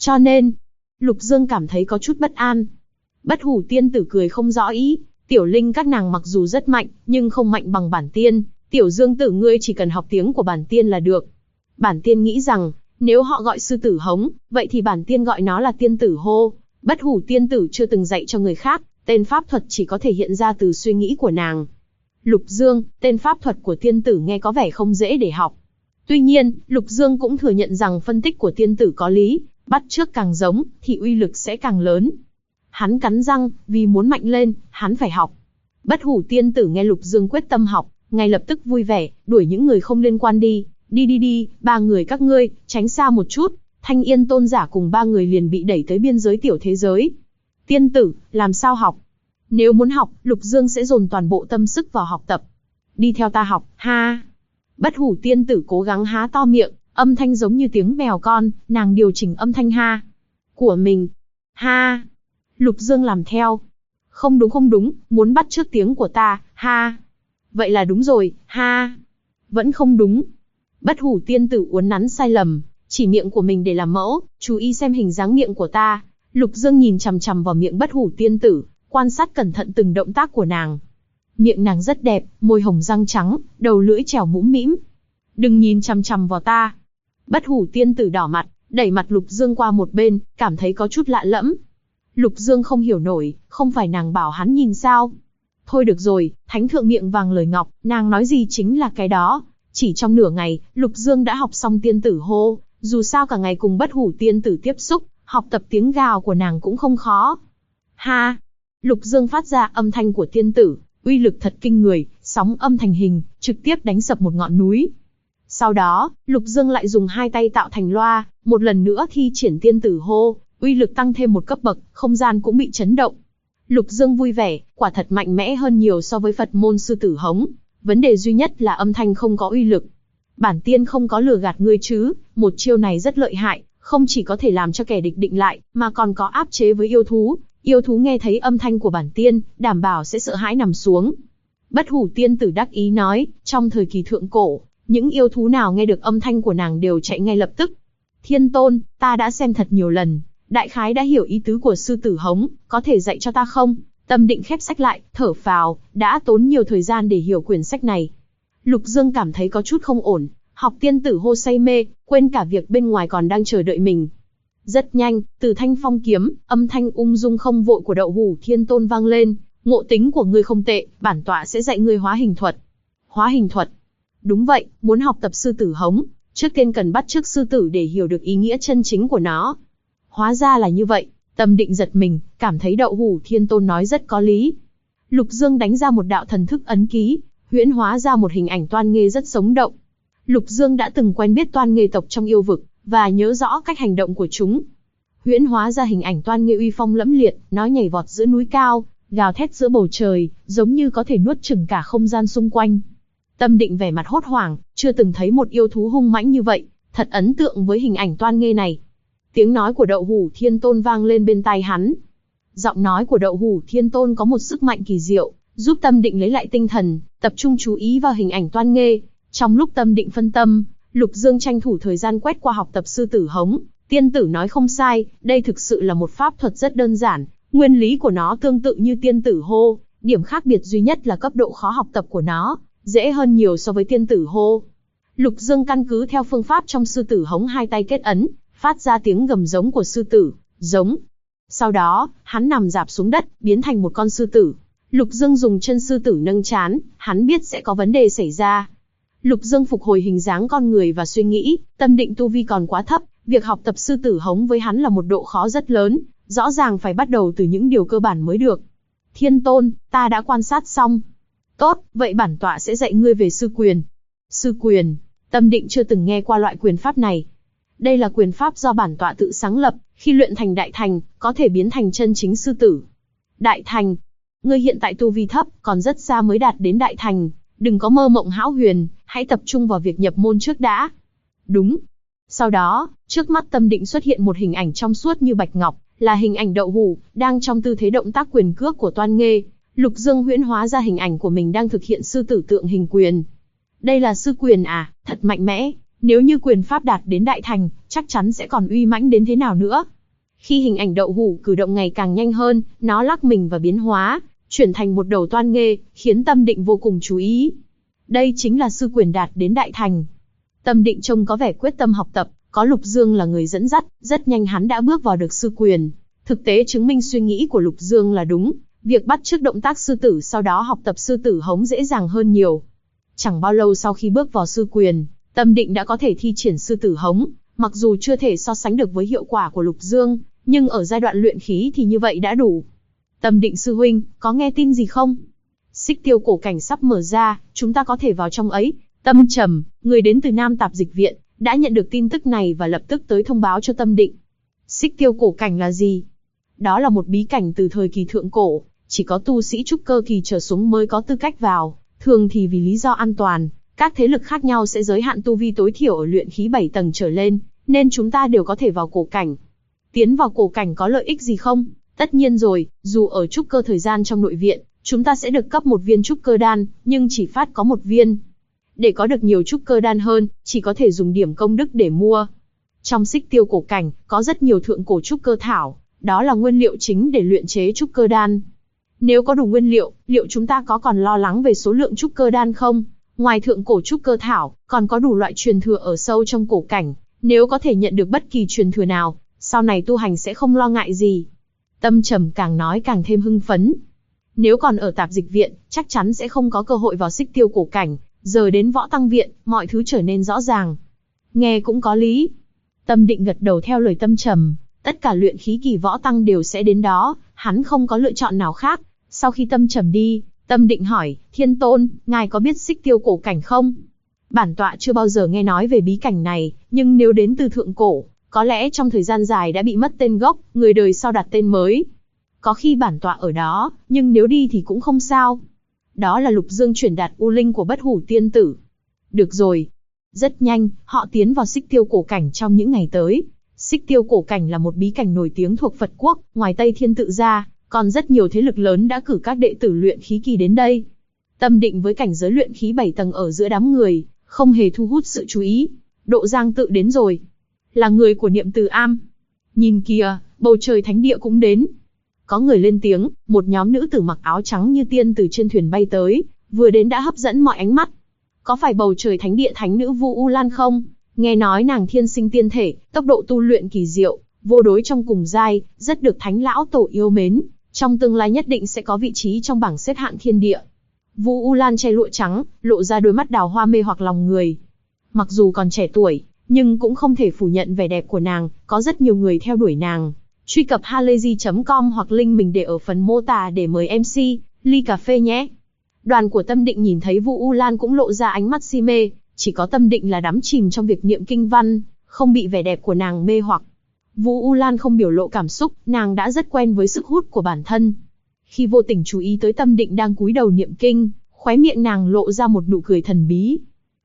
[SPEAKER 1] Cho nên, Lục Dương cảm thấy có chút bất an. Bất Hủ tiên tử cười không rõ ý, tiểu linh các nàng mặc dù rất mạnh, nhưng không mạnh bằng bản tiên, tiểu Dương tử ngươi chỉ cần học tiếng của bản tiên là được. Bản tiên nghĩ rằng, nếu họ gọi sư tử hống, vậy thì bản tiên gọi nó là tiên tử hô. Bất Hủ tiên tử chưa từng dạy cho người khác, tên pháp thuật chỉ có thể hiện ra từ suy nghĩ của nàng. Lục Dương, tên pháp thuật của tiên tử nghe có vẻ không dễ để học. Tuy nhiên, Lục Dương cũng thừa nhận rằng phân tích của tiên tử có lý, bắt chước càng giống, thì uy lực sẽ càng lớn. Hắn cắn răng, vì muốn mạnh lên, hắn phải học. Bất Hủ tiên tử nghe Lục Dương quyết tâm học, ngay lập tức vui vẻ, đuổi những người không liên quan đi. Đi, ba người các ngươi, tránh xa một chút. Thanh Yên tôn giả cùng ba người liền bị đẩy tới biên giới tiểu thế giới. Tiên tử, làm sao học? Nếu muốn học, Lục Dương sẽ dồn toàn bộ tâm sức vào học tập. Đi theo ta học, ha. Bất Hủ tiên tử cố gắng há to miệng, âm thanh giống như tiếng mèo con, nàng điều chỉnh âm thanh ha của mình. Ha. Lục Dương làm theo. Không đúng, muốn bắt chước tiếng của ta, ha. Vậy là đúng rồi, ha. Vẫn không đúng. Bất Hủ tiên tử uốn nắn sai lầm, chỉ miệng của mình để làm mẫu, chú ý xem hình dáng miệng của ta. Lục Dương nhìn chằm chằm vào miệng Bất Hủ tiên tử, quan sát cẩn thận từng động tác của nàng. Miệng nàng rất đẹp, môi hồng răng trắng, đầu lưỡi trèo mũm mĩm. Đừng nhìn chằm chằm vào ta. Bất Hủ tiên tử đỏ mặt, đẩy mặt Lục Dương qua một bên, cảm thấy có chút lạ lẫm. Lục Dương không hiểu nổi, không phải nàng bảo hắn nhìn sao? Thôi được rồi, thánh thượng miệng vàng lời ngọc, nàng nói gì chính là cái đó. Chỉ trong nửa ngày, Lục Dương đã học xong tiên tử hô, dù sao cả ngày cùng Bất Hủ tiên tử tiếp xúc, học tập tiếng gào của nàng cũng không khó. Ha! Lục Dương phát ra âm thanh của tiên tử, uy lực thật kinh người, sóng âm thành hình, trực tiếp đánh sập một ngọn núi. Sau đó, Lục Dương lại dùng hai tay tạo thành loa, một lần nữa thi triển tiên tử hô, uy lực tăng thêm một cấp bậc, không gian cũng bị chấn động. Lục Dương vui vẻ, quả thật mạnh mẽ hơn nhiều so với Phật môn sư tử hống. Vấn đề duy nhất là âm thanh không có uy lực. Bản tiên không có lừa gạt ngươi chứ, một chiêu này rất lợi hại, không chỉ có thể làm cho kẻ địch định lại, mà còn có áp chế với yêu thú. Yêu thú nghe thấy âm thanh của bản tiên, đảm bảo sẽ sợ hãi nằm xuống. Bất Hủ tiên tử đắc ý nói, trong thời kỳ thượng cổ, những yêu thú nào nghe được âm thanh của nàng đều chạy ngay lập tức. Thiên tôn, ta đã xem thật nhiều lần, đại khái đã hiểu ý tứ của sư tử hống, có thể dạy cho ta không? Tâm Định khép sách lại, thở phào, đã tốn nhiều thời gian để hiểu quyển sách này. Lục Dương cảm thấy có chút không ổn, học tiên tử hô say mê, quên cả việc bên ngoài còn đang chờ đợi mình. Rất nhanh, từ thanh phong kiếm, âm thanh ung dung không vội của Đậu Hủ Thiên Tôn vang lên. Ngộ tính của ngươi không tệ, bản tọa sẽ dạy ngươi hóa hình thuật. Hóa hình thuật? Đúng vậy, muốn học tập sư tử hống, trước tiên cần bắt chước sư tử để hiểu được ý nghĩa chân chính của nó. Hóa ra là như vậy. Tâm Định giật mình, cảm thấy Đậu Hủ Thiên Tôn nói rất có lý. Lục Dương đánh ra một đạo thần thức ấn ký, huyễn hóa ra một hình ảnh toan nghê rất sống động. Lục Dương đã từng quen biết toan nghê tộc trong yêu vực, và nhớ rõ cách hành động của chúng. Huyễn hóa ra hình ảnh toan nghê uy phong lẫm liệt, nó nhảy vọt giữa núi cao, gào thét giữa bầu trời, giống như có thể nuốt chửng cả không gian xung quanh. Tâm Định vẻ mặt hốt hoảng, chưa từng thấy một yêu thú hung mãnh như vậy, thật ấn tượng với hình ảnh toan nghê này. Tiếng nói của Đậu Hủ Thiên Tôn vang lên bên tai hắn. Giọng nói của Đậu Hủ Thiên Tôn có một sức mạnh kỳ diệu, giúp Tâm Định lấy lại tinh thần, tập trung chú ý vào hình ảnh toan nghê. Trong lúc Tâm Định phân tâm, Lục Dương tranh thủ thời gian quét qua học tập sư tử hống. Tiên tử nói không sai, đây thực sự là một pháp thuật rất đơn giản, nguyên lý của nó tương tự như tiên tử hô, điểm khác biệt duy nhất là cấp độ khó học tập của nó, dễ hơn nhiều so với tiên tử hô. Lục Dương căn cứ theo phương pháp trong sư tử hống hai tay kết ấn, phát ra tiếng gầm giống của sư tử, giống. Sau đó, hắn nằm rạp xuống đất, biến thành một con sư tử. Lục Dương dùng chân sư tử nâng trán, hắn biết sẽ có vấn đề xảy ra. Lục Dương phục hồi hình dáng con người và suy nghĩ, Tâm Định tu vi còn quá thấp, việc học tập sư tử hống với hắn là một độ khó rất lớn, rõ ràng phải bắt đầu từ những điều cơ bản mới được. Thiên Tôn, ta đã quan sát xong. Tốt, vậy bản tọa sẽ dạy ngươi về sư quyền. Sư quyền, Tâm Định chưa từng nghe qua loại quyền pháp này. Đây là quyền pháp do bản tọa tự sáng lập, khi luyện thành đại thành, có thể biến thành chân chính sư tử. Đại thành? Ngươi hiện tại tu vi thấp, còn rất xa mới đạt đến đại thành, đừng có mơ mộng hão huyền, hãy tập trung vào việc nhập môn trước đã. Đúng. Sau đó, trước mắt Tâm Định xuất hiện một hình ảnh trong suốt như bạch ngọc, là hình ảnh Đậu Hủ, đang trong tư thế động tác quyền cước của toan nghê. Lục Dương huyễn hóa ra hình ảnh của mình đang thực hiện sư tử tượng hình quyền. Đây là sư quyền à, thật mạnh mẽ. Nếu như quyền pháp đạt đến đại thành, chắc chắn sẽ còn uy mãnh đến thế nào nữa. Khi hình ảnh đậu hũ cử động ngày càng nhanh hơn, nó lắc mình và biến hóa, chuyển thành một đầu toan nghê, khiến Tâm Định vô cùng chú ý. Đây chính là sư quyền đạt đến đại thành. Tâm Định trông có vẻ quyết tâm học tập, có Lục Dương là người dẫn dắt, rất nhanh hắn đã bước vào được sư quyền. Thực tế chứng minh suy nghĩ của Lục Dương là đúng, việc bắt chước động tác sư tử sau đó học tập sư tử hống dễ dàng hơn nhiều. Chẳng bao lâu sau khi bước vào sư quyền, Tâm Định đã có thể thi triển sư tử hống, mặc dù chưa thể so sánh được với hiệu quả của Lục Dương, nhưng ở giai đoạn luyện khí thì như vậy đã đủ. Tâm Định sư huynh, có nghe tin gì không? Xích Tiêu cổ cảnh sắp mở ra, chúng ta có thể vào trong ấy. Tâm Trầm, người đến từ Nam Tạp Dịch Viện, đã nhận được tin tức này và lập tức tới thông báo cho Tâm Định. Xích Tiêu cổ cảnh là gì? Đó là một bí cảnh từ thời kỳ thượng cổ, chỉ có tu sĩ trúc cơ kỳ trở xuống mới có tư cách vào, thường thì vì lý do an toàn, các thế lực khác nhau sẽ giới hạn tu vi tối thiểu ở luyện khí 7 tầng trở lên, nên chúng ta đều có thể vào cổ cảnh. Tiến vào cổ cảnh có lợi ích gì không? Tất nhiên rồi, dù ở trúc cơ thời gian trong nội viện, chúng ta sẽ được cấp một viên trúc cơ đan, nhưng chỉ phát có một viên. Để có được nhiều trúc cơ đan hơn, chỉ có thể dùng điểm công đức để mua. Trong Xích Tiêu cổ cảnh, có rất nhiều thượng cổ trúc cơ thảo, đó là nguyên liệu chính để luyện chế trúc cơ đan. Nếu có đủ nguyên liệu, liệu chúng ta có còn lo lắng về số lượng trúc cơ đan không? Ngoài thượng cổ trúc cơ thảo, còn có đủ loại truyền thừa ở sâu trong cổ cảnh, nếu có thể nhận được bất kỳ truyền thừa nào, sau này tu hành sẽ không lo ngại gì. Tâm Trầm càng nói càng thêm hưng phấn. Nếu còn ở Tạp Dịch Viện, chắc chắn sẽ không có cơ hội vào Xích Tiêu cổ cảnh, giờ đến Võ Tăng Viện, mọi thứ trở nên rõ ràng. Nghe cũng có lý. Tâm Định gật đầu theo lời Tâm Trầm, tất cả luyện khí kỳ võ tăng đều sẽ đến đó, hắn không có lựa chọn nào khác. Sau khi Tâm Trầm đi, Tâm Định hỏi, Thiên Tôn, ngài có biết Xích Tiêu cổ cảnh không? Bản tọa chưa bao giờ nghe nói về bí cảnh này, nhưng nếu đến từ thượng cổ, có lẽ trong thời gian dài đã bị mất tên gốc, người đời sau đặt tên mới. Có khi bản tọa ở đó, nhưng nếu đi thì cũng không sao. Đó là Lục Dương chuyển đạt u linh của Bất Hủ Tiên Tử. Được rồi. Rất nhanh, họ tiến vào Xích Tiêu cổ cảnh trong những ngày tới. Xích Tiêu cổ cảnh là một bí cảnh nổi tiếng thuộc Phật quốc, ngoài Tây Thiên Tự ra, còn rất nhiều thế lực lớn đã cử các đệ tử luyện khí kỳ đến đây. Tâm Định với cảnh giới luyện khí 7 tầng ở giữa đám người, không hề thu hút sự chú ý. Độ Giang Tự đến rồi. Là người của Niệm Từ Am. Nhìn kìa, bầu trời thánh địa cũng đến. Có người lên tiếng, một nhóm nữ tử mặc áo trắng như tiên từ trên thuyền bay tới, vừa đến đã hấp dẫn mọi ánh mắt. Có phải bầu trời thánh địa thánh nữ Vu U Lan không? Nghe nói nàng thiên sinh tiên thể, tốc độ tu luyện kỳ diệu, vô đối trong cùng giai, rất được thánh lão tổ yêu mến, trong tương lai nhất định sẽ có vị trí trong bảng xếp hạng thiên địa. Vu U Lan che lụa trắng, lộ ra đôi mắt đào hoa mê hoặc lòng người. Mặc dù còn trẻ tuổi, nhưng cũng không thể phủ nhận vẻ đẹp của nàng, có rất nhiều người theo đuổi nàng. Truy cập halayzi.com hoặc link mình để ở phần mô tả để mời MC, ly cà phê nhé. Đoàn của Tâm Định nhìn thấy Vu U Lan cũng lộ ra ánh mắt si mê, chỉ có Tâm Định là đắm chìm trong việc niệm kinh văn, không bị vẻ đẹp của nàng mê hoặc. Vu U Lan không biểu lộ cảm xúc, nàng đã rất quen với sức hút của bản thân. Khi vô tình chú ý tới Tâm Định đang cúi đầu niệm kinh, khóe miệng nàng lộ ra một nụ cười thần bí.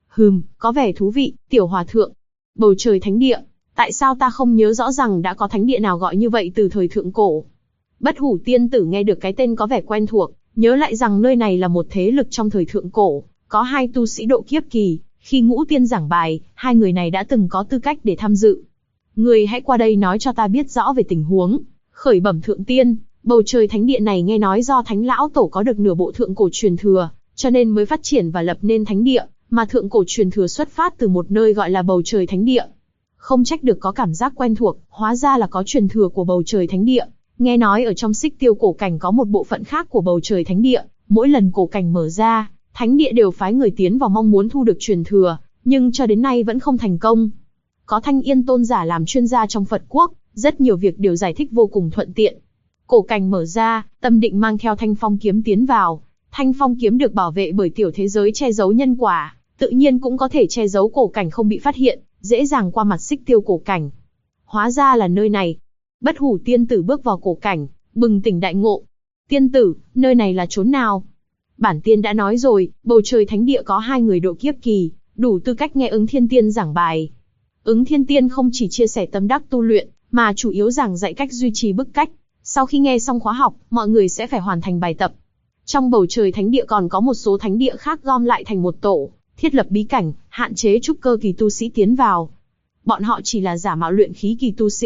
[SPEAKER 1] Có vẻ thú vị, tiểu hòa thượng. Bầu trời thánh địa, tại sao ta không nhớ rõ rằng đã có thánh địa nào gọi như vậy từ thời thượng cổ? Bất Hủ Tiên Tử nghe được cái tên có vẻ quen thuộc, nhớ lại rằng nơi này là một thế lực trong thời thượng cổ, có hai tu sĩ độ kiếp kỳ, khi Ngũ Tiên giảng bài, hai người này đã từng có tư cách để tham dự. Người hãy qua đây nói cho ta biết rõ về tình huống. Khởi bẩm thượng tiên, bầu trời thánh địa này nghe nói do thánh lão tổ có được nửa bộ thượng cổ truyền thừa, cho nên mới phát triển và lập nên thánh địa, mà thượng cổ truyền thừa xuất phát từ một nơi gọi là bầu trời thánh địa. Không trách được có cảm giác quen thuộc, hóa ra là có truyền thừa của bầu trời thánh địa. Nghe nói ở trong Xích Tiêu cổ cảnh có một bộ phận khác của bầu trời thánh địa, mỗi lần cổ cảnh mở ra, thánh địa đều phái người tiến vào mong muốn thu được truyền thừa, nhưng cho đến nay vẫn không thành công. Có Thanh Yên tôn giả làm chuyên gia trong Phật quốc, rất nhiều việc đều giải thích vô cùng thuận tiện. Cổ cảnh mở ra, Tâm Định mang theo Thanh Phong kiếm tiến vào. Thanh Phong kiếm được bảo vệ bởi tiểu thế giới che giấu nhân quả, tự nhiên cũng có thể che giấu cổ cảnh không bị phát hiện, dễ dàng qua mặt Xích Tiêu cổ cảnh. Hóa ra là nơi này. Bất Hủ Tiên Tử bước vào cổ cảnh, bừng tỉnh đại ngộ. Tiên tử, nơi này là chốn nào? Bản tiên đã nói rồi, bầu trời thánh địa có hai người độ kiếp kỳ, đủ tư cách nghe Ứng Thiên Tiên giảng bài. Ứng Thiên Tiên không chỉ chia sẻ tâm đắc tu luyện, mà chủ yếu giảng dạy cách duy trì bức cách. Sau khi nghe xong khóa học, mọi người sẽ phải hoàn thành bài tập. Trong bầu trời thánh địa còn có một số thánh địa khác gom lại thành một tổ, thiết lập bí cảnh, hạn chế trúc cơ kỳ tu sĩ tiến vào. Bọn họ chỉ là giả mạo luyện khí kỳ tu sĩ,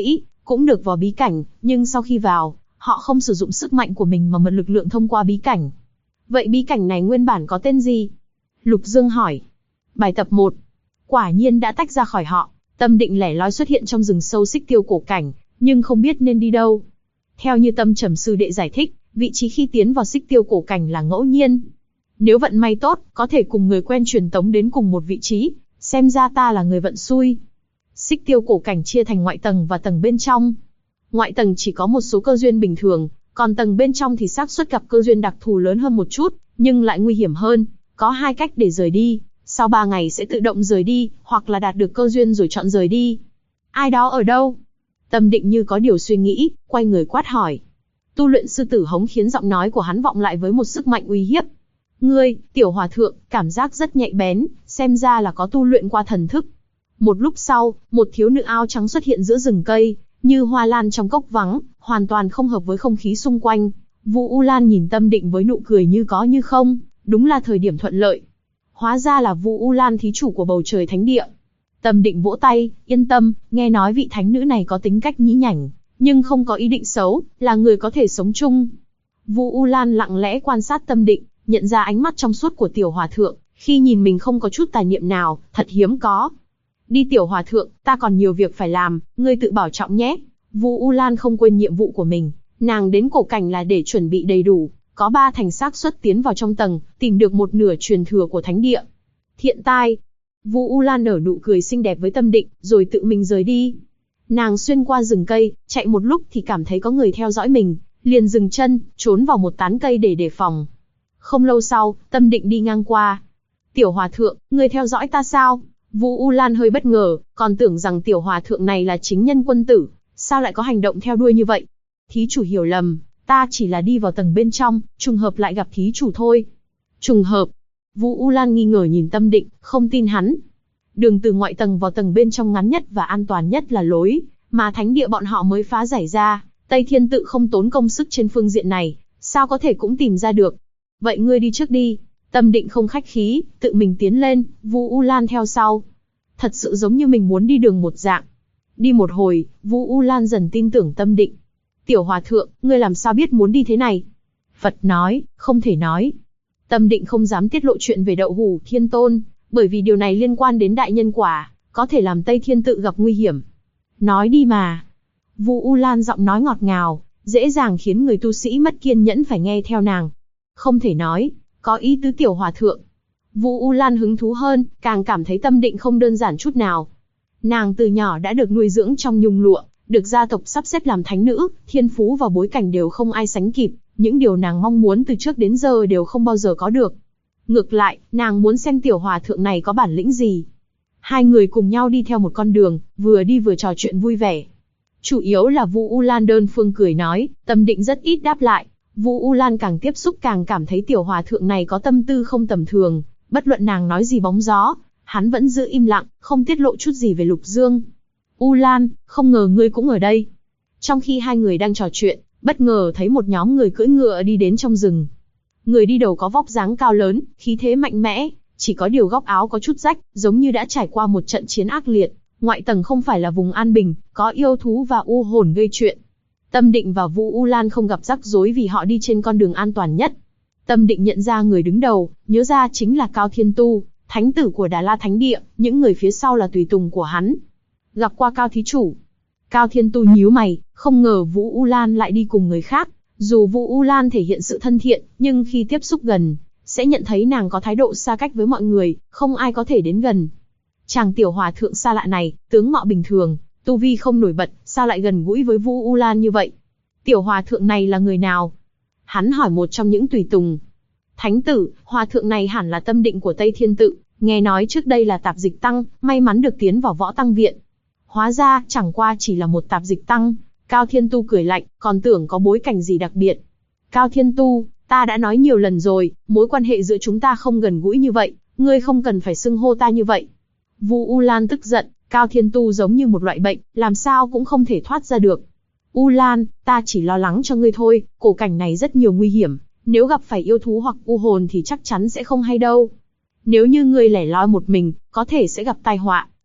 [SPEAKER 1] cũng được vào bí cảnh, nhưng sau khi vào, họ không sử dụng sức mạnh của mình mà mượn lực lượng thông qua bí cảnh. Vậy bí cảnh này nguyên bản có tên gì? Lục Dương hỏi. Bài tập 1. Quả nhiên đã tách ra khỏi họ, Tâm Định lẻ loi xuất hiện trong rừng sâu Xích Tiêu cổ cảnh, nhưng không biết nên đi đâu. Theo như Tâm Trầm sư đệ giải thích, vị trí khi tiến vào Xích Tiêu cổ cảnh là ngẫu nhiên. Nếu vận may tốt, có thể cùng người quen truyền tống đến cùng một vị trí, xem ra ta là người vận xui. Xích Tiêu cổ cảnh chia thành ngoại tầng và tầng bên trong. Ngoại tầng chỉ có một số cơ duyên bình thường, còn tầng bên trong thì xác suất gặp cơ duyên đặc thù lớn hơn một chút, nhưng lại nguy hiểm hơn. Có 2 cách để rời đi, sau 3 ngày sẽ tự động rời đi, hoặc là đạt được cơ duyên rồi chọn rời đi. Ai đó ở đâu? Tâm Định như có điều suy nghĩ, quay người quát hỏi. Tu luyện sư tử hống khiến giọng nói của hắn vọng lại với một sức mạnh uy hiếp. Ngươi, tiểu hòa thượng, cảm giác rất nhạy bén, xem ra là có tu luyện qua thần thức. Một lúc sau, một thiếu nữ áo trắng xuất hiện giữa rừng cây, như hoa lan trong cốc vắng, hoàn toàn không hợp với không khí xung quanh. Vu U Lan nhìn Tâm Định với nụ cười như có như không, đúng là thời điểm thuận lợi. Hóa ra là Vu U Lan thí chủ của bầu trời thánh địa. Tâm Định vỗ tay, yên tâm, nghe nói vị thánh nữ này có tính cách nhí nhảnh, nhưng không có ý định xấu, là người có thể sống chung. Vu U Lan lặng lẽ quan sát Tâm Định, nhận ra ánh mắt trong suốt của tiểu hòa thượng, khi nhìn mình không có chút tài niệm nào, thật hiếm có. Đi tiểu hòa thượng, ta còn nhiều việc phải làm, ngươi tự bảo trọng nhé. Vu U Lan không quên nhiệm vụ của mình, nàng đến cổ cảnh là để chuẩn bị đầy đủ, có 3 thành xác suất tiến vào trong tầng, tìm được một nửa truyền thừa của thánh địa. Thiện tai. Vu U Lan nở nụ cười xinh đẹp với Tâm Định, rồi tự mình rời đi. Nàng xuyên qua rừng cây, chạy một lúc thì cảm thấy có người theo dõi mình, liền dừng chân, trốn vào một tán cây để đề phòng. Không lâu sau, Tâm Định đi ngang qua. Tiểu hòa thượng, ngươi theo dõi ta sao? Vu U Lan hơi bất ngờ, còn tưởng rằng tiểu hòa thượng này là chính nhân quân tử, sao lại có hành động theo đuôi như vậy? Thí chủ hiểu lầm, ta chỉ là đi vào tầng bên trong, trùng hợp lại gặp thí chủ thôi. Trùng hợp? Vu U Lan nghi ngờ nhìn Tâm Định, không tin hắn. Đường từ ngoại tầng vào tầng bên trong ngắn nhất và an toàn nhất là lối mà thánh địa bọn họ mới phá giải ra. Tây Thiên tự không tốn công sức trên phương diện này, sao có thể cũng tìm ra được. Vậy ngươi đi trước đi. Tâm Định không khách khí, tự mình tiến lên, Vu U Lan theo sau. Thật sự giống như mình muốn đi đường một dạng. Đi một hồi, Vu U Lan dần tin tưởng Tâm Định. Tiểu hòa thượng, ngươi làm sao biết muốn đi thế này? Phật nói, không thể nói. Tâm Định không dám tiết lộ chuyện về Đậu Hủ Thiên Tôn, bởi vì điều này liên quan đến đại nhân quả, có thể làm Tây Thiên tự gặp nguy hiểm. Nói đi mà. Vu U Lan giọng nói ngọt ngào, dễ dàng khiến người tu sĩ mất kiên nhẫn phải nghe theo nàng. Không thể nói, có ý tứ tiểu hòa thượng. Vu U Lan hứng thú hơn, càng cảm thấy Tâm Định không đơn giản chút nào. Nàng từ nhỏ đã được nuôi dưỡng trong nhung lụa, được gia tộc sắp xếp làm thánh nữ, thiên phú và bối cảnh đều không ai sánh kịp, những điều nàng mong muốn từ trước đến giờ đều không bao giờ có được. Ngược lại, nàng muốn xem tiểu hòa thượng này có bản lĩnh gì. Hai người cùng nhau đi theo một con đường, vừa đi vừa trò chuyện vui vẻ. Chủ yếu là Vu U Lan đơn phương cười nói, Tâm Định rất ít đáp lại. Vu U Lan càng tiếp xúc càng cảm thấy tiểu hòa thượng này có tâm tư không tầm thường, bất luận nàng nói gì bóng gió, hắn vẫn giữ im lặng, không tiết lộ chút gì về Lục Dương. U Lan, không ngờ ngươi cũng ở đây. Trong khi hai người đang trò chuyện, bất ngờ thấy một nhóm người cưỡi ngựa đi đến trong rừng. Người đi đầu có vóc dáng cao lớn, khí thế mạnh mẽ, chỉ có điều góc áo có chút rách, giống như đã trải qua một trận chiến ác liệt. Ngoại tầng không phải là vùng an bình, có yêu thú và u hồn gây chuyện. Tâm Định và Vu U Lan không gặp rắc rối vì họ đi trên con đường an toàn nhất. Tâm Định nhận ra người đứng đầu, nhớ ra chính là Cao Thiên Tu, thánh tử của Đà La Thánh Địa, những người phía sau là tùy tùng của hắn. Gặp qua Cao thí chủ. Cao Thiên Tu nhíu mày, không ngờ Vu U Lan lại đi cùng người khác. Dù Vu U Lan thể hiện sự thân thiện, nhưng khi tiếp xúc gần, sẽ nhận thấy nàng có thái độ xa cách với mọi người, không ai có thể đến gần. Chàng tiểu hòa thượng xa lạ này, tướng mạo bình thường, tu vi không nổi bật, sao lại gần gũi với Vu U Lan như vậy? Tiểu hòa thượng này là người nào? Hắn hỏi một trong những tùy tùng. Thánh tử, hòa thượng này hẳn là Tâm Định của Tây Thiên tự, nghe nói trước đây là tạp dịch tăng, may mắn được tiến vào võ tăng viện. Hóa ra, chẳng qua chỉ là một tạp dịch tăng. Cao Thiên Tu cười lạnh, còn tưởng có bối cảnh gì đặc biệt. Cao Thiên Tu, ta đã nói nhiều lần rồi, mối quan hệ giữa chúng ta không gần gũi như vậy, ngươi không cần phải xưng hô ta như vậy. Vu U Lan tức giận, Cao Thiên Tu giống như một loại bệnh, làm sao cũng không thể thoát ra được. U Lan, ta chỉ lo lắng cho ngươi thôi, cổ cảnh này rất nhiều nguy hiểm, nếu gặp phải yêu thú hoặc u hồn thì chắc chắn sẽ không hay đâu. Nếu như ngươi lẻ loi một mình, có thể sẽ gặp tai họa,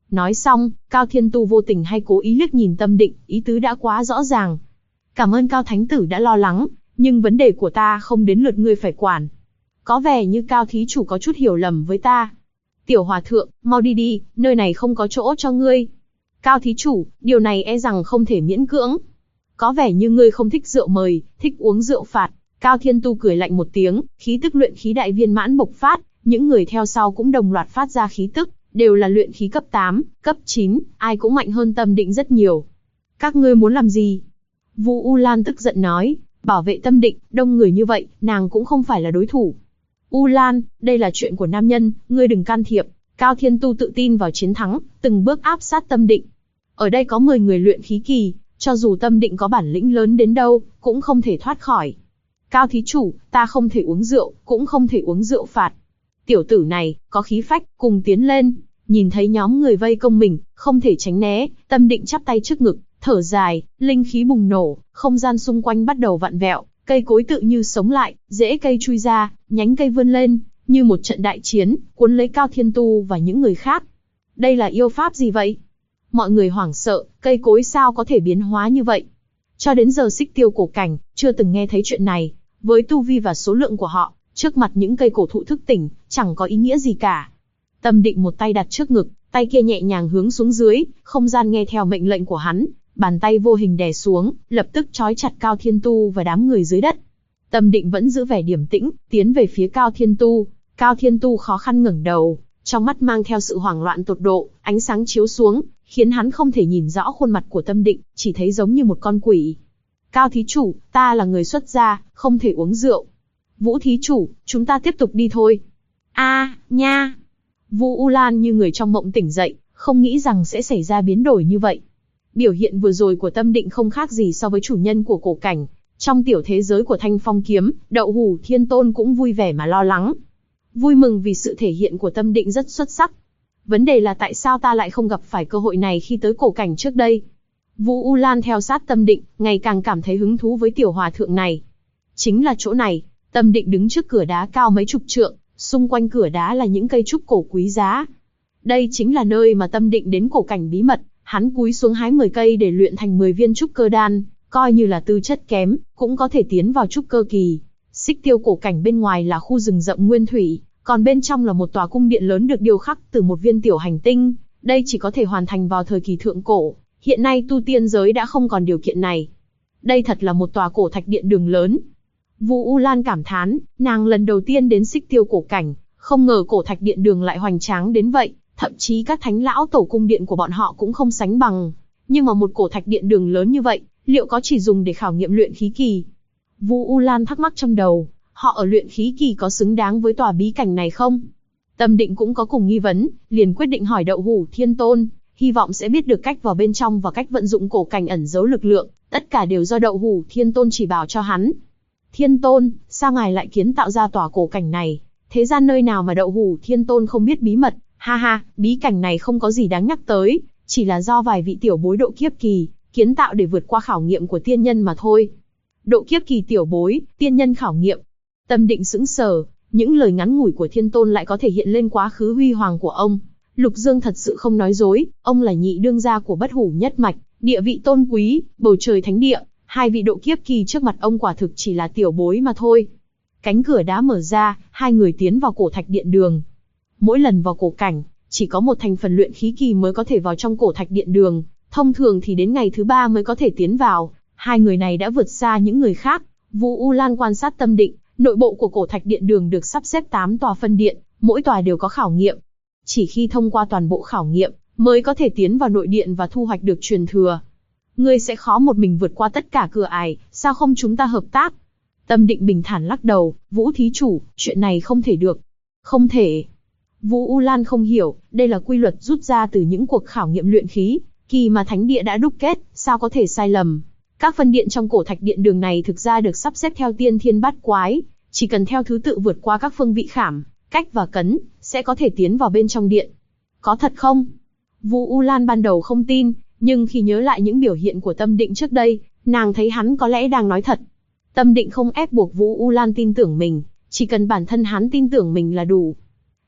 [SPEAKER 1] Nói xong, Cao Thiên Tu vô tình hay cố ý liếc nhìn Tâm Định, ý tứ đã quá rõ ràng. Cảm ơn Cao Thánh Tử đã lo lắng, nhưng vấn đề của ta không đến lượt ngươi phải quản. Có vẻ như Cao Thí Chủ có chút hiểu lầm với ta. Tiểu Hòa Thượng, mau đi đi, nơi này không có chỗ cho ngươi. Cao Thí Chủ, điều này e rằng không thể miễn cưỡng. Có vẻ như ngươi không thích rượu mời, thích uống rượu phạt. Cao Thiên Tu cười lạnh một tiếng, khí tức luyện khí đại viên mãn bộc phát, những người theo sau cũng đồng loạt phát ra khí tức, đều là luyện khí cấp 8, cấp 9, ai cũng mạnh hơn Tâm Định rất nhiều. Các ngươi muốn làm gì? Vu U Lan tức giận nói, bảo vệ Tâm Định, đông người như vậy, nàng cũng không phải là đối thủ. U Lan, đây là chuyện của nam nhân, ngươi đừng can thiệp. Cao Thiên Tu tự tin vào chiến thắng, từng bước áp sát Tâm Định. Ở đây có 10 người luyện khí kỳ, cho dù Tâm Định có bản lĩnh lớn đến đâu, cũng không thể thoát khỏi. Cao Thí Chủ, ta không thể uống rượu, cũng không thể uống rượu phạt. Tiểu tử này, có khí phách, cùng tiến lên. Nhìn thấy nhóm người vây công mình, không thể tránh né, Tâm Định chắp tay trước ngực, thở dài, linh khí bùng nổ, không gian xung quanh bắt đầu vặn vẹo, cây cối tự như sống lại, rễ cây chui ra, nhánh cây vươn lên, như một trận đại chiến, cuốn lấy Cao Thiên Tu và những người khác. Đây là yêu pháp gì vậy? Mọi người hoảng sợ, cây cối sao có thể biến hóa như vậy? Cho đến giờ Xích Tiêu cổ cảnh, chưa từng nghe thấy chuyện này. Với tu vi và số lượng của họ, trước mặt những cây cổ thụ thức tỉnh, chẳng có ý nghĩa gì cả. Tâm Định một tay đặt trước ngực, tay kia nhẹ nhàng hướng xuống dưới, không gian nghe theo mệnh lệnh của hắn, bàn tay vô hình đè xuống, lập tức trói chặt Cao Thiên Tu và đám người dưới đất. Tâm Định vẫn giữ vẻ điềm tĩnh, tiến về phía Cao Thiên Tu. Cao Thiên Tu khó khăn ngẩng đầu, trong mắt mang theo sự hoảng loạn tột độ, ánh sáng chiếu xuống, khiến hắn không thể nhìn rõ khuôn mặt của Tâm Định, chỉ thấy giống như một con quỷ. Cao Thí Chủ, ta là người xuất gia, không thể uống rượu. Vũ Thí Chủ, chúng ta tiếp tục đi thôi. Nha! Vu U Lan như người trong mộng tỉnh dậy, không nghĩ rằng sẽ xảy ra biến đổi như vậy. Biểu hiện vừa rồi của Tâm Định không khác gì so với chủ nhân của cổ cảnh. Trong tiểu thế giới của Thanh Phong Kiếm, Đậu Hủ Thiên Tôn cũng vui vẻ mà lo lắng. Vui mừng vì sự thể hiện của Tâm Định rất xuất sắc. Vấn đề là tại sao ta lại không gặp phải cơ hội này khi tới cổ cảnh trước đây? Vu U Lan theo sát Tâm Định, ngày càng cảm thấy hứng thú với tiểu hòa thượng này. Chính là chỗ này, Tâm Định đứng trước cửa đá cao mấy chục trượng, xung quanh cửa đá là những cây trúc cổ quý giá. Đây chính là nơi mà Tâm Định đến cổ cảnh bí mật, hắn cúi xuống hái 10 cây để luyện thành 10 viên trúc cơ đan, coi như là tư chất kém, cũng có thể tiến vào trúc cơ kỳ. Xích Tiêu cổ cảnh bên ngoài là khu rừng rậm nguyên thủy, còn bên trong là một tòa cung điện lớn được điêu khắc từ một viên tiểu hành tinh, đây chỉ có thể hoàn thành vào thời kỳ thượng cổ. Hiện nay tu tiên giới đã không còn điều kiện này. Đây thật là một tòa cổ thạch điện đường lớn. Vu U Lan cảm thán, nàng lần đầu tiên đến Xích Tiêu cổ cảnh, không ngờ cổ thạch điện đường lại hoành tráng đến vậy, thậm chí các thánh lão tổ cung điện của bọn họ cũng không sánh bằng. Nhưng mà một cổ thạch điện đường lớn như vậy, liệu có chỉ dùng để khảo nghiệm luyện khí kỳ? Vu U Lan thắc mắc trong đầu, họ ở luyện khí kỳ có xứng đáng với tòa bí cảnh này không? Tâm Định cũng có cùng nghi vấn, liền quyết định hỏi Đậu Hủ Thiên Tôn, hy vọng sẽ biết được cách vào bên trong và cách vận dụng cổ cảnh ẩn giấu lực lượng, tất cả đều do Đậu Hủ Thiên Tôn chỉ bảo cho hắn. Thiên Tôn, sao ngài lại kiến tạo ra tòa cổ cảnh này? Thế gian nơi nào mà Đậu Hủ Thiên Tôn không biết bí mật? Ha ha, bí cảnh này không có gì đáng nhắc tới, chỉ là do vài vị tiểu bối độ kiếp kỳ, kiến tạo để vượt qua khảo nghiệm của tiên nhân mà thôi. Độ kiếp kỳ tiểu bối, tiên nhân khảo nghiệm. Tâm Định sững sờ, những lời ngắn ngủi của Thiên Tôn lại có thể hiện lên quá khứ huy hoàng của ông. Lục Dương thật sự không nói dối, ông là nhị đương gia của Bất Hủ nhất mạch, địa vị tôn quý, bầu trời thánh địa, hai vị độ kiếp kỳ trước mặt ông quả thực chỉ là tiểu bối mà thôi. Cánh cửa đá mở ra, hai người tiến vào cổ thạch điện đường. Mỗi lần vào cổ cảnh, chỉ có một thành phần luyện khí kỳ mới có thể vào trong cổ thạch điện đường, thông thường thì đến ngày thứ 3 mới có thể tiến vào. Hai người này đã vượt xa những người khác. Vu U Lan quan sát Tâm Định, nội bộ của cổ thạch điện đường được sắp xếp 8 tòa phân điện, mỗi tòa đều có khảo nghiệm. Chỉ khi thông qua toàn bộ khảo nghiệm, mới có thể tiến vào nội điện và thu hoạch được truyền thừa. Ngươi sẽ khó một mình vượt qua tất cả cửa ải, sao không chúng ta hợp tác? Tâm Định bình thản lắc đầu, Vũ Thí Chủ, chuyện này không thể được. Không thể. Vu U Lan không hiểu, đây là quy luật rút ra từ những cuộc khảo nghiệm luyện khí, kỳ mà thánh địa đã đúc kết, sao có thể sai lầm. Các phân điện trong cổ thạch điện đường này thực ra được sắp xếp theo tiên thiên bát quái, chỉ cần theo thứ tự vượt qua các phương vị khảm, cách và cấn, sẽ có thể tiến vào bên trong điện. Có thật không? Vu U Lan ban đầu không tin, nhưng khi nhớ lại những biểu hiện của Tâm Định trước đây, nàng thấy hắn có lẽ đang nói thật. Tâm Định không ép buộc Vu U Lan tin tưởng mình, chỉ cần bản thân hắn tin tưởng mình là đủ.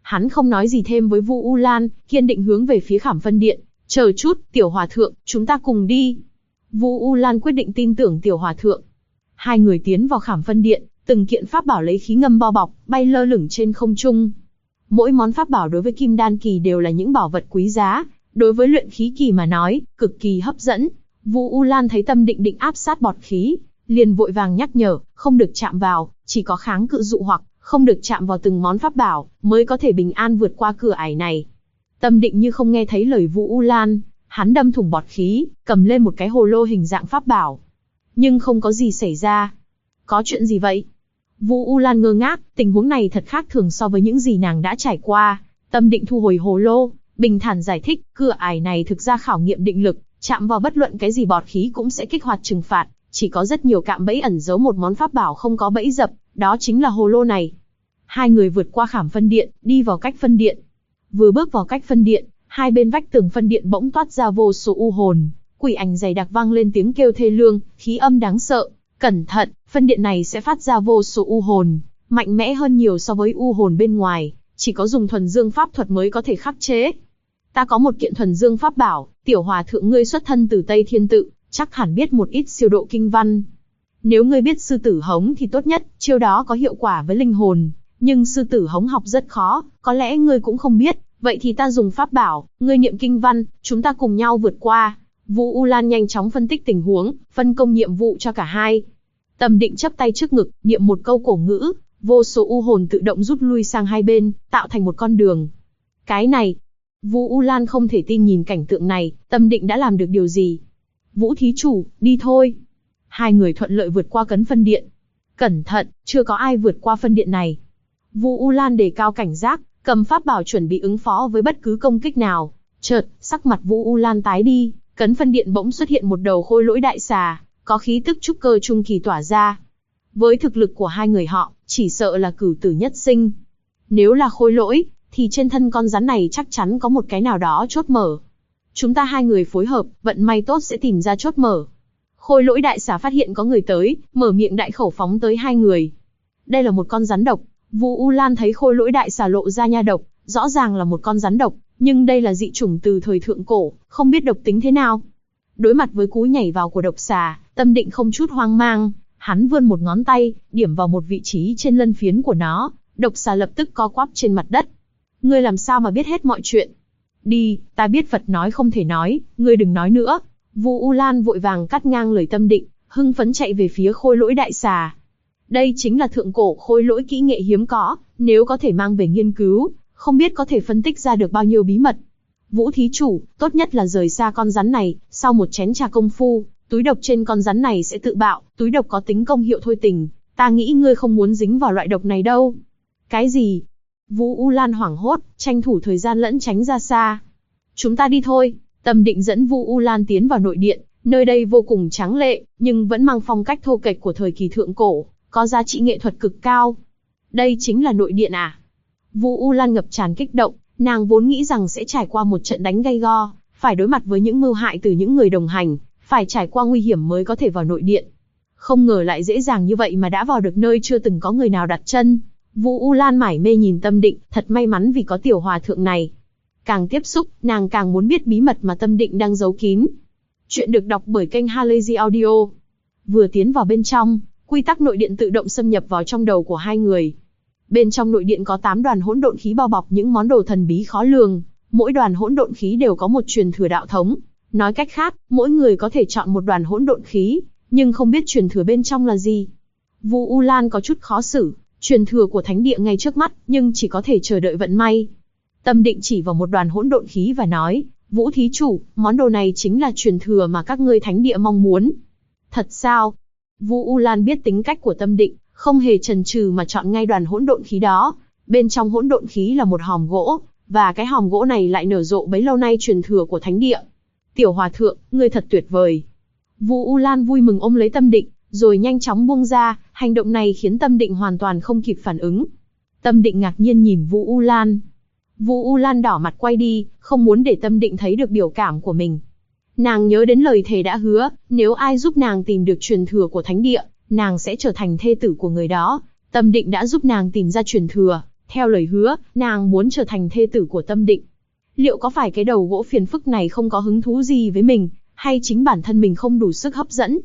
[SPEAKER 1] Hắn không nói gì thêm với Vu U Lan, kiên định hướng về phía Khảm Phân Điện. Chờ chút, Tiểu Hòa Thượng, chúng ta cùng đi. Vu U Lan quyết định tin tưởng Tiểu Hòa Thượng. Hai người tiến vào Khảm Phân Điện, từng kiện pháp bảo lấy khí ngâm bao bọc, bay lơ lửng trên không trung. Mỗi món pháp bảo đối với Kim Đan kỳ đều là những bảo vật quý giá, đối với luyện khí kỳ mà nói, cực kỳ hấp dẫn. Vu U Lan thấy Tâm Định định áp sát bọt khí, liền vội vàng nhắc nhở, không được chạm vào, chỉ có kháng cự dụ hoặc, không được chạm vào từng món pháp bảo, mới có thể bình an vượt qua cửa ải này. Tâm Định như không nghe thấy lời Vu U Lan, hắn đâm thủng bọt khí, cầm lên một cái hồ lô hình dạng pháp bảo. Nhưng không có gì xảy ra. Có chuyện gì vậy? Vu U Lan ngơ ngác, tình huống này thật khác thường so với những gì nàng đã trải qua. Tâm Định thu hồi hồ lô, bình thản giải thích, cửa ải này thực ra khảo nghiệm định lực, chạm vào bất luận cái gì bọt khí cũng sẽ kích hoạt trừng phạt, chỉ có rất nhiều cạm bẫy ẩn giấu một món pháp bảo không có bẫy dập, đó chính là hồ lô này. Hai người vượt qua Khảm Phân Điện, đi vào cách phân điện. Vừa bước vào cách phân điện, hai bên vách tường phân điện bỗng toát ra vô số u hồn, quỷ ảnh dày đặc vang lên tiếng kêu thê lương, khí âm đáng sợ. Cẩn thận, phân điện này sẽ phát ra vô số u hồn, mạnh mẽ hơn nhiều so với u hồn bên ngoài, chỉ có dùng thuần dương pháp thuật mới có thể khắc chế. Ta có một kiện thuần dương pháp bảo, Tiểu Hòa Thượng ngươi xuất thân từ Tây Thiên Tự, chắc hẳn biết một ít siêu độ kinh văn. Nếu ngươi biết sư tử hống thì tốt nhất, chiêu đó có hiệu quả với linh hồn, nhưng sư tử hống học rất khó, có lẽ ngươi cũng không biết, vậy thì ta dùng pháp bảo, ngươi niệm kinh văn, chúng ta cùng nhau vượt qua. Vu U Lan nhanh chóng phân tích tình huống, phân công nhiệm vụ cho cả hai. Tâm Định chắp tay trước ngực, niệm một câu cổ ngữ, vô số u hồn tự động rút lui sang hai bên, tạo thành một con đường. Cái này, Vu U Lan không thể tin nhìn cảnh tượng này, Tâm Định đã làm được điều gì? Vũ thí chủ, đi thôi. Hai người thuận lợi vượt qua cấn phân điện. Cẩn thận, chưa có ai vượt qua phân điện này. Vu U Lan đề cao cảnh giác, cầm pháp bảo chuẩn bị ứng phó với bất cứ công kích nào. Chợt, sắc mặt Vu U Lan tái đi, cấn phân điện bỗng xuất hiện một đầu khôi lỗi đại xà, có khí tức trúc cơ trung kỳ tỏa ra. Với thực lực của hai người họ, chỉ sợ là cửu tử nhất sinh. Nếu là khôi lỗi, thì trên thân con rắn này chắc chắn có một cái nào đó chốt mở. Chúng ta hai người phối hợp, vận may tốt sẽ tìm ra chốt mở. Khôi lỗi đại xà phát hiện có người tới, mở miệng đại khẩu phóng tới hai người. Đây là một con rắn độc. Vu U Lan thấy khôi lỗi đại xà lộ ra nha độc, rõ ràng là một con rắn độc, nhưng đây là dị chủng từ thời thượng cổ, không biết độc tính thế nào. Đối mặt với cú nhảy vào của độc xà, Tâm Định không chút hoang mang, hắn vươn một ngón tay, điểm vào một vị trí trên lân phiến của nó, độc xà lập tức co quắp trên mặt đất. Ngươi làm sao mà biết hết mọi chuyện? Đi, ta biết Phật nói không thể nói, ngươi đừng nói nữa. Vu U Lan vội vàng cắt ngang lời Tâm Định, hưng phấn chạy về phía khôi lỗi đại xà. Đây chính là thượng cổ khôi lỗi kỹ nghệ hiếm có, nếu có thể mang về nghiên cứu, không biết có thể phân tích ra được bao nhiêu bí mật. Vũ thí chủ, tốt nhất là rời xa con rắn này, sau một chén trà công phu, túi độc trên con rắn này sẽ tự bạo, túi độc có tính công hiệu thôi tình, ta nghĩ ngươi không muốn dính vào loại độc này đâu. Cái gì? Vu U Lan hoảng hốt, tranh thủ thời gian lẫn tránh ra xa. Chúng ta đi thôi. Tâm Định dẫn Vu U Lan tiến vào nội điện, nơi đây vô cùng tráng lệ, nhưng vẫn mang phong cách thô kệch của thời kỳ thượng cổ, có giá trị nghệ thuật cực cao. Đây chính là nội điện à? Vu U Lan ngập tràn kích động, nàng vốn nghĩ rằng sẽ trải qua một trận đánh gay go, phải đối mặt với những mưu hại từ những người đồng hành, phải trải qua nguy hiểm mới có thể vào nội điện. Không ngờ lại dễ dàng như vậy mà đã vào được nơi chưa từng có người nào đặt chân. Vu U Lan mải mê nhìn Tâm Định, thật may mắn vì có Tiểu Hòa Thượng này. Càng tiếp xúc, nàng càng muốn biết bí mật mà Tâm Định đang giấu kín. Chuyện được đọc bởi kênh Halazy Audio. Vừa tiến vào bên trong, quy tắc nội điện tự động xâm nhập vào trong đầu của hai người. Bên trong nội điện có 8 đoàn hỗn độn khí bao bọc những món đồ thần bí khó lường, mỗi đoàn hỗn độn khí đều có một truyền thừa đạo thống. Nói cách khác, mỗi người có thể chọn một đoàn hỗn độn khí, nhưng không biết truyền thừa bên trong là gì. Vu U Lan có chút khó xử, truyền thừa của thánh địa ngay trước mắt, nhưng chỉ có thể chờ đợi vận may. Tâm Định chỉ vào một đoàn hỗn độn khí và nói, Vũ thí chủ, món đồ này chính là truyền thừa mà các ngươi thánh địa mong muốn. Thật sao? Vu U Lan biết tính cách của Tâm Định, không hề chần chừ mà chọn ngay đoàn hỗn độn khí đó. Bên trong hỗn độn khí là một hòm gỗ, và cái hòm gỗ này lại nở rộ bấy lâu nay truyền thừa của thánh địa. Tiểu Hòa Thượng, ngươi thật tuyệt vời. Vu U Lan vui mừng ôm lấy Tâm Định, rồi nhanh chóng buông ra, hành động này khiến Tâm Định hoàn toàn không kịp phản ứng. Tâm Định ngạc nhiên nhìn Vu U Lan. Vu U Lan đỏ mặt quay đi, không muốn để Tâm Định thấy được biểu cảm của mình. Nàng nhớ đến lời thề đã hứa, nếu ai giúp nàng tìm được truyền thừa của thánh địa, nàng sẽ trở thành thê tử của người đó. Tâm Định đã giúp nàng tìm ra truyền thừa, Theo lời hứa, nàng muốn trở thành thê tử của Tâm Định. Liệu có phải cái đầu gỗ phiền phức này không có hứng thú gì với mình, hay chính bản thân mình không đủ sức hấp dẫn?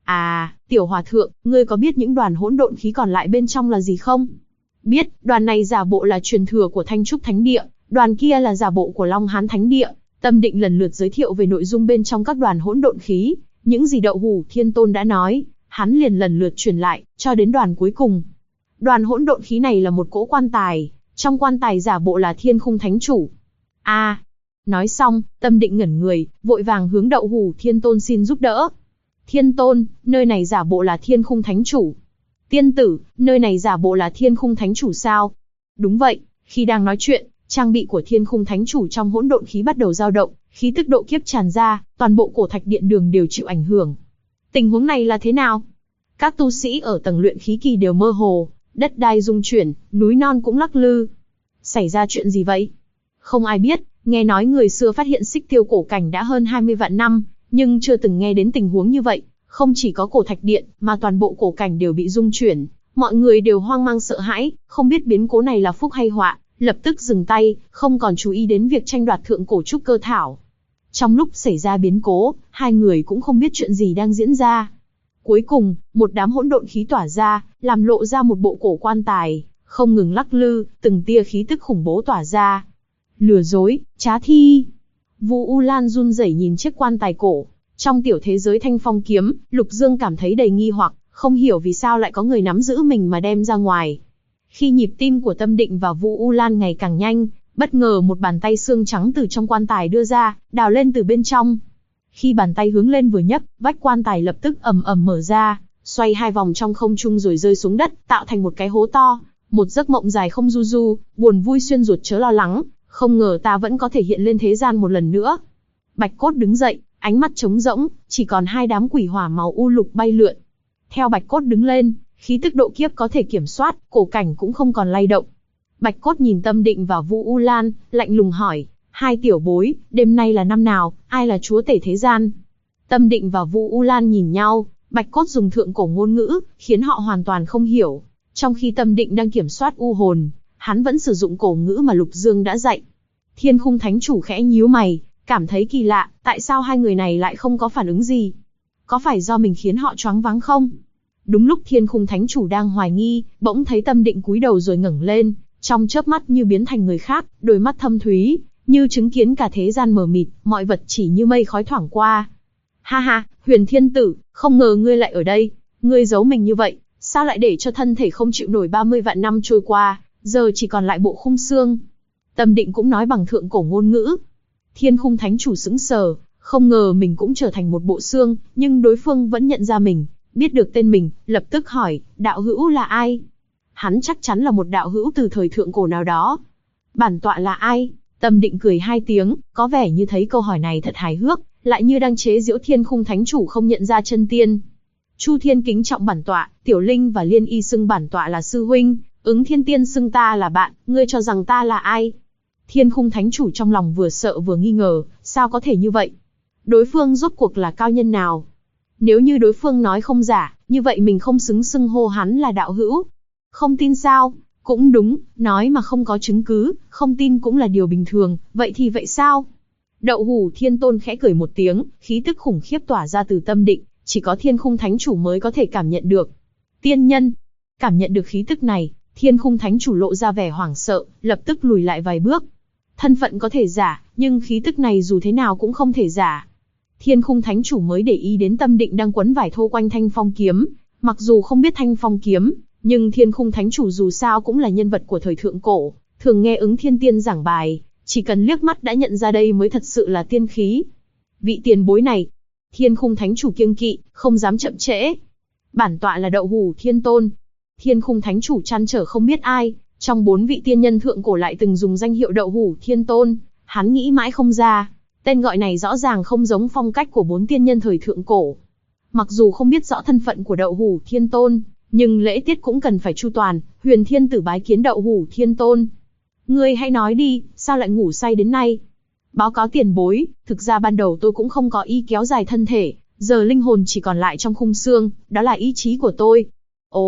[SPEAKER 1] À, tiểu hòa thượng, ngươi có biết những đoàn hỗn độn khí còn lại bên trong là gì không? Biết, đoàn này giả bộ là truyền thừa của Thanh Trúc Thánh Địa, đoàn kia là giả bộ của Long Hán Thánh Địa. Tâm Định lần lượt giới thiệu về nội dung bên trong các đoàn hỗn độn khí, những gì Đậu Hủ Thiên Tôn đã nói, hắn liền lần lượt truyền lại, cho đến đoàn cuối cùng. Đoàn hỗn độn khí này là một cỗ quan tài, trong quan tài giả bộ là Thiên Khung Thánh Chủ. À, nói xong, Tâm Định ngẩn người, vội vàng hướng Đậu Hủ Thiên Tôn xin giúp đỡ. Thiên Tôn, nơi này giả bộ là Thiên Khung Thánh Chủ. Tiên tử, nơi này giả bộ là Thiên Khung Thánh Chủ sao? Đúng vậy, khi đang nói chuyện, trang bị của Thiên Khung Thánh Chủ trong hỗn độn khí bắt đầu dao động, khí tức độ kiếp tràn ra, toàn bộ cổ thạch điện đường đều chịu ảnh hưởng. Tình huống này là thế nào? Các tu sĩ ở tầng luyện khí kỳ đều mơ hồ, đất đai rung chuyển, núi non cũng lắc lư. Xảy ra chuyện gì vậy? Không ai biết, nghe nói người xưa phát hiện xích tiêu cổ cảnh đã hơn 20 vạn năm, nhưng chưa từng nghe đến tình huống như vậy. Không chỉ có cổ thạch điện, mà toàn bộ cổ cảnh đều bị rung chuyển. Mọi người đều hoang mang sợ hãi, không biết biến cố này là phúc hay họa, lập tức dừng tay, không còn chú ý đến việc tranh đoạt thượng cổ trúc cơ thảo. Trong lúc xảy ra biến cố, hai người cũng không biết chuyện gì đang diễn ra. Cuối cùng, một đám hỗn độn khí tỏa ra, làm lộ ra một bộ cổ quan tài, không ngừng lắc lư, từng tia khí tức khủng bố tỏa ra. Lừa dối, trá thi. Vu U Lan run rẩy nhìn chiếc quan tài cổ. Trong tiểu thế giới Thanh Phong kiếm, Lục Dương cảm thấy đầy nghi hoặc, không hiểu vì sao lại có người nắm giữ mình mà đem ra ngoài. Khi nhịp tim của Tâm Định và Vu U Lan ngày càng nhanh, bất ngờ một bàn tay xương trắng từ trong quan tài đưa ra, đào lên từ bên trong. Khi bàn tay hướng lên vừa nhấc, vách quan tài lập tức ầm ầm mở ra, xoay hai vòng trong không trung rồi rơi xuống đất, tạo thành một cái hố to. Một giấc mộng dài không du du, buồn vui xuyên ruột chớ lo lắng, không ngờ ta vẫn có thể hiện lên thế gian một lần nữa. Bạch Cốt đứng dậy, ánh mắt trống rỗng, chỉ còn hai đám quỷ hỏa màu u lục bay lượn. Theo Bạch Cốt đứng lên, khí tức độ kiếp có thể kiểm soát, cổ cảnh cũng không còn lay động. Bạch Cốt nhìn Tâm Định và Vu U Lan, lạnh lùng hỏi, hai tiểu bối, đêm nay là năm nào, ai là chúa tể thế gian? Tâm Định và Vu U Lan nhìn nhau, Bạch Cốt dùng thượng cổ ngôn ngữ, khiến họ hoàn toàn không hiểu. Trong khi Tâm Định đang kiểm soát u hồn, hắn vẫn sử dụng cổ ngữ mà Lục Dương đã dạy. Thiên Khung Thánh Chủ khẽ nhíu mày, cảm thấy kỳ lạ, tại sao hai người này lại không có phản ứng gì? Có phải do mình khiến họ choáng váng không? Đúng lúc Thiên Khung Thánh Chủ đang hoài nghi, bỗng thấy Tâm Định cúi đầu rồi ngẩng lên, trong chớp mắt như biến thành người khác, đôi mắt thâm thúy, như chứng kiến cả thế gian mờ mịt, mọi vật chỉ như mây khói thoảng qua. Ha ha, Huyền Thiên Tử, không ngờ ngươi lại ở đây, ngươi giấu mình như vậy, sao lại để cho thân thể không chịu nổi 30 vạn năm trôi qua, giờ chỉ còn lại bộ khung xương? Tâm Định cũng nói bằng thượng cổ ngôn ngữ. Thiên Khung Thánh Chủ sững sờ, không ngờ mình cũng trở thành một bộ xương, nhưng đối phương vẫn nhận ra mình, biết được tên mình, lập tức hỏi, đạo hữu là ai? Hắn chắc chắn là một đạo hữu từ thời thượng cổ nào đó. Bản tọa là ai? Tâm Định cười hai tiếng, có vẻ như thấy câu hỏi này thật hài hước, lại như đang chế giễu Thiên Khung Thánh Chủ không nhận ra chân tiên. Chu Thiên kính trọng bản tọa, Tiểu Linh và Liên Y xưng bản tọa là sư huynh, Ứng Thiên Tiên xưng ta là bạn, ngươi cho rằng ta là ai? Thiên Khung Thánh Chủ trong lòng vừa sợ vừa nghi ngờ, sao có thể như vậy? Đối phương rốt cuộc là cao nhân nào? Nếu như đối phương nói không giả, như vậy mình không xứng xưng hô hắn là đạo hữu. Không tin sao? Cũng đúng, nói mà không có chứng cứ, không tin cũng là điều bình thường, vậy thì vậy sao? Đậu Hủ Thiên Tôn khẽ cười một tiếng, khí tức khủng khiếp tỏa ra từ Tâm Định, chỉ có Thiên Khung Thánh Chủ mới có thể cảm nhận được. Tiên nhân, cảm nhận được khí tức này, Thiên Khung Thánh Chủ lộ ra vẻ hoảng sợ, lập tức lùi lại vài bước. Thân phận có thể giả, nhưng khí tức này dù thế nào cũng không thể giả. Thiên Khung Thánh Chủ mới để ý đến Tâm Định đang quấn vải thô quanh Thanh Phong kiếm, mặc dù không biết Thanh Phong kiếm, nhưng Thiên Khung Thánh Chủ dù sao cũng là nhân vật của thời thượng cổ, thường nghe Ứng Thiên Tiên giảng bài, chỉ cần liếc mắt đã nhận ra đây mới thật sự là tiên khí. Vị tiền bối này, Thiên Khung Thánh Chủ kiêng kỵ, không dám chậm trễ. Bản tọa là Đậu Hủ Thiên Tôn. Thiên Khung Thánh Chủ trăn trở không biết ai, trong 4 vị tiên nhân thượng cổ lại từng dùng danh hiệu Đậu Hủ Thiên Tôn, hắn nghĩ mãi không ra. Tên gọi này rõ ràng không giống phong cách của 4 tiên nhân thời thượng cổ. Mặc dù không biết rõ thân phận của Đậu Hủ Thiên Tôn, nhưng lễ tiết cũng cần phải chu toàn. Huyền Thiên Tử bái kiến Đậu Hủ Thiên Tôn. Ngươi hãy nói đi, sao lại ngủ say đến nay? Báo cáo tiền bối, thực ra ban đầu tôi cũng không có ý kéo dài thân thể, giờ linh hồn chỉ còn lại trong khung xương, đó là ý chí của tôi. Ồ,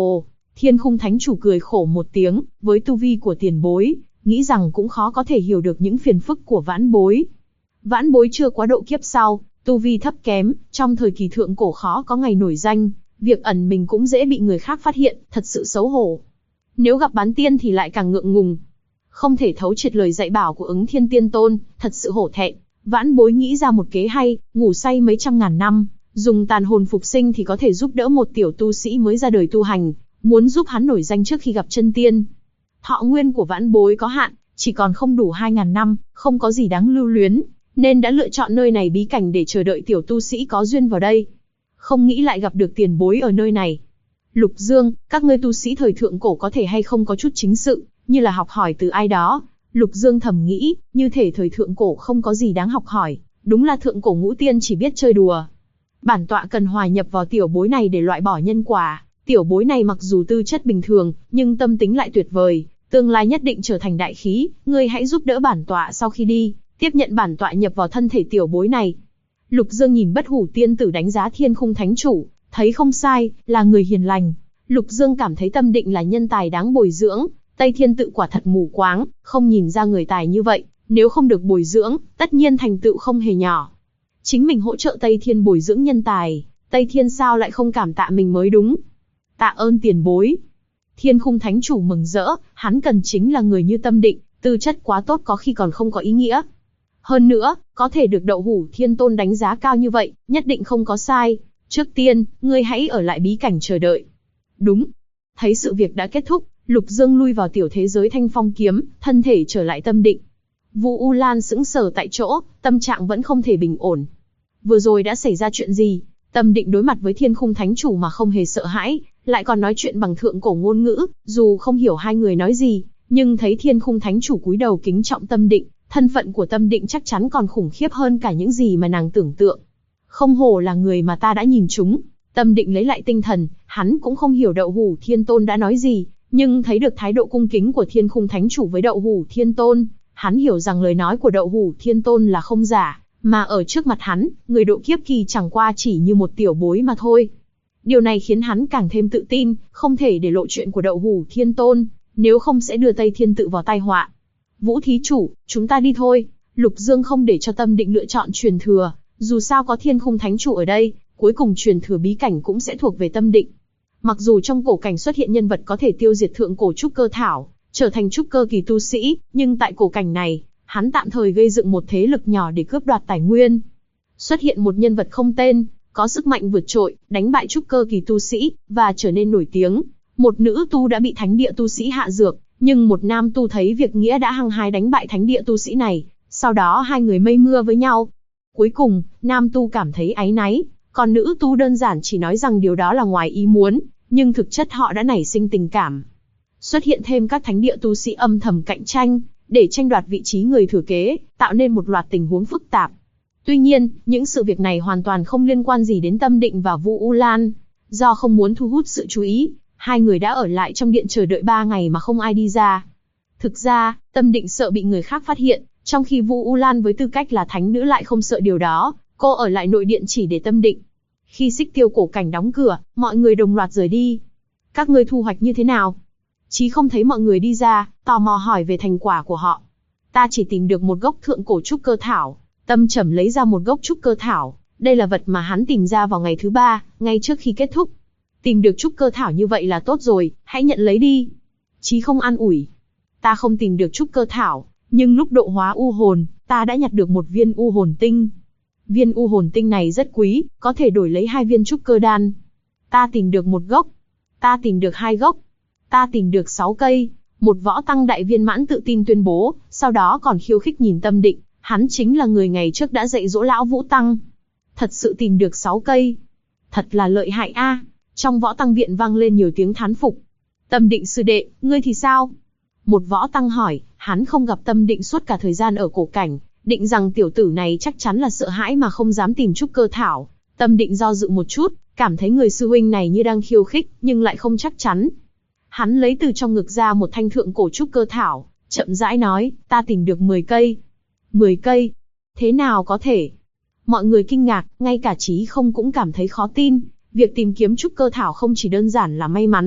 [SPEAKER 1] Thiên Khung Thánh Chủ cười khổ một tiếng, với tu vi của tiền bối, nghĩ rằng cũng khó có thể hiểu được những phiền phức của vãn bối. Vãn bối chưa quá độ kiếp sau, tu vi thấp kém, trong thời kỳ thượng cổ khó có ngày nổi danh, việc ẩn mình cũng dễ bị người khác phát hiện, thật sự xấu hổ. Nếu gặp bán tiên thì lại càng ngượng ngùng. Không thể thấu triệt lời dạy bảo của Ứng Thiên Tiên Tôn, thật sự hổ thẹn. Vãn bối nghĩ ra một kế hay, ngủ say mấy trăm ngàn năm, dùng tàn hồn phục sinh thì có thể giúp đỡ một tiểu tu sĩ mới ra đời tu hành, muốn giúp hắn nổi danh trước khi gặp chân tiên. Thọ nguyên của vãn bối có hạn, chỉ còn không đủ 2.000 năm, không có gì đáng lưu luyến, nên đã lựa chọn nơi này bí cảnh để chờ đợi tiểu tu sĩ có duyên vào đây. Không nghĩ lại gặp được tiền bối ở nơi này. Lục Dương, các ngươi tu sĩ thời thượng cổ có thể hay không có chút chính sự, như là học hỏi từ ai đó. Lục Dương thầm nghĩ, như thể thời thượng cổ không có gì đáng học hỏi, đúng là thượng cổ ngũ tiên chỉ biết chơi đùa. Bản tọa cần hòa nhập vào tiểu bối này để loại bỏ nhân quả. Tiểu bối này mặc dù tư chất bình thường, nhưng tâm tính lại tuyệt vời, tương lai nhất định trở thành đại khí. Ngươi hãy giúp đỡ bản tọa sau khi đi, tiếp nhận bản tọa nhập vào thân thể tiểu bối này. Lục Dương nhìn Bất Hủ Tiên Tử đánh giá Thiên Khung Thánh Chủ, thấy không sai, là người hiền lành. Lục Dương cảm thấy Tâm Định là nhân tài đáng bồi dưỡng. Tây Thiên Tự quả thật mù quáng, không nhìn ra người tài như vậy, nếu không được bồi dưỡng, tất nhiên thành tựu không hề nhỏ. Chính mình hỗ trợ Tây Thiên bồi dưỡng nhân tài, Tây Thiên sao lại không cảm tạ mình mới đúng. Tạ ơn tiền bối. Thiên Khung Thánh Chủ mừng rỡ, hắn cần chính là người như Tâm Định, tư chất quá tốt có khi còn không có ý nghĩa. Hơn nữa, có thể được Đậu Hủ Thiên Tôn đánh giá cao như vậy, nhất định không có sai. Trước tiên, ngươi hãy ở lại bí cảnh chờ đợi. Đúng. Thấy sự việc đã kết thúc, Lục Dương lui vào tiểu thế giới Thanh Phong Kiếm, thân thể trở lại Tâm Định. Vu U Lan sững sờ tại chỗ, tâm trạng vẫn không thể bình ổn. Vừa rồi đã xảy ra chuyện gì? Tâm Định đối mặt với Thiên Khung Thánh Chủ mà không hề sợ hãi, lại còn nói chuyện bằng thượng cổ ngôn ngữ, dù không hiểu hai người nói gì, nhưng thấy Thiên Khung Thánh Chủ cúi đầu kính trọng Tâm Định, thân phận của Tâm Định chắc chắn còn khủng khiếp hơn cả những gì mà nàng tưởng tượng. Không hổ là người mà ta đã nhìn trúng. Tâm Định lấy lại tinh thần, hắn cũng không hiểu Đậu Hủ Thiên Tôn đã nói gì, nhưng thấy được thái độ cung kính của Thiên Khung Thánh Chủ với Đậu Hủ Thiên Tôn, hắn hiểu rằng lời nói của Đậu Hủ Thiên Tôn là không giả, mà ở trước mặt hắn, người độ kiếp kỳ chẳng qua chỉ như một tiểu bối mà thôi. Điều này khiến hắn càng thêm tự tin, không thể để lộ chuyện của Đậu Hủ Thiên Tôn, nếu không sẽ đưa Tây Thiên Tự vào tai họa. Vũ thí chủ, chúng ta đi thôi. Lục Dương không để cho Tâm Định lựa chọn truyền thừa, dù sao có Thiên Khung Thánh Chủ ở đây, cuối cùng truyền thừa bí cảnh cũng sẽ thuộc về Tâm Định. Mặc dù trong cổ cảnh xuất hiện nhân vật có thể tiêu diệt thượng cổ trúc cơ thảo, trở thành trúc cơ kỳ tu sĩ, nhưng tại cổ cảnh này, hắn tạm thời gây dựng một thế lực nhỏ để cướp đoạt tài nguyên. Xuất hiện một nhân vật không tên, có sức mạnh vượt trội, đánh bại trúc cơ kỳ tu sĩ, và trở nên nổi tiếng. Một nữ tu đã bị thánh địa tu sĩ hạ dược, nhưng một nam tu thấy việc nghĩa đã hăng hái đánh bại thánh địa tu sĩ này, sau đó hai người mây mưa với nhau. Cuối cùng, nam tu cảm thấy áy náy, còn nữ tu đơn giản chỉ nói rằng điều đó là ngoài ý muốn, nhưng thực chất họ đã nảy sinh tình cảm. Xuất hiện thêm các thánh địa tu sĩ âm thầm cạnh tranh, để tranh đoạt vị trí người thừa kế, tạo nên một loạt tình huống phức tạp. Tuy nhiên, những sự việc này hoàn toàn không liên quan gì đến Tâm Định và Vu U Lan. Do không muốn thu hút sự chú ý, hai người đã ở lại trong điện chờ đợi 3 ngày mà không ai đi ra. Thực ra, Tâm Định sợ bị người khác phát hiện, trong khi Vu U Lan với tư cách là thánh nữ lại không sợ điều đó, cô ở lại nội điện chỉ để Tâm Định. Khi Xích Tiêu cổ cảnh đóng cửa, mọi người đồng loạt rời đi. Các ngươi thu hoạch như thế nào? Chí không thấy mọi người đi ra, tò mò hỏi về thành quả của họ. Ta chỉ tìm được một gốc thượng cổ trúc cơ thảo. Tâm Trầm lấy ra một gốc trúc cơ thảo, đây là vật mà hắn tìm ra vào ngày thứ 3, ngay trước khi kết thúc. Tìm được trúc cơ thảo như vậy là tốt rồi, hãy nhận lấy đi. Chí không an ủi. Ta không tìm được trúc cơ thảo, nhưng lúc độ hóa u hồn, ta đã nhặt được một viên u hồn tinh. Viên u hồn tinh này rất quý, có thể đổi lấy 2 viên trúc cơ đan. Ta tìm được một gốc. Ta tìm được 2 gốc. Ta tìm được 6 cây. Một võ tăng đại viên mãn tự tin tuyên bố, sau đó còn khiêu khích nhìn Tâm Định, hắn chính là người ngày trước đã dạy dỗ lão Vũ Tăng. Thật sự tìm được 6 cây. Thật là lợi hại a. Trong võ tăng viện vang lên nhiều tiếng thán phục. Tâm Định sư đệ, ngươi thì sao? Một võ tăng hỏi, hắn không gặp Tâm Định suốt cả thời gian ở cổ cảnh, định rằng tiểu tử này chắc chắn là sợ hãi mà không dám tìm trúc cơ thảo. Tâm Định do dự một chút, cảm thấy người sư huynh này như đang khiêu khích, nhưng lại không chắc chắn. Hắn lấy từ trong ngực ra một thanh thượng cổ trúc cơ thảo, chậm rãi nói, ta tìm được 10 cây. 10 cây? Thế nào có thể? Mọi người kinh ngạc, ngay cả Chí Không cũng cảm thấy khó tin. Việc tìm kiếm trúc cơ thảo không chỉ đơn giản là may mắn,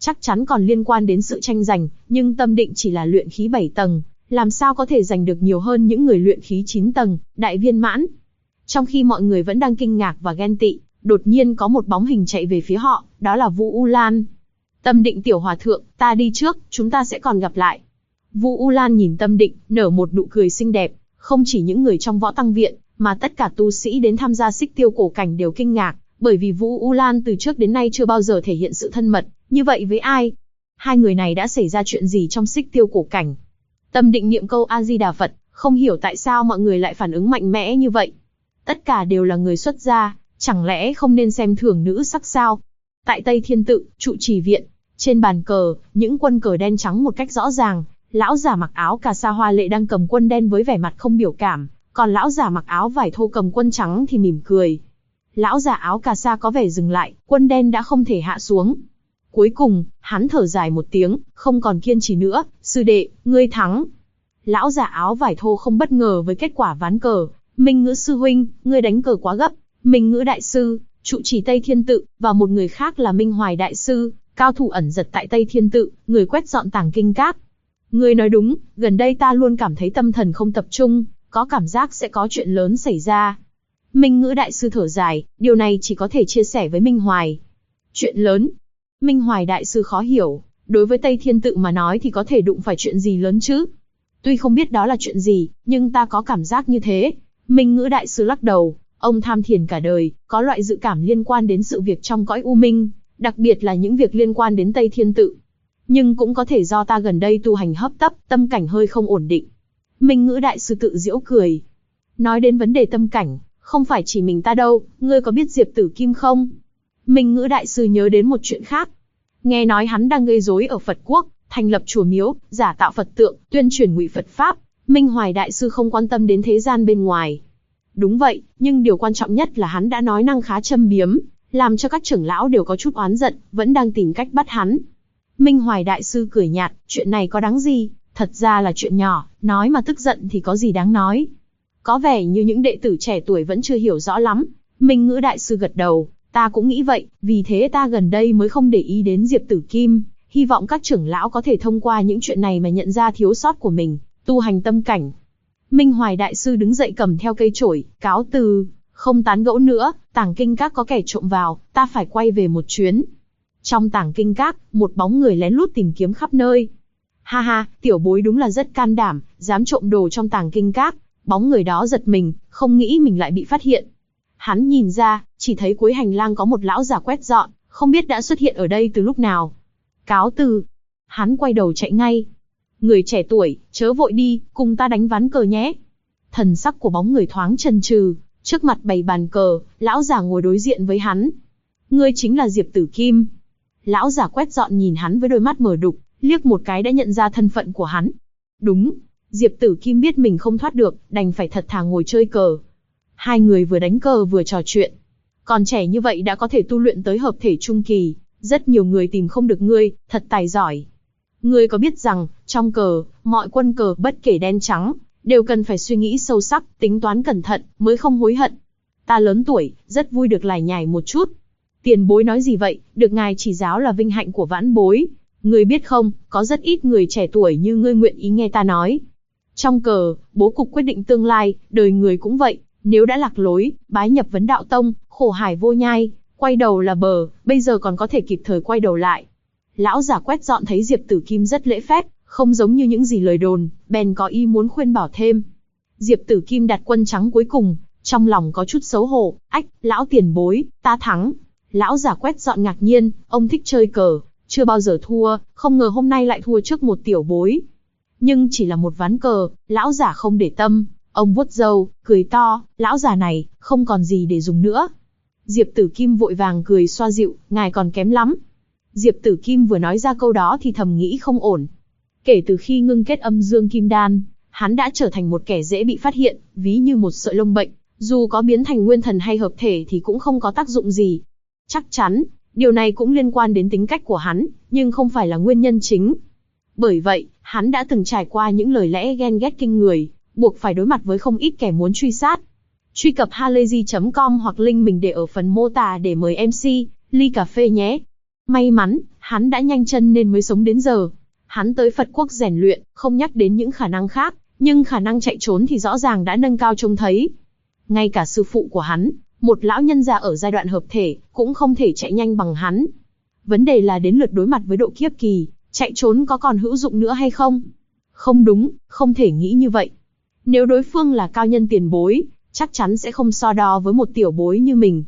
[SPEAKER 1] chắc chắn còn liên quan đến sự tranh giành, nhưng Tâm Định chỉ là luyện khí 7 tầng, làm sao có thể giành được nhiều hơn những người luyện khí 9 tầng, đại viên mãn. Trong khi mọi người vẫn đang kinh ngạc và ghen tị, đột nhiên có một bóng hình chạy về phía họ, đó là Vu U Lan. Tâm Định tiểu hòa thượng, ta đi trước, chúng ta sẽ còn gặp lại. Vu U Lan nhìn Tâm Định, nở một nụ cười xinh đẹp, không chỉ những người trong võ tăng viện, mà tất cả tu sĩ đến tham gia xích tiêu cổ cảnh đều kinh ngạc, bởi vì Vu U Lan từ trước đến nay chưa bao giờ thể hiện sự thân mật như vậy với ai. Hai người này đã xảy ra chuyện gì trong xích tiêu cổ cảnh? Tâm Định niệm câu A Di Đà Phật, không hiểu tại sao mọi người lại phản ứng mạnh mẽ như vậy. Tất cả đều là người xuất gia, chẳng lẽ không nên xem thường nữ sắc sao? Tại Tây Thiên Tự, trụ trì viện, trên bàn cờ, những quân cờ đen trắng một cách rõ ràng. Lão giả mặc áo cà sa hoa lệ đang cầm quân đen với vẻ mặt không biểu cảm, còn lão giả mặc áo vải thô cầm quân trắng thì mỉm cười. Lão giả áo cà sa có vẻ dừng lại, quân đen đã không thể hạ xuống. Cuối cùng, hắn thở dài một tiếng, không còn kiên trì nữa, sư đệ, ngươi thắng. Lão giả áo vải thô không bất ngờ với kết quả ván cờ. Minh Ngữ sư huynh, ngươi đánh cờ quá gấp. Minh Ngữ đại sư, trụ trì Tây Thiên Tự, và một người khác là Minh Hoài đại sư, cao thủ ẩn giật tại Tây Thiên Tự, người quét dọn tàng kinh các. Ngươi nói đúng, gần đây ta luôn cảm thấy tâm thần không tập trung, có cảm giác sẽ có chuyện lớn xảy ra. Minh Ngữ đại sư thở dài, điều này chỉ có thể chia sẻ với Minh Hoài. Chuyện lớn? Minh Hoài đại sư khó hiểu, đối với Tây Thiên Tự mà nói thì có thể đụng phải chuyện gì lớn chứ? Tuy không biết đó là chuyện gì, nhưng ta có cảm giác như thế. Minh Ngữ đại sư lắc đầu, ông tham thiền cả đời, có loại dự cảm liên quan đến sự việc trong cõi u minh, đặc biệt là những việc liên quan đến Tây Thiên Tự. Nhưng cũng có thể do ta gần đây tu hành hấp tấp, tâm cảnh hơi không ổn định. Minh Ngữ đại sư tự giễu cười. Nói đến vấn đề tâm cảnh, không phải chỉ mình ta đâu, ngươi có biết Diệp Tử Kim không? Minh Ngữ đại sư nhớ đến một chuyện khác. Nghe nói hắn đang gây rối ở Phật quốc, thành lập chùa miếu, giả tạo Phật tượng, tuyên truyền ngụy Phật Pháp. Minh Hoài đại sư không quan tâm đến thế gian bên ngoài. Đúng vậy, nhưng điều quan trọng nhất là hắn đã nói năng khá châm biếm, làm cho các trưởng lão đều có chút oán giận, vẫn đang tìm cách bắt hắn. Minh Hoài đại sư cười nhạt, chuyện này có đáng gì, thật ra là chuyện nhỏ, nói mà tức giận thì có gì đáng nói. Có vẻ như những đệ tử trẻ tuổi vẫn chưa hiểu rõ lắm. Minh Ngữ đại sư gật đầu, ta cũng nghĩ vậy, vì thế ta gần đây mới không để ý đến Diệp Tử Kim, hy vọng các trưởng lão có thể thông qua những chuyện này mà nhận ra thiếu sót của mình, tu hành tâm cảnh. Minh Hoài đại sư đứng dậy cầm theo cây chổi, cáo từ, không tán gẫu nữa, tàng kinh các có kẻ trộm vào, ta phải quay về một chuyến. Trong tàng kinh các, một bóng người lén lút tìm kiếm khắp nơi. Ha ha, tiểu bối đúng là rất can đảm, dám trộm đồ trong tàng kinh các. Bóng người đó giật mình, không nghĩ mình lại bị phát hiện. Hắn nhìn ra, chỉ thấy cuối hành lang có một lão già quét dọn, không biết đã xuất hiện ở đây từ lúc nào. Cáo từ. Hắn quay đầu chạy ngay. Người trẻ tuổi, chớ vội đi, cùng ta đánh ván cờ nhé. Thần sắc của bóng người thoáng chần chừ, trước mặt bày bàn cờ, lão già ngồi đối diện với hắn. Ngươi chính là Diệp Tử Kim. Lão già quét dọn nhìn hắn với đôi mắt mở đục, liếc một cái đã nhận ra thân phận của hắn. Đúng. Diệp Tử Kim biết mình không thoát được, đành phải thật thà ngồi chơi cờ. Hai người vừa đánh cờ vừa trò chuyện. Còn trẻ như vậy đã có thể tu luyện tới hợp thể trung kỳ, rất nhiều người tìm không được ngươi, thật tài giỏi. Ngươi có biết rằng, trong cờ, mọi quân cờ bất kể đen trắng, đều cần phải suy nghĩ sâu sắc, tính toán cẩn thận, mới không hối hận. Ta lớn tuổi, rất vui được lải nhải một chút. Tiền bối nói gì vậy, được ngài chỉ giáo là vinh hạnh của vãn bối. Ngươi biết không, có rất ít người trẻ tuổi như ngươi nguyện ý nghe ta nói. Trong cờ, bố cục quyết định tương lai, đời người cũng vậy, nếu đã lạc lối, bái nhập vấn đạo tông, khổ hải vô nhai, quay đầu là bờ, bây giờ còn có thể kịp thời quay đầu lại. Lão giả quét dọn thấy Diệp Tử Kim rất lễ phép, không giống như những gì lời đồn, bèn có ý muốn khuyên bảo thêm. Diệp Tử Kim đặt quân trắng cuối cùng, trong lòng có chút xấu hổ, ách, lão tiền bối, ta thắng. Lão giả quét dọn ngạc nhiên, ông thích chơi cờ, chưa bao giờ thua, không ngờ hôm nay lại thua trước một tiểu bối. Nhưng chỉ là một ván cờ, lão giả không để tâm, ông vuốt râu, cười to, lão già này, không còn gì để dùng nữa. Diệp Tử Kim vội vàng cười xoa dịu, ngài còn kém lắm. Diệp Tử Kim vừa nói ra câu đó thì thầm nghĩ không ổn. Kể từ khi ngưng kết âm dương kim đan, hắn đã trở thành một kẻ dễ bị phát hiện, ví như một sợi lông bệnh, dù có biến thành nguyên thần hay hợp thể thì cũng không có tác dụng gì. Chắc chắn, điều này cũng liên quan đến tính cách của hắn, nhưng không phải là nguyên nhân chính. Bởi vậy, hắn đã từng trải qua những lời lẽ ghen ghét kinh người, buộc phải đối mặt với không ít kẻ muốn truy sát. Truy cập halayzi.com hoặc link mình để ở phần mô tả để mời MC ly cà phê nhé. May mắn, Hắn đã nhanh chân nên mới sống đến giờ. Hắn tới Phật quốc rèn luyện, không nhắc đến những khả năng khác, nhưng khả năng chạy trốn thì rõ ràng đã nâng cao trông thấy. Ngay cả sư phụ của hắn, một lão nhân già ở giai đoạn hợp thể, cũng không thể chạy nhanh bằng hắn. Vấn đề là đến lượt đối mặt với độ kiếp kỳ, chạy trốn có còn hữu dụng nữa hay không? Không đúng, không thể nghĩ như vậy. Nếu đối phương là cao nhân tiền bối, chắc chắn sẽ không so đo với một tiểu bối như mình.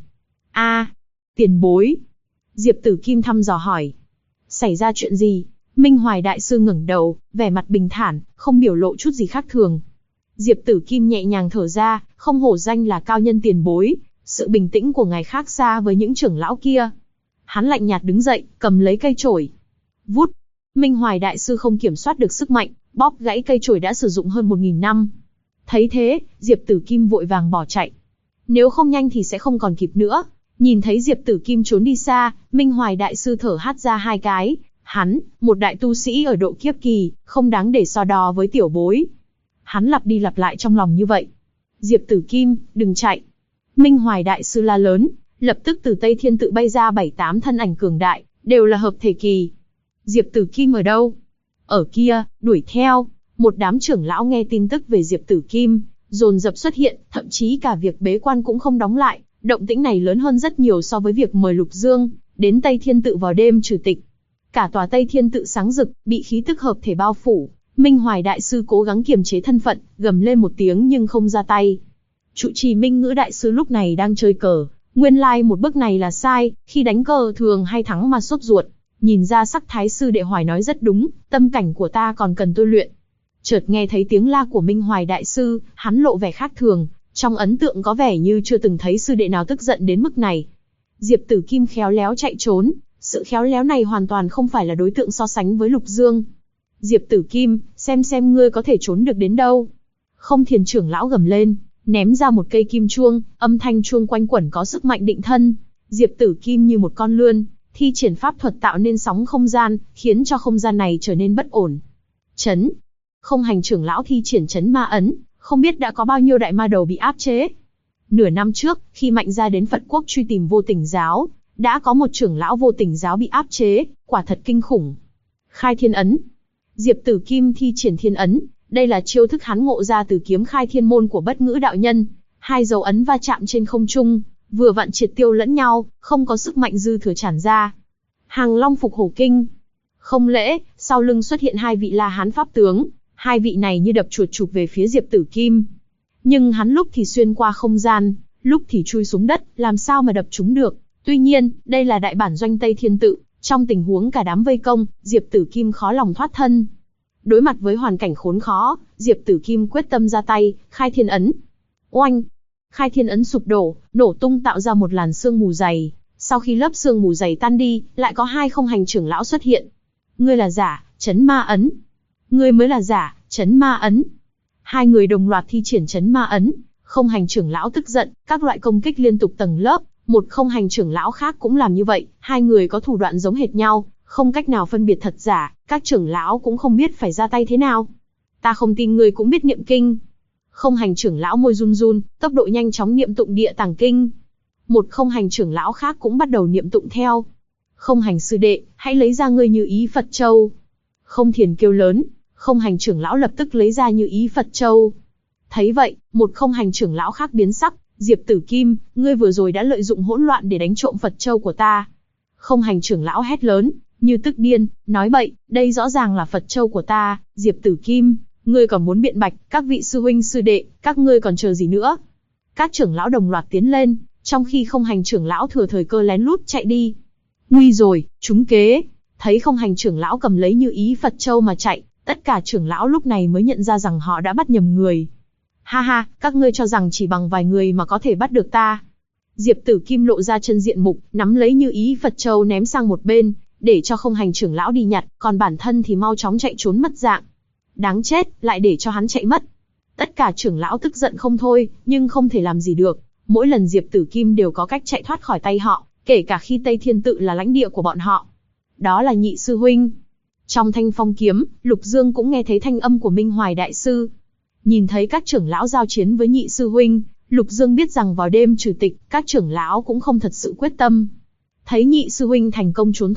[SPEAKER 1] Tiền bối. Diệp Tử Kim thăm dò hỏi. Xảy ra chuyện gì? Minh Hoài đại sư ngẩng đầu, vẻ mặt bình thản, không biểu lộ chút gì khác thường. Diệp Tử Kim nhẹ nhàng thở ra, không hổ danh là cao nhân tiền bối, sự bình tĩnh của ngài khác xa với những trưởng lão kia. Hắn lạnh nhạt đứng dậy, cầm lấy cây chổi. Vút. Minh Hoài đại sư không kiểm soát được sức mạnh, bóp gãy cây chổi đã sử dụng hơn 1000 năm. Thấy thế, Diệp Tử Kim vội vàng bỏ chạy. Nếu không nhanh thì sẽ không còn kịp nữa. Nhìn thấy Diệp Tử Kim trốn đi xa, Minh Hoài đại sư thở hắt ra hai cái. Hắn, một đại tu sĩ ở độ kiếp kỳ, không đáng để so đo với tiểu bối. Hắn lặp đi lặp lại trong lòng như vậy. Diệp Tử Kim, đừng chạy. Minh Hoài đại sư la lớn, lập tức từ Tây Thiên tự bay ra 7-8 thân ảnh cường đại, đều là hợp thể kỳ. Diệp Tử Kim ở đâu? Ở kia, đuổi theo. Một đám trưởng lão nghe tin tức về Diệp Tử Kim, dồn dập xuất hiện, thậm chí cả việc bế quan cũng không đóng lại. Động tĩnh này lớn hơn rất nhiều so với việc mời Lục Dương đến Tây Thiên tự vào đêm trừ tịch. Cả tòa Tây Thiên tự sáng rực, bị khí tức hợp thể bao phủ. Minh Hoài đại sư cố gắng kiềm chế thân phận, gầm lên một tiếng nhưng không ra tay. Trụ trì Minh Ngữ đại sư lúc này đang chơi cờ, nguyên lai một bước này là sai, khi đánh cờ thường hay thắng mà sốt ruột. Nhìn ra sắc thái sư đệ Hoài nói rất đúng, tâm cảnh của ta còn cần tôi luyện. Chợt nghe thấy tiếng la của Minh Hoài đại sư, hắn lộ vẻ khác thường, trong ấn tượng có vẻ như chưa từng thấy sư đệ nào tức giận đến mức này. Diệp Tử Kim khéo léo chạy trốn, sự khéo léo này hoàn toàn không phải là đối tượng so sánh với Lục Dương. Diệp Tử Kim, xem ngươi có thể trốn được đến đâu. Không Thiền trưởng lão gầm lên, ném ra một cây kim chuông, âm thanh chuông quanh quẩn có sức mạnh định thân. Diệp Tử Kim như một con lươn, thi triển pháp thuật tạo nên sóng không gian, khiến cho không gian này trở nên bất ổn. Chấn. Không Hành trưởng lão thi triển chấn ma ấn, không biết đã có bao nhiêu đại ma đầu bị áp chế. Nửa năm trước, khi Mạnh gia đến Phật quốc truy tìm Vô Tình giáo, đã có một trưởng lão Vô Tình giáo bị áp chế, quả thật kinh khủng. Khai Thiên ấn. Diệp Tử Kim thi triển thiên ấn, đây là chiêu thức hắn ngộ ra từ kiếm khai thiên môn của Bất Ngữ đạo nhân. Hai dấu ấn va chạm trên không trung, vừa vặn triệt tiêu lẫn nhau, không có sức mạnh dư thừa tràn ra. Hàng Long Phục Hổ Kinh. Không lễ, sau lưng xuất hiện hai vị La Hán pháp tướng, hai vị này như đập chuột chụp về phía Diệp Tử Kim. Nhưng hắn lúc thì xuyên qua không gian, lúc thì chui xuống đất, làm sao mà đập chúng được. Tuy nhiên, đây là đại bản doanh Tây Thiên tự, trong tình huống cả đám vây công, Diệp Tử Kim khó lòng thoát thân. Đối mặt với hoàn cảnh khốn khó, Diệp Tử Kim quyết tâm ra tay, khai thiên ấn. Oanh! Khai thiên ấn sụp đổ, nổ tung tạo ra một làn sương mù dày. Sau khi lớp sương mù dày tan đi, lại có hai Không Hành trưởng lão xuất hiện. Ngươi là giả, chấn ma ấn. Ngươi mới là giả, chấn ma ấn. Hai người đồng loạt thi triển chấn ma ấn. Không Hành trưởng lão tức giận, các loại công kích liên tục tầng lớp. Một Không Hành trưởng lão khác cũng làm như vậy, hai người có thủ đoạn giống hệt nhau, không cách nào phân biệt thật giả, các trưởng lão cũng không biết phải ra tay thế nào. Ta không tin ngươi cũng biết niệm kinh. Không Hành trưởng lão môi run run, tốc độ nhanh chóng niệm tụng Địa Tàng Kinh. Một Không Hành trưởng lão khác cũng bắt đầu niệm tụng theo. Không Hành sư đệ, hãy lấy ra ngươi Như Ý Phật Châu. Không Thiền kêu lớn, Không Hành trưởng lão lập tức lấy ra Như Ý Phật Châu. Thấy vậy, một Không Hành trưởng lão khác biến sắc, Diệp Tử Kim, ngươi vừa rồi đã lợi dụng hỗn loạn để đánh trộm Phật Châu của ta. Không Hành trưởng lão hét lớn, như tức điên, nói bậy, đây rõ ràng là Phật Châu của ta. Diệp Tử Kim, ngươi còn muốn biện bạch, các vị sư huynh sư đệ, các ngươi còn chờ gì nữa? Các trưởng lão đồng loạt tiến lên, trong khi Không Hành trưởng lão thừa thời cơ lén lút chạy đi. Nguy rồi, trúng kế. Thấy Không Hành trưởng lão cầm lấy Như Ý Phật Châu mà chạy, tất cả trưởng lão lúc này mới nhận ra rằng họ đã bắt nhầm người. Ha ha, các ngươi cho rằng chỉ bằng vài người mà có thể bắt được ta. Diệp Tử Kim lộ ra chân diện mục, nắm lấy Như Ý Phật Châu ném sang một bên, để cho Không Hành trưởng lão đi nhặt, còn bản thân thì mau chóng chạy trốn mất dạng. Đáng chết, lại để cho hắn chạy mất. Tất cả trưởng lão tức giận không thôi, nhưng không thể làm gì được. Mỗi lần Diệp Tử Kim đều có cách chạy thoát khỏi tay họ, kể cả khi Tây Thiên tự là lãnh địa của bọn họ. Đó là Nhị sư huynh. Trong Thanh Phong kiếm, Lục Dương cũng nghe thấy thanh âm của Minh Hoài đại sư. Nhìn thấy các trưởng lão giao chiến với Nhị sư huynh, Lục Dương biết rằng vào đêm trừ tịch, các trưởng lão cũng không thật sự quyết tâm. Thấy Nhị sư huynh thành công trốn thoát,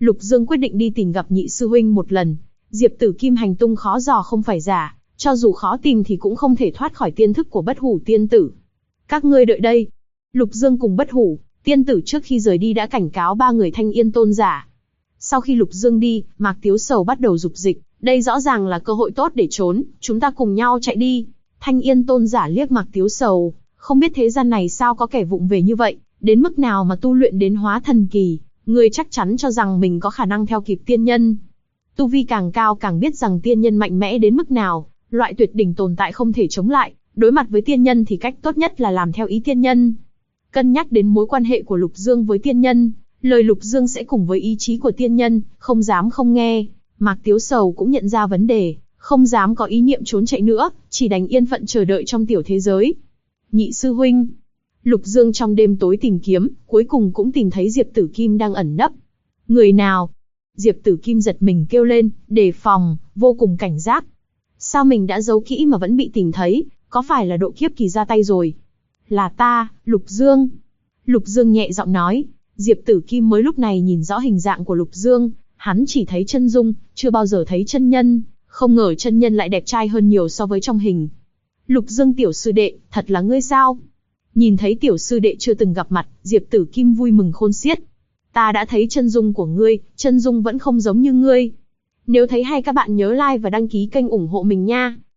[SPEAKER 1] Lục Dương quyết định đi tìm gặp nhị sư huynh một lần. Diệp Tử Kim hành tung khó dò không phải giả, cho dù khó tìm thì cũng không thể thoát khỏi tiên thức của Bất Hủ tiên tử. Các ngươi đợi đây. Lục Dương cùng Bất Hủ tiên tử trước khi rời đi đã cảnh cáo ba người Thanh Yên tôn giả. Sau khi Lục Dương đi, Mạc Tiếu Sầu bắt đầu dục dịch, đây rõ ràng là cơ hội tốt để trốn, chúng ta cùng nhau chạy đi. Thanh Yên tôn giả liếc Mạc Tiếu Sầu, không biết thế gian này sao có kẻ vụng về như vậy, đến mức nào mà tu luyện đến hóa thần kỳ, người chắc chắn cho rằng mình có khả năng theo kịp tiên nhân. Tu vi càng cao càng biết rằng tiên nhân mạnh mẽ đến mức nào, loại tuyệt đỉnh tồn tại không thể chống lại, đối mặt với tiên nhân thì cách tốt nhất là làm theo ý tiên nhân. Cân nhắc đến mối quan hệ của Lục Dương với tiên nhân, lời Lục Dương sẽ cùng với ý chí của tiên nhân, không dám không nghe. Mạc Tiếu Sầu cũng nhận ra vấn đề, không dám có ý niệm trốn chạy nữa, chỉ đành yên phận chờ đợi trong tiểu thế giới. Nhị sư huynh. Lục Dương trong đêm tối tìm kiếm, cuối cùng cũng tìm thấy Diệp Tử Kim đang ẩn nấp. Người nào? Diệp Tử Kim giật mình kêu lên, đề phòng, vô cùng cảnh giác. Sao mình đã giấu kỹ mà vẫn bị tìm thấy, có phải là độ kiếp kỳ ra tay rồi? Là ta, Lục Dương. Lục Dương nhẹ giọng nói. Diệp Tử Kim mới lúc này nhìn rõ hình dạng của Lục Dương, hắn chỉ thấy chân dung, chưa bao giờ thấy chân nhân, không ngờ chân nhân lại đẹp trai hơn nhiều so với trong hình. Lục Dương tiểu sư đệ, thật là ngươi sao? Nhìn thấy tiểu sư đệ chưa từng gặp mặt, Diệp Tử Kim vui mừng khôn xiết. Ta đã thấy chân dung của ngươi, chân dung vẫn không giống như ngươi. Nếu thấy hay các bạn nhớ like và đăng ký kênh ủng hộ mình nha.